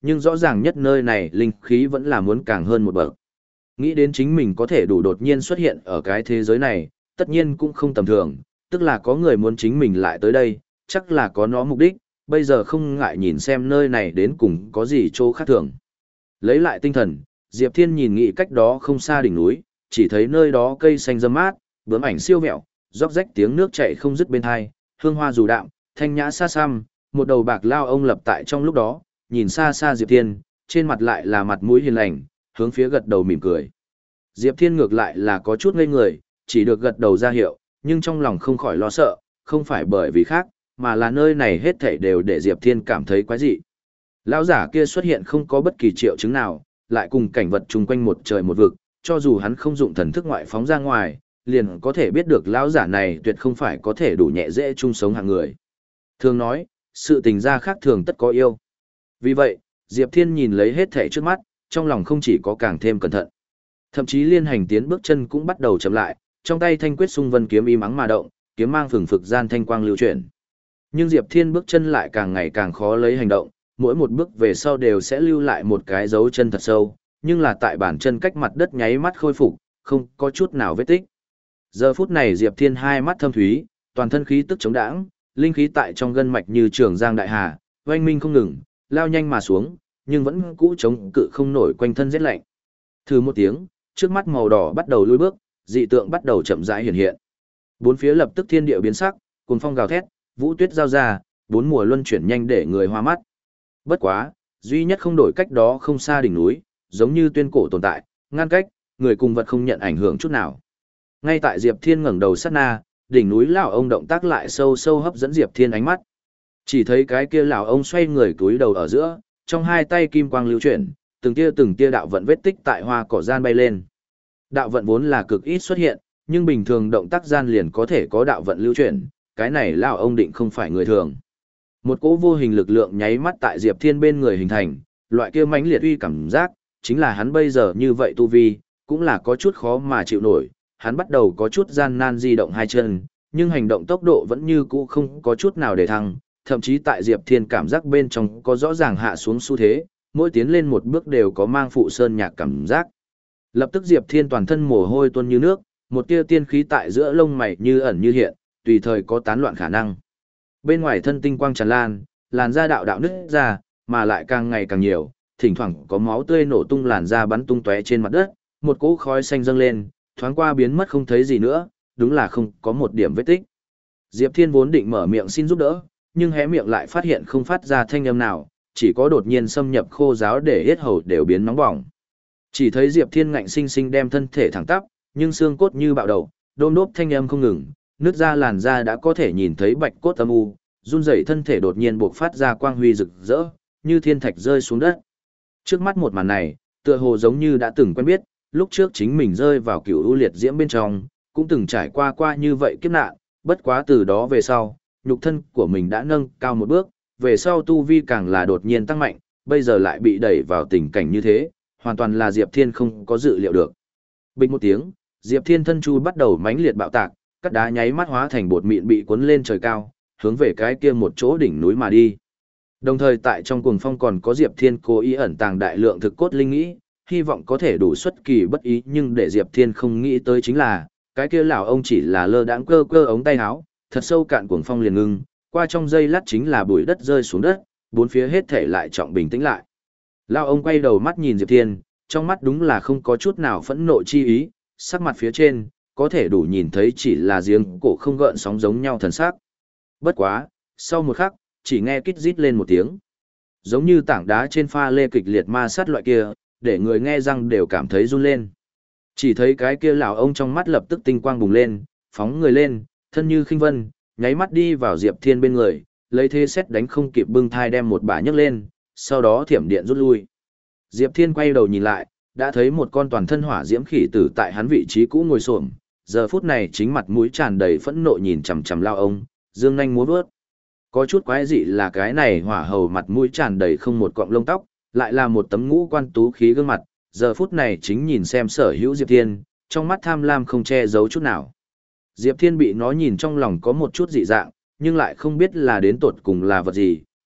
nhưng rõ ràng nhất nơi này linh khí vẫn là muốn càng hơn một bậc. Nghĩ đến chính mình có thể đủ đột nhiên xuất hiện ở cái thế giới này, tất nhiên cũng không tầm thường, tức là có người muốn chính mình lại tới đây, chắc là có nó mục đích, bây giờ không ngại nhìn xem nơi này đến cùng có gì chỗ khác thường. Lấy lại tinh thần, Diệp Thiên nhìn nghĩ cách đó không xa đỉnh núi, chỉ thấy nơi đó cây xanh râm mát, bướm ảnh siêu vẹo, róc rách tiếng nước chảy không dứt bên hai, hương hoa dù đạm, thanh nhã xa xăm, một đầu bạc lao ông lập tại trong lúc đó, nhìn xa xa Diệp Thiên, trên mặt lại là mặt mũi hiền lành, hướng phía gật đầu mỉm cười. Diệp Thiên ngược lại là có chút ngây người, chỉ được gật đầu ra hiệu, nhưng trong lòng không khỏi lo sợ, không phải bởi vì khác, mà là nơi này hết thảy đều để Diệp Thiên cảm thấy quái dị. Lão giả kia xuất hiện không có bất kỳ triệu chứng nào, lại cùng cảnh vật chung quanh một trời một vực, cho dù hắn không dụng thần thức ngoại phóng ra ngoài, liền có thể biết được lão giả này tuyệt không phải có thể đủ nhẹ dễ chung sống hạng người. Thường nói, sự tình gia khác thường tất có yêu. Vì vậy, Diệp Thiên nhìn lấy hết thảy trước mắt, trong lòng không chỉ có càng thêm cẩn thận. Thậm chí liên hành tiến bước chân cũng bắt đầu chậm lại, trong tay thanh quyết xung vân kiếm im ắng mà động, kiếm mang phừng phực gian thanh quang lưu chuyển. Nhưng Diệp Thiên bước chân lại càng ngày càng khó lấy hành động, mỗi một bước về sau đều sẽ lưu lại một cái dấu chân thật sâu, nhưng là tại bản chân cách mặt đất nháy mắt khôi phục, không có chút nào vết tích. Giờ phút này Diệp Thiên hai mắt thâm thúy, toàn thân khí tức chống đãng, linh khí tại trong gân mạch như trường giang đại hà, oanh minh không ngừng, lao nhanh mà xuống, nhưng vẫn cũ chống cự không nổi quanh thân rét lạnh. Thử một tiếng, trước mắt màu đỏ bắt đầu lùi bước, dị tượng bắt đầu chậm rãi hiện hiện. Bốn phía lập tức thiên địa biến sắc, cuồng phong gào thét, vũ tuyết giao ra, bốn mùa luân chuyển nhanh để người hoa mắt. Bất quá, duy nhất không đổi cách đó không xa đỉnh núi, giống như tuyên cổ tồn tại, ngăn cách, người cùng vật không nhận ảnh hưởng chút nào. Ngay tại Diệp Thiên ngẩng đầu sát na, đỉnh núi lão ông động tác lại sâu sâu hấp dẫn Diệp Thiên ánh mắt. Chỉ thấy cái kia lão ông xoay người cúi đầu ở giữa, trong hai tay kim quang lưu chuyển, từng tia từng tia đạo vận vết tích tại hoa cỏ gian bay lên. Đạo vận vốn là cực ít xuất hiện, nhưng bình thường động tác gian liền có thể có đạo vận lưu chuyển, cái này lão ông định không phải người thường. Một cỗ vô hình lực lượng nháy mắt tại Diệp Thiên bên người hình thành, loại kia mãnh liệt uy cảm giác, chính là hắn bây giờ như vậy tu vi, cũng là có chút khó mà chịu nổi, hắn bắt đầu có chút gian nan di động hai chân, nhưng hành động tốc độ vẫn như cũ không có chút nào để thăng, thậm chí tại Diệp Thiên cảm giác bên trong có rõ ràng hạ xuống xu thế, mỗi tiến lên một bước đều có mang phụ sơn nhạc cảm giác. Lập tức Diệp Thiên toàn thân mồ hôi tuôn như nước, một tia tiên khí tại giữa lông mày như ẩn như hiện, tùy thời có tán loạn khả năng. Bên ngoài thân tinh quang tràn lan, làn da đạo đạo nứt ra, mà lại càng ngày càng nhiều, thỉnh thoảng có máu tươi nổ tung làn da bắn tung tóe trên mặt đất, một cỗ khói xanh dâng lên, thoáng qua biến mất không thấy gì nữa, đúng là không có một điểm vết tích. Diệp Thiên vốn định mở miệng xin giúp đỡ, nhưng hé miệng lại phát hiện không phát ra thanh âm nào, chỉ có đột nhiên xâm nhập khô giáo để yết hầu đều biến nóng bỏng. Chỉ thấy Diệp Thiên ngạnh sinh sinh đem thân thể thẳng tắp, nhưng xương cốt như bạo đầu, đôm đốp thanh âm không ngừng, nứt ra làn da đã có thể nhìn thấy bạch cốt âm u, run rẩy thân thể đột nhiên bộc phát ra quang huy rực rỡ, như thiên thạch rơi xuống đất. Trước mắt một màn này, tựa hồ giống như đã từng quen biết, lúc trước chính mình rơi vào cựu u liệt diễm bên trong, cũng từng trải qua qua như vậy kiếp nạn, bất quá từ đó về sau, nhục thân của mình đã nâng cao một bước, về sau tu vi càng là đột nhiên tăng mạnh, bây giờ lại bị đẩy vào tình cảnh như thế, hoàn toàn là Diệp Thiên không có dự liệu được. Bình một tiếng, Diệp Thiên thân chu bắt đầu mãnh liệt bạo tạc, cắt đá nháy mắt hóa thành bột mịn bị cuốn lên trời cao, hướng về cái kia một chỗ đỉnh núi mà đi. Đồng thời tại trong cuồng phong còn có Diệp Thiên cố ý ẩn tàng đại lượng thực cốt linh nghĩ, hy vọng có thể đủ xuất kỳ bất ý, nhưng để Diệp Thiên không nghĩ tới chính là, cái kia lão ông chỉ là lơ đãng cơ cơ ống tay áo, thật sâu cạn cuồng phong liền ngưng, qua trong giây lát chính là bụi đất rơi xuống đất, bốn phía hết thể lại trọng bình tĩnh lại. Lão ông quay đầu mắt nhìn Diệp Thiên, trong mắt đúng là không có chút nào phẫn nộ chi ý, sắc mặt phía trên, có thể đủ nhìn thấy chỉ là giếng cổ không gợn sóng giống nhau thần sắc. Bất quá, sau một khắc, chỉ nghe kít rít lên một tiếng. Giống như tảng đá trên pha lê kịch liệt ma sát loại kia, để người nghe răng đều cảm thấy run lên. Chỉ thấy cái kia lão ông trong mắt lập tức tinh quang bùng lên, phóng người lên, thân như khinh vân, nháy mắt đi vào Diệp Thiên bên người, lấy thế xét đánh không kịp bưng thai đem một bả nhấc lên, sau đó thiểm điện rút lui. Diệp Thiên quay đầu nhìn lại, đã thấy một con toàn thân hỏa diễm khỉ tử tại hắn vị trí cũ ngồi xổm, giờ phút này chính mặt mũi tràn đầy phẫn nộ nhìn chằm chằm lao ông, dương nhanh múa vớt. Có chút quái dị là cái này hỏa hầu mặt mũi tràn đầy không một cọng lông tóc, lại là một tấm ngũ quan tú khí gương mặt, giờ phút này chính nhìn xem sở hữu Diệp Thiên, trong mắt tham lam không che giấu chút nào. Diệp Thiên bị nó nhìn trong lòng có một chút dị dạng, nhưng lại không biết là đến tột cùng là vật gì,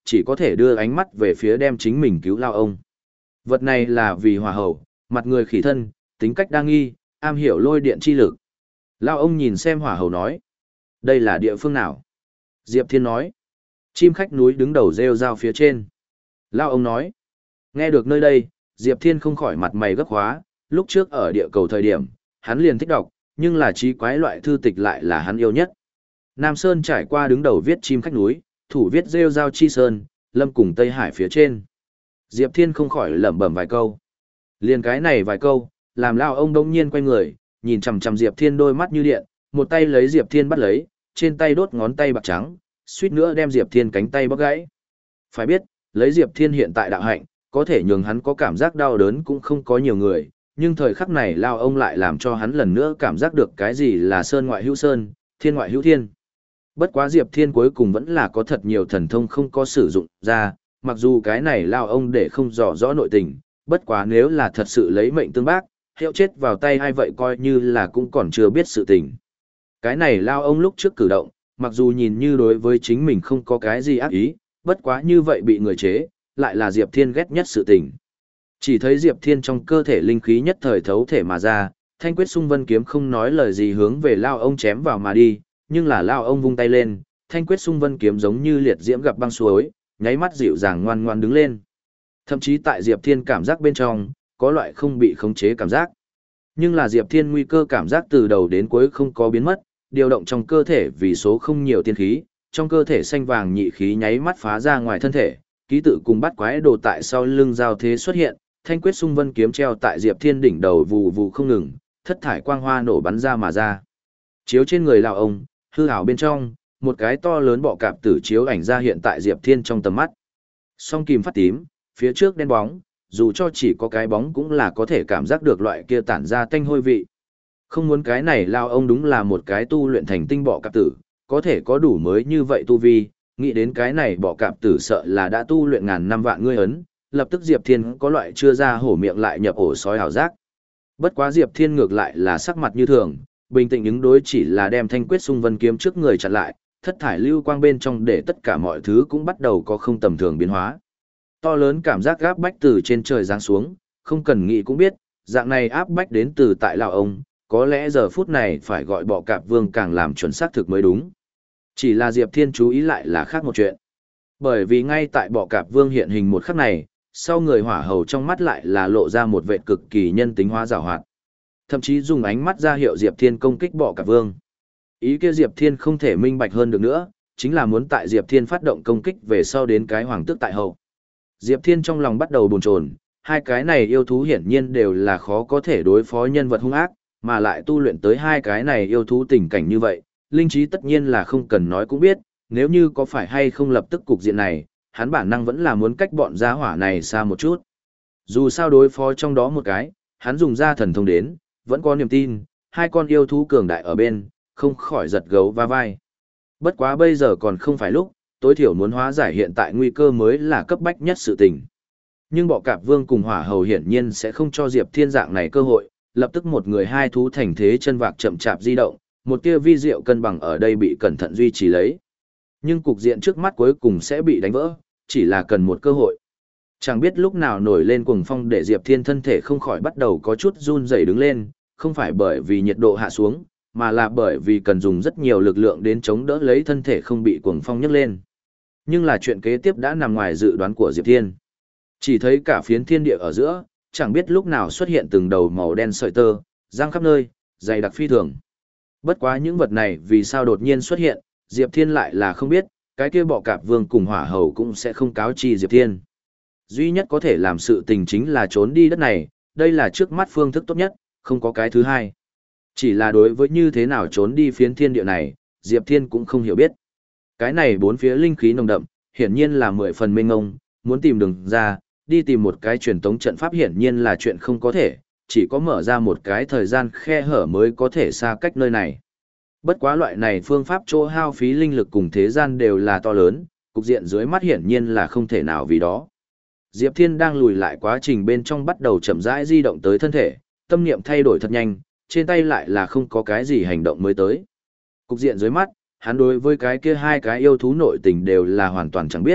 chỉ có thể đưa ánh mắt về phía đem chính mình cứu lao ông. Vật này là vì hỏa hầu, mặt người khỉ thân, tính cách đa nghi, am hiểu lôi điện chi lực. Lao ông nhìn xem hỏa hầu nói. Đây là địa phương nào? Diệp Thiên nói. Chim khách núi đứng đầu rêu rao phía trên. Lao ông nói. Nghe được nơi đây, Diệp Thiên không khỏi mặt mày gấp khóa, lúc trước ở địa cầu thời điểm, hắn liền thích đọc, nhưng là trí quái loại thư tịch lại là hắn yêu nhất. Nam Sơn trải qua đứng đầu viết chim khách núi, thủ viết rêu rao chi sơn, lâm cùng Tây Hải phía trên. Diệp Thiên không khỏi lẩm bẩm vài câu. Liền cái này vài câu, làm Lao ông đông nhiên quay người, nhìn chằm chằm Diệp Thiên đôi mắt như điện, một tay lấy Diệp Thiên bắt lấy, trên tay đốt ngón tay bạc trắng, suýt nữa đem Diệp Thiên cánh tay bóc gãy. Phải biết, lấy Diệp Thiên hiện tại đạo hạnh, có thể nhường hắn có cảm giác đau đớn cũng không có nhiều người, nhưng thời khắc này Lao ông lại làm cho hắn lần nữa cảm giác được cái gì là sơn ngoại hữu sơn, thiên ngoại hữu thiên. Bất quá Diệp Thiên cuối cùng vẫn là có thật nhiều thần thông không có sử dụng ra, mặc dù cái này Lao ông để không rõ rõ nội tình, bất quá nếu là thật sự lấy mệnh tương bác, hiệu chết vào tay ai vậy coi như là cũng còn chưa biết sự tình. Cái này Lao ông lúc trước cử động, mặc dù nhìn như đối với chính mình không có cái gì ác ý, bất quá như vậy bị người chế, lại là Diệp Thiên ghét nhất sự tình. Chỉ thấy Diệp Thiên trong cơ thể linh khí nhất thời thấu thể mà ra, thanh quyết xung vân kiếm không nói lời gì hướng về Lao ông chém vào mà đi, nhưng là Lao ông vung tay lên, thanh quyết xung vân kiếm giống như liệt diễm gặp băng suối, nháy mắt dịu dàng ngoan ngoan đứng lên. Thậm chí tại Diệp Thiên cảm giác bên trong, có loại không bị khống chế cảm giác. Nhưng là Diệp Thiên nguy cơ cảm giác từ đầu đến cuối không có biến mất, điều động trong cơ thể vì số không nhiều tiên khí, trong cơ thể xanh vàng nhị khí nháy mắt phá ra ngoài thân thể, ký tự cùng bắt quái đồ tại sau lưng giao thế xuất hiện, thanh quyết xung vân kiếm treo tại Diệp Thiên đỉnh đầu vù vù không ngừng, thất thải quang hoa nổ bắn ra mà ra. Chiếu trên người lão ông, hư ảo bên trong, một cái to lớn bọ cạp tử chiếu ảnh ra hiện tại Diệp Thiên trong tầm mắt. Song kìm phát tím, phía trước đen bóng, dù cho chỉ có cái bóng cũng là có thể cảm giác được loại kia tản ra tanh hôi vị. Không muốn cái này lao ông đúng là một cái tu luyện thành tinh bọ cạp tử, có thể có đủ mới như vậy tu vi, nghĩ đến cái này bọ cạp tử sợ là đã tu luyện ngàn năm vạn ngươi ấn, lập tức Diệp Thiên có loại chưa ra hổ miệng lại nhập ổ sói hào giác. Bất quá Diệp Thiên ngược lại là sắc mặt như thường, bình tĩnh ứng đối chỉ là đem thanh quyết xung vân kiếm trước người chặn lại, thất thải lưu quang bên trong để tất cả mọi thứ cũng bắt đầu có không tầm thường biến hóa. To lớn cảm giác gáp bách từ trên trời giáng xuống, không cần nghĩ cũng biết, dạng này áp bách đến từ tại lão ông, có lẽ giờ phút này phải gọi bọ cạp vương càng làm chuẩn xác thực mới đúng. Chỉ là Diệp Thiên chú ý lại là khác một chuyện. Bởi vì ngay tại bọ cạp vương hiện hình một khắc này, sau người hỏa hầu trong mắt lại là lộ ra một vệ cực kỳ nhân tính hóa giảo hoạt. Thậm chí dùng ánh mắt ra hiệu Diệp Thiên công kích bọ cạp vương. Ý kia Diệp Thiên không thể minh bạch hơn được nữa, chính là muốn tại Diệp Thiên phát động công kích về sau đến cái hoàng tước tại hậu. Diệp Thiên trong lòng bắt đầu bồn chồn, hai cái này yêu thú hiển nhiên đều là khó có thể đối phó nhân vật hung ác, mà lại tu luyện tới hai cái này yêu thú tình cảnh như vậy, linh trí tất nhiên là không cần nói cũng biết, nếu như có phải hay không lập tức cục diện này, hắn bản năng vẫn là muốn cách bọn gia hỏa này xa một chút. Dù sao đối phó trong đó một cái, hắn dùng ra thần thông đến, vẫn có niềm tin, hai con yêu thú cường đại ở bên, không khỏi giật gấu va vai. Bất quá bây giờ còn không phải lúc, tối thiểu muốn hóa giải hiện tại nguy cơ mới là cấp bách nhất sự tình. Nhưng bọ cạp vương cùng hỏa hầu hiển nhiên sẽ không cho Diệp Thiên dạng này cơ hội, lập tức một người hai thú thành thế chân vạc chậm chạp di động, một tia vi diệu cân bằng ở đây bị cẩn thận duy trì lấy. Nhưng cục diện trước mắt cuối cùng sẽ bị đánh vỡ, chỉ là cần một cơ hội. Chẳng biết lúc nào nổi lên cuồng phong để Diệp Thiên thân thể không khỏi bắt đầu có chút run rẩy đứng lên, không phải bởi vì nhiệt độ hạ xuống, mà là bởi vì cần dùng rất nhiều lực lượng đến chống đỡ lấy thân thể không bị cuồng phong nhấc lên. Nhưng là chuyện kế tiếp đã nằm ngoài dự đoán của Diệp Thiên. Chỉ thấy cả phiến thiên địa ở giữa, chẳng biết lúc nào xuất hiện từng đầu màu đen sợi tơ, giăng khắp nơi, dày đặc phi thường. Bất quá những vật này vì sao đột nhiên xuất hiện, Diệp Thiên lại là không biết, cái kia bọ cạp vương cùng hỏa hầu cũng sẽ không cáo chi Diệp Thiên. Duy nhất có thể làm sự tình chính là trốn đi đất này, đây là trước mắt phương thức tốt nhất, không có cái thứ hai. Chỉ là đối với như thế nào trốn đi phiến thiên địa này, Diệp Thiên cũng không hiểu biết. Cái này bốn phía linh khí nồng đậm, hiển nhiên là mười phần mênh ngông, muốn tìm đường ra, đi tìm một cái truyền tống trận pháp hiển nhiên là chuyện không có thể, chỉ có mở ra một cái thời gian khe hở mới có thể xa cách nơi này. Bất quá loại này phương pháp chỗ hao phí linh lực cùng thế gian đều là to lớn, cục diện dưới mắt hiển nhiên là không thể nào vì đó. Diệp Thiên đang lùi lại quá trình bên trong bắt đầu chậm rãi di động tới thân thể, tâm niệm thay đổi thật nhanh, trên tay lại là không có cái gì hành động mới tới. Cục diện dưới mắt, hắn đối với cái kia hai cái yêu thú nội tình đều là hoàn toàn chẳng biết,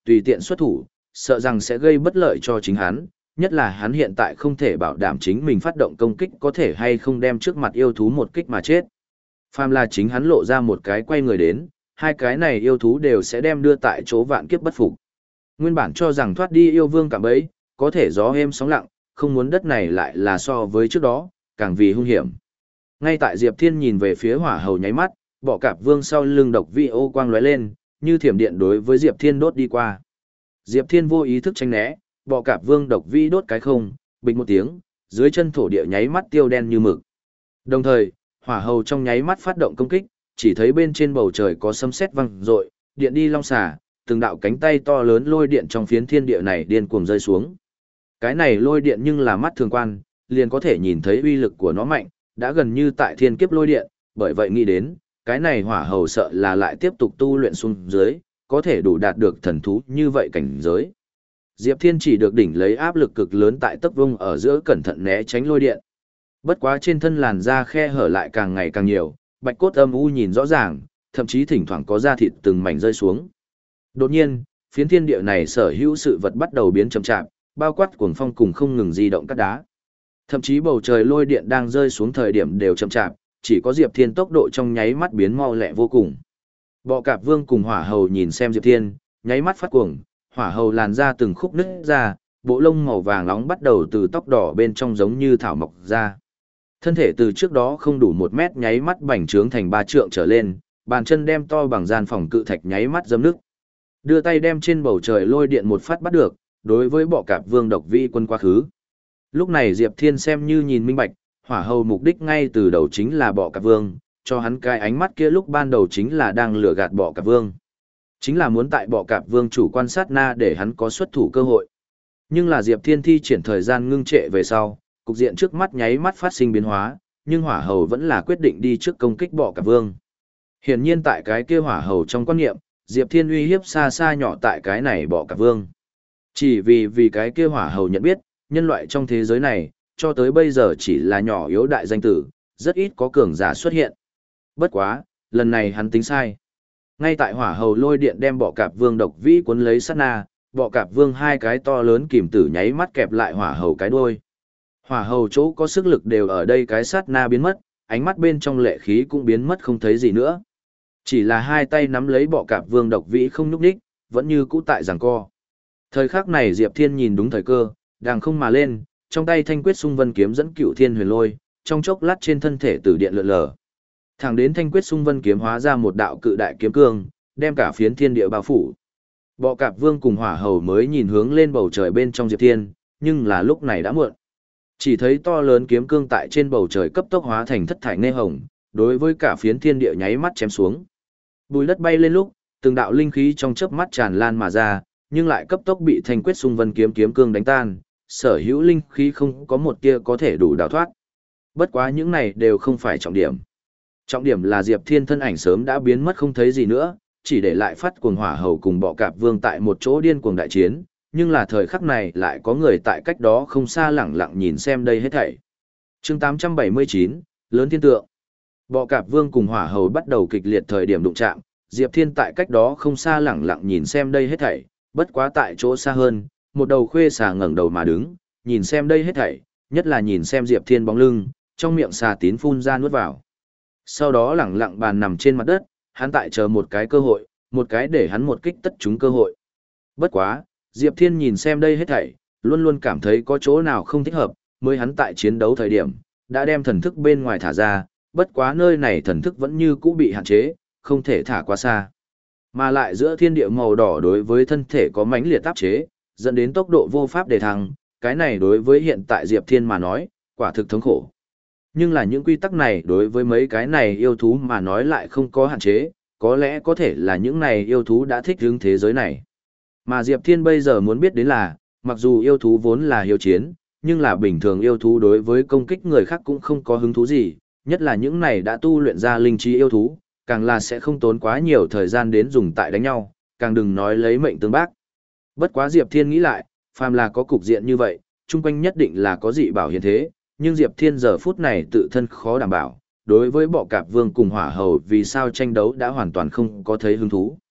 tùy tiện xuất thủ, sợ rằng sẽ gây bất lợi cho chính hắn, nhất là hắn hiện tại không thể bảo đảm chính mình phát động công kích có thể hay không đem trước mặt yêu thú một kích mà chết. Phàm là chính hắn lộ ra một cái quay người đến, hai cái này yêu thú đều sẽ đem đưa tại chỗ vạn kiếp bất phục. Nguyên bản cho rằng thoát đi yêu vương cạm bẫy, có thể gió êm sóng lặng, không muốn đất này lại là so với trước đó, càng vì hung hiểm. Ngay tại Diệp Thiên nhìn về phía hỏa hầu nháy mắt, bọ cạp vương sau lưng độc vi ô quang lóe lên, như thiểm điện đối với Diệp Thiên đốt đi qua. Diệp Thiên vô ý thức tránh né, bọ cạp vương độc vi đốt cái không, bịch một tiếng, dưới chân thổ địa nháy mắt tiêu đen như mực. Đồng thời, hỏa hầu trong nháy mắt phát động công kích, chỉ thấy bên trên bầu trời có sấm sét vang rội, điện đi long xà, từng đạo cánh tay to lớn lôi điện trong phiến thiên địa này điên cuồng rơi xuống. Cái này lôi điện nhưng là mắt thường quan, liền có thể nhìn thấy uy lực của nó mạnh, đã gần như tại thiên kiếp lôi điện, bởi vậy nghĩ đến, cái này hỏa hầu sợ là lại tiếp tục tu luyện xuống dưới, có thể đủ đạt được thần thú như vậy cảnh giới. Diệp Thiên chỉ được đỉnh lấy áp lực cực lớn tại tấc vung ở giữa cẩn thận né tránh lôi điện. Bất quá trên thân làn da khe hở lại càng ngày càng nhiều, bạch cốt âm u nhìn rõ ràng, thậm chí thỉnh thoảng có da thịt từng mảnh rơi xuống. Đột nhiên, phiến thiên địa này sở hữu sự vật bắt đầu biến chậm chạp, bao quát cuồng phong cùng không ngừng di động các đá. Thậm chí bầu trời lôi điện đang rơi xuống thời điểm đều chậm chạp, chỉ có Diệp Thiên tốc độ trong nháy mắt biến mau lẹ vô cùng. Bọ cạp vương cùng hỏa hầu nhìn xem Diệp Thiên, nháy mắt phát cuồng, hỏa hầu làn ra từng khúc nứt ra, bộ lông màu vàng nóng bắt đầu từ tóc đỏ bên trong giống như thảo mọc ra. Thân thể từ trước đó không đủ một mét nháy mắt bành trướng thành ba trượng trở lên, bàn chân đem to bằng gian phòng cự thạch nháy mắt dâm nước. Đưa tay đem trên bầu trời lôi điện một phát bắt được, đối với bọ cạp vương độc vi quân quá khứ. Lúc này Diệp Thiên xem như nhìn minh bạch, hỏa hầu mục đích ngay từ đầu chính là bọ cạp vương, cho hắn cái ánh mắt kia lúc ban đầu chính là đang lừa gạt bọ cạp vương. Chính là muốn tại bọ cạp vương chủ quan sát na để hắn có xuất thủ cơ hội. Nhưng là Diệp Thiên thi triển thời gian ngưng trệ về sau, cục diện trước mắt nháy mắt phát sinh biến hóa, nhưng hỏa hầu vẫn là quyết định đi trước công kích bọ cạp vương. Hiển nhiên tại cái kia hỏa hầu trong quan niệm, Diệp Thiên uy hiếp xa xa nhỏ tại cái này bọ cạp vương. Chỉ vì vì cái kia hỏa hầu nhận biết, nhân loại trong thế giới này, cho tới bây giờ chỉ là nhỏ yếu đại danh tử, rất ít có cường giả xuất hiện. Bất quá, lần này hắn tính sai. Ngay tại hỏa hầu lôi điện đem bọ cạp vương độc vĩ cuốn lấy sát na, bọ cạp vương hai cái to lớn kìm tử nháy mắt kẹp lại hỏa hầu cái đuôi. Hỏa hầu chỗ có sức lực đều ở đây cái sát na biến mất, ánh mắt bên trong lệ khí cũng biến mất không thấy gì nữa. Chỉ là hai tay nắm lấy bọ cạp vương độc vĩ không nhúc nhích, vẫn như cũ tại giằng co. Thời khắc này Diệp Thiên nhìn đúng thời cơ, đàng không mà lên, trong tay thanh quyết xung vân kiếm dẫn cựu thiên huyền lôi, trong chốc lát trên thân thể tử điện lượn lờ. Thẳng đến thanh quyết xung vân kiếm hóa ra một đạo cự đại kiếm cương, đem cả phiến thiên địa bao phủ. Bọ cạp vương cùng hỏa hầu mới nhìn hướng lên bầu trời bên trong Diệp Thiên, nhưng là lúc này đã muộn. Chỉ thấy to lớn kiếm cương tại trên bầu trời cấp tốc hóa thành thất thải nê hồng, đối với cả phiến thiên địa nháy mắt chém xuống. Bùi đất bay lên lúc, từng đạo linh khí trong chớp mắt tràn lan mà ra, nhưng lại cấp tốc bị thanh quyết xung vân kiếm kiếm cương đánh tan, sở hữu linh khí không có một tia có thể đủ đào thoát. Bất quá những này đều không phải trọng điểm. Trọng điểm là Diệp Thiên thân ảnh sớm đã biến mất không thấy gì nữa, chỉ để lại phát cuồng hỏa hầu cùng bọ cạp vương tại một chỗ điên cuồng đại chiến, nhưng là thời khắc này lại có người tại cách đó không xa lẳng lặng nhìn xem đây hết thảy. Chương tám trăm bảy mươi chín, lớn thiên tượng. Bọ cạp vương cùng hỏa hầu bắt đầu kịch liệt thời điểm đụng chạm, Diệp Thiên tại cách đó không xa lẳng lặng nhìn xem đây hết thảy, bất quá tại chỗ xa hơn, một đầu khuê xà ngẩng đầu mà đứng, nhìn xem đây hết thảy, nhất là nhìn xem Diệp Thiên bóng lưng, trong miệng xà tín phun ra nuốt vào. Sau đó lẳng lặng bàn nằm trên mặt đất, hắn tại chờ một cái cơ hội, một cái để hắn một kích tất trúng cơ hội. Bất quá, Diệp Thiên nhìn xem đây hết thảy, luôn luôn cảm thấy có chỗ nào không thích hợp, mới hắn tại chiến đấu thời điểm, đã đem thần thức bên ngoài thả ra, bất quá nơi này thần thức vẫn như cũ bị hạn chế, không thể thả quá xa. Mà lại giữa thiên địa màu đỏ đối với thân thể có mãnh liệt áp chế, dẫn đến tốc độ vô pháp đề thăng, cái này đối với hiện tại Diệp Thiên mà nói, quả thực thống khổ. Nhưng là những quy tắc này đối với mấy cái này yêu thú mà nói lại không có hạn chế, có lẽ có thể là những này yêu thú đã thích ứng thế giới này. Mà Diệp Thiên bây giờ muốn biết đến là, mặc dù yêu thú vốn là hiếu chiến, nhưng là bình thường yêu thú đối với công kích người khác cũng không có hứng thú gì, nhất là những này đã tu luyện ra linh trí yêu thú, càng là sẽ không tốn quá nhiều thời gian đến dùng tại đánh nhau, càng đừng nói lấy mệnh tương bác. Bất quá Diệp Thiên nghĩ lại, phàm là có cục diện như vậy, chung quanh nhất định là có dị bảo hiện thế, nhưng Diệp Thiên giờ phút này tự thân khó đảm bảo, đối với bọ cạp vương cùng hỏa hầu vì sao tranh đấu đã hoàn toàn không có thấy hứng thú.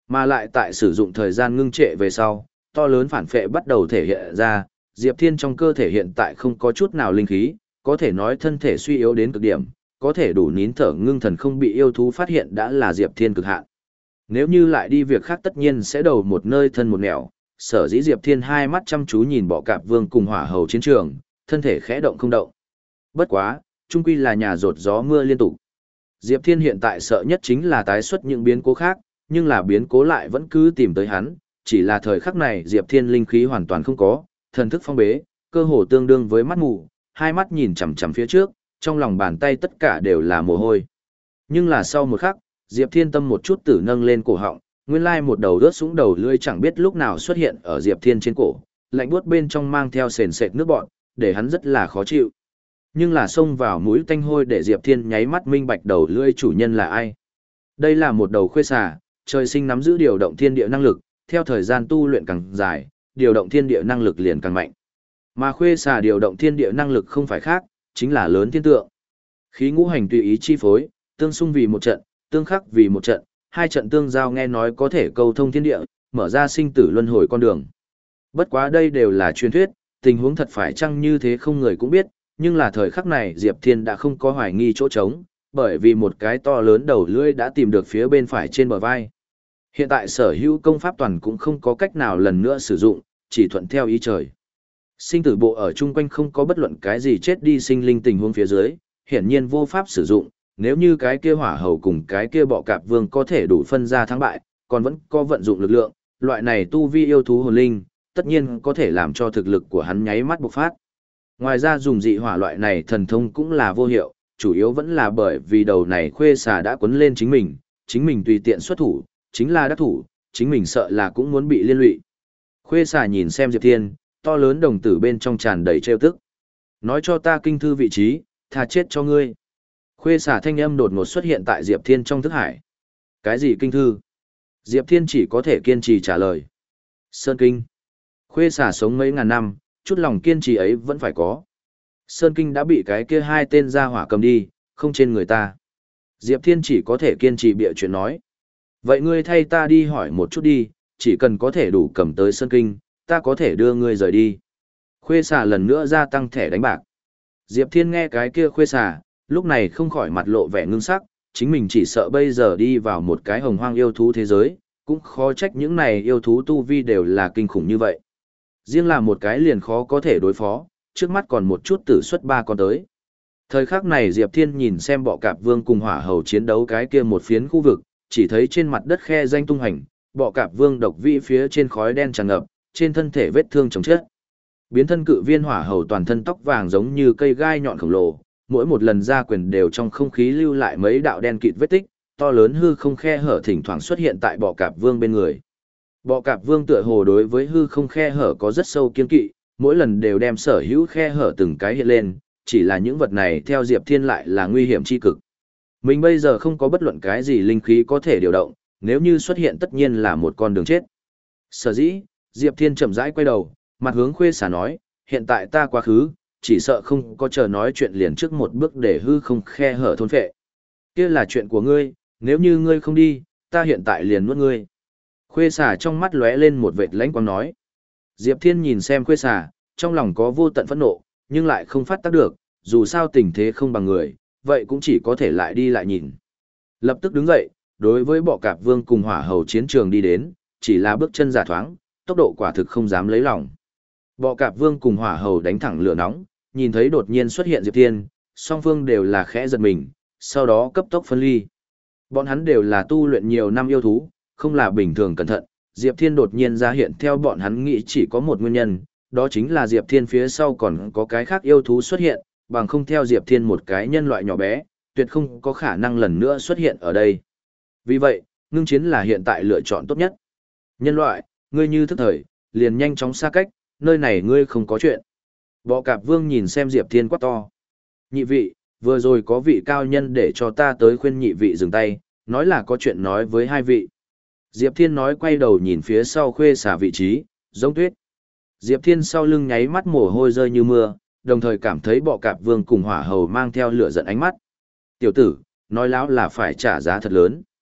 Mà lại tại sử dụng thời gian ngưng trệ về sau, to lớn phản phệ bắt đầu thể hiện ra, Diệp Thiên trong cơ thể hiện tại không có chút nào linh khí, có thể nói thân thể suy yếu đến cực điểm, có thể đủ nín thở ngưng thần không bị yêu thú phát hiện đã là Diệp Thiên cực hạn. Nếu như lại đi việc khác tất nhiên sẽ đầu một nơi thân một nẻo, sở dĩ Diệp Thiên hai mắt chăm chú nhìn Bọ Cạp Vương cùng Hỏa Hầu chiến trường, thân thể khẽ động không động. Bất quá, chung quy là nhà rột gió mưa liên tục. Diệp Thiên hiện tại sợ nhất chính là tái xuất những biến cố khác, nhưng là biến cố lại vẫn cứ tìm tới hắn, chỉ là thời khắc này Diệp Thiên linh khí hoàn toàn không có, thần thức phong bế, cơ hồ tương đương với mắt mù, hai mắt nhìn chằm chằm phía trước, trong lòng bàn tay tất cả đều là mồ hôi. Nhưng là sau một khắc, Diệp Thiên tâm một chút tử nâng lên cổ họng, nguyên lai một đầu rớt súng đầu lưỡi chẳng biết lúc nào xuất hiện ở Diệp Thiên trên cổ, lạnh buốt bên trong mang theo sền sệt nước bọt, để hắn rất là khó chịu. Nhưng là xông vào mũi tanh hôi để Diệp Thiên nháy mắt minh bạch đầu lưỡi chủ nhân là ai. Đây là một đầu khuê xà, trời sinh nắm giữ điều động thiên địa năng lực, theo thời gian tu luyện càng dài, điều động thiên địa năng lực liền càng mạnh. Mà khuê xà điều động thiên địa năng lực không phải khác, chính là lớn thiên tượng. Khí ngũ hành tùy ý chi phối, tương xung vì một trận, tương khắc vì một trận, hai trận tương giao nghe nói có thể câu thông thiên địa, mở ra sinh tử luân hồi con đường. Bất quá đây đều là truyền thuyết, tình huống thật phải chăng như thế không người cũng biết, nhưng là thời khắc này Diệp Thiên đã không có hoài nghi chỗ trống, bởi vì một cái to lớn đầu lưỡi đã tìm được phía bên phải trên bờ vai. Hiện tại sở hữu công pháp toàn cũng không có cách nào lần nữa sử dụng, chỉ thuận theo ý trời. Sinh tử bộ ở chung quanh không có bất luận cái gì chết đi sinh linh tình huống phía dưới, hiển nhiên vô pháp sử dụng, nếu như cái kia hỏa hầu cùng cái kia bọ cạp vương có thể đủ phân ra thắng bại, còn vẫn có vận dụng lực lượng, loại này tu vi yêu thú hồn linh, tất nhiên có thể làm cho thực lực của hắn nháy mắt bộc phát. Ngoài ra dùng dị hỏa loại này thần thông cũng là vô hiệu, chủ yếu vẫn là bởi vì đầu này khuê xà đã quấn lên chính mình, chính mình tùy tiện xuất thủ, chính là đắc thủ, chính mình sợ là cũng muốn bị liên lụy. Khuê xà nhìn xem Diệp Thiên, to lớn đồng tử bên trong tràn đầy trêu tức. Nói cho ta kinh thư vị trí, tha chết cho ngươi. Khuê xà thanh âm đột ngột xuất hiện tại Diệp Thiên trong thức hải. Cái gì kinh thư? Diệp Thiên chỉ có thể kiên trì trả lời. Sơn Kinh. Khuê xà sống mấy ngàn năm, chút lòng kiên trì ấy vẫn phải có. Sơn Kinh đã bị cái kia hai tên gia hỏa cầm đi, không trên người ta. Diệp Thiên chỉ có thể kiên trì bịa chuyện nói. Vậy ngươi thay ta đi hỏi một chút đi, chỉ cần có thể đủ cầm tới Sơn Kinh, ta có thể đưa ngươi rời đi. Khuê xà lần nữa gia tăng thẻ đánh bạc. Diệp Thiên nghe cái kia khuê xà, lúc này không khỏi mặt lộ vẻ ngưng sắc, chính mình chỉ sợ bây giờ đi vào một cái hồng hoang yêu thú thế giới, cũng khó trách những này yêu thú tu vi đều là kinh khủng như vậy. Riêng là một cái liền khó có thể đối phó, trước mắt còn một chút tử xuất ba con tới. Thời khắc này Diệp Thiên nhìn xem bọ cạp vương cùng hỏa hầu chiến đấu cái kia một phiến khu vực, chỉ thấy trên mặt đất khe danh tung hành, bọ cạp vương độc vĩ phía trên khói đen tràn ngập, trên thân thể vết thương chồng chết. Biến thân cự viên hỏa hầu toàn thân tóc vàng giống như cây gai nhọn khổng lồ, mỗi một lần ra quyền đều trong không khí lưu lại mấy đạo đen kịt vết tích, to lớn hư không khe hở thỉnh thoảng xuất hiện tại bọ cạp vương bên người. Bọ cạp vương tựa hồ đối với hư không khe hở có rất sâu kiên kỵ, mỗi lần đều đem sở hữu khe hở từng cái hiện lên, chỉ là những vật này theo Diệp Thiên lại là nguy hiểm chi cực. Mình bây giờ không có bất luận cái gì linh khí có thể điều động, nếu như xuất hiện tất nhiên là một con đường chết. Sở dĩ, Diệp Thiên chậm rãi quay đầu, mặt hướng khuê xà nói, hiện tại ta quá khứ, chỉ sợ không có chờ nói chuyện liền trước một bước để hư không khe hở thôn phệ. Kia là chuyện của ngươi, nếu như ngươi không đi, ta hiện tại liền nuốt ngươi. Khuê xà trong mắt lóe lên một vệt lãnh quang nói. Diệp Thiên nhìn xem khuê xà, trong lòng có vô tận phẫn nộ, nhưng lại không phát tác được, dù sao tình thế không bằng người, vậy cũng chỉ có thể lại đi lại nhìn. Lập tức đứng dậy, đối với bọ cạp vương cùng hỏa hầu chiến trường đi đến, chỉ là bước chân giả thoáng, tốc độ quả thực không dám lấy lòng. Bọ cạp vương cùng hỏa hầu đánh thẳng lửa nóng, nhìn thấy đột nhiên xuất hiện Diệp Thiên, song phương đều là khẽ giật mình, sau đó cấp tốc phân ly. Bọn hắn đều là tu luyện nhiều năm yêu thú, không là bình thường cẩn thận, Diệp Thiên đột nhiên ra hiện theo bọn hắn nghĩ chỉ có một nguyên nhân, đó chính là Diệp Thiên phía sau còn có cái khác yêu thú xuất hiện, bằng không theo Diệp Thiên một cái nhân loại nhỏ bé, tuyệt không có khả năng lần nữa xuất hiện ở đây. Vì vậy, ngưng chiến là hiện tại lựa chọn tốt nhất. Nhân loại, ngươi như thức thời, liền nhanh chóng xa cách, nơi này ngươi không có chuyện. Bọ cạp vương nhìn xem Diệp Thiên quát to. Nhị vị, vừa rồi có vị cao nhân để cho ta tới khuyên nhị vị dừng tay, nói là có chuyện nói với hai vị. Diệp Thiên nói quay đầu nhìn phía sau khuê xà vị trí, giống tuyết. Diệp Thiên sau lưng nháy mắt mồ hôi rơi như mưa, đồng thời cảm thấy bọ cạp vương cùng hỏa hầu mang theo lửa giận ánh mắt. Tiểu tử, nói láo là phải trả giá thật lớn.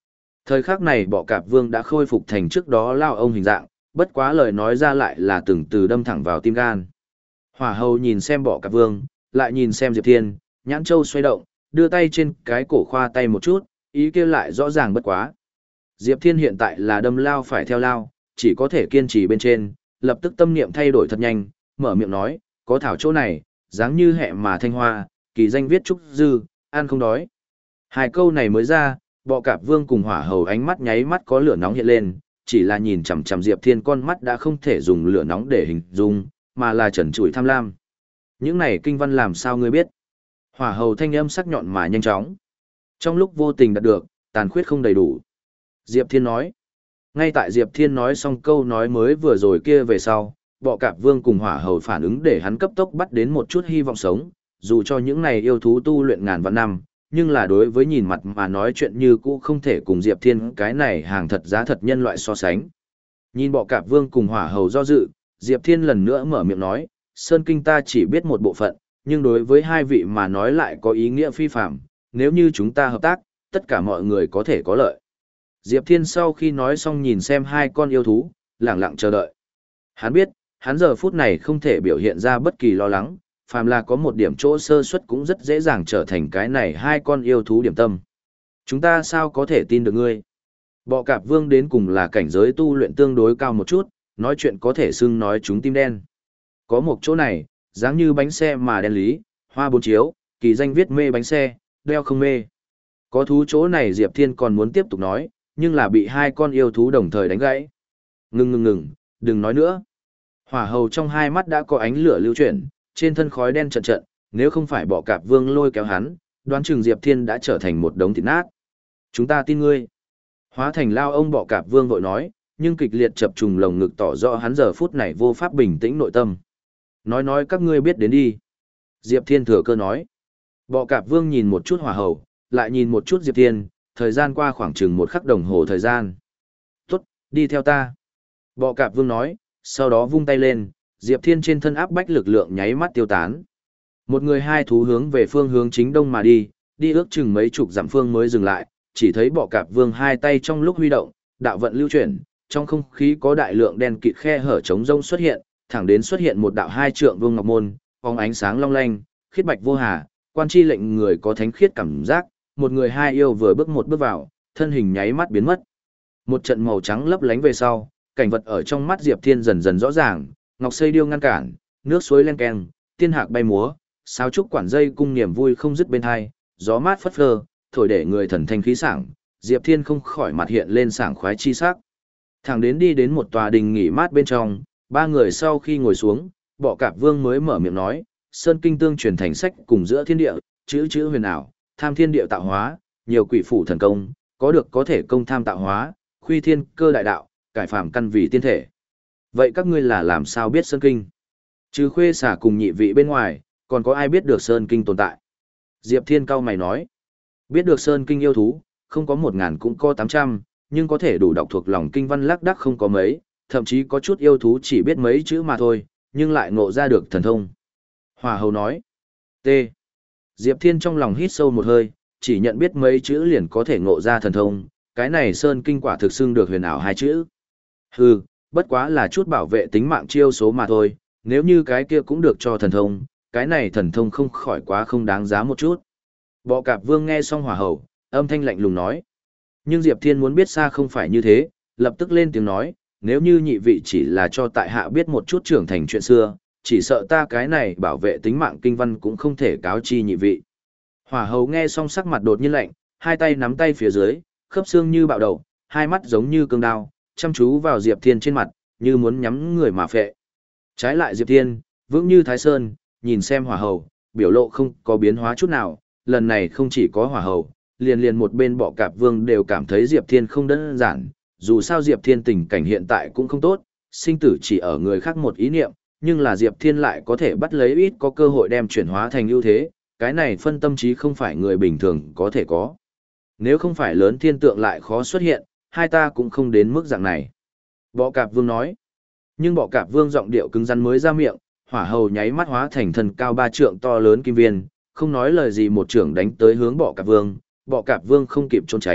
Thời khắc này bọ cạp vương đã khôi phục thành trước đó lao ông hình dạng, bất quá lời nói ra lại là từng từ đâm thẳng vào tim gan. Hỏa hầu nhìn xem bọ cạp vương, lại nhìn xem Diệp Thiên, nhãn châu xoay động, đưa tay trên cái cổ khoa tay một chút, ý kia lại rõ ràng bất quá. Diệp Thiên hiện tại là đâm lao phải theo lao, chỉ có thể kiên trì bên trên, lập tức tâm niệm thay đổi thật nhanh, mở miệng nói, có thảo chỗ này, dáng như hẹ mà thanh hoa, kỳ danh viết trúc dư, ăn không đói. Hai câu này mới ra, bọ cạp vương cùng hỏa hầu ánh mắt nháy mắt có lửa nóng hiện lên, chỉ là nhìn chằm chằm Diệp Thiên con mắt đã không thể dùng lửa nóng để hình dung, mà là trần trụi tham lam. Những này kinh văn làm sao ngươi biết? Hỏa hầu thanh âm sắc nhọn mà nhanh chóng. Trong lúc vô tình đạt được, tàn khuyết không đầy đủ. Diệp Thiên nói. Ngay tại Diệp Thiên nói xong câu nói mới vừa rồi kia về sau, bọ cạp vương cùng hỏa hầu phản ứng để hắn cấp tốc bắt đến một chút hy vọng sống, dù cho những này yêu thú tu luyện ngàn vạn năm, nhưng là đối với nhìn mặt mà nói chuyện như cũ không thể cùng Diệp Thiên cái này hàng thật giá thật nhân loại so sánh. Nhìn bọ cạp vương cùng hỏa hầu do dự, Diệp Thiên lần nữa mở miệng nói, Sơn Kinh ta chỉ biết một bộ phận, nhưng đối với hai vị mà nói lại có ý nghĩa phi phạm, nếu như chúng ta hợp tác, tất cả mọi người có thể có lợi. Diệp Thiên sau khi nói xong nhìn xem hai con yêu thú, lặng lặng chờ đợi. Hắn biết, hắn giờ phút này không thể biểu hiện ra bất kỳ lo lắng, phàm là có một điểm chỗ sơ suất cũng rất dễ dàng trở thành cái này hai con yêu thú điểm tâm. Chúng ta sao có thể tin được ngươi? Bọ cạp vương đến cùng là cảnh giới tu luyện tương đối cao một chút, nói chuyện có thể xưng nói chúng tim đen. Có một chỗ này, dáng như bánh xe mà đen lý, hoa bốn chiếu, kỳ danh viết mê bánh xe, đeo không mê. Có thú chỗ này Diệp Thiên còn muốn tiếp tục nói, nhưng là bị hai con yêu thú đồng thời đánh gãy. Ngừng ngừng ngừng, đừng nói nữa. Hỏa hầu trong hai mắt đã có ánh lửa lưu chuyển, trên thân khói đen trận trận, nếu không phải bọ cạp vương lôi kéo hắn, đoán chừng Diệp Thiên đã trở thành một đống thịt nát. Chúng ta tin ngươi. Hóa thành lao ông bọ cạp vương vội nói, nhưng kịch liệt chập trùng lồng ngực tỏ rõ hắn giờ phút này vô pháp bình tĩnh nội tâm. Nói nói các ngươi biết đến đi. Diệp Thiên thừa cơ nói. Bọ cạp vương nhìn một chút hỏa hầu, lại nhìn một chút Diệp Thiên, thời gian qua khoảng chừng một khắc đồng hồ thời gian. Tốt, đi theo ta. Bọ cạp vương nói, sau đó vung tay lên, Diệp Thiên trên thân áp bách lực lượng nháy mắt tiêu tán. Một người hai thú hướng về phương hướng chính đông mà đi, đi ước chừng mấy chục dặm phương mới dừng lại, chỉ thấy bọ cạp vương hai tay trong lúc huy động, đạo vận lưu chuyển, trong không khí có đại lượng đen kịt khe hở trống rông xuất hiện, thẳng đến xuất hiện một đạo hai trượng vương ngọc môn, phóng ánh sáng long lanh, khiết bạch vô hà, quan chi lệnh người có thánh khiết cảm giác, một người hai yêu vừa bước một bước vào, thân hình nháy mắt biến mất. Một trận màu trắng lấp lánh về sau, cảnh vật ở trong mắt Diệp Thiên dần dần rõ ràng, ngọc xây điêu ngăn cản, nước suối len keng, tiên hạc bay múa, sáo trúc quản dây cung niềm vui không dứt bên hai, gió mát phất phơ, thổi để người thần thanh khí sảng, Diệp Thiên không khỏi mặt hiện lên sảng khoái chi sắc. Thẳng đến đi đến một tòa đình nghỉ mát bên trong, ba người sau khi ngồi xuống, bọ cạp vương mới mở miệng nói, Sơn Kinh tương truyền thành sách cùng giữa thiên địa, chữ chữ huyền ảo, tham thiên địa tạo hóa, nhiều quỷ phủ thần công, có được có thể công tham tạo hóa, khuy thiên cơ đại đạo, cải phàm căn vì tiên thể. Vậy các ngươi là làm sao biết Sơn Kinh? Trừ Khuê Xả cùng nhị vị bên ngoài, còn có ai biết được Sơn Kinh tồn tại? Diệp Thiên cao mày nói, biết được Sơn Kinh yêu thú, không có một ngàn cũng có tám trăm, nhưng có thể đủ đọc thuộc lòng kinh văn lác đác không có mấy, thậm chí có chút yêu thú chỉ biết mấy chữ mà thôi, nhưng lại ngộ ra được thần thông. Hỏa hầu nói, T. Diệp Thiên trong lòng hít sâu một hơi, chỉ nhận biết mấy chữ liền có thể ngộ ra thần thông, cái này Sơn Kinh quả thực xưng được huyền ảo hai chữ. Hừ, bất quá là chút bảo vệ tính mạng chiêu số mà thôi, nếu như cái kia cũng được cho thần thông, cái này thần thông không khỏi quá không đáng giá một chút. Bọ cạp vương nghe xong hỏa hầu, âm thanh lạnh lùng nói. Nhưng Diệp Thiên muốn biết xa không phải như thế, lập tức lên tiếng nói, nếu như nhị vị chỉ là cho tại hạ biết một chút trưởng thành chuyện xưa, chỉ sợ ta cái này bảo vệ tính mạng kinh văn cũng không thể cáo chi nhị vị. Hỏa hầu nghe xong sắc mặt đột nhiên lạnh, hai tay nắm tay phía dưới, khớp xương như bạo đầu, hai mắt giống như cương đao, chăm chú vào Diệp Thiên trên mặt, như muốn nhắm người mà phệ. Trái lại Diệp Thiên, vững như Thái Sơn, nhìn xem hỏa hầu, biểu lộ không có biến hóa chút nào, lần này không chỉ có hỏa hầu, liền liền một bên bọ cạp vương đều cảm thấy Diệp Thiên không đơn giản, dù sao Diệp Thiên tình cảnh hiện tại cũng không tốt, sinh tử chỉ ở người khác một ý niệm, nhưng là Diệp Thiên lại có thể bắt lấy ít có cơ hội đem chuyển hóa thành ưu thế, cái này phân tâm trí không phải người bình thường có thể có. Nếu không phải lớn thiên tượng lại khó xuất hiện, hai ta cũng không đến mức dạng này. Bọ cạp vương nói, nhưng bọ cạp vương giọng điệu cứng rắn mới ra miệng, hỏa hầu nháy mắt hóa thành thần cao ba trượng to lớn kim viên, không nói lời gì một trưởng đánh tới hướng bọ cạp vương, bọ cạp vương không kịp trốn tránh,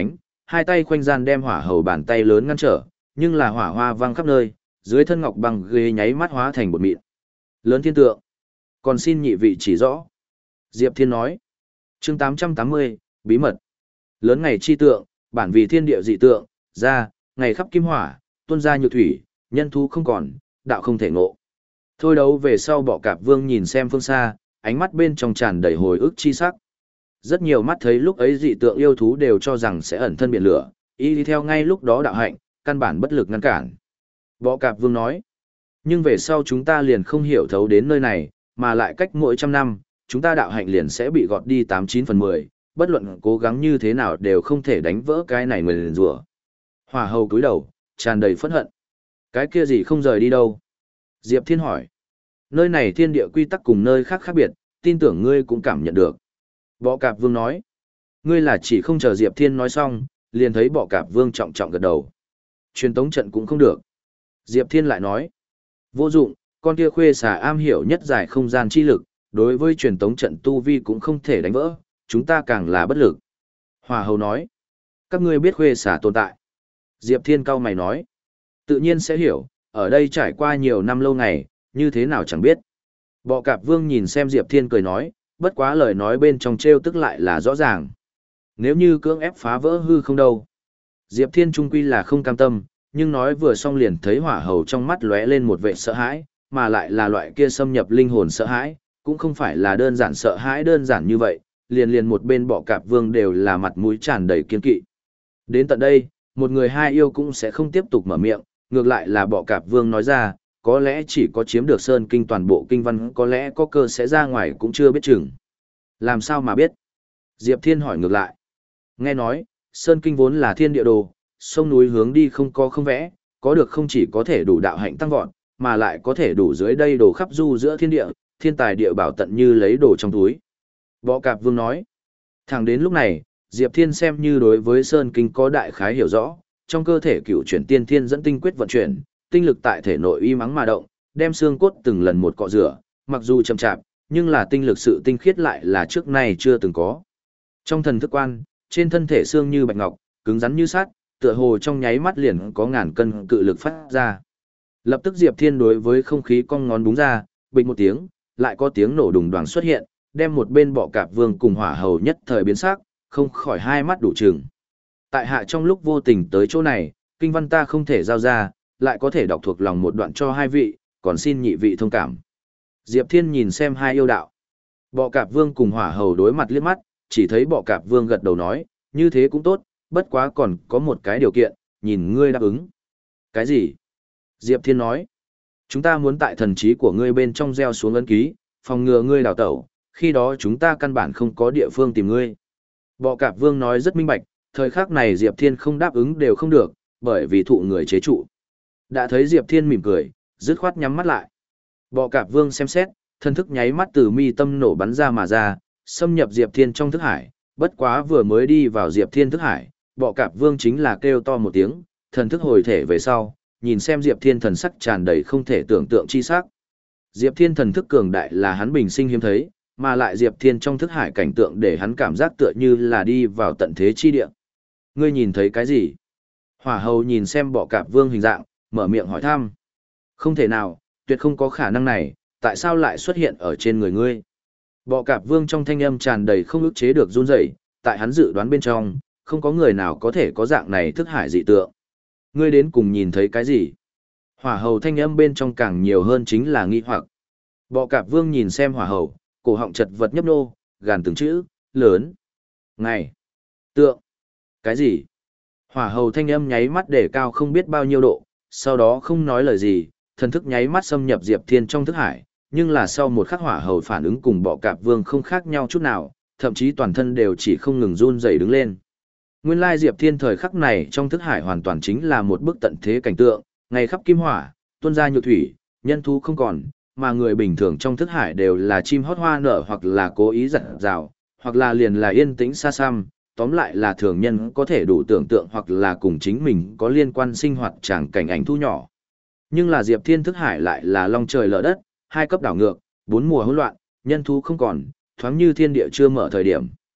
hai tay khoanh gian đem hỏa hầu bàn tay lớn ngăn trở, nhưng là hỏa hoa văng khắp nơi, dưới thân ngọc bằng ghế nháy mắt hóa thành bột mịn. Lớn thiên tượng. Còn xin nhị vị chỉ rõ. Diệp Thiên nói. Chương tám trăm tám mươi, bí mật. Lớn ngày chi tượng, bản vì thiên địa dị tượng, ra, ngày khắp kim hỏa, tuôn ra nhược thủy, nhân thú không còn, đạo không thể ngộ. Thôi đấu về sau Bọ Cạp Vương nhìn xem phương xa, ánh mắt bên trong tràn đầy hồi ức chi sắc. Rất nhiều mắt thấy lúc ấy dị tượng yêu thú đều cho rằng sẽ ẩn thân biển lửa, y đi theo ngay lúc đó đạo hạnh, căn bản bất lực ngăn cản. Bọ Cạp Vương nói, nhưng về sau chúng ta liền không hiểu thấu đến nơi này, mà lại cách mỗi trăm năm, chúng ta đạo hạnh liền sẽ bị gọt đi tám chín phần mười, bất luận cố gắng như thế nào đều không thể đánh vỡ cái này người liền rủa. Hỏa hầu cúi đầu, tràn đầy phẫn hận. Cái kia gì không rời đi đâu? Diệp Thiên hỏi. Nơi này thiên địa quy tắc cùng nơi khác khác biệt, tin tưởng ngươi cũng cảm nhận được. Bọ Cạp Vương nói. Ngươi là chỉ không chờ Diệp Thiên nói xong, liền thấy Bọ Cạp Vương trọng trọng gật đầu. Truyền tống trận cũng không được. Diệp Thiên lại nói. Vô dụng, con kia khuê xà am hiểu nhất giải không gian chi lực, đối với truyền tống trận tu vi cũng không thể đánh vỡ, chúng ta càng là bất lực. Hỏa hầu nói. Các ngươi biết khuê xà tồn tại. Diệp Thiên cau mày nói. Tự nhiên sẽ hiểu, ở đây trải qua nhiều năm lâu ngày, như thế nào chẳng biết. Bọ Cạp Vương nhìn xem Diệp Thiên cười nói, bất quá lời nói bên trong trêu tức lại là rõ ràng. Nếu như cưỡng ép phá vỡ hư không đâu. Diệp Thiên trung quy là không cam tâm, nhưng nói vừa xong liền thấy hỏa hầu trong mắt lóe lên một vẻ sợ hãi, mà lại là loại kia xâm nhập linh hồn sợ hãi, cũng không phải là đơn giản sợ hãi đơn giản như vậy, liền liền một bên Bọ Cạp Vương đều là mặt mũi tràn đầy kiên kỵ. Đến tận đây, một người hai yêu cũng sẽ không tiếp tục mở miệng, ngược lại là Bọ Cạp Vương nói ra, có lẽ chỉ có chiếm được Sơn Kinh toàn bộ kinh văn có lẽ có cơ sẽ ra ngoài cũng chưa biết chừng. Làm sao mà biết? Diệp Thiên hỏi ngược lại. Nghe nói, Sơn Kinh vốn là thiên địa đồ, sông núi hướng đi không có không vẽ, có được không chỉ có thể đủ đạo hạnh tăng vọt, mà lại có thể đủ dưới đây đồ khắp du giữa thiên địa, thiên tài địa bảo tận như lấy đồ trong túi. Bọ Cạp Vương nói. Thẳng đến lúc này, Diệp Thiên xem như đối với Sơn Kinh có đại khái hiểu rõ, trong cơ thể cựu chuyển tiên thiên dẫn tinh quyết vận chuyển, tinh lực tại thể nội uy mắng mà động, đem xương cốt từng lần một cọ rửa, mặc dù chậm chạp, nhưng là tinh lực sự tinh khiết lại là trước nay chưa từng có. Trong thần thức quan, trên thân thể xương như bạch ngọc, cứng rắn như sắt, tựa hồ trong nháy mắt liền có ngàn cân cự lực phát ra. Lập tức Diệp Thiên đối với không khí cong ngón búng ra, bịch một tiếng, lại có tiếng nổ đùng đoàng xuất hiện, đem một bên Bọ Cạp Vương cùng hỏa hầu nhất thời biến sắc, không khỏi hai mắt đủ trừng. Tại hạ trong lúc vô tình tới chỗ này, kinh văn ta không thể giao ra, lại có thể đọc thuộc lòng một đoạn cho hai vị, còn xin nhị vị thông cảm. Diệp Thiên nhìn xem hai yêu đạo. Bọ Cạp Vương cùng hỏa hầu đối mặt liếc mắt, chỉ thấy Bọ Cạp Vương gật đầu nói, như thế cũng tốt, bất quá còn có một cái điều kiện, nhìn ngươi đáp ứng. Cái gì? Diệp Thiên nói, chúng ta muốn tại thần trí của ngươi bên trong gieo xuống ấn ký, phòng ngừa ngươi đào tẩu, khi đó chúng ta căn bản không có địa phương tìm ngươi. Bọ Cạp Vương nói rất minh bạch, thời khắc này Diệp Thiên không đáp ứng đều không được, bởi vì thụ người chế trụ. Đã thấy Diệp Thiên mỉm cười, dứt khoát nhắm mắt lại. Bọ Cạp Vương xem xét, thân thức nháy mắt từ mi tâm nổ bắn ra mà ra, xâm nhập Diệp Thiên trong thức hải, bất quá vừa mới đi vào Diệp Thiên thức hải, Bọ Cạp Vương chính là kêu to một tiếng, thần thức hồi thể về sau, nhìn xem Diệp Thiên thần sắc tràn đầy không thể tưởng tượng chi sắc. Diệp Thiên thần thức cường đại là hắn bình sinh hiếm thấy, mà lại Diệp Thiên trong thức hải cảnh tượng để hắn cảm giác tựa như là đi vào tận thế chi địa. Ngươi nhìn thấy cái gì? Hỏa hầu nhìn xem Bọ Cạp Vương hình dạng, mở miệng hỏi thăm. Không thể nào, tuyệt không có khả năng này, tại sao lại xuất hiện ở trên người ngươi? Bọ Cạp Vương trong thanh âm tràn đầy không ức chế được run rẩy, tại hắn dự đoán bên trong, không có người nào có thể có dạng này thức hải dị tượng. Ngươi đến cùng nhìn thấy cái gì? Hỏa hầu thanh âm bên trong càng nhiều hơn chính là nghi hoặc. Bọ Cạp Vương nhìn xem hỏa hầu, cổ họng chật vật nhấp nô, gàn từng chữ, lớn. Ngày. Tượng. Cái gì? Hỏa hầu thanh âm nháy mắt để cao không biết bao nhiêu độ, sau đó không nói lời gì, thần thức nháy mắt xâm nhập Diệp Thiên trong thức hải, nhưng là sau một khắc hỏa hầu phản ứng cùng Bọ Cạp Vương không khác nhau chút nào, thậm chí toàn thân đều chỉ không ngừng run rẩy đứng lên. Nguyên lai Diệp Thiên thời khắc này trong thức hải hoàn toàn chính là một bức tận thế cảnh tượng, ngày khắp kim hỏa, tuôn ra nhược thủy, nhân thú không còn, mà người bình thường trong thức hải đều là chim hót hoa nở hoặc là cố ý giật rào, hoặc là liền là yên tĩnh xa xăm, tóm lại là thường nhân có thể đủ tưởng tượng hoặc là cùng chính mình có liên quan sinh hoạt chẳng cảnh ảnh thu nhỏ. Nhưng là Diệp Thiên thức hải lại là long trời lở đất, hai cấp đảo ngược, bốn mùa hỗn loạn, nhân thú không còn, thoáng như thiên địa chưa mở thời điểm.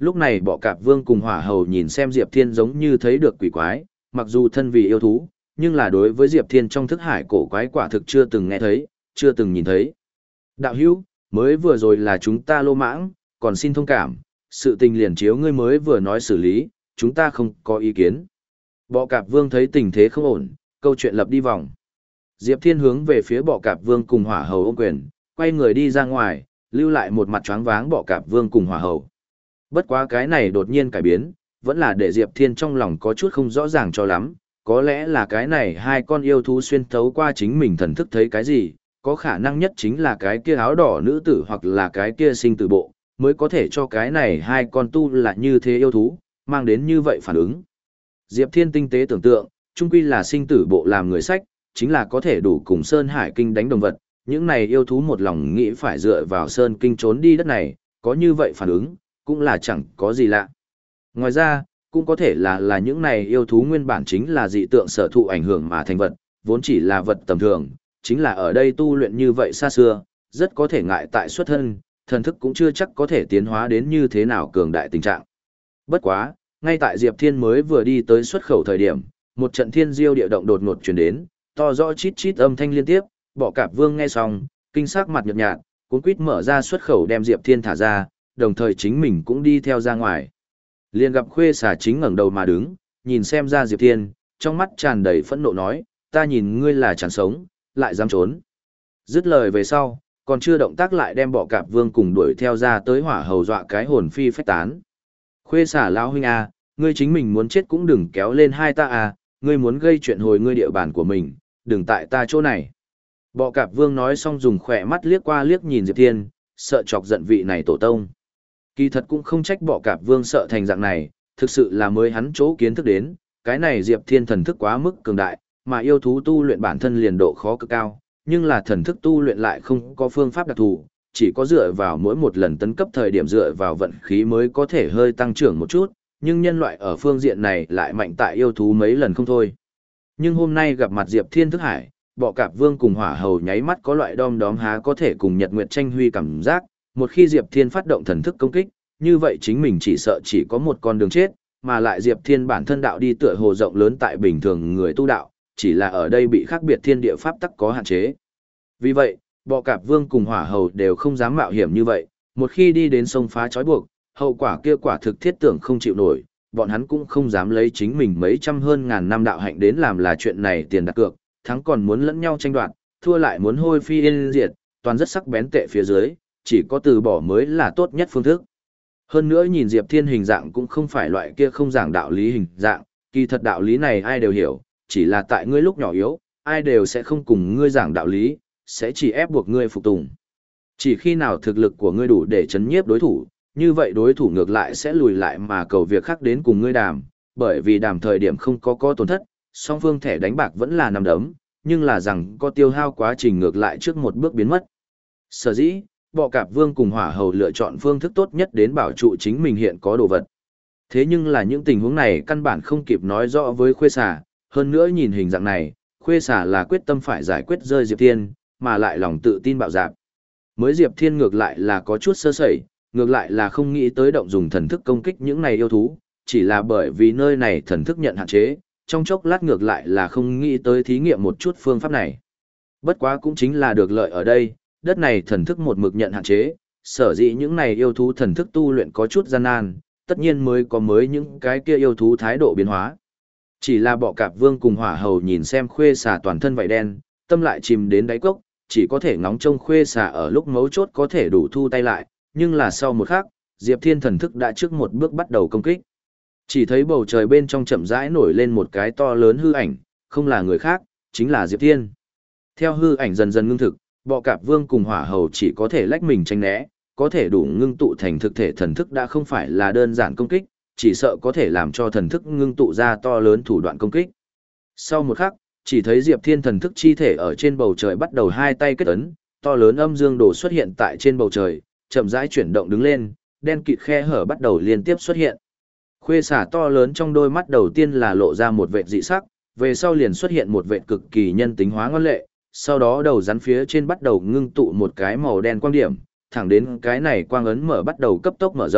Lúc này bọ cạp vương cùng hỏa hầu nhìn xem Diệp Thiên giống như thấy được quỷ quái, mặc dù thân vì yêu thú, nhưng là đối với Diệp Thiên trong thức hải cổ quái quả thực chưa từng nghe thấy, chưa từng nhìn thấy. Đạo hữu, mới vừa rồi là chúng ta lô mãng, còn xin thông cảm, sự tình liền chiếu ngươi mới vừa nói xử lý, chúng ta không có ý kiến. Bọ cạp vương thấy tình thế không ổn, câu chuyện lập đi vòng. Diệp Thiên hướng về phía bọ cạp vương cùng hỏa hầu ôm quyền, quay người đi ra ngoài, lưu lại một mặt choáng váng bọ cạp vương cùng hỏa hầu. Bất quá cái này đột nhiên cải biến, vẫn là để Diệp Thiên trong lòng có chút không rõ ràng cho lắm, có lẽ là cái này hai con yêu thú xuyên thấu qua chính mình thần thức thấy cái gì, có khả năng nhất chính là cái kia áo đỏ nữ tử hoặc là cái kia sinh tử bộ, mới có thể cho cái này hai con tu là như thế yêu thú, mang đến như vậy phản ứng. Diệp Thiên tinh tế tưởng tượng, chung quy là sinh tử bộ làm người sách, chính là có thể đủ cùng Sơn Hải Kinh đánh đồng vật, những này yêu thú một lòng nghĩ phải dựa vào Sơn Kinh trốn đi đất này, có như vậy phản ứng, cũng là chẳng có gì lạ. Ngoài ra, cũng có thể là là những này yêu thú nguyên bản chính là dị tượng sở thụ ảnh hưởng mà thành vật, vốn chỉ là vật tầm thường, chính là ở đây tu luyện như vậy xa xưa, rất có thể ngại tại xuất thân, thần thức cũng chưa chắc có thể tiến hóa đến như thế nào cường đại tình trạng. Bất quá, ngay tại Diệp Thiên mới vừa đi tới xuất khẩu thời điểm, một trận thiên diêu địa động đột ngột truyền đến, to rõ chít chít âm thanh liên tiếp, bọ cạp vương nghe xong, kinh sắc mặt nhợt nhạt, cuốn quýt mở ra xuất khẩu đem Diệp Thiên thả ra, đồng thời chính mình cũng đi theo ra ngoài. Liền gặp Khuê Xà chính ngẩng đầu mà đứng, nhìn xem ra Diệp Thiên, trong mắt tràn đầy phẫn nộ nói, ta nhìn ngươi là chẳng sống, lại dám trốn. Dứt lời về sau, còn chưa động tác lại đem bọ cạp vương cùng đuổi theo ra tới hỏa hầu dọa cái hồn phi phách tán. Khuê Xà lão huynh a, ngươi chính mình muốn chết cũng đừng kéo lên hai ta a, ngươi muốn gây chuyện hồi ngươi địa bàn của mình, đừng tại ta chỗ này. Bọ cạp vương nói xong dùng khỏe mắt liếc qua liếc nhìn Diệp Thiên, sợ chọc giận vị này tổ tông. Kỳ thật cũng không trách bọ cạp vương sợ thành dạng này, thực sự là mới hắn chỗ kiến thức đến, cái này Diệp Thiên thần thức quá mức cường đại, mà yêu thú tu luyện bản thân liền độ khó cực cao, nhưng là thần thức tu luyện lại không có phương pháp đặc thù, chỉ có dựa vào mỗi một lần tấn cấp thời điểm dựa vào vận khí mới có thể hơi tăng trưởng một chút, nhưng nhân loại ở phương diện này lại mạnh tại yêu thú mấy lần không thôi. Nhưng hôm nay gặp mặt Diệp Thiên thức hải, bọ cạp vương cùng hỏa hầu nháy mắt có loại đom đóm há có thể cùng nhật nguyệt tranh huy cảm giác, một khi Diệp Thiên phát động thần thức công kích, như vậy chính mình chỉ sợ chỉ có một con đường chết, mà lại Diệp Thiên bản thân đạo đi tựa hồ rộng lớn tại bình thường người tu đạo, chỉ là ở đây bị khác biệt thiên địa pháp tắc có hạn chế. Vì vậy, bọ cạp vương cùng hỏa hầu đều không dám mạo hiểm như vậy, một khi đi đến sông phá trói buộc, hậu quả kia quả thực thiết tưởng không chịu nổi, bọn hắn cũng không dám lấy chính mình mấy trăm hơn ngàn năm đạo hạnh đến làm là chuyện này tiền đặt cược, thắng còn muốn lẫn nhau tranh đoạt, thua lại muốn hôi phi yên diệt, toàn rất sắc bén tệ phía dưới, chỉ có từ bỏ mới là tốt nhất phương thức. Hơn nữa nhìn Diệp Thiên hình dạng cũng không phải loại kia không giảng đạo lý hình dạng, kỳ thật đạo lý này ai đều hiểu, chỉ là tại ngươi lúc nhỏ yếu, ai đều sẽ không cùng ngươi giảng đạo lý, sẽ chỉ ép buộc ngươi phục tùng. Chỉ khi nào thực lực của ngươi đủ để chấn nhiếp đối thủ, như vậy đối thủ ngược lại sẽ lùi lại mà cầu việc khác đến cùng ngươi đàm, bởi vì đàm thời điểm không có có tổn thất, song phương thẻ đánh bạc vẫn là nằm đấm, nhưng là rằng có tiêu hao quá trình ngược lại trước một bước biến mất. Sở dĩ, bọ cạp vương cùng hỏa hầu lựa chọn phương thức tốt nhất đến bảo trụ chính mình hiện có đồ vật. Thế nhưng là những tình huống này căn bản không kịp nói rõ với Khuê Xà, hơn nữa nhìn hình dạng này, Khuê Xà là quyết tâm phải giải quyết rơi Diệp Thiên, mà lại lòng tự tin bạo dạn. Mới Diệp Thiên ngược lại là có chút sơ sẩy, ngược lại là không nghĩ tới động dùng thần thức công kích những này yêu thú, chỉ là bởi vì nơi này thần thức nhận hạn chế, trong chốc lát ngược lại là không nghĩ tới thí nghiệm một chút phương pháp này. Bất quá cũng chính là được lợi ở đây, đất này thần thức một mực nhận hạn chế, sở dĩ những này yêu thú thần thức tu luyện có chút gian nan, tất nhiên mới có mới những cái kia yêu thú thái độ biến hóa. Chỉ là bọ cạp vương cùng hỏa hầu nhìn xem Khuê Xà toàn thân vảy đen, tâm lại chìm đến đáy cốc, chỉ có thể ngóng trông Khuê Xà ở lúc mấu chốt có thể đủ thu tay lại, nhưng là sau một khắc, Diệp Thiên thần thức đã trước một bước bắt đầu công kích. Chỉ thấy bầu trời bên trong chậm rãi nổi lên một cái to lớn hư ảnh, không là người khác, chính là Diệp Thiên. Theo hư ảnh dần dần ngưng thực, bọ cạp vương cùng hỏa hầu chỉ có thể lách mình tránh né, có thể đủ ngưng tụ thành thực thể thần thức đã không phải là đơn giản công kích, chỉ sợ có thể làm cho thần thức ngưng tụ ra to lớn thủ đoạn công kích. Sau một khắc, chỉ thấy Diệp Thiên thần thức chi thể ở trên bầu trời bắt đầu hai tay kết ấn, to lớn âm dương đồ xuất hiện tại trên bầu trời, chậm rãi chuyển động đứng lên, đen kịt khe hở bắt đầu liên tiếp xuất hiện. Khuê Xà to lớn trong đôi mắt đầu tiên là lộ ra một vệt dị sắc, về sau liền xuất hiện một vệt cực kỳ nhân tính hóa ngoan lệ, sau đó đầu rắn phía trên bắt đầu ngưng tụ một cái màu đen quang điểm, thẳng đến cái này quang ấn mở bắt đầu cấp tốc mở rộng,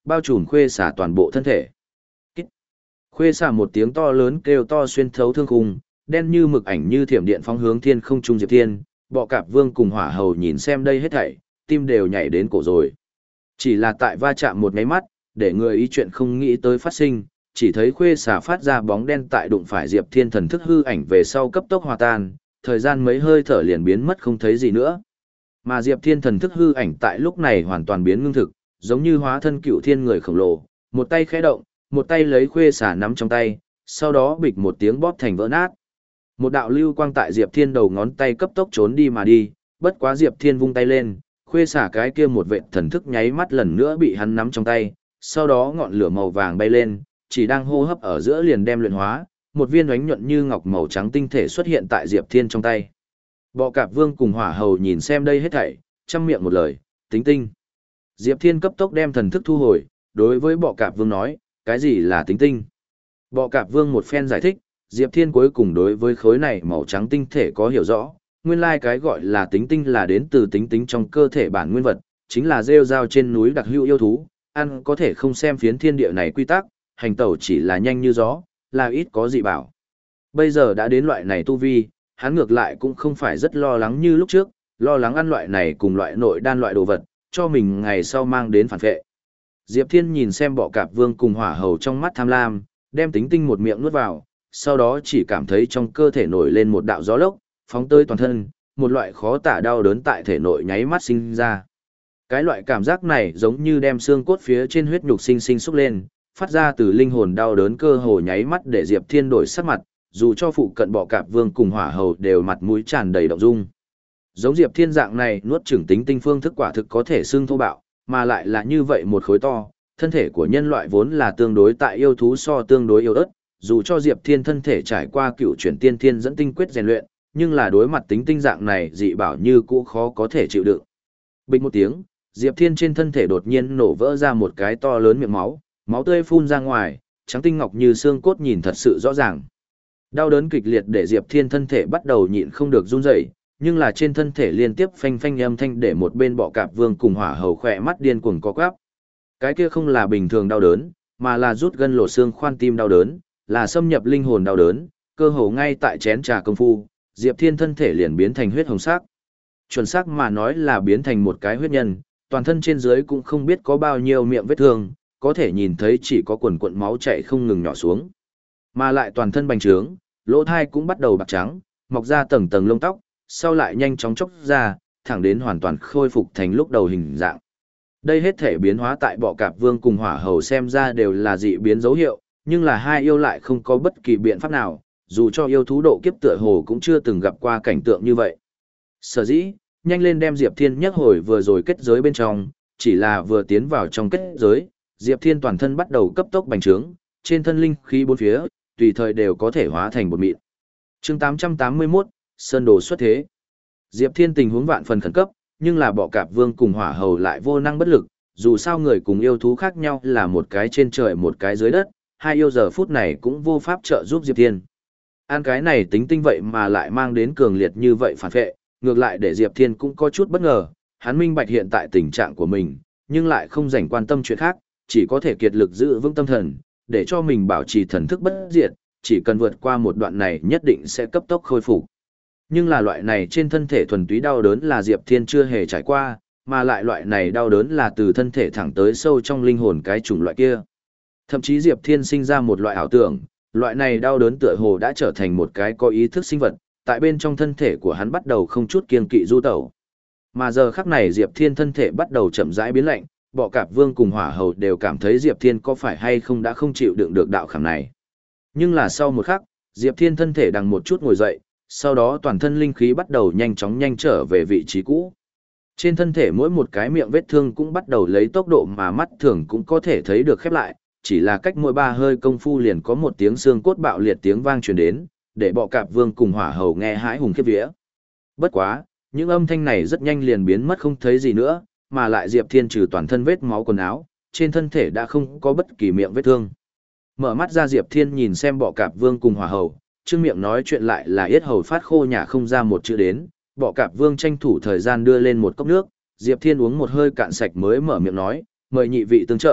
bao trùm khuê xả toàn bộ thân thể. Kích. Khuê xả một tiếng to lớn kêu to xuyên thấu thương khung, đen như mực ảnh như thiểm điện phóng hướng thiên không trung Diệp Thiên, Bọ Cạp Vương cùng Hỏa Hầu nhìn xem đây hết thảy, tim đều nhảy đến cổ rồi. Chỉ là tại va chạm một cái mắt, để người ý chuyện không nghĩ tới phát sinh, chỉ thấy khuê xả phát ra bóng đen tại đụng phải Diệp Thiên thần thức hư ảnh về sau cấp tốc hòa tan, thời gian mấy hơi thở liền biến mất không thấy gì nữa. Mà Diệp Thiên thần thức hư ảnh tại lúc này hoàn toàn biến ngưng thực, giống như hóa thân cựu thiên người khổng lồ, một tay khẽ động, một tay lấy khuê xả nắm trong tay, sau đó bịch một tiếng bóp thành vỡ nát. Một đạo lưu quang tại Diệp Thiên đầu ngón tay cấp tốc trốn đi mà đi, bất quá Diệp Thiên vung tay lên, khuê xả cái kia một vệt thần thức nháy mắt lần nữa bị hắn nắm trong tay, sau đó ngọn lửa màu vàng bay lên, chỉ đang hô hấp ở giữa liền đem luyện hóa, một viên ánh nhuận như ngọc màu trắng tinh thể xuất hiện tại Diệp Thiên trong tay. Bọ Cạp Vương cùng Hỏa Hầu nhìn xem đây hết thảy, trăm miệng một lời, tính tinh. Diệp Thiên cấp tốc đem thần thức thu hồi, đối với Bọ Cạp Vương nói, cái gì là tính tinh? Bọ Cạp Vương một phen giải thích, Diệp Thiên cuối cùng đối với khối này màu trắng tinh thể có hiểu rõ, nguyên lai cái gọi là tính tinh là đến từ tính tính trong cơ thể bản nguyên vật, chính là rêu rao trên núi đặc hữu yêu thú, ăn có thể không xem phiến thiên địa này quy tắc, hành tẩu chỉ là nhanh như gió, là ít có dị bảo. Bây giờ đã đến loại này tu vi, hắn ngược lại cũng không phải rất lo lắng như lúc trước, lo lắng ăn loại này cùng loại nội đan loại đồ vật, cho mình ngày sau mang đến phản vệ. Diệp Thiên nhìn xem Bọ Cạp Vương cùng Hỏa Hầu trong mắt tham lam, đem tính tinh một miệng nuốt vào, sau đó chỉ cảm thấy trong cơ thể nổi lên một đạo gió lốc, phóng tới toàn thân, một loại khó tả đau đớn tại thể nội nháy mắt sinh ra. Cái loại cảm giác này giống như đem xương cốt phía trên huyết nhục sinh sinh xúc lên, phát ra từ linh hồn đau đớn cơ hồ nháy mắt để Diệp Thiên đổi sắc mặt, dù cho phụ cận Bọ Cạp Vương cùng Hỏa Hầu đều mặt mũi tràn đầy động dung. Giống Diệp Thiên dạng này nuốt chửng tính tinh phương thức quả thực có thể xương thô bạo, mà lại là như vậy một khối to, thân thể của nhân loại vốn là tương đối tại yêu thú so tương đối yếu ớt, dù cho Diệp Thiên thân thể trải qua cựu chuyển tiên thiên dẫn tinh quyết rèn luyện, nhưng là đối mặt tính tinh dạng này dị bảo như cũ khó có thể chịu đựng. Bình một tiếng, Diệp Thiên trên thân thể đột nhiên nổ vỡ ra một cái to lớn miệng máu, máu tươi phun ra ngoài, trắng tinh ngọc như xương cốt nhìn thật sự rõ ràng. Đau đớn kịch liệt để Diệp Thiên thân thể bắt đầu nhịn không được run rẩy, nhưng là trên thân thể liên tiếp phanh phanh âm thanh để một bên Bọ Cạp Vương cùng Hỏa Hầu khỏe mắt điên cuồng co quắp. Cái kia không là bình thường đau đớn, mà là rút gân lột xương khoan tim đau đớn, là xâm nhập linh hồn đau đớn, cơ hồ ngay tại chén trà công phu, Diệp Thiên thân thể liền biến thành huyết hồng sắc. Chuẩn xác mà nói là biến thành một cái huyết nhân, toàn thân trên dưới cũng không biết có bao nhiêu miệng vết thương, có thể nhìn thấy chỉ có quần quần máu chảy không ngừng nhỏ xuống. Mà lại toàn thân bành trướng, lỗ thai cũng bắt đầu bạc trắng, mọc ra tầng tầng lông tóc, sau lại nhanh chóng chốc ra, thẳng đến hoàn toàn khôi phục thành lúc đầu hình dạng. Đây hết thể biến hóa tại Bọ Cạp Vương cùng Hỏa Hầu xem ra đều là dị biến dấu hiệu, nhưng là hai yêu lại không có bất kỳ biện pháp nào, dù cho yêu thú độ kiếp tựa hồ cũng chưa từng gặp qua cảnh tượng như vậy. Sở dĩ, nhanh lên đem Diệp Thiên nhắc hồi vừa rồi kết giới bên trong, chỉ là vừa tiến vào trong kết giới, Diệp Thiên toàn thân bắt đầu cấp tốc bành trướng, trên thân linh khí bốn phía, tùy thời đều có thể hóa thành bột mịn. Chương tám trăm tám mươi mốt, Sơn Đồ xuất thế. Diệp Thiên tình huống vạn phần khẩn cấp, nhưng là Bọ Cạp Vương cùng Hỏa Hầu lại vô năng bất lực, dù sao người cùng yêu thú khác nhau là một cái trên trời một cái dưới đất, hai yêu giờ phút này cũng vô pháp trợ giúp Diệp Thiên. Ăn cái này tính tinh vậy mà lại mang đến cường liệt như vậy phản vệ, ngược lại để Diệp Thiên cũng có chút bất ngờ, hắn minh bạch hiện tại tình trạng của mình, nhưng lại không dành quan tâm chuyện khác, chỉ có thể kiệt lực giữ vững tâm thần, để cho mình bảo trì thần thức bất diệt, chỉ cần vượt qua một đoạn này nhất định sẽ cấp tốc khôi phục. Nhưng là loại này trên thân thể thuần túy đau đớn là Diệp Thiên chưa hề trải qua, mà lại loại này đau đớn là từ thân thể thẳng tới sâu trong linh hồn cái chủng loại kia. Thậm chí Diệp Thiên sinh ra một loại ảo tưởng, loại này đau đớn tựa hồ đã trở thành một cái có ý thức sinh vật, tại bên trong thân thể của hắn bắt đầu không chút kiêng kỵ du tẩu. Mà giờ khắc này Diệp Thiên thân thể bắt đầu chậm rãi biến lạnh, Bọ Cạp Vương cùng Hỏa Hầu đều cảm thấy Diệp Thiên có phải hay không đã không chịu đựng được đạo khảm này. Nhưng là sau một khắc, Diệp Thiên thân thể đằng một chút ngồi dậy, sau đó toàn thân linh khí bắt đầu nhanh chóng nhanh trở về vị trí cũ. Trên thân thể mỗi một cái miệng vết thương cũng bắt đầu lấy tốc độ mà mắt thường cũng có thể thấy được khép lại, chỉ là cách mỗi ba hơi công phu liền có một tiếng xương cốt bạo liệt tiếng vang truyền đến, để Bọ Cạp Vương cùng Hỏa Hầu nghe hãi hùng khiếp vía. Bất quá, những âm thanh này rất nhanh liền biến mất không thấy gì nữa, mà lại Diệp Thiên trừ toàn thân vết máu quần áo, trên thân thể đã không có bất kỳ miệng vết thương. Mở mắt ra Diệp Thiên nhìn xem Bọ Cạp Vương cùng Hỏa Hầu, trương miệng nói chuyện lại là yết hầu phát khô nhà không ra một chữ đến, Bọ Cạp Vương tranh thủ thời gian đưa lên một cốc nước, Diệp Thiên uống một hơi cạn sạch mới mở miệng nói, mời nhị vị tương trợ,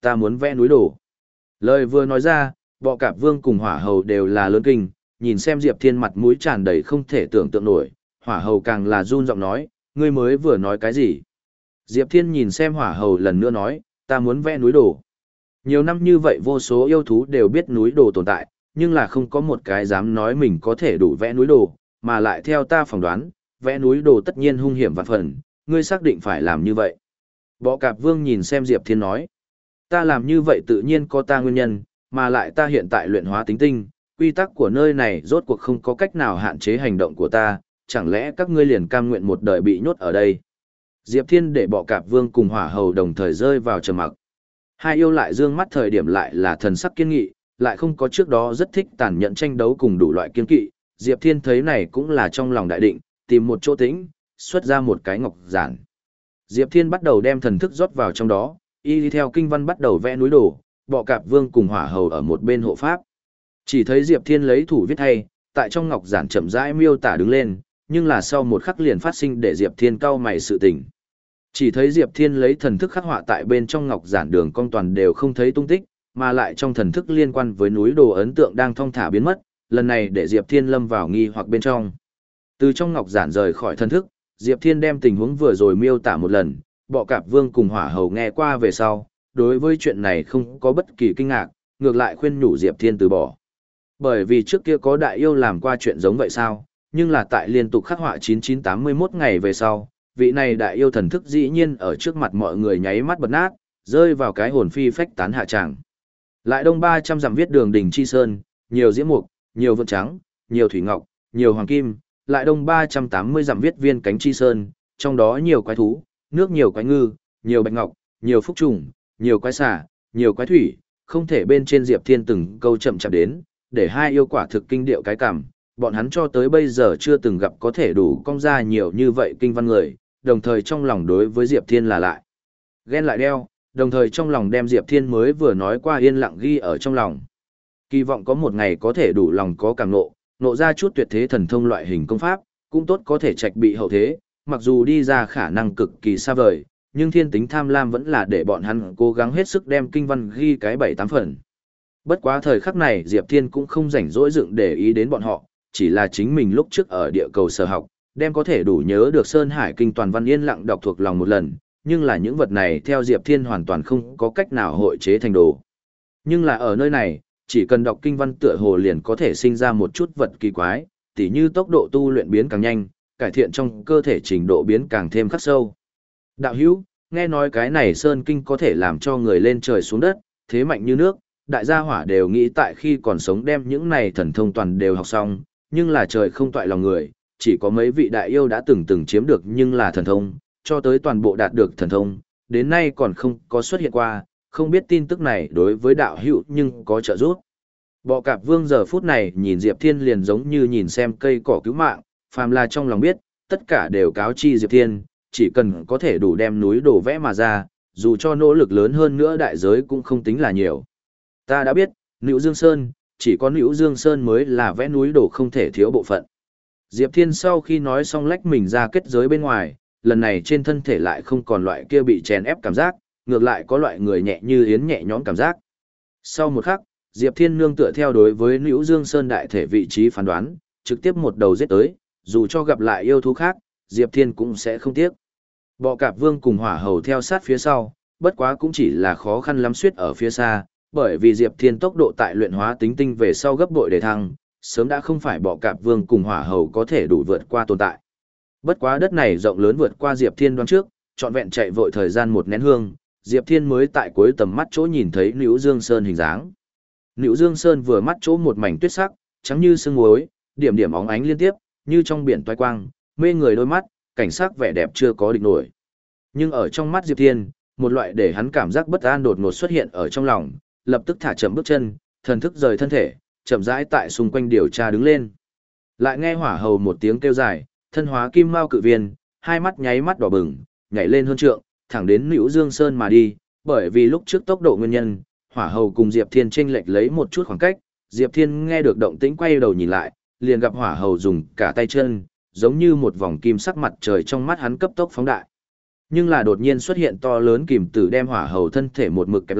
ta muốn vẽ núi đồ. Lời vừa nói ra, Bọ Cạp Vương cùng Hỏa Hầu đều là lớn kinh, nhìn xem Diệp Thiên mặt mũi tràn đầy không thể tưởng tượng nổi, Hỏa Hầu càng là run giọng nói, ngươi mới vừa nói cái gì? Diệp Thiên nhìn xem Hỏa Hầu lần nữa nói, ta muốn vẽ núi đồ. Nhiều năm như vậy vô số yêu thú đều biết núi đồ tồn tại, nhưng là không có một cái dám nói mình có thể đủ vẽ núi đồ, mà lại theo ta phỏng đoán, vẽ núi đồ tất nhiên hung hiểm vạn phần, ngươi xác định phải làm như vậy. Bọ Cạp Vương nhìn xem Diệp Thiên nói, ta làm như vậy tự nhiên có ta nguyên nhân, mà lại ta hiện tại luyện hóa tính tinh, quy tắc của nơi này rốt cuộc không có cách nào hạn chế hành động của ta, chẳng lẽ các ngươi liền cam nguyện một đời bị nhốt ở đây. Diệp Thiên để Bọ Cạp Vương cùng Hỏa Hầu đồng thời rơi vào trầm mặc. Hai yêu lại dương mắt thời điểm lại là thần sắc kiên nghị, lại không có trước đó rất thích tàn nhẫn tranh đấu cùng đủ loại kiên kỵ. Diệp Thiên thấy này cũng là trong lòng đại định, tìm một chỗ tĩnh, xuất ra một cái ngọc giản. Diệp Thiên bắt đầu đem thần thức rót vào trong đó, y đi theo kinh văn bắt đầu vẽ núi đồ, Bọ Cạp Vương cùng Hỏa Hầu ở một bên hộ pháp. Chỉ thấy Diệp Thiên lấy thủ viết thay, tại trong ngọc giản chậm rãi miêu tả đứng lên, nhưng là sau một khắc liền phát sinh để Diệp Thiên cau mày sự tình. Chỉ thấy Diệp Thiên lấy thần thức khắc họa tại bên trong ngọc giản đường cong toàn đều không thấy tung tích, mà lại trong thần thức liên quan với núi đồ ấn tượng đang thong thả biến mất, lần này để Diệp Thiên lâm vào nghi hoặc bên trong. Từ trong ngọc giản rời khỏi thần thức, Diệp Thiên đem tình huống vừa rồi miêu tả một lần, Bọ Cạp Vương cùng Hỏa Hầu nghe qua về sau, đối với chuyện này không có bất kỳ kinh ngạc, ngược lại khuyên nhủ Diệp Thiên từ bỏ. Bởi vì trước kia có đại yêu làm qua chuyện giống vậy sao, nhưng là tại liên tục khắc họa chín chín tám mươi mốt ngày về sau, vị này đại yêu thần thức dĩ nhiên ở trước mặt mọi người nháy mắt bật nát, rơi vào cái hồn phi phách tán hạ tràng. Lại đông ba trăm dặm viết đường đỉnh chi sơn, nhiều diễm mục, nhiều vân trắng, nhiều thủy ngọc, nhiều hoàng kim, lại đông ba trăm tám mươi dặm viết viên cánh chi sơn, trong đó nhiều quái thú, nước nhiều quái ngư, nhiều bạch ngọc, nhiều phúc trùng, nhiều quái xà, nhiều quái thủy, không thể bên trên Diệp Thiên từng câu chậm chạp đến, để hai yêu quả thực kinh điệu cái cảm, bọn hắn cho tới bây giờ chưa từng gặp có thể đủ cong ra nhiều như vậy kinh văn người, đồng thời trong lòng đối với Diệp Thiên là lại ghen lại đeo, đồng thời trong lòng đem Diệp Thiên mới vừa nói qua yên lặng ghi ở trong lòng. Kỳ vọng có một ngày có thể đủ lòng có cảm nộ, nộ ra chút tuyệt thế thần thông loại hình công pháp, cũng tốt có thể trạch bị hậu thế, mặc dù đi ra khả năng cực kỳ xa vời, nhưng thiên tính tham lam vẫn là để bọn hắn cố gắng hết sức đem kinh văn ghi cái bảy tám phần. Bất quá thời khắc này Diệp Thiên cũng không rảnh rỗi dựng để ý đến bọn họ, chỉ là chính mình lúc trước ở địa cầu sở học, đem có thể đủ nhớ được Sơn Hải Kinh toàn văn yên lặng đọc thuộc lòng một lần, nhưng là những vật này theo Diệp Thiên hoàn toàn không có cách nào hội chế thành đồ. Nhưng là ở nơi này, chỉ cần đọc kinh văn tựa hồ liền có thể sinh ra một chút vật kỳ quái, tỉ như tốc độ tu luyện biến càng nhanh, cải thiện trong cơ thể trình độ biến càng thêm khắc sâu. Đạo hữu, nghe nói cái này Sơn Kinh có thể làm cho người lên trời xuống đất, thế mạnh như nước, đại gia hỏa đều nghĩ tại khi còn sống đem những này thần thông toàn đều học xong, nhưng là trời không toại lòng người, chỉ có mấy vị đại yêu đã từng từng chiếm được nhưng là thần thông, cho tới toàn bộ đạt được thần thông, đến nay còn không có xuất hiện qua, không biết tin tức này đối với đạo hữu nhưng có trợ giúp. Bọ Cạp Vương giờ phút này nhìn Diệp Thiên liền giống như nhìn xem cây cỏ cứu mạng, phàm là trong lòng biết, tất cả đều cáo chi Diệp Thiên, chỉ cần có thể đủ đem núi đổ vẽ mà ra, dù cho nỗ lực lớn hơn nữa đại giới cũng không tính là nhiều. Ta đã biết, Nữu Dương Sơn, chỉ có Nữu Dương Sơn mới là vẽ núi đổ không thể thiếu bộ phận. Diệp Thiên sau khi nói xong lách mình ra kết giới bên ngoài, lần này trên thân thể lại không còn loại kia bị chèn ép cảm giác, ngược lại có loại người nhẹ như yến nhẹ nhõm cảm giác. Sau một khắc, Diệp Thiên nương tựa theo đối với Nữu Dương Sơn đại thể vị trí phán đoán, trực tiếp một đầu giết tới, dù cho gặp lại yêu thú khác, Diệp Thiên cũng sẽ không tiếc. Bọ Cạp Vương cùng Hỏa Hầu theo sát phía sau, bất quá cũng chỉ là khó khăn lắm suýt ở phía xa, bởi vì Diệp Thiên tốc độ tại luyện hóa tính tinh về sau gấp bội để thăng, sớm đã không phải Bọ Cạp Vương cùng Hỏa Hầu có thể đủ vượt qua tồn tại. Bất quá đất này rộng lớn vượt qua Diệp Thiên đoán trước, trọn vẹn chạy vội thời gian một nén hương, Diệp Thiên mới tại cuối tầm mắt chỗ nhìn thấy Nữu Dương Sơn hình dáng. Nữu Dương Sơn vừa mắt chỗ một mảnh tuyết sắc, trắng như sương muối, điểm điểm óng ánh liên tiếp, như trong biển toái quang, mê người đôi mắt, cảnh sắc vẻ đẹp chưa có địch nổi. Nhưng ở trong mắt Diệp Thiên, một loại để hắn cảm giác bất an đột ngột xuất hiện ở trong lòng, lập tức thả chậm bước chân, thần thức rời thân thể, chậm rãi tại xung quanh điều tra đứng lên. Lại nghe Hỏa Hầu một tiếng kêu dài, thân hóa kim mao cự viên, hai mắt nháy mắt đỏ bừng, nhảy lên hơn trượng, thẳng đến Nữu Dương Sơn mà đi, bởi vì lúc trước tốc độ nguyên nhân, Hỏa Hầu cùng Diệp Thiên chênh lệch lấy một chút khoảng cách, Diệp Thiên nghe được động tĩnh quay đầu nhìn lại, liền gặp Hỏa Hầu dùng cả tay chân, giống như một vòng kim sắc mặt trời trong mắt hắn cấp tốc phóng đại. Nhưng là đột nhiên xuất hiện to lớn kìm tử đem Hỏa Hầu thân thể một mực kẹp lại,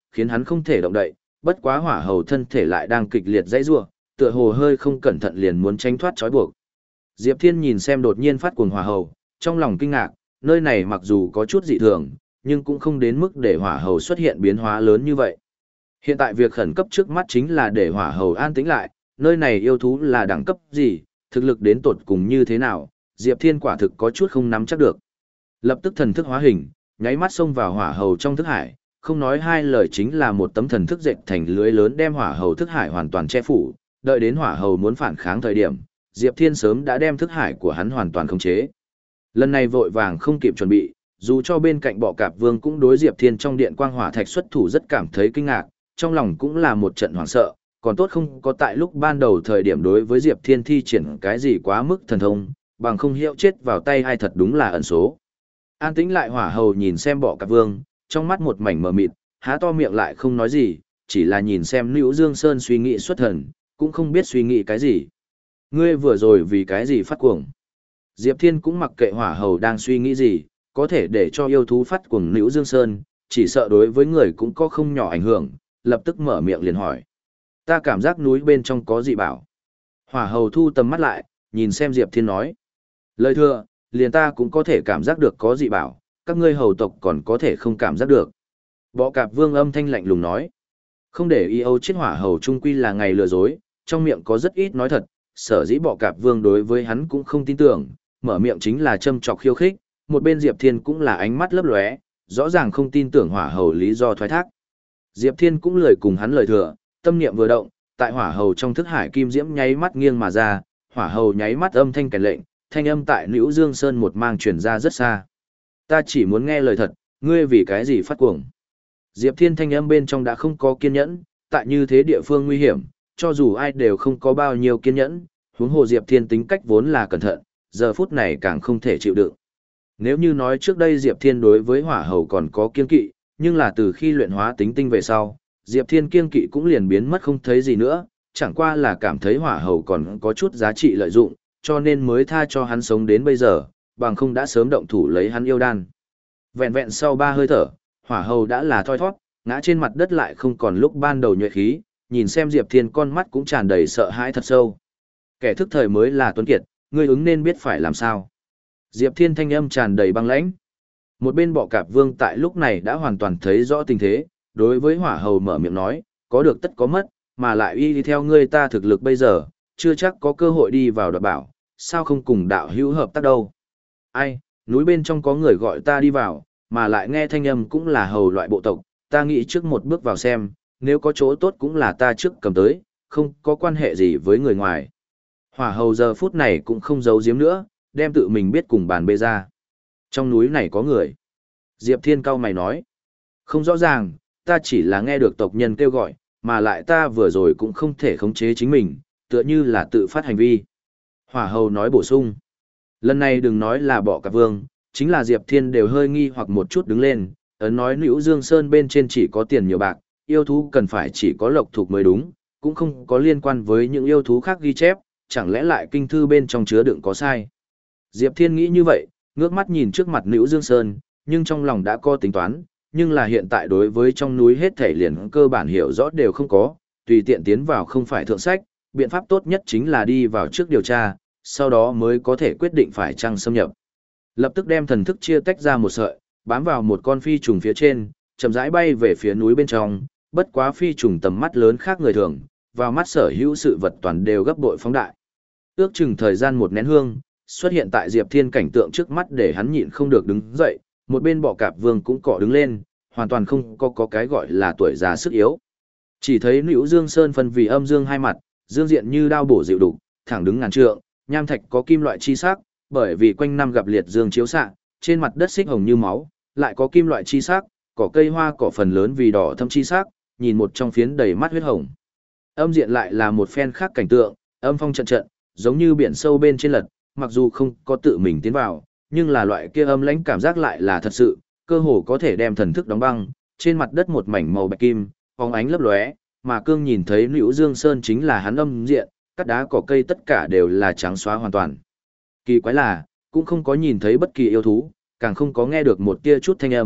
khiến hắn không thể động đậy, bất quá hỏa hầu thân thể lại đang kịch liệt dãy rủa, tựa hồ hơi không cẩn thận liền muốn tránh thoát trói buộc. Diệp Thiên nhìn xem đột nhiên phát cuồng hỏa hầu, trong lòng kinh ngạc, nơi này mặc dù có chút dị thường, nhưng cũng không đến mức để hỏa hầu xuất hiện biến hóa lớn như vậy. Hiện tại việc khẩn cấp trước mắt chính là để hỏa hầu an tĩnh lại, nơi này yêu thú là đẳng cấp gì, thực lực đến tột cùng như thế nào, Diệp Thiên quả thực có chút không nắm chắc được. Lập tức thần thức hóa hình, nháy mắt xông vào hỏa hầu trong thức hải, không nói hai lời chính là một tấm thần thức dệt thành lưới lớn đem hỏa hầu thức hải hoàn toàn che phủ, đợi đến hỏa hầu muốn phản kháng thời điểm, Diệp Thiên sớm đã đem thức hải của hắn hoàn toàn khống chế. Lần này vội vàng không kịp chuẩn bị, dù cho bên cạnh bọ cạp vương cũng đối Diệp Thiên trong điện quang hỏa thạch xuất thủ rất cảm thấy kinh ngạc, trong lòng cũng là một trận hoảng sợ, còn tốt không có tại lúc ban đầu thời điểm đối với Diệp Thiên thi triển cái gì quá mức thần thông, bằng không hiệu chết vào tay ai thật đúng là ẩn số. An tĩnh lại hỏa hầu nhìn xem bọ cạp vương, trong mắt một mảnh mờ mịt, há to miệng lại không nói gì, chỉ là nhìn xem Nữu Dương Sơn suy nghĩ xuất thần, cũng không biết suy nghĩ cái gì. Ngươi vừa rồi vì cái gì phát cuồng? Diệp Thiên cũng mặc kệ hỏa hầu đang suy nghĩ gì, có thể để cho yêu thú phát cuồng Nữu Dương Sơn, chỉ sợ đối với người cũng có không nhỏ ảnh hưởng, lập tức mở miệng liền hỏi. Ta cảm giác núi bên trong có dị bảo. Hỏa hầu thu tầm mắt lại, nhìn xem Diệp Thiên nói. Lời thưa, liền ta cũng có thể cảm giác được có dị bảo, các ngươi hầu tộc còn có thể không cảm giác được. Bọ cạp vương âm thanh lạnh lùng nói. Không để y âu chết hỏa hầu trung quy là ngày lừa dối, trong miệng có rất ít nói thật, sở dĩ bọ cạp vương đối với hắn cũng không tin tưởng, mở miệng chính là châm chọc khiêu khích, một bên Diệp Thiên cũng là ánh mắt lấp lóe, rõ ràng không tin tưởng hỏa hầu lý do thoái thác. Diệp Thiên cũng lời cùng hắn lời thừa, tâm niệm vừa động, tại hỏa hầu trong thức hải kim diễm nháy mắt nghiêng mà ra, hỏa hầu nháy mắt âm thanh kèn lệnh, thanh âm tại Nữu Dương Sơn một mang truyền ra rất xa. Ta chỉ muốn nghe lời thật, ngươi vì cái gì phát cuồng? Diệp Thiên thanh âm bên trong đã không có kiên nhẫn, tại như thế địa phương nguy hiểm, cho dù ai đều không có bao nhiêu kiên nhẫn, huống hồ Diệp Thiên tính cách vốn là cẩn thận, giờ phút này càng không thể chịu đựng. Nếu như nói trước đây Diệp Thiên đối với hỏa hầu còn có kiên kỵ, nhưng là từ khi luyện hóa tính tinh về sau, Diệp Thiên kiên kỵ cũng liền biến mất không thấy gì nữa, chẳng qua là cảm thấy hỏa hầu còn có chút giá trị lợi dụng, cho nên mới tha cho hắn sống đến bây giờ, bằng không đã sớm động thủ lấy hắn yêu đan. Vẹn vẹn sau ba hơi thở, hỏa hầu đã là thoi thoát, ngã trên mặt đất lại không còn lúc ban đầu nhuệ khí, nhìn xem Diệp Thiên con mắt cũng tràn đầy sợ hãi thật sâu. Kẻ thức thời mới là tuấn kiệt, ngươi ứng nên biết phải làm sao. Diệp Thiên thanh âm tràn đầy băng lãnh. Một bên bọ cạp vương tại lúc này đã hoàn toàn thấy rõ tình thế, đối với hỏa hầu mở miệng nói, có được tất có mất, mà lại y đi theo ngươi ta thực lực bây giờ, chưa chắc có cơ hội đi vào đoạt bảo, sao không cùng đạo hữu hợp tác đâu. Ai, núi bên trong có người gọi ta đi vào, mà lại nghe thanh âm cũng là hầu loại bộ tộc, ta nghĩ trước một bước vào xem, nếu có chỗ tốt cũng là ta trước cầm tới, không có quan hệ gì với người ngoài. Hỏa hầu giờ phút này cũng không giấu giếm nữa, đem tự mình biết cùng bàn bê ra. Trong núi này có người. Diệp Thiên cao mày nói. Không rõ ràng, ta chỉ là nghe được tộc nhân kêu gọi, mà lại ta vừa rồi cũng không thể khống chế chính mình, tựa như là tự phát hành vi. Hỏa hầu nói bổ sung. Lần này đừng nói là bọ cạp vương, chính là Diệp Thiên đều hơi nghi hoặc một chút đứng lên, ấn nói Nữu Dương Sơn bên trên chỉ có tiền nhiều bạc, yêu thú cần phải chỉ có lộc thuộc mới đúng, cũng không có liên quan với những yêu thú khác ghi chép, chẳng lẽ lại kinh thư bên trong chứa đựng có sai. Diệp Thiên nghĩ như vậy, ngước mắt nhìn trước mặt Nữu Dương Sơn, nhưng trong lòng đã có tính toán, nhưng là hiện tại đối với trong núi hết thể liền cơ bản hiểu rõ đều không có, tùy tiện tiến vào không phải thượng sách, biện pháp tốt nhất chính là đi vào trước điều tra, sau đó mới có thể quyết định phải chăng xâm nhập. Lập tức đem thần thức chia tách ra một sợi, bám vào một con phi trùng phía trên, chậm rãi bay về phía núi bên trong, bất quá phi trùng tầm mắt lớn khác người thường, vào mắt sở hữu sự vật toàn đều gấp bội phóng đại. Ước chừng thời gian một nén hương, xuất hiện tại Diệp Thiên cảnh tượng trước mắt để hắn nhịn không được đứng dậy, một bên bọ cạp vương cũng cọ đứng lên, hoàn toàn không có có cái gọi là tuổi già sức yếu. Chỉ thấy Nữu Dương Sơn phân vì âm dương hai mặt, dương diện như đao bổ dịu đục, thẳng đứng ngàn trượng, nham thạch có kim loại chi sắc, bởi vì quanh năm gặp liệt dương chiếu xạ, trên mặt đất xích hồng như máu, lại có kim loại chi sắc, cỏ cây hoa cỏ phần lớn vì đỏ thâm chi sắc, nhìn một trong phiến đầy mắt huyết hồng. Âm diện lại là một phen khác cảnh tượng, âm phong trận trận, giống như biển sâu bên trên lật, mặc dù không có tự mình tiến vào, nhưng là loại kia âm lãnh cảm giác lại là thật sự, cơ hồ có thể đem thần thức đóng băng, trên mặt đất một mảnh màu bạch kim, phóng ánh lấp lóe, mà Cương nhìn thấy Nữu Dương Sơn chính là hắn âm diện, các đá cỏ cây tất cả đều là trắng xóa hoàn toàn. Kỳ quái là, cũng không có nhìn thấy bất kỳ yêu thú, càng không có nghe được một tia chút thanh âm,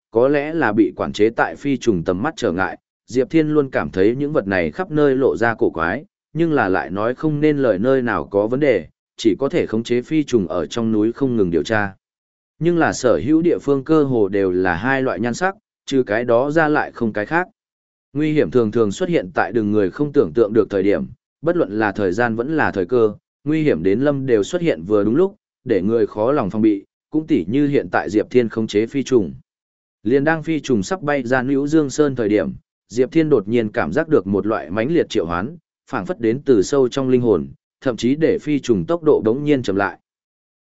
có lẽ là bị quản chế tại phi trùng tầm mắt trở ngại, Diệp Thiên luôn cảm thấy những vật này khắp nơi lộ ra cổ quái, nhưng là lại nói không nên lời nơi nào có vấn đề, chỉ có thể khống chế phi trùng ở trong núi không ngừng điều tra. Nhưng là sở hữu địa phương cơ hồ đều là hai loại nhan sắc, trừ cái đó ra lại không cái khác. Nguy hiểm thường thường xuất hiện tại đường người không tưởng tượng được thời điểm, bất luận là thời gian vẫn là thời cơ, nguy hiểm đến lâm đều xuất hiện vừa đúng lúc, để người khó lòng phòng bị, cũng tỉ như hiện tại Diệp Thiên khống chế phi trùng. Liên đang phi trùng sắp bay ra Nữu Dương Sơn thời điểm, Diệp Thiên đột nhiên cảm giác được một loại mãnh liệt triệu hoán, phảng phất đến từ sâu trong linh hồn, thậm chí để phi trùng tốc độ đống nhiên chậm lại.